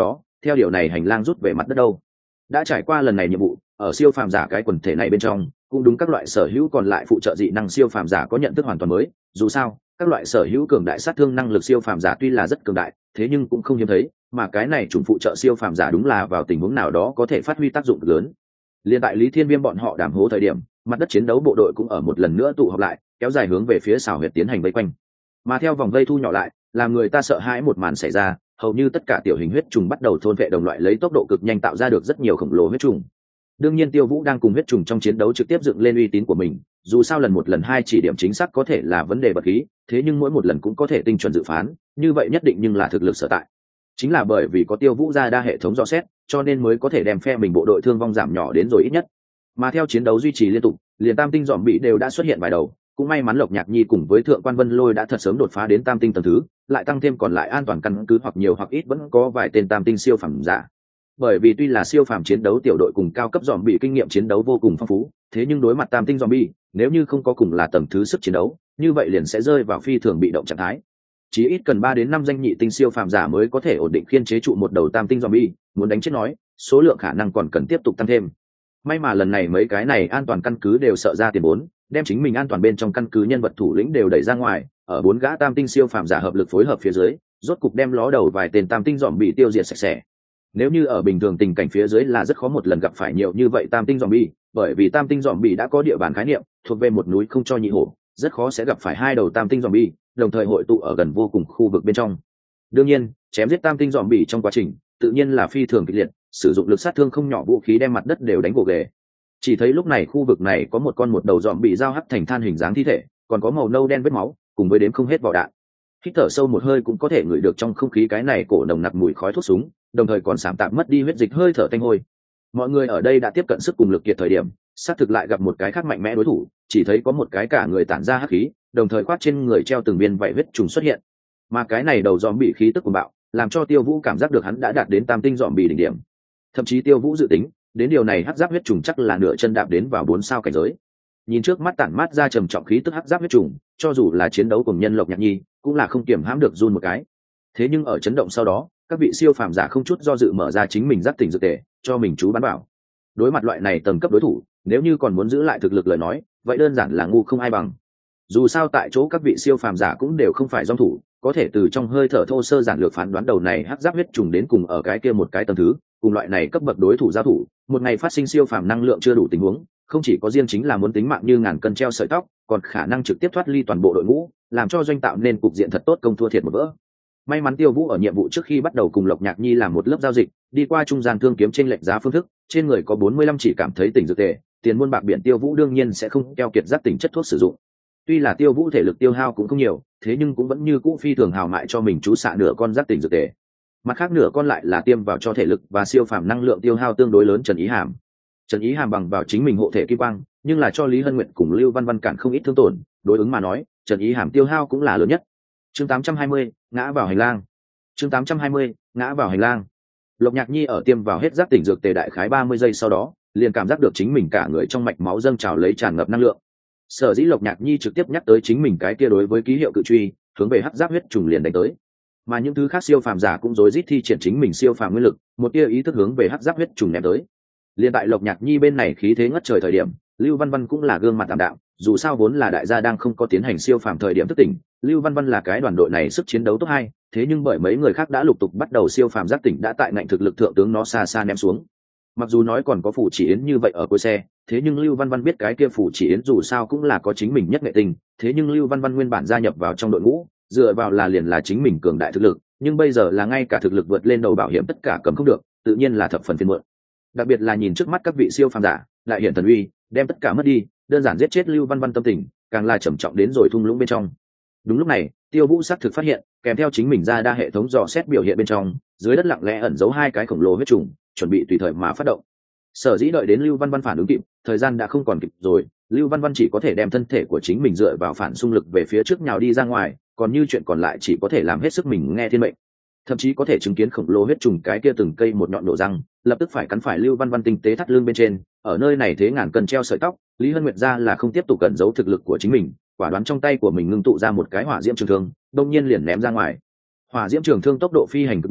theo điều này hành lang rút về mặt đất đâu. Đã trải qua lần này nhiệm vụ, ở siêu phàm giả cái quần thể này bên trong cũng đúng các loại sở hữu còn lại phụ trợ dị năng siêu phàm giả có nhận thức hoàn toàn mới. Dù sao các loại sở hữu cường đại sát thương năng lực siêu phàm giả tuy là rất cường đại, thế nhưng cũng không hiếm thấy, mà cái này chủng phụ trợ siêu phàm giả đúng là vào tình huống nào đó có thể phát huy tác dụng lớn. Liên tại Lý Thiên Viêm bọn họ đàm hố thời điểm, mặt đất chiến đấu bộ đội cũng ở một lần nữa tụ họp lại, kéo dài hướng về phía xào huyệt tiến hành vây quanh. Mà theo vòng vây thu nhỏ lại, làm người ta sợ hãi một màn xảy ra, hầu như tất cả tiểu hình huyết trùng bắt đầu thôn vệ đồng loại, lấy tốc độ cực nhanh tạo ra được rất nhiều khổng lồ huyết trùng. Đương nhiên Tiêu Vũ đang cùng huyết trùng trong chiến đấu trực tiếp dựng lên uy tín của mình, dù sao lần một lần hai chỉ điểm chính xác có thể là vấn đề vật khí, thế nhưng mỗi một lần cũng có thể tinh chuẩn dự phán, như vậy nhất định nhưng là thực lực sở tại. Chính là bởi vì có Tiêu Vũ ra đa hệ thống dò xét, cho nên mới có thể đem phe mình bộ đội thương vong giảm nhỏ đến rồi ít nhất. Mà theo chiến đấu duy trì liên tục, liền tam tinh dòm bị đều đã xuất hiện vài đầu, cũng may mắn Lộc Nhạc Nhi cùng với Thượng Quan Vân Lôi đã thật sớm đột phá đến tam tinh tầng thứ, lại tăng thêm còn lại an toàn căn cứ hoặc nhiều hoặc ít vẫn có vài tên tam tinh siêu phẩm giả. Bởi vì tuy là siêu phàm chiến đấu tiểu đội cùng cao cấp dòm bị kinh nghiệm chiến đấu vô cùng phong phú, thế nhưng đối mặt tam tinh dòm bị, nếu như không có cùng là tầng thứ sức chiến đấu, như vậy liền sẽ rơi vào phi thường bị động trạng thái. Chỉ ít cần ba đến năm danh nhị tinh siêu phàm giả mới có thể ổn định khiên chế trụ một đầu tam tinh dòm bị, muốn đánh chết nói, số lượng khả năng còn cần tiếp tục tăng thêm. May mà lần này mấy cái này an toàn căn cứ đều sợ ra tiền vốn, đem chính mình an toàn bên trong căn cứ nhân vật thủ lĩnh đều đẩy ra ngoài, ở bốn gã tam tinh siêu phàm giả hợp lực phối hợp phía dưới, rốt cục đem ló đầu vài tên tam tinh dòm bị tiêu diệt sạch sẽ. Nếu như ở bình thường tình cảnh phía dưới là rất khó một lần gặp phải nhiều như vậy tam tinh dòm bi, bởi vì tam tinh dòm bi đã có địa bàn khái niệm, thuộc về một núi không cho nhị hổ, rất khó sẽ gặp phải hai đầu tam tinh dòm bi, đồng thời hội tụ ở gần vô cùng khu vực bên trong. Đương nhiên, chém giết tam tinh dòm bi trong quá trình, tự nhiên là phi thường kịch liệt, sử dụng lực sát thương không nhỏ, vũ khí đem mặt đất đều đánh gồ ghề. Chỉ thấy lúc này khu vực này có một con một đầu dòm bị dao hắt thành than hình dáng thi thể, còn có màu nâu đen vết máu, cùng với đếm không hết vỏ đạn. Hít thở sâu một hơi cũng có thể ngửi được trong không khí cái này cổ nồng nặc mùi khói thuốc súng, đồng thời còn sảm tạm mất đi huyết dịch hơi thở tanh hôi. Mọi người ở đây đã tiếp cận sức cùng lực kiệt thời điểm, xác thực lại gặp một cái khác mạnh mẽ đối thủ, chỉ thấy có một cái cả người tản ra hắc khí, đồng thời khoác trên người treo từng viên vảy huyết trùng xuất hiện. Mà cái này đầu dòm bị khí tức cuồng bạo, làm cho Tiêu Vũ cảm giác được hắn đã đạt đến tam tinh dòm bị đỉnh điểm. Thậm chí Tiêu Vũ dự tính, đến điều này hắc giáp huyết trùng chắc là nửa chân đạp đến vào bốn sao cảnh giới. Nhìn trước mắt tản mát ra trầm trọng khí tức hắc giáp huyết trùng, cho dù là chiến đấu cùng nhân Lộc Nhạc Nhi, cũng là không kiềm hãm được run một cái. Thế nhưng ở chấn động sau đó, các vị siêu phàm giả không chút do dự mở ra chính mình giác tỉnh dược tề, cho mình chú bắn bảo. Đối mặt loại này tầng cấp đối thủ, nếu như còn muốn giữ lại thực lực lời nói, vậy đơn giản là ngu không ai bằng. Dù sao tại chỗ các vị siêu phàm giả cũng đều không phải dòng thủ, có thể từ trong hơi thở thô sơ giản lược phán đoán đầu này hắc giáp huyết trùng đến cùng ở cái kia một cái tầng thứ, cùng loại này cấp bậc đối thủ giao thủ, một ngày phát sinh siêu phàm năng lượng chưa đủ tình huống, không chỉ có riêng chính là muốn tính mạng như ngàn cân treo sợi tóc, còn khả năng trực tiếp thoát ly toàn bộ đội ngũ, làm cho doanh tạo nên cục diện thật tốt công thua thiệt một vỡ. May mắn Tiêu Vũ ở nhiệm vụ trước khi bắt đầu cùng Lộc Nhạc Nhi làm một lớp giao dịch, đi qua trung gian thương kiếm trên lệnh giá phương thức, trên người có bốn mươi lăm chỉ cảm thấy tỉnh dược tề, tiền muôn bạc biển Tiêu Vũ đương nhiên sẽ không keo kiệt giác tỉnh chất thuốc sử dụng. Tuy là Tiêu Vũ thể lực tiêu hao cũng không nhiều, thế nhưng cũng vẫn như cũ phi thường hào mại cho mình chú xạ nửa con giác tỉnh dược tề. Mặt khác nửa con lại là tiêm vào cho thể lực và siêu phàm năng lượng tiêu hao tương đối lớn Trần Ý Hàm. Trần Ý Hàm bằng vào chính mình hộ thể kim quang, nhưng là cho Lý Hân Nguyệt cùng Lưu Văn Văn cản không ít thương tổn, đối ứng mà nói, Trần Ý Hàm tiêu hao cũng là lớn nhất. Chương tám trăm hai mươi, ngã vào hành lang. Chương tám trăm hai mươi, ngã vào hành lang. Lộc Nhạc Nhi ở tiêm vào hết giác tỉnh dược tề đại khái ba mươi giây sau đó, liền cảm giác được chính mình cả người trong mạch máu dâng trào lấy tràn ngập năng lượng. Sở dĩ Lộc Nhạc Nhi trực tiếp nhắc tới chính mình cái kia đối với ký hiệu cự truy, hướng về hắc giáp huyết trùng liền đánh tới. Mà những thứ khác siêu phàm giả cũng rối rít thi triển chính mình siêu phàm nguyên lực, một tia ý thức hướng về hắc giáp huyết trùng ném tới. Liên tại Lộc Nhạc Nhi bên này khí thế ngất trời thời điểm, Lưu Văn Văn cũng là gương mặt tạm đạm, dù sao vốn là đại gia đang không có tiến hành siêu phàm thời điểm thức tỉnh, Lưu Văn Văn là cái đoàn đội này sức chiến đấu top hai, thế nhưng bởi mấy người khác đã lục tục bắt đầu siêu phàm giác tỉnh đã tại ngạnh thực lực thượng tướng nó xa xa ném xuống. Mặc dù nói còn có phủ chỉ yến như vậy ở cuối xe, thế nhưng Lưu Văn Văn biết cái kia phủ chỉ yến dù sao cũng là có chính mình nhất nghệ tình, thế nhưng Lưu Văn Văn nguyên bản gia nhập vào trong đội ngũ, dựa vào là liền là chính mình cường đại thực lực, nhưng bây giờ là ngay cả thực lực vượt lên đầu bảo hiểm tất cả cầm không được, tự nhiên là thập phần phiền muộn. Đặc biệt là nhìn trước mắt các vị siêu phàm giả, lại hiện thần uy, đem tất cả mất đi, đơn giản giết chết Lưu Văn Văn tâm tình, càng là trầm trọng đến rồi thung lũng bên trong. Đúng lúc này, Tiêu Vũ xác thực phát hiện, kèm theo chính mình ra đa hệ thống dò xét biểu hiện bên trong, dưới đất lặng lẽ ẩn giấu hai cái khổng lồ huyết trùng, chuẩn bị tùy thời mà phát động. Sở dĩ đợi đến Lưu Văn Văn phản ứng kịp, thời gian đã không còn kịp rồi, Lưu Văn Văn chỉ có thể đem thân thể của chính mình dựa vào phản xung lực về phía trước nhào đi ra ngoài, còn như chuyện còn lại chỉ có thể làm hết sức mình nghe thiên mệnh. Thậm chí có thể chứng kiến khổng lồ huyết trùng cái kia từng cây một nhọn nổ răng, lập tức phải cắn phải Lưu Văn Văn tinh tế thắt lưng bên trên, ở nơi này thế ngàn cân treo sợi tóc, Lý Hân Nguyệt ra là không tiếp tục cẩn giấu thực lực của chính mình, quả đoán trong tay của mình ngưng tụ ra một cái hỏa diễm trường thương, đông nhiên liền ném ra ngoài. Hỏa diễm trường thương tốc độ phi hành cực nhanh,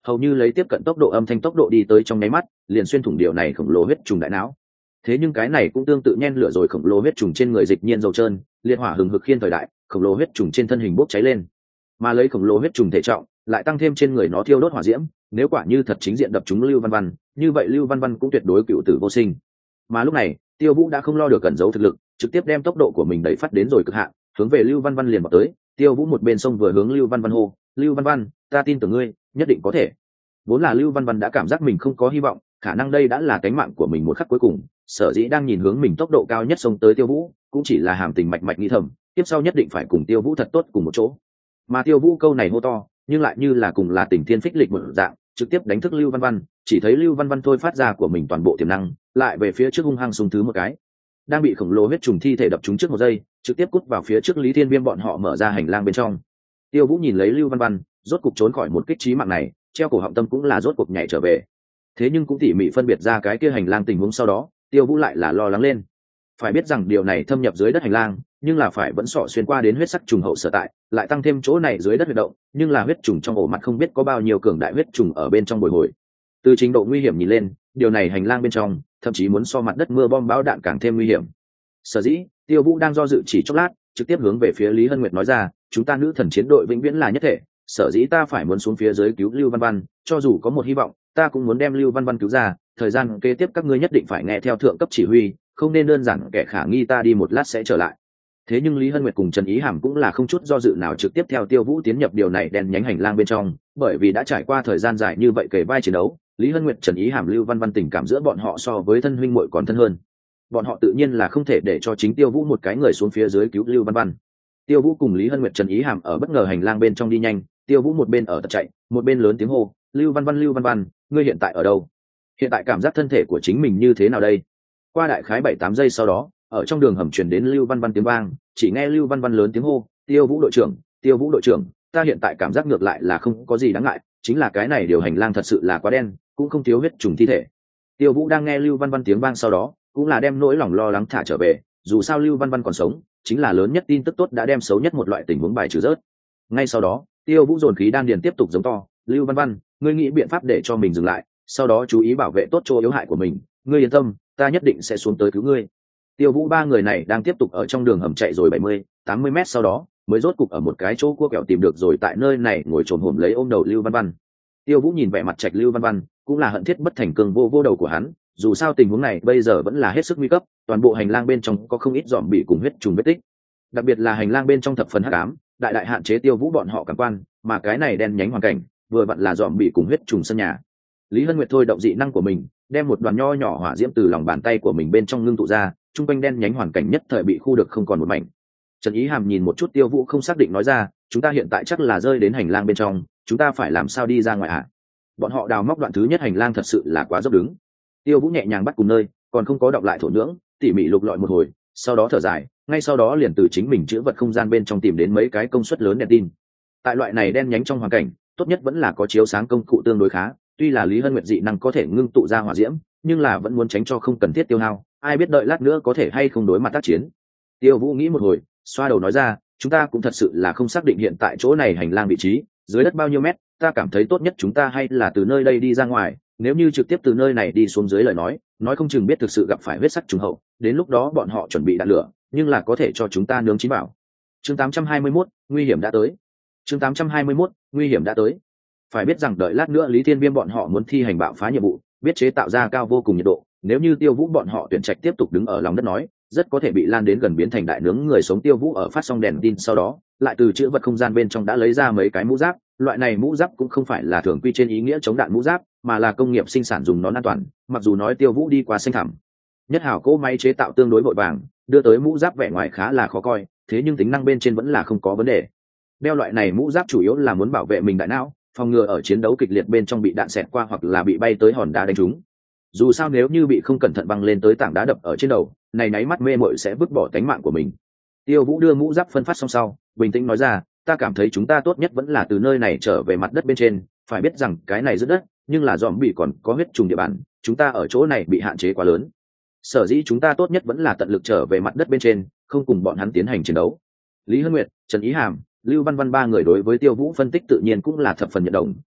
hầu như lấy tiếp cận tốc độ âm thanh tốc độ đi tới trong nháy mắt, liền xuyên thủng điều này khổng lồ huyết trùng đại não. Thế nhưng cái này cũng tương tự nhen lửa rồi, khổng lồ huyết trùng trên người dịch nhiên dầu trơn, liệt hỏa hừng hực khiên thời đại, khổng lồ huyết trùng trên thân hình bốc cháy lên. Mà lấy khổng lồ huyết trùng thể trọng, lại tăng thêm trên người nó thiêu đốt hỏa diễm, nếu quả như thật chính diện đập trúng Lưu Văn Văn, như vậy Lưu Văn Văn cũng tuyệt đối cựu tử vô sinh. Mà lúc này, Tiêu Vũ đã không lo được cẩn giấu thực lực, trực tiếp đem tốc độ của mình đẩy phát đến rồi cực hạn, hướng về Lưu Văn Văn liền vào tới. Tiêu Vũ một bên sông vừa hướng Lưu Văn Văn hô, "Lưu Văn Văn, ta tin tưởng ngươi, nhất định có thể." Vốn là Lưu Văn Văn đã cảm giác mình không có hy vọng, khả năng đây đã là cánh mạng của mình một khắc cuối cùng, sở dĩ đang nhìn hướng mình tốc độ cao nhất xông tới Tiêu Vũ, cũng chỉ là hàm tình mạch mạch nghĩ thầm, tiếp sau nhất định phải cùng Tiêu Vũ thật tốt cùng một chỗ. Mà Tiêu Vũ câu này hô to, nhưng lại như là cùng là tình thiên phích lịch một dạng, trực tiếp đánh thức Lưu Văn Văn, chỉ thấy Lưu Văn Văn thôi phát ra của mình toàn bộ tiềm năng, lại về phía trước hung hăng xung thứ một cái. Đang bị khổng lồ huyết trùng thi thể đập trúng trước một giây, trực tiếp cút vào phía trước Lý Thiên Viêm bọn họ mở ra hành lang bên trong. Tiêu Vũ nhìn lấy Lưu Văn Văn, rốt cục trốn khỏi một kích chí mạng này, treo cổ họng tâm cũng là rốt cuộc nhảy trở về. Thế nhưng cũng tỉ mỉ phân biệt ra cái kia hành lang tình huống sau đó, Tiêu Vũ lại là lo lắng lên. Phải biết rằng điều này thâm nhập dưới đất hành lang, nhưng là phải vẫn sọ xuyên qua đến huyết sắc trùng hậu sở tại, lại tăng thêm chỗ này dưới đất huyệt động, nhưng là huyết trùng trong ổ mặt không biết có bao nhiêu cường đại huyết trùng ở bên trong bồi hồi. Từ trình độ nguy hiểm nhìn lên, điều này hành lang bên trong, thậm chí muốn so mặt đất mưa bom bão đạn càng thêm nguy hiểm. Sở dĩ, Tiêu Vũ đang do dự chỉ chốc lát, trực tiếp hướng về phía Lý Hân Nguyệt nói ra, "Chúng ta nữ thần chiến đội vĩnh viễn là nhất thể, sở dĩ ta phải muốn xuống phía dưới cứu Lưu Văn Văn, cho dù có một hy vọng, ta cũng muốn đem Lưu Văn Văn cứu ra, thời gian kế tiếp các ngươi nhất định phải nghe theo thượng cấp chỉ huy, không nên đơn giản kẻ khả nghi ta đi một lát sẽ trở lại." Thế nhưng Lý Hân Nguyệt cùng Trần Ý Hàm cũng là không chút do dự nào trực tiếp theo Tiêu Vũ tiến nhập điều này đen nhánh hành lang bên trong, bởi vì đã trải qua thời gian dài như vậy kề vai chiến đấu, Lý Hân Nguyệt, Trần Ý Hàm, Lưu Văn Văn tình cảm giữa bọn họ so với thân huynh muội còn thân hơn. Bọn họ tự nhiên là không thể để cho chính Tiêu Vũ một cái người xuống phía dưới cứu Lưu Văn Văn. Tiêu Vũ cùng Lý Hân Nguyệt, Trần Ý Hàm ở bất ngờ hành lang bên trong đi nhanh, Tiêu Vũ một bên ở tật chạy, một bên lớn tiếng hô, "Lưu Văn Văn, Lưu Văn Văn, ngươi hiện tại ở đâu? Hiện tại cảm giác thân thể của chính mình như thế nào đây?" Qua đại khái bảy tám giây sau đó, ở trong đường hầm truyền đến Lưu Văn Văn tiếng vang, chỉ nghe Lưu Văn Văn lớn tiếng hô, "Tiêu Vũ đội trưởng, Tiêu Vũ đội trưởng, ta hiện tại cảm giác ngược lại là không có gì đáng ngại, chính là cái này điều hành lang thật sự là quá đen, cũng không thiếu huyết trùng thi thể." Tiêu Vũ đang nghe Lưu Văn Văn tiếng vang sau đó, cũng là đem nỗi lòng lo lắng thả trở về, dù sao Lưu Văn Văn còn sống, chính là lớn nhất tin tức tốt đã đem xấu nhất một loại tình huống bài trừ rớt. Ngay sau đó, Tiêu Vũ dồn khí đan điền tiếp tục giống to, "Lưu Văn Văn, ngươi nghĩ biện pháp để cho mình dừng lại, sau đó chú ý bảo vệ tốt chỗ yếu hại của mình, ngươi yên tâm, ta nhất định sẽ xuống tới cứu ngươi." Tiêu Vũ ba người này đang tiếp tục ở trong đường hầm chạy rồi bảy mươi, tám mươi mét sau đó, mới rốt cục ở một cái chỗ cua kẹo tìm được rồi tại nơi này ngồi trồm hổm lấy ôm đầu Lưu Văn Văn. Tiêu Vũ nhìn vẻ mặt trạch Lưu Văn Văn, cũng là hận thiết bất thành cường vô vô đầu của hắn, dù sao tình huống này bây giờ vẫn là hết sức nguy cấp, toàn bộ hành lang bên trong có không ít dòm bị cùng huyết trùng vết tích. Đặc biệt là hành lang bên trong thập phần hắc ám, đại đại hạn chế Tiêu Vũ bọn họ cảm quan, mà cái này đen nhánh hoàn cảnh, vừa vặn là dòm bị cùng huyết trùng sân nhà. Lý Hân Nguyệt thôi động dị năng của mình, đem một đoàn nho nhỏ hỏa diễm từ lòng bàn tay của mình bên trong ngưng tụ ra, trung quanh đen nhánh hoàn cảnh nhất thời bị khu được không còn một mảnh. Trần Ý Hàm nhìn một chút Tiêu Vũ không xác định nói ra, "Chúng ta hiện tại chắc là rơi đến hành lang bên trong, chúng ta phải làm sao đi ra ngoài ạ?" Bọn họ đào móc đoạn thứ nhất hành lang thật sự là quá dốc đứng. Tiêu Vũ nhẹ nhàng bắt cùng nơi, còn không có đọc lại thổ nhưỡng, tỉ mỉ lục lọi một hồi, sau đó thở dài, ngay sau đó liền từ chính mình chữ vật không gian bên trong tìm đến mấy cái công suất lớn đèn tin. Tại loại này đen nhánh trong hoàn cảnh, tốt nhất vẫn là có chiếu sáng công cụ tương đối khá, tuy là Lý Hân Nguyệt dị năng có thể ngưng tụ ra hỏa diễm, nhưng là vẫn muốn tránh cho không cần thiết tiêu hao, ai biết đợi lát nữa có thể hay không đối mặt tác chiến. Tiêu Vũ nghĩ một hồi, xoa đầu nói ra, "Chúng ta cũng thật sự là không xác định hiện tại chỗ này hành lang vị trí, dưới đất bao nhiêu mét, ta cảm thấy tốt nhất chúng ta hay là từ nơi đây đi ra ngoài, nếu như trực tiếp từ nơi này đi xuống dưới lời nói, nói không chừng biết thực sự gặp phải huyết sắc trùng hậu, đến lúc đó bọn họ chuẩn bị đạn lửa, nhưng là có thể cho chúng ta nướng chín bảo." Chương tám trăm hai mươi mốt, nguy hiểm đã tới. Chương tám trăm hai mươi mốt, nguy hiểm đã tới. Phải biết rằng đợi lát nữa Lý Thiên Viêm bọn họ muốn thi hành bạo phá nhiệm vụ, biết chế tạo ra cao vô cùng nhiệt độ, nếu như Tiêu Vũ bọn họ tuyển trạch tiếp tục đứng ở lòng đất nói, rất có thể bị lan đến gần biến thành đại nướng người sống. Tiêu Vũ ở phát xong đèn tin sau đó, lại từ chữ vật không gian bên trong đã lấy ra mấy cái mũ giáp, loại này mũ giáp cũng không phải là thường quy trên ý nghĩa chống đạn mũ giáp, mà là công nghiệp sinh sản dùng nón an toàn, mặc dù nói Tiêu Vũ đi qua xanh thẳm nhất hảo cỗ máy chế tạo tương đối vội vàng, đưa tới mũ giáp vẻ ngoài khá là khó coi, thế nhưng tính năng bên trên vẫn là không có vấn đề. Đeo loại này mũ giáp chủ yếu là muốn bảo vệ mình đại não, phòng ngừa ở chiến đấu kịch liệt bên trong bị đạn xẹt qua hoặc là bị bay tới hòn đá đánh trúng. Dù sao nếu như bị không cẩn thận băng lên tới tảng đá đập ở trên đầu, này nháy mắt mê mội sẽ vứt bỏ tánh mạng của mình. Tiêu Vũ đưa mũ giáp phân phát xong sau, bình tĩnh nói ra, "Ta cảm thấy chúng ta tốt nhất vẫn là từ nơi này trở về mặt đất bên trên, phải biết rằng cái này rất đất, nhưng là dòm bị còn có huyết trùng địa bàn, chúng ta ở chỗ này bị hạn chế quá lớn. Sở dĩ chúng ta tốt nhất vẫn là tận lực trở về mặt đất bên trên, không cùng bọn hắn tiến hành chiến đấu." Lý Hân Nguyệt, Trần Ý Hàm, Lưu Văn Văn ba người đối với Tiêu Vũ phân tích tự nhiên cũng là thập phần nhận đồng,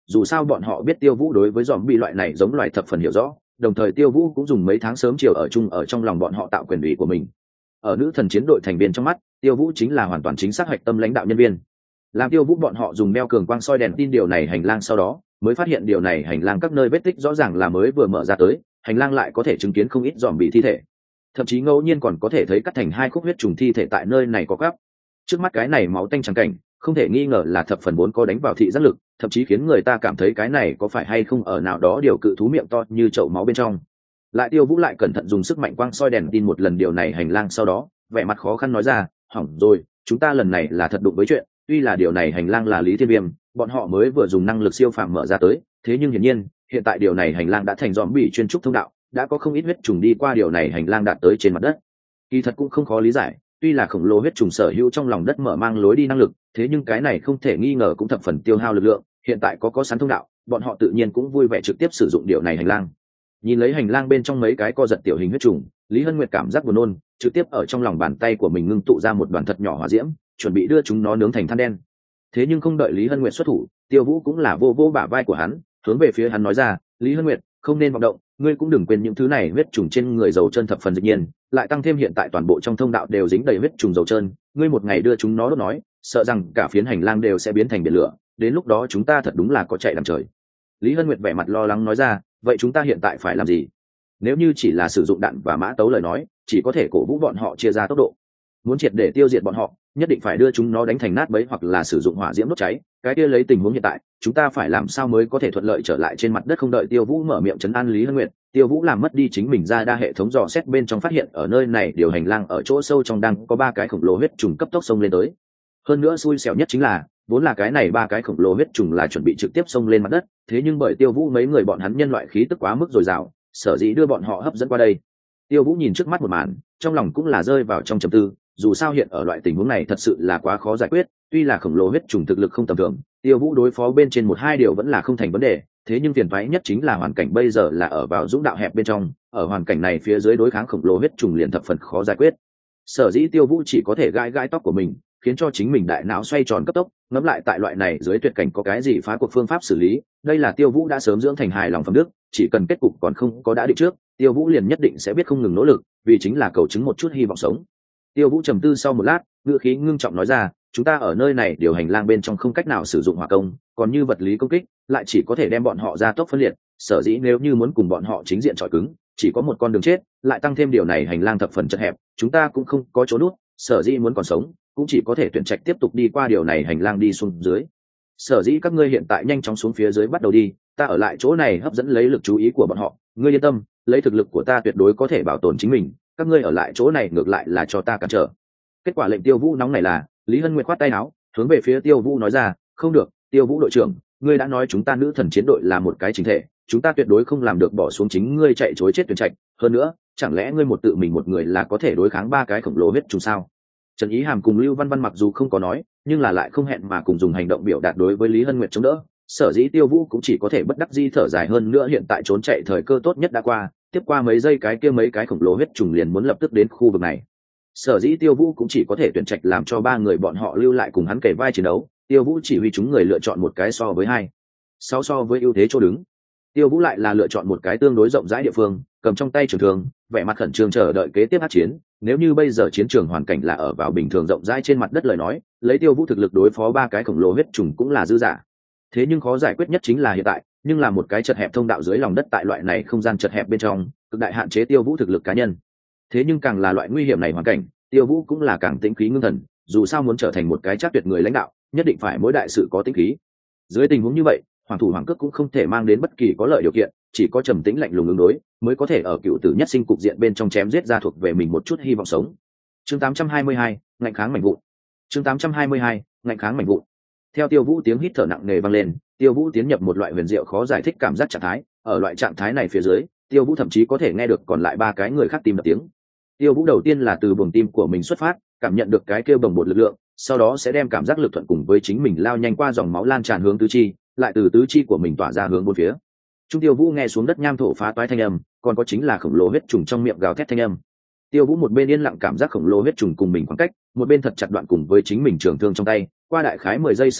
dù sao bọn họ biết Tiêu Vũ đối với dòm bị loại này giống loài thập phần hiểu rõ, đồng thời Tiêu Vũ cũng dùng mấy tháng sớm chiều ở chung ở trong lòng bọn họ tạo quyền ủy của mình. Ở nữ thần chiến đội thành viên trong mắt, Tiêu Vũ chính là hoàn toàn chính xác hoạch tâm lãnh đạo nhân viên. Làm Tiêu Vũ bọn họ dùng đeo cường quang soi đèn tin điều này hành lang sau đó, mới phát hiện điều này hành lang các nơi vết tích rõ ràng là mới vừa mở ra tới, hành lang lại có thể chứng kiến không ít dòm bị thi thể, thậm chí ngẫu nhiên còn có thể thấy cắt thành hai khúc huyết trùng thi thể tại nơi này có gấp. Trước mắt cái này máu tanh trắng cảnh, không thể nghi ngờ là thập phần vốn có đánh vào thị giác lực, thậm chí khiến người ta cảm thấy cái này có phải hay không ở nào đó điều cự thú miệng to như chậu máu bên trong. Lại Tiêu Vũ lại cẩn thận dùng sức mạnh quang soi đèn tin một lần điều này hành lang sau đó, vẻ mặt khó khăn nói ra, hỏng rồi, chúng ta lần này là thật đụng với chuyện, tuy là điều này hành lang là Lý Thiên Viêm, bọn họ mới vừa dùng năng lực siêu phàm mở ra tới, thế nhưng hiển nhiên, hiện tại điều này hành lang đã thành dòm bị chuyên trúc thông đạo, đã có không ít huyết trùng đi qua điều này hành lang đạt tới trên mặt đất. Kỳ thật cũng không khó lý giải, tuy là khổng lồ huyết trùng sở hữu trong lòng đất mở mang lối đi năng lực, thế nhưng cái này không thể nghi ngờ cũng thập phần tiêu hao lực lượng, hiện tại có có sẵn thông đạo, bọn họ tự nhiên cũng vui vẻ trực tiếp sử dụng điều này hành lang. Nhìn lấy hành lang bên trong mấy cái co giật tiểu hình huyết trùng, Lý Hân Nguyệt cảm giác buồn nôn, trực tiếp ở trong lòng bàn tay của mình ngưng tụ ra một đoàn thật nhỏ hỏa diễm, chuẩn bị đưa chúng nó nướng thành than đen. Thế nhưng không đợi Lý Hân Nguyệt xuất thủ, Tiêu Vũ cũng là vô vô bả vai của hắn, hướng về phía hắn nói ra, Lý Hân Nguyệt, không nên vọng động, ngươi cũng đừng quên những thứ này huyết trùng trên người dầu chân thập phần dịch nhiên, lại tăng thêm hiện tại toàn bộ trong thông đạo đều dính đầy huyết trùng dầu trơn, ngươi một ngày đưa chúng nó đốt nói, sợ rằng cả phiến hành lang đều sẽ biến thành biển lửa, đến lúc đó chúng ta thật đúng là có chạy làm trời. Lý Hân Nguyệt vẻ mặt lo lắng nói ra, vậy chúng ta hiện tại phải làm gì? Nếu như chỉ là sử dụng đạn và mã tấu lời nói, chỉ có thể cổ vũ bọn họ chia ra tốc độ. Muốn triệt để tiêu diệt bọn họ, nhất định phải đưa chúng nó đánh thành nát bấy hoặc là sử dụng hỏa diễm đốt cháy. Cái kia lấy tình huống hiện tại, chúng ta phải làm sao mới có thể thuận lợi trở lại trên mặt đất? Không đợi Tiêu Vũ mở miệng trấn an Lý Hân Nguyệt, Tiêu Vũ làm mất đi chính mình ra đa hệ thống dò xét bên trong phát hiện ở nơi này điều hành lang ở chỗ sâu trong đang có ba cái khổng lồ huyết trùng cấp tốc xông lên tới. Hơn nữa xui xẻo nhất chính là, vốn là cái này ba cái khổng lồ huyết trùng là chuẩn bị trực tiếp xông lên mặt đất, thế nhưng bởi Tiêu Vũ mấy người bọn hắn nhân loại khí tức quá mức dồi dào, sở dĩ đưa bọn họ hấp dẫn qua đây. Tiêu Vũ nhìn trước mắt một màn, trong lòng cũng là rơi vào trong trầm tư, dù sao hiện ở loại tình huống này thật sự là quá khó giải quyết, tuy là khổng lồ huyết trùng thực lực không tầm thường, Tiêu Vũ đối phó bên trên một hai điều vẫn là không thành vấn đề, thế nhưng phiền toái nhất chính là hoàn cảnh bây giờ là ở vào dũng đạo hẹp bên trong, ở hoàn cảnh này phía dưới đối kháng khổng lồ huyết trùng liền thập phần khó giải quyết. Sở dĩ Tiêu Vũ chỉ có thể gãi gãi tóc của mình, khiến cho chính mình đại não xoay tròn cấp tốc, ngẫm lại tại loại này dưới tuyệt cảnh có cái gì phá cuộc phương pháp xử lý, đây là Tiêu Vũ đã sớm dưỡng thành hài lòng phẩm đức, chỉ cần kết cục còn không có đã định trước, Tiêu Vũ liền nhất định sẽ biết không ngừng nỗ lực, vì chính là cầu chứng một chút hy vọng sống. Tiêu Vũ trầm tư sau một lát, ngữ khí ngưng trọng nói ra, chúng ta ở nơi này điều hành lang bên trong không cách nào sử dụng hỏa công, còn như vật lý công kích, lại chỉ có thể đem bọn họ ra tốc phân liệt, sở dĩ nếu như muốn cùng bọn họ chính diện chọi cứng, chỉ có một con đường chết, lại tăng thêm điều này hành lang thập phần chật hẹp, chúng ta cũng không có chỗ nút, sở dĩ muốn còn sống, cũng chỉ có thể tuyển trạch tiếp tục đi qua điều này hành lang đi xuống dưới. Sở dĩ các ngươi hiện tại nhanh chóng xuống phía dưới bắt đầu đi, ta ở lại chỗ này hấp dẫn lấy lực chú ý của bọn họ, ngươi yên tâm, lấy thực lực của ta tuyệt đối có thể bảo tồn chính mình, các ngươi ở lại chỗ này ngược lại là cho ta cản trở. Kết quả lệnh Tiêu Vũ nóng này là, Lý Hân Nguyệt khoát tay áo, hướng về phía Tiêu Vũ nói ra, không được, Tiêu Vũ đội trưởng, ngươi đã nói chúng ta nữ thần chiến đội là một cái chính thể, chúng ta tuyệt đối không làm được bỏ xuống chính ngươi chạy chối chết tuyển trạch, hơn nữa, chẳng lẽ ngươi một tự mình một người là có thể đối kháng ba cái khổng lồ huyết trùng sao? Trần Ý Hàm cùng Lưu Văn Văn mặc dù không có nói, nhưng là lại không hẹn mà cùng dùng hành động biểu đạt đối với Lý Hân Nguyệt chống đỡ, sở dĩ Tiêu Vũ cũng chỉ có thể bất đắc dĩ thở dài, hơn nữa hiện tại trốn chạy thời cơ tốt nhất đã qua, tiếp qua mấy giây cái kia mấy cái khổng lồ huyết trùng liền muốn lập tức đến khu vực này. Sở dĩ Tiêu Vũ cũng chỉ có thể tuyển trạch làm cho ba người bọn họ lưu lại cùng hắn kể vai chiến đấu, Tiêu Vũ chỉ huy chúng người lựa chọn một cái so với hai, sáu so với ưu thế chỗ đứng. Tiêu Vũ lại là lựa chọn một cái tương đối rộng rãi địa phương, cầm trong tay trường thương, vẻ mặt khẩn trương chờ đợi kế tiếp hát chiến. Nếu như bây giờ chiến trường hoàn cảnh là ở vào bình thường rộng rãi trên mặt đất lời nói, lấy Tiêu Vũ thực lực đối phó ba cái khổng lồ huyết trùng cũng là dư dả. Thế nhưng khó giải quyết nhất chính là hiện tại, nhưng là một cái chật hẹp thông đạo dưới lòng đất tại loại này không gian chật hẹp bên trong, cực đại hạn chế Tiêu Vũ thực lực cá nhân. Thế nhưng càng là loại nguy hiểm này hoàn cảnh, Tiêu Vũ cũng là càng tĩnh khí ngưng thần, dù sao muốn trở thành một cái chắc tuyệt người lãnh đạo, nhất định phải mỗi đại sự có tĩnh khí. Dưới tình huống như vậy, hoàng thủ hoàng cước cũng không thể mang đến bất kỳ có lợi điều kiện, chỉ có trầm tĩnh lạnh lùng ứng đối mới có thể ở cựu tử nhất sinh cục diện bên trong chém giết ra thuộc về mình một chút hy vọng sống. Chương tám trăm hai mươi hai, ngạnh kháng mảnh vụn. Chương tám trăm hai mươi hai, ngạnh kháng mảnh vụn. Theo Tiêu Vũ tiếng hít thở nặng nề vang lên, Tiêu Vũ tiến nhập một loại huyền diệu khó giải thích cảm giác trạng thái, ở loại trạng thái này phía dưới, Tiêu Vũ thậm chí có thể nghe được còn lại ba cái người khác tim đập tiếng. Tiêu Vũ đầu tiên là từ buồng tim của mình xuất phát, cảm nhận được cái kêu bồng bột lực lượng, sau đó sẽ đem cảm giác lực thuận cùng với chính mình lao nhanh qua dòng máu lan tràn hướng tứ chi, lại từ tứ chi của mình tỏa ra hướng bốn phía. Trung Tiêu Vũ nghe xuống đất nham thổ phá toái thanh âm, còn có chính là khổng lồ huyết trùng trong miệng gào thét thanh âm. Tiêu Vũ một bên yên lặng cảm giác khổng lồ huyết trùng cùng mình khoảng cách, một bên thật chặt đoạn cùng với chính mình trường thương trong tay, qua đại khái mười giây sau đó,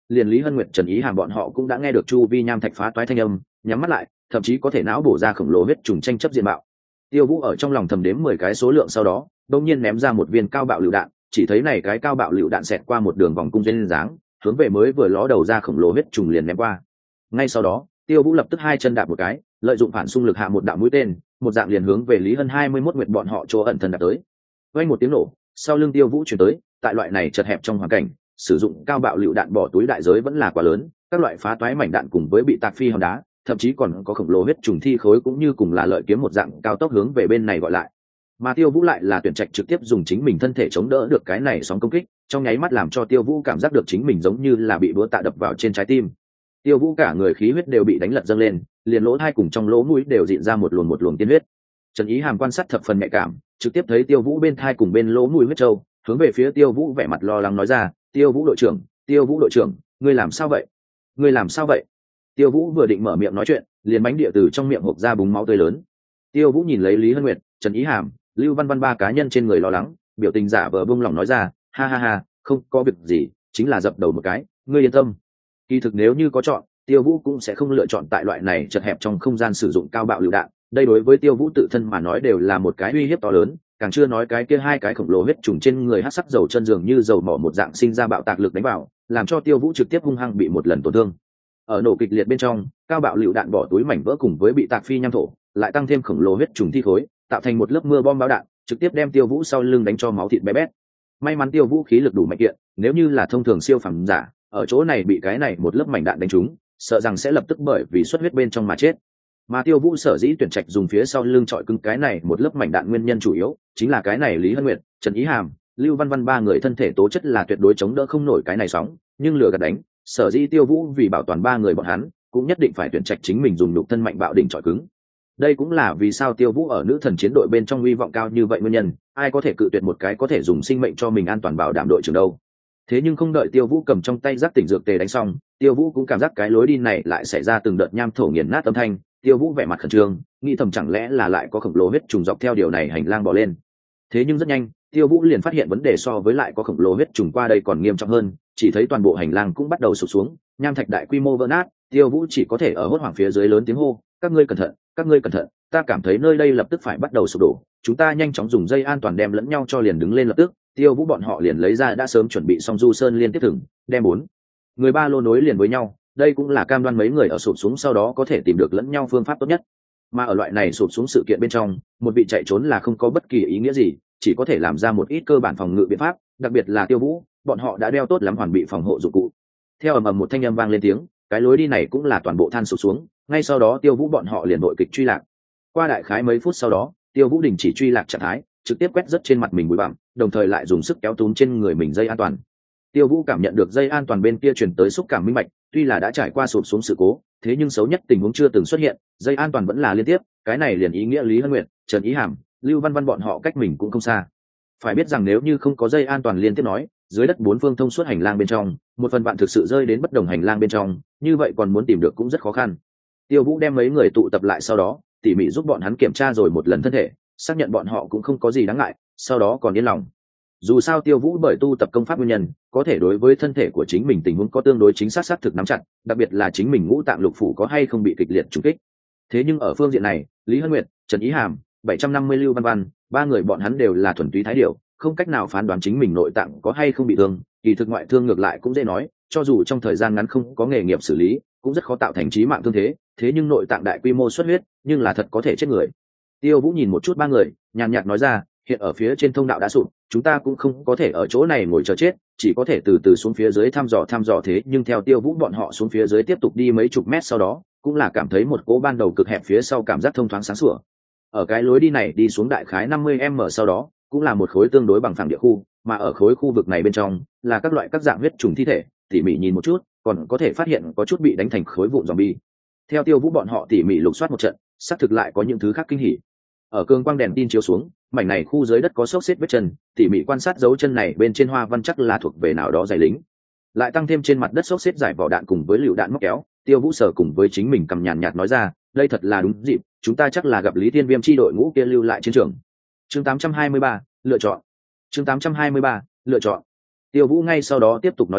liền Lý Hân Nguyệt, Trần Ý Hàm bọn họ cũng đã nghe được chu vi nham thạch phá toái thanh âm, nhắm mắt lại, thậm chí có thể não bổ ra khổng lồ huyết trùng tranh chấp diện mạo. Tiêu Vũ ở trong lòng thầm đếm mười cái số lượng, sau đó đột nhiên ném ra một viên cao bạo lựu đạn, chỉ thấy này cái cao bạo lựu đạn xẹt qua một đường vòng cung duyên dáng, hướng về mới vừa ló đầu ra khổng lồ huyết trùng liền ném qua. Ngay sau đó, Tiêu Vũ lập tức hai chân đạp một cái, lợi dụng phản xung lực hạ một đạo mũi tên, một dạng liền hướng về Lý Hân hai mươi mốt Nguyệt bọn họ chỗ ẩn thân đạp tới. Vang một tiếng nổ, sau lưng Tiêu Vũ truyền tới, tại loại này chật hẹp trong hoàn cảnh, sử dụng cao bạo lựu đạn bỏ túi đại giới vẫn là quá lớn, các loại phá toái mảnh đạn cùng với bị tạc phi hòn đá, thậm chí còn có khổng lồ huyết trùng thi khối cũng như cùng là lợi kiếm một dạng cao tốc hướng về bên này gọi lại. Mà Tiêu Vũ lại là tuyển trạch trực tiếp dùng chính mình thân thể chống đỡ được cái này sóng công kích, trong nháy mắt làm cho Tiêu Vũ cảm giác được chính mình giống như là bị búa tạ đập vào trên trái tim. Tiêu Vũ cả người khí huyết đều bị đánh lật dâng lên, liền lỗ tai cùng trong lỗ mũi đều dịn ra một luồng một luồng tiên huyết. Trần Ý Hàm quan sát thập phần nhạy cảm, trực tiếp thấy Tiêu Vũ bên tai cùng bên lỗ mũi huyết trâu, hướng về phía Tiêu Vũ vẻ mặt lo lắng nói ra, "Tiêu Vũ đội trưởng, Tiêu Vũ đội trưởng, ngươi làm sao vậy? Ngươi làm sao vậy?" Tiêu Vũ vừa định mở miệng nói chuyện, liền bánh địa từ trong miệng hộc ra búng máu tươi lớn. Tiêu Vũ nhìn lấy Lý Hân Nguyệt, Trần Ý Hàm, Lưu Văn Văn ba cá nhân trên người lo lắng, biểu tình giả vờ buông lòng nói ra, "Ha ha ha, không có việc gì, chính là dập đầu một cái, ngươi yên tâm." Kỳ thực nếu như có chọn, Tiêu Vũ cũng sẽ không lựa chọn tại loại này chật hẹp trong không gian sử dụng cao bạo lựu đạn, đây đối với Tiêu Vũ tự thân mà nói đều là một cái uy hiếp to lớn, càng chưa nói cái kia hai cái khổng lồ huyết trùng trên người hắc sắc dầu chân dường như dầu mỏ một dạng sinh ra bạo tạc lực đánh vào, làm cho Tiêu Vũ trực tiếp hung hăng bị một lần tổn thương. Ở nổ kịch liệt bên trong, cao bạo lựu đạn bỏ túi mảnh vỡ cùng với bị tạc phi nham thổ, lại tăng thêm khổng lồ huyết trùng thi khối, tạo thành một lớp mưa bom bão đạn, trực tiếp đem Tiêu Vũ sau lưng đánh cho máu thịt bé bét. May mắn Tiêu Vũ khí lực đủ mạnh kiện, nếu như là thông thường siêu phẩm giả, ở chỗ này bị cái này một lớp mảnh đạn đánh trúng, sợ rằng sẽ lập tức bởi vì xuất huyết bên trong mà chết. Mà Tiêu Vũ sở dĩ tuyển trạch dùng phía sau lưng trọi cứng cái này một lớp mảnh đạn nguyên nhân chủ yếu chính là cái này Lý Hân Nguyệt, Trần Ý Hàm, Lưu Văn Văn ba người thân thể tố chất là tuyệt đối chống đỡ không nổi cái này sóng, nhưng lừa gạt đánh, sở dĩ Tiêu Vũ vì bảo toàn ba người bọn hắn, cũng nhất định phải tuyển trạch chính mình dùng nhục thân mạnh bạo đỉnh trọi cứng. Đây cũng là vì sao Tiêu Vũ ở nữ thần chiến đội bên trong uy vọng cao như vậy nguyên nhân, ai có thể cự tuyệt một cái có thể dùng sinh mệnh cho mình an toàn bảo đảm đội trưởng đâu. Thế nhưng không đợi Tiêu Vũ cầm trong tay giác tỉnh dược tề đánh xong, Tiêu Vũ cũng cảm giác cái lối đi này lại xảy ra từng đợt nham thổ nghiền nát âm thanh. Tiêu Vũ vẻ mặt khẩn trương, nghĩ thầm chẳng lẽ là lại có khổng lồ huyết trùng dọc theo điều này hành lang bò lên. Thế nhưng rất nhanh, Tiêu Vũ liền phát hiện vấn đề so với lại có khổng lồ huyết trùng qua đây còn nghiêm trọng hơn, chỉ thấy toàn bộ hành lang cũng bắt đầu sụp xuống, nham thạch đại quy mô vỡ nát. Tiêu Vũ chỉ có thể ở hốt hoảng phía dưới lớn tiếng hô, "Các ngươi cẩn thận, các ngươi cẩn thận, ta cảm thấy nơi đây lập tức phải bắt đầu sụp đổ, chúng ta nhanh chóng dùng dây an toàn đem lẫn nhau cho." Liền đứng lên lập tức, Tiêu Vũ bọn họ liền lấy ra đã sớm chuẩn bị xong du sơn liên tiếp thừng, đem bốn người ba lô nối liền với nhau, đây cũng là cam đoan mấy người ở sụp xuống sau đó có thể tìm được lẫn nhau phương pháp tốt nhất. Mà ở loại này sụp xuống sự kiện bên trong, một vị chạy trốn là không có bất kỳ ý nghĩa gì, chỉ có thể làm ra một ít cơ bản phòng ngự biện pháp, đặc biệt là Tiêu Vũ, bọn họ đã đeo tốt lắm hoàn bị phòng hộ dụng cụ. Theo ầm ầm một thanh âm vang lên tiếng, cái lối đi này cũng là toàn bộ than sụp xuống, ngay sau đó Tiêu Vũ bọn họ liền đội kịch truy lạc. Qua đại khái mấy phút sau đó, Tiêu Vũ đình chỉ truy lạc trạng thái, trực tiếp quét rất trên mặt mình bụi bặm, đồng thời lại dùng sức kéo túm trên người mình dây an toàn. Tiêu Vũ cảm nhận được dây an toàn bên kia truyền tới xúc cảm minh bạch, tuy là đã trải qua sụp xuống sự cố, thế nhưng xấu nhất tình huống chưa từng xuất hiện, dây an toàn vẫn là liên tiếp, cái này liền ý nghĩa Lý Hân Nguyệt, Trần Ý Hàm, Lưu Văn Văn bọn họ cách mình cũng không xa. Phải biết rằng nếu như không có dây an toàn liên tiếp nói, dưới đất bốn phương thông suốt hành lang bên trong, một phần bạn thực sự rơi đến bất đồng hành lang bên trong, như vậy còn muốn tìm được cũng rất khó khăn. Tiêu Vũ đem mấy người tụ tập lại sau đó, tỉ mỉ giúp bọn hắn kiểm tra rồi một lần thân thể, xác nhận bọn họ cũng không có gì đáng ngại, sau đó còn yên lòng. Dù sao Tiêu Vũ bởi tu tập công pháp nguyên nhân, có thể đối với thân thể của chính mình tình huống có tương đối chính xác xác thực nắm chặt, đặc biệt là chính mình ngũ tạng lục phủ có hay không bị kịch liệt trùng kích. Thế nhưng ở phương diện này, Lý Hân Nguyệt, Trần Ý Hàm, bảy trăm năm mươi Lưu Văn Văn, ba người bọn hắn đều là thuần túy thái điểu, không cách nào phán đoán chính mình nội tạng có hay không bị thương, kỳ thực ngoại thương ngược lại cũng dễ nói, cho dù trong thời gian ngắn không có nghề nghiệp xử lý, cũng rất khó tạo thành chí mạng thương thế, thế nhưng nội tạng đại quy mô xuất huyết, nhưng là thật có thể chết người. Tiêu Vũ nhìn một chút ba người, nhàn nhạt nói ra, hiện ở phía trên thông đạo đã sụp, chúng ta cũng không có thể ở chỗ này ngồi chờ chết, chỉ có thể từ từ xuống phía dưới thăm dò thăm dò. Thế nhưng theo Tiêu Vũ bọn họ xuống phía dưới tiếp tục đi mấy chục mét sau đó, cũng là cảm thấy một cỗ ban đầu cực hẹp phía sau cảm giác thông thoáng sáng sủa. Ở cái lối đi này đi xuống đại khái năm mươi mét sau đó, cũng là một khối tương đối bằng phẳng địa khu, mà ở khối khu vực này bên trong là các loại các dạng huyết trùng thi thể, tỉ mỉ nhìn một chút, còn có thể phát hiện có chút bị đánh thành khối vụn zombie. Theo Tiêu Vũ bọn họ tỉ mỉ lục soát một trận, xác thực lại có những thứ khác kinh hỉ. Ở cường quang đèn tin chiếu xuống, mảnh này khu dưới đất có xốc xếp vết chân, tỉ mỉ quan sát dấu chân này bên trên hoa văn chắc là thuộc về nào đó giày lính. Lại tăng thêm trên mặt đất xốc xếp giải vỏ đạn cùng với lựu đạn móc kéo, Tiêu Vũ sở cùng với chính mình cầm nhàn nhạt nói ra, đây thật là đúng dịp, chúng ta chắc là gặp Lý Thiên Viêm chi đội ngũ kia lưu lại chiến trường. Chương tám trăm hai mươi ba, lựa chọn. Chương tám trăm hai mươi ba, lựa chọn. Tiêu Vũ ngay sau đó tiếp tục nói ra,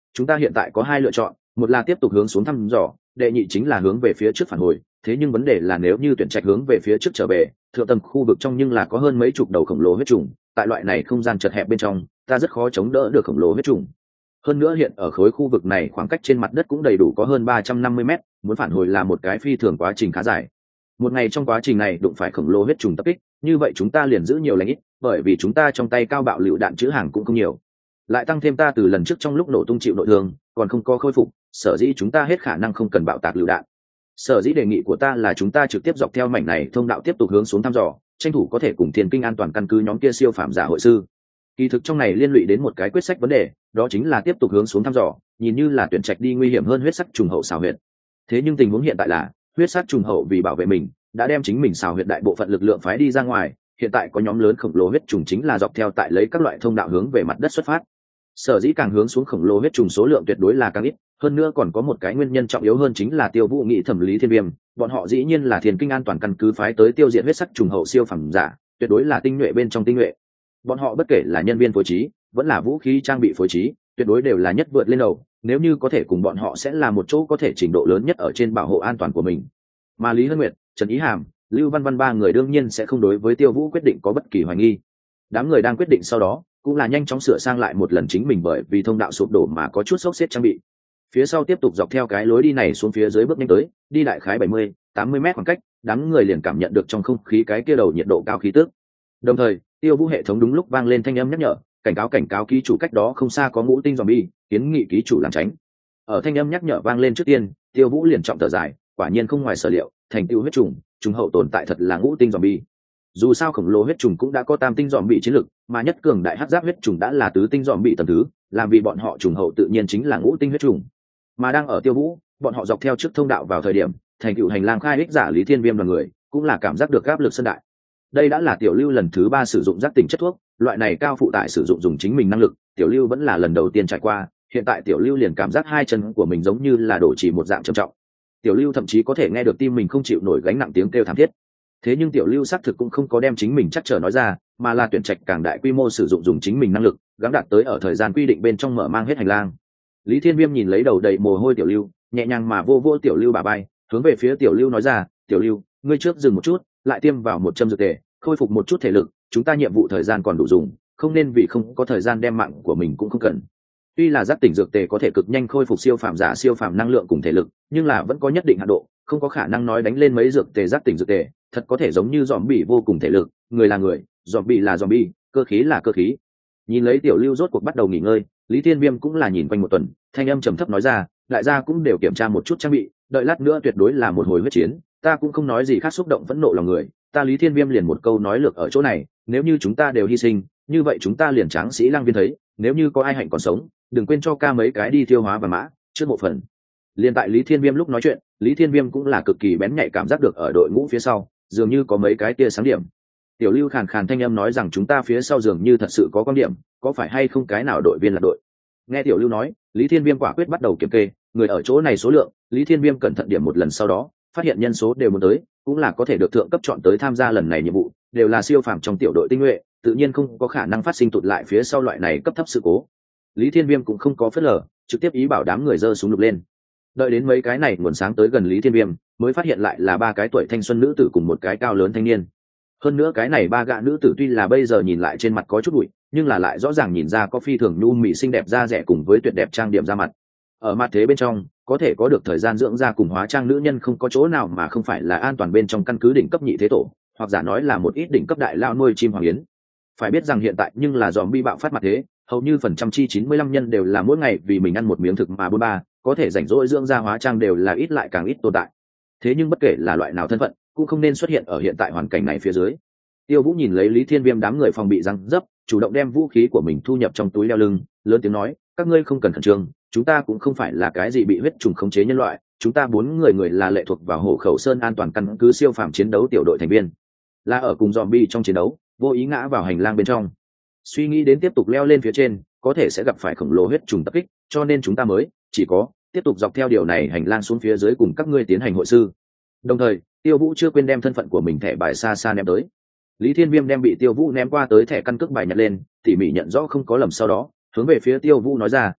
chúng ta hiện tại có hai lựa chọn, một là tiếp tục hướng xuống thăm dò, đệ nhị chính là hướng về phía trước phản hồi. Thế nhưng vấn đề là nếu như tuyển trạch hướng về phía trước trở về, thượng tầng khu vực trong nhưng là có hơn mấy chục đầu khổng lồ huyết trùng, tại loại này không gian chật hẹp bên trong, ta rất khó chống đỡ được khổng lồ huyết trùng. Hơn nữa hiện ở khối khu vực này khoảng cách trên mặt đất cũng đầy đủ có hơn ba trăm năm mươi mét, muốn phản hồi là một cái phi thường quá trình khá dài. Một ngày trong quá trình này đụng phải khổng lồ huyết trùng tập kích, như vậy chúng ta liền giữ nhiều lành ít, bởi vì chúng ta trong tay cao bạo lựu đạn trữ hàng cũng không nhiều. Lại tăng thêm ta từ lần trước trong lúc nổ tung chịu nội thương, còn không có khôi phục, sở dĩ chúng ta hết khả năng không cần bạo tạc lựu đạn. Sở dĩ đề nghị của ta là chúng ta trực tiếp dọc theo mảnh này thông đạo tiếp tục hướng xuống thăm dò, tranh thủ có thể cùng Thiên Kinh an toàn căn cứ nhóm kia siêu phạm giả hội sư. Kỳ thực trong này liên lụy đến một cái quyết sách vấn đề, đó chính là tiếp tục hướng xuống thăm dò, nhìn như là tuyển trạch đi nguy hiểm hơn huyết sắc trùng hậu xào huyệt. Thế nhưng tình huống hiện tại là, huyết sắc trùng hậu vì bảo vệ mình, đã đem chính mình xào huyệt đại bộ phận lực lượng phái đi ra ngoài, hiện tại có nhóm lớn khổng lồ huyết trùng chính là dọc theo tại lấy các loại thông đạo hướng về mặt đất xuất phát. Sở dĩ càng hướng xuống khổng lồ huyết trùng số lượng tuyệt đối là càng ít, hơn nữa còn có một cái nguyên nhân trọng yếu hơn chính là Tiêu Vũ nghĩ thẩm Lý Thiên Viêm, bọn họ dĩ nhiên là Thiên Kinh an toàn căn cứ phái tới tiêu diệt huyết sắc trùng hậu siêu phẩm giả, tuyệt đối là tinh nhuệ bên trong tinh nhuệ. Bọn họ bất kể là nhân viên phối trí, vẫn là vũ khí trang bị phối trí, tuyệt đối đều là nhất vượt lên đầu, nếu như có thể cùng bọn họ sẽ là một chỗ có thể trình độ lớn nhất ở trên bảo hộ an toàn của mình. Mà Lý Hân Nguyệt, Trần Ý Hàm, Lưu Văn Văn ba người đương nhiên sẽ không đối với Tiêu Vũ quyết định có bất kỳ hoài nghi. Đám người đang quyết định sau đó, cũng là nhanh chóng sửa sang lại một lần chính mình bởi vì thông đạo sụp đổ mà có chút sốc xếp trang bị. Phía sau tiếp tục dọc theo cái lối đi này xuống phía dưới bước nhanh tới, đi đại khái bảy mươi, tám mươi mét khoảng cách, đám người liền cảm nhận được trong không khí cái kia đầu nhiệt độ cao khí tức. Đồng thời, Tiêu Vũ hệ thống đúng lúc vang lên thanh âm nhắc nhở, cảnh cáo cảnh cáo ký chủ cách đó không xa có ngũ tinh zombie, kiến nghị ký chủ làm tránh. Ở thanh âm nhắc nhở vang lên trước tiên, Tiêu Vũ liền trọng thở dài, quả nhiên không ngoài sở liệu, thành tựu huyết trùng, trùng hậu tồn tại thật là ngũ tinh zombie. Dù sao khổng lồ huyết trùng cũng đã có tam tinh zombie chiến lực, mà nhất cường đại hắc giáp huyết trùng đã là tứ tinh zombie tầm thứ, làm vì bọn họ trùng hậu tự nhiên chính là ngũ tinh huyết trùng. Mà đang ở Tiêu Vũ, bọn họ dọc theo trước thông đạo vào thời điểm, thành tựu hành lang khai ích giả Lý Thiên Viêm là người, cũng là cảm giác được áp lực sân đại. Đây đã là Tiểu Lưu lần thứ ba sử dụng giác tỉnh chất thuốc, loại này cao phụ tải sử dụng dùng chính mình năng lực, Tiểu Lưu vẫn là lần đầu tiên trải qua, hiện tại Tiểu Lưu liền cảm giác hai chân của mình giống như là đổ chỉ một dạng trầm trọng. Tiểu Lưu thậm chí có thể nghe được tim mình không chịu nổi gánh nặng tiếng kêu thảm thiết. Thế nhưng Tiểu Lưu xác thực cũng không có đem chính mình chắc trở nói ra, mà là tuyển trạch càng đại quy mô sử dụng dùng chính mình năng lực, gắng đạt tới ở thời gian quy định bên trong mở mang hết hành lang. Lý Thiên Viêm nhìn lấy đầu đầy mồ hôi Tiểu Lưu, nhẹ nhàng mà vô vô Tiểu Lưu bả vai, hướng về phía Tiểu Lưu nói ra, "Tiểu Lưu, ngươi trước dừng một chút, lại tiêm vào một châm dược tề, khôi phục một chút thể lực, chúng ta nhiệm vụ thời gian còn đủ dùng, không nên vì không có thời gian đem mạng của mình cũng không cần." Tuy là giác tỉnh dược tề có thể cực nhanh khôi phục siêu phàm giả siêu phàm năng lượng cùng thể lực, nhưng là vẫn có nhất định hạn độ, không có khả năng nói đánh lên mấy dược tề giác tỉnh dược tề, thật có thể giống như zombie vô cùng thể lực, người là người, zombie là zombie, cơ khí là cơ khí. Nhìn lấy Tiểu Lưu rốt cuộc bắt đầu nghỉ ngơi, Lý Thiên Viêm cũng là nhìn quanh một tuần, thanh âm trầm thấp nói ra, đại gia cũng đều kiểm tra một chút trang bị, đợi lát nữa tuyệt đối là một hồi huyết chiến, ta cũng không nói gì khác xúc động phẫn nộ lòng người, ta Lý Thiên Viêm liền một câu nói lược ở chỗ này, nếu như chúng ta đều hy sinh, như vậy chúng ta liền tráng sĩ Lăng Viên thấy, nếu như có ai hạnh còn sống, đừng quên cho ca mấy cái đi tiêu hóa và mã, trước bộ phận. Liên tại Lý Thiên Viêm lúc nói chuyện, Lý Thiên Viêm cũng là cực kỳ bén nhạy cảm giác được ở đội ngũ phía sau, dường như có mấy cái tia sáng điểm. Tiểu Lưu khàn khàn thanh âm nói rằng chúng ta phía sau dường như thật sự có quan điểm, có phải hay không cái nào đội viên là đội. Nghe Tiểu Lưu nói, Lý Thiên Viêm quả quyết bắt đầu kiểm kê, người ở chỗ này số lượng, Lý Thiên Viêm cẩn thận điểm một lần sau đó, phát hiện nhân số đều muốn tới, cũng là có thể được thượng cấp chọn tới tham gia lần này nhiệm vụ, đều là siêu phàm trong tiểu đội tinh nhuệ, tự nhiên không có khả năng phát sinh tụt lại phía sau loại này cấp thấp sự cố. Lý Thiên Viêm cũng không có phớt lờ, trực tiếp ý bảo đám người giơ súng lục lên. Đợi đến mấy cái này nguồn sáng tới gần Lý Thiên Viêm, mới phát hiện lại là ba cái tuổi thanh xuân nữ tử cùng một cái cao lớn thanh niên. Hơn nữa cái này ba gã nữ tử tuy là bây giờ nhìn lại trên mặt có chút bụi, nhưng là lại rõ ràng nhìn ra có phi thường nhu mì xinh đẹp da rẻ cùng với tuyệt đẹp trang điểm da mặt. Ở mặt thế bên trong, có thể có được thời gian dưỡng da cùng hóa trang nữ nhân không có chỗ nào mà không phải là an toàn bên trong căn cứ đỉnh cấp nhị thế tổ, hoặc giả nói là một ít đỉnh cấp đại lao nuôi chim hoàng yến. Phải biết rằng hiện tại nhưng là zombie bạo phát mặt thế, hầu như phần trăm chi chín mươi lăm nhân đều là mỗi ngày vì mình ăn một miếng thực mà bôn ba, có thể rảnh rỗi dưỡng da hóa trang đều là ít lại càng ít tồn tại. Thế nhưng bất kể là loại nào thân phận, cũng không nên xuất hiện ở hiện tại hoàn cảnh này phía dưới. Tiêu Vũ nhìn lấy Lý Thiên Viêm đám người phòng bị răng dấp, chủ động đem vũ khí của mình thu nhập trong túi đeo lưng, lớn tiếng nói, các ngươi không cần khẩn trương, chúng ta cũng không phải là cái gì bị huyết trùng khống chế nhân loại, chúng ta bốn người người là lệ thuộc vào Hổ Khẩu Sơn an toàn căn cứ siêu phàm chiến đấu tiểu đội thành viên, là ở cùng zombie trong chiến đấu, vô ý ngã vào hành lang bên trong. Suy nghĩ đến tiếp tục leo lên phía trên, có thể sẽ gặp phải khổng lồ huyết trùng tập kích, cho nên chúng ta mới chỉ có tiếp tục dọc theo điều này hành lang xuống phía dưới cùng các ngươi tiến hành hội sư. Đồng thời, Tiêu Vũ chưa quên đem thân phận của mình thẻ bài xa xa ném tới. Lý Thiên Viêm đem bị Tiêu Vũ ném qua tới thẻ căn cước bài nhặt lên, tỉ mỉ nhận rõ không có lầm sau đó, hướng về phía Tiêu Vũ nói ra, "Tốt,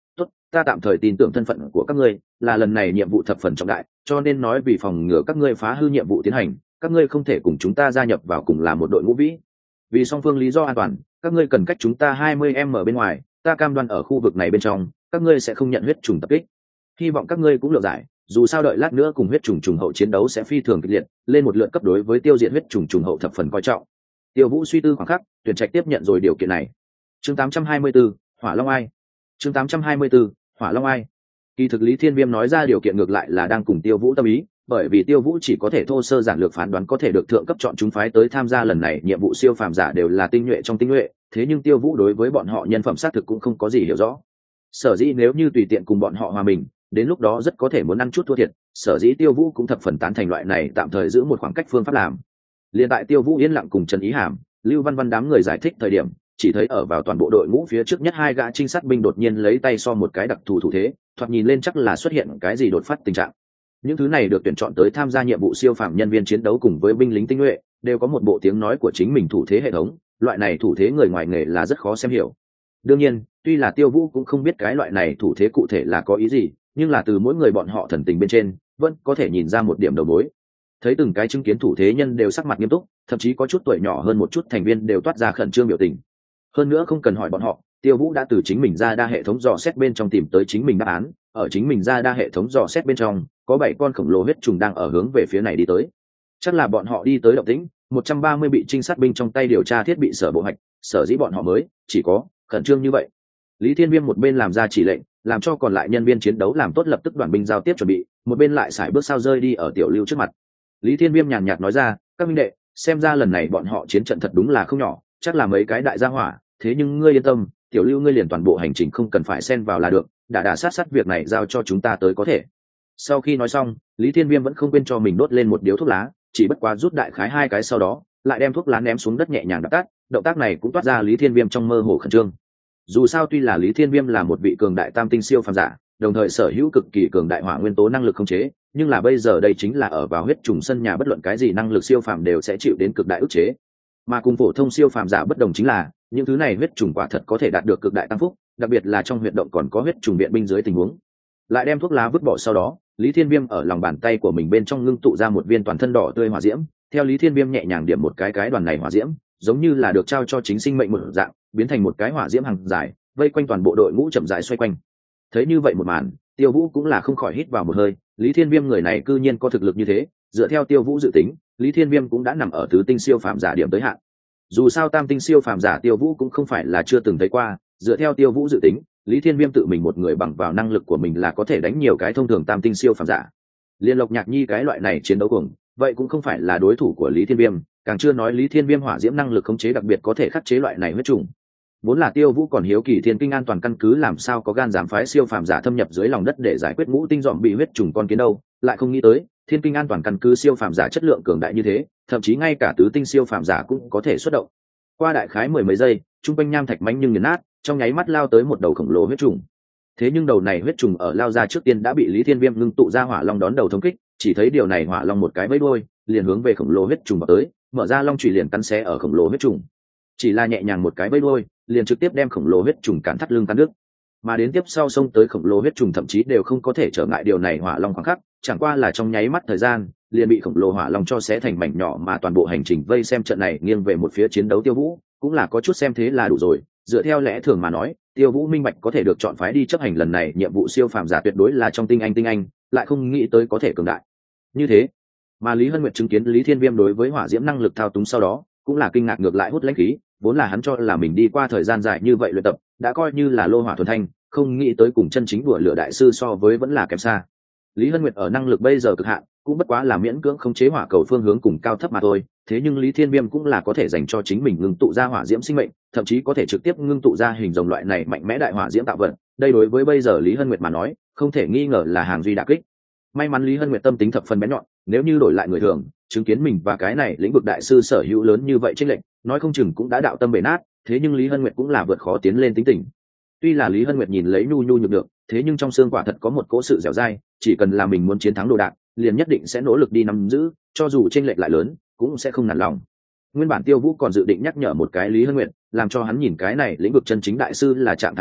ta tạm thời tin tưởng thân phận của các ngươi là lần này nhiệm vụ thập phần trọng đại, cho nên nói vì phòng ngừa các ngươi phá hư nhiệm vụ tiến hành, các ngươi không thể cùng chúng ta gia nhập vào cùng là một đội ngũ vĩ. Vì song phương lý do an toàn, các ngươi cần cách chúng ta hai mươi mét bên ngoài, ta cam đoan ở khu vực này bên trong các ngươi sẽ không nhận huyết trùng tập kích. Hy vọng các ngươi cũng lựa giải, dù sao đợi lát nữa cùng huyết trùng trùng hậu chiến đấu sẽ phi thường kịch liệt, lên một lượt cấp đối với tiêu diệt huyết trùng trùng hậu thập phần coi trọng. Tiêu Vũ suy tư khoảng khắc, tuyển trạch tiếp nhận rồi điều kiện này. Chương tám trăm hai mươi tư, Hỏa Long Ai. Chương tám trăm hai mươi tư, Hỏa Long Ai. Kỳ thực Lý Thiên Viêm nói ra điều kiện ngược lại là đang cùng Tiêu Vũ tâm ý, bởi vì Tiêu Vũ chỉ có thể thô sơ giản lược phán đoán có thể được thượng cấp chọn chúng phái tới tham gia lần này nhiệm vụ siêu phàm giả đều là tinh nhuệ trong tinh nhuệ, thế nhưng Tiêu Vũ đối với bọn họ nhân phẩm xác thực cũng không có gì hiểu rõ. Sở dĩ nếu như tùy tiện cùng bọn họ hòa mình, đến lúc đó rất có thể muốn ăn chút thua thiệt, sở dĩ Tiêu Vũ cũng thập phần tán thành loại này tạm thời giữ một khoảng cách phương pháp làm. Liên tại Tiêu Vũ yên lặng cùng Trần Ý Hàm, Lưu Văn Văn đám người giải thích thời điểm, chỉ thấy ở vào toàn bộ đội ngũ phía trước nhất hai gã trinh sát binh đột nhiên lấy tay so một cái đặc thù thủ thế, thoạt nhìn lên chắc là xuất hiện cái gì đột phát tình trạng. Những thứ này được tuyển chọn tới tham gia nhiệm vụ siêu phàm nhân viên chiến đấu cùng với binh lính tinh nhuệ, đều có một bộ tiếng nói của chính mình thủ thế hệ thống, loại này thủ thế người ngoài nghề là rất khó xem hiểu. Đương nhiên, tuy là Tiêu Vũ cũng không biết cái loại này thủ thế cụ thể là có ý gì, nhưng là từ mỗi người bọn họ thần tình bên trên, vẫn có thể nhìn ra một điểm đầu mối. Thấy từng cái chứng kiến thủ thế nhân đều sắc mặt nghiêm túc, thậm chí có chút tuổi nhỏ hơn một chút thành viên đều toát ra khẩn trương biểu tình. Hơn nữa không cần hỏi bọn họ, Tiêu Vũ đã từ chính mình ra đa hệ thống dò xét bên trong tìm tới chính mình đáp án, ở chính mình ra đa hệ thống dò xét bên trong, có bảy con khổng lồ huyết trùng đang ở hướng về phía này đi tới. Chắc là bọn họ đi tới động tĩnh, một trăm ba mươi bị trinh sát binh trong tay điều tra thiết bị sở bộ hạch, sở dĩ bọn họ mới chỉ có khẩn trương như vậy. Lý Thiên Viêm một bên làm ra chỉ lệnh, làm cho còn lại nhân viên chiến đấu làm tốt lập tức đoàn binh giao tiếp chuẩn bị, một bên lại xài bước sao rơi đi ở Tiểu Lưu trước mặt. Lý Thiên Viêm nhàn nhạt nói ra, các minh đệ, xem ra lần này bọn họ chiến trận thật đúng là không nhỏ, chắc là mấy cái đại gia hỏa, thế nhưng ngươi yên tâm, Tiểu Lưu ngươi liền toàn bộ hành trình không cần phải xen vào là được, đã đả sát sát việc này giao cho chúng ta tới có thể. Sau khi nói xong, Lý Thiên Viêm vẫn không quên cho mình đốt lên một điếu thuốc lá, chỉ bất quá rút đại khái hai cái sau đó, lại đem thuốc lá ném xuống đất nhẹ nhàng đập tắt, động tác này cũng toát ra Lý Thiên Viêm trong mơ hồ khẩn trương. Dù sao tuy là Lý Thiên Viêm là một vị cường đại tam tinh siêu phàm giả, đồng thời sở hữu cực kỳ cường đại hỏa nguyên tố năng lực khống chế, nhưng là bây giờ đây chính là ở vào huyết trùng sân nhà, bất luận cái gì năng lực siêu phàm đều sẽ chịu đến cực đại ức chế. Mà cùng phổ thông siêu phàm giả bất đồng chính là, những thứ này huyết trùng quả thật có thể đạt được cực đại tăng phúc, đặc biệt là trong huyệt động còn có huyết trùng viện binh dưới tình huống. Lại đem thuốc lá vứt bỏ sau đó, Lý Thiên Viêm ở lòng bàn tay của mình bên trong ngưng tụ ra một viên toàn thân đỏ tươi hỏa diễm, theo Lý Thiên Viêm nhẹ nhàng điểm một cái cái đoàn này hỏa diễm, giống như là được trao cho chính sinh mệnh một dạng, biến thành một cái hỏa diễm hàng dài, vây quanh toàn bộ đội ngũ chậm rãi xoay quanh. Thấy như vậy một màn, Tiêu Vũ cũng là không khỏi hít vào một hơi, Lý Thiên Viêm người này cư nhiên có thực lực như thế, dựa theo Tiêu Vũ dự tính, Lý Thiên Viêm cũng đã nằm ở tứ tinh siêu phàm giả điểm tới hạn. Dù sao tam tinh siêu phàm giả Tiêu Vũ cũng không phải là chưa từng thấy qua, dựa theo Tiêu Vũ dự tính, Lý Thiên Viêm tự mình một người bằng vào năng lực của mình là có thể đánh nhiều cái thông thường tam tinh siêu phàm giả. Liên Lộc Nhạc Nhi cái loại này chiến đấu cùng, vậy cũng không phải là đối thủ của Lý Thiên Viêm, càng chưa nói Lý Thiên Viêm hỏa diễm năng lực khống chế đặc biệt có thể khắc chế loại này huyết trùng. Vốn là Tiêu Vũ còn hiếu kỳ Thiên Kinh an toàn căn cứ làm sao có gan dám phái siêu phàm giả thâm nhập dưới lòng đất để giải quyết ngũ tinh dòm bị huyết trùng con kiến đâu, lại không nghĩ tới, Thiên Kinh an toàn căn cứ siêu phàm giả chất lượng cường đại như thế, thậm chí ngay cả tứ tinh siêu phàm giả cũng có thể xuất động. Qua đại khái mười mấy giây, trung quanh nham thạch mãnh nhưng nghiền nát, trong nháy mắt lao tới một đầu khổng lồ huyết trùng. Thế nhưng đầu này huyết trùng ở lao ra trước tiên đã bị Lý Thiên Viêm ngưng tụ ra hỏa long đón đầu thống kích, chỉ thấy điều này hỏa long một cái vẫy đuôi, liền hướng về khổng lồ huyết trùng vào tới, mở ra long chùy liền cắn xé ở khổng lồ huyết trùng. Chỉ là nhẹ nhàng một cái vẫy đuôi, liền trực tiếp đem khổng lồ huyết trùng cắn thắt lưng cắn đứt. Mà đến tiếp sau xông tới khổng lồ huyết trùng thậm chí đều không có thể trở ngại điều này hỏa long khoảng khắc, chẳng qua là trong nháy mắt thời gian, liền bị khổng lồ hỏa long cho xé thành mảnh nhỏ, mà toàn bộ hành trình vây xem trận này nghiêng về một phía chiến đấu Tiêu Vũ, cũng là có chút xem thế là đủ rồi. Dựa theo lẽ thường mà nói, Tiêu Vũ minh bạch có thể được chọn phái đi chấp hành lần này nhiệm vụ siêu phàm giả tuyệt đối là trong tinh anh tinh anh, lại không nghĩ tới có thể cường đại như thế. Mà Lý Hân Nguyệt chứng kiến Lý Thiên Viêm đối với hỏa diễm năng lực thao túng sau đó, cũng là kinh ngạc ngược lại hút lãnh khí, vốn là hắn cho là mình đi qua thời gian dài như vậy luyện tập, đã coi như là lô hỏa thuần thanh, không nghĩ tới cùng chân chính đùa lửa đại sư so với vẫn là kém xa. Lý Hân Nguyệt ở năng lực bây giờ cực hạn, cũng bất quá là miễn cưỡng khống chế hỏa cầu phương hướng cùng cao thấp mà thôi, thế nhưng Lý Thiên Viêm cũng là có thể dành cho chính mình ngưng tụ ra hỏa diễm sinh mệnh, thậm chí có thể trực tiếp ngưng tụ ra hình rồng loại này mạnh mẽ đại hỏa diễm tạo vật, đây đối với bây giờ Lý Hân Nguyệt mà nói, không thể nghi ngờ là hàng duy đả kích. May mắn Lý Hân Nguyệt tâm tính thập phần bén nhọn, nếu như đổi lại người thường, chứng kiến mình và cái này lĩnh vực đại sư sở hữu lớn như vậy chênh lệch, nói không chừng cũng đã đạo tâm bể nát, thế nhưng Lý Hân Nguyệt cũng là vượt khó tiến lên tính tình. Tuy là Lý Hân Nguyệt nhìn lấy nhu nhu nhược được, thế nhưng trong xương quả thật có một cỗ sự dẻo dai, chỉ cần là mình muốn chiến thắng đồ đạc, liền nhất định sẽ nỗ lực đi nắm giữ, cho dù chênh lệch lại lớn, cũng sẽ không nản lòng. Nguyên bản Tiêu Vũ còn dự định nhắc nhở một cái Lý Hân Nguyệt, làm cho hắn nhìn cái này lĩnh vực chân chính đại sư là trạng thái gì,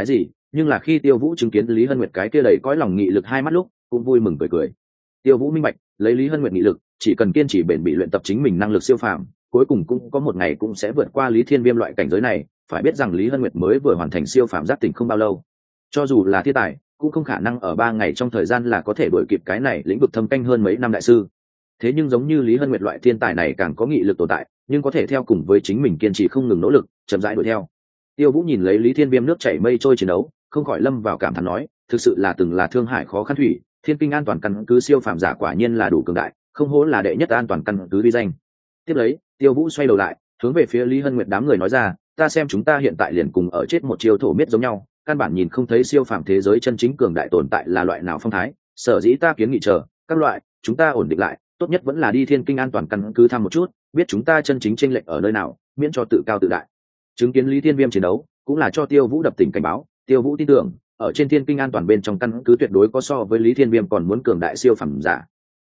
nhưng là khi Tiêu Vũ chứng kiến Lý Hân Nguyệt cái kia đầy cõi lòng nghị lực hai mắt lúc cũng vui mừng cười cười. Tiêu Vũ minh bạch, lấy Lý Hân Nguyệt nghị lực, chỉ cần kiên trì bền bỉ luyện tập chính mình năng lực siêu phàm, cuối cùng cũng có một ngày cũng sẽ vượt qua Lý Thiên Viêm loại cảnh giới này. Phải biết rằng Lý Hân Nguyệt mới vừa hoàn thành siêu phàm giác tỉnh không bao lâu, cho dù là thiên tài cũng không khả năng ở ba ngày trong thời gian là có thể đuổi kịp cái này lĩnh vực thâm canh hơn mấy năm đại sư. Thế nhưng giống như Lý Hân Nguyệt loại thiên tài này càng có nghị lực tồn tại, nhưng có thể theo cùng với chính mình kiên trì không ngừng nỗ lực, chậm rãi đuổi theo. Tiêu Vũ nhìn lấy Lý Thiên Viêm nước chảy mây trôi chiến đấu, không khỏi lâm vào cảm thán nói, thực sự là từng là thương hải khó khăn thủy, thiên kinh an toàn căn cứ siêu phàm giả quả nhiên là đủ cường đại, không hổ là đệ nhất an toàn căn cứ uy danh. Tiếp lấy, Tiêu Vũ xoay đầu lại, hướng về phía Lý Hân Nguyệt đám người nói ra, ta xem chúng ta hiện tại liền cùng ở chết một chiêu thổ miết giống nhau, căn bản nhìn không thấy siêu phàm thế giới chân chính cường đại tồn tại là loại nào phong thái, sở dĩ ta kiến nghị chờ các loại chúng ta ổn định lại, tốt nhất vẫn là đi thiên kinh an toàn căn cứ thăm một chút, biết chúng ta chân chính chênh lệch ở nơi nào, miễn cho tự cao tự đại. Chứng kiến Lý Thiên Viêm chiến đấu cũng là cho Tiêu Vũ đập tỉnh cảnh báo. Tiêu Vũ tin tưởng ở trên thiên kinh an toàn bên trong căn cứ tuyệt đối có so với Lý Thiên Viêm còn muốn cường đại siêu phẩm giả,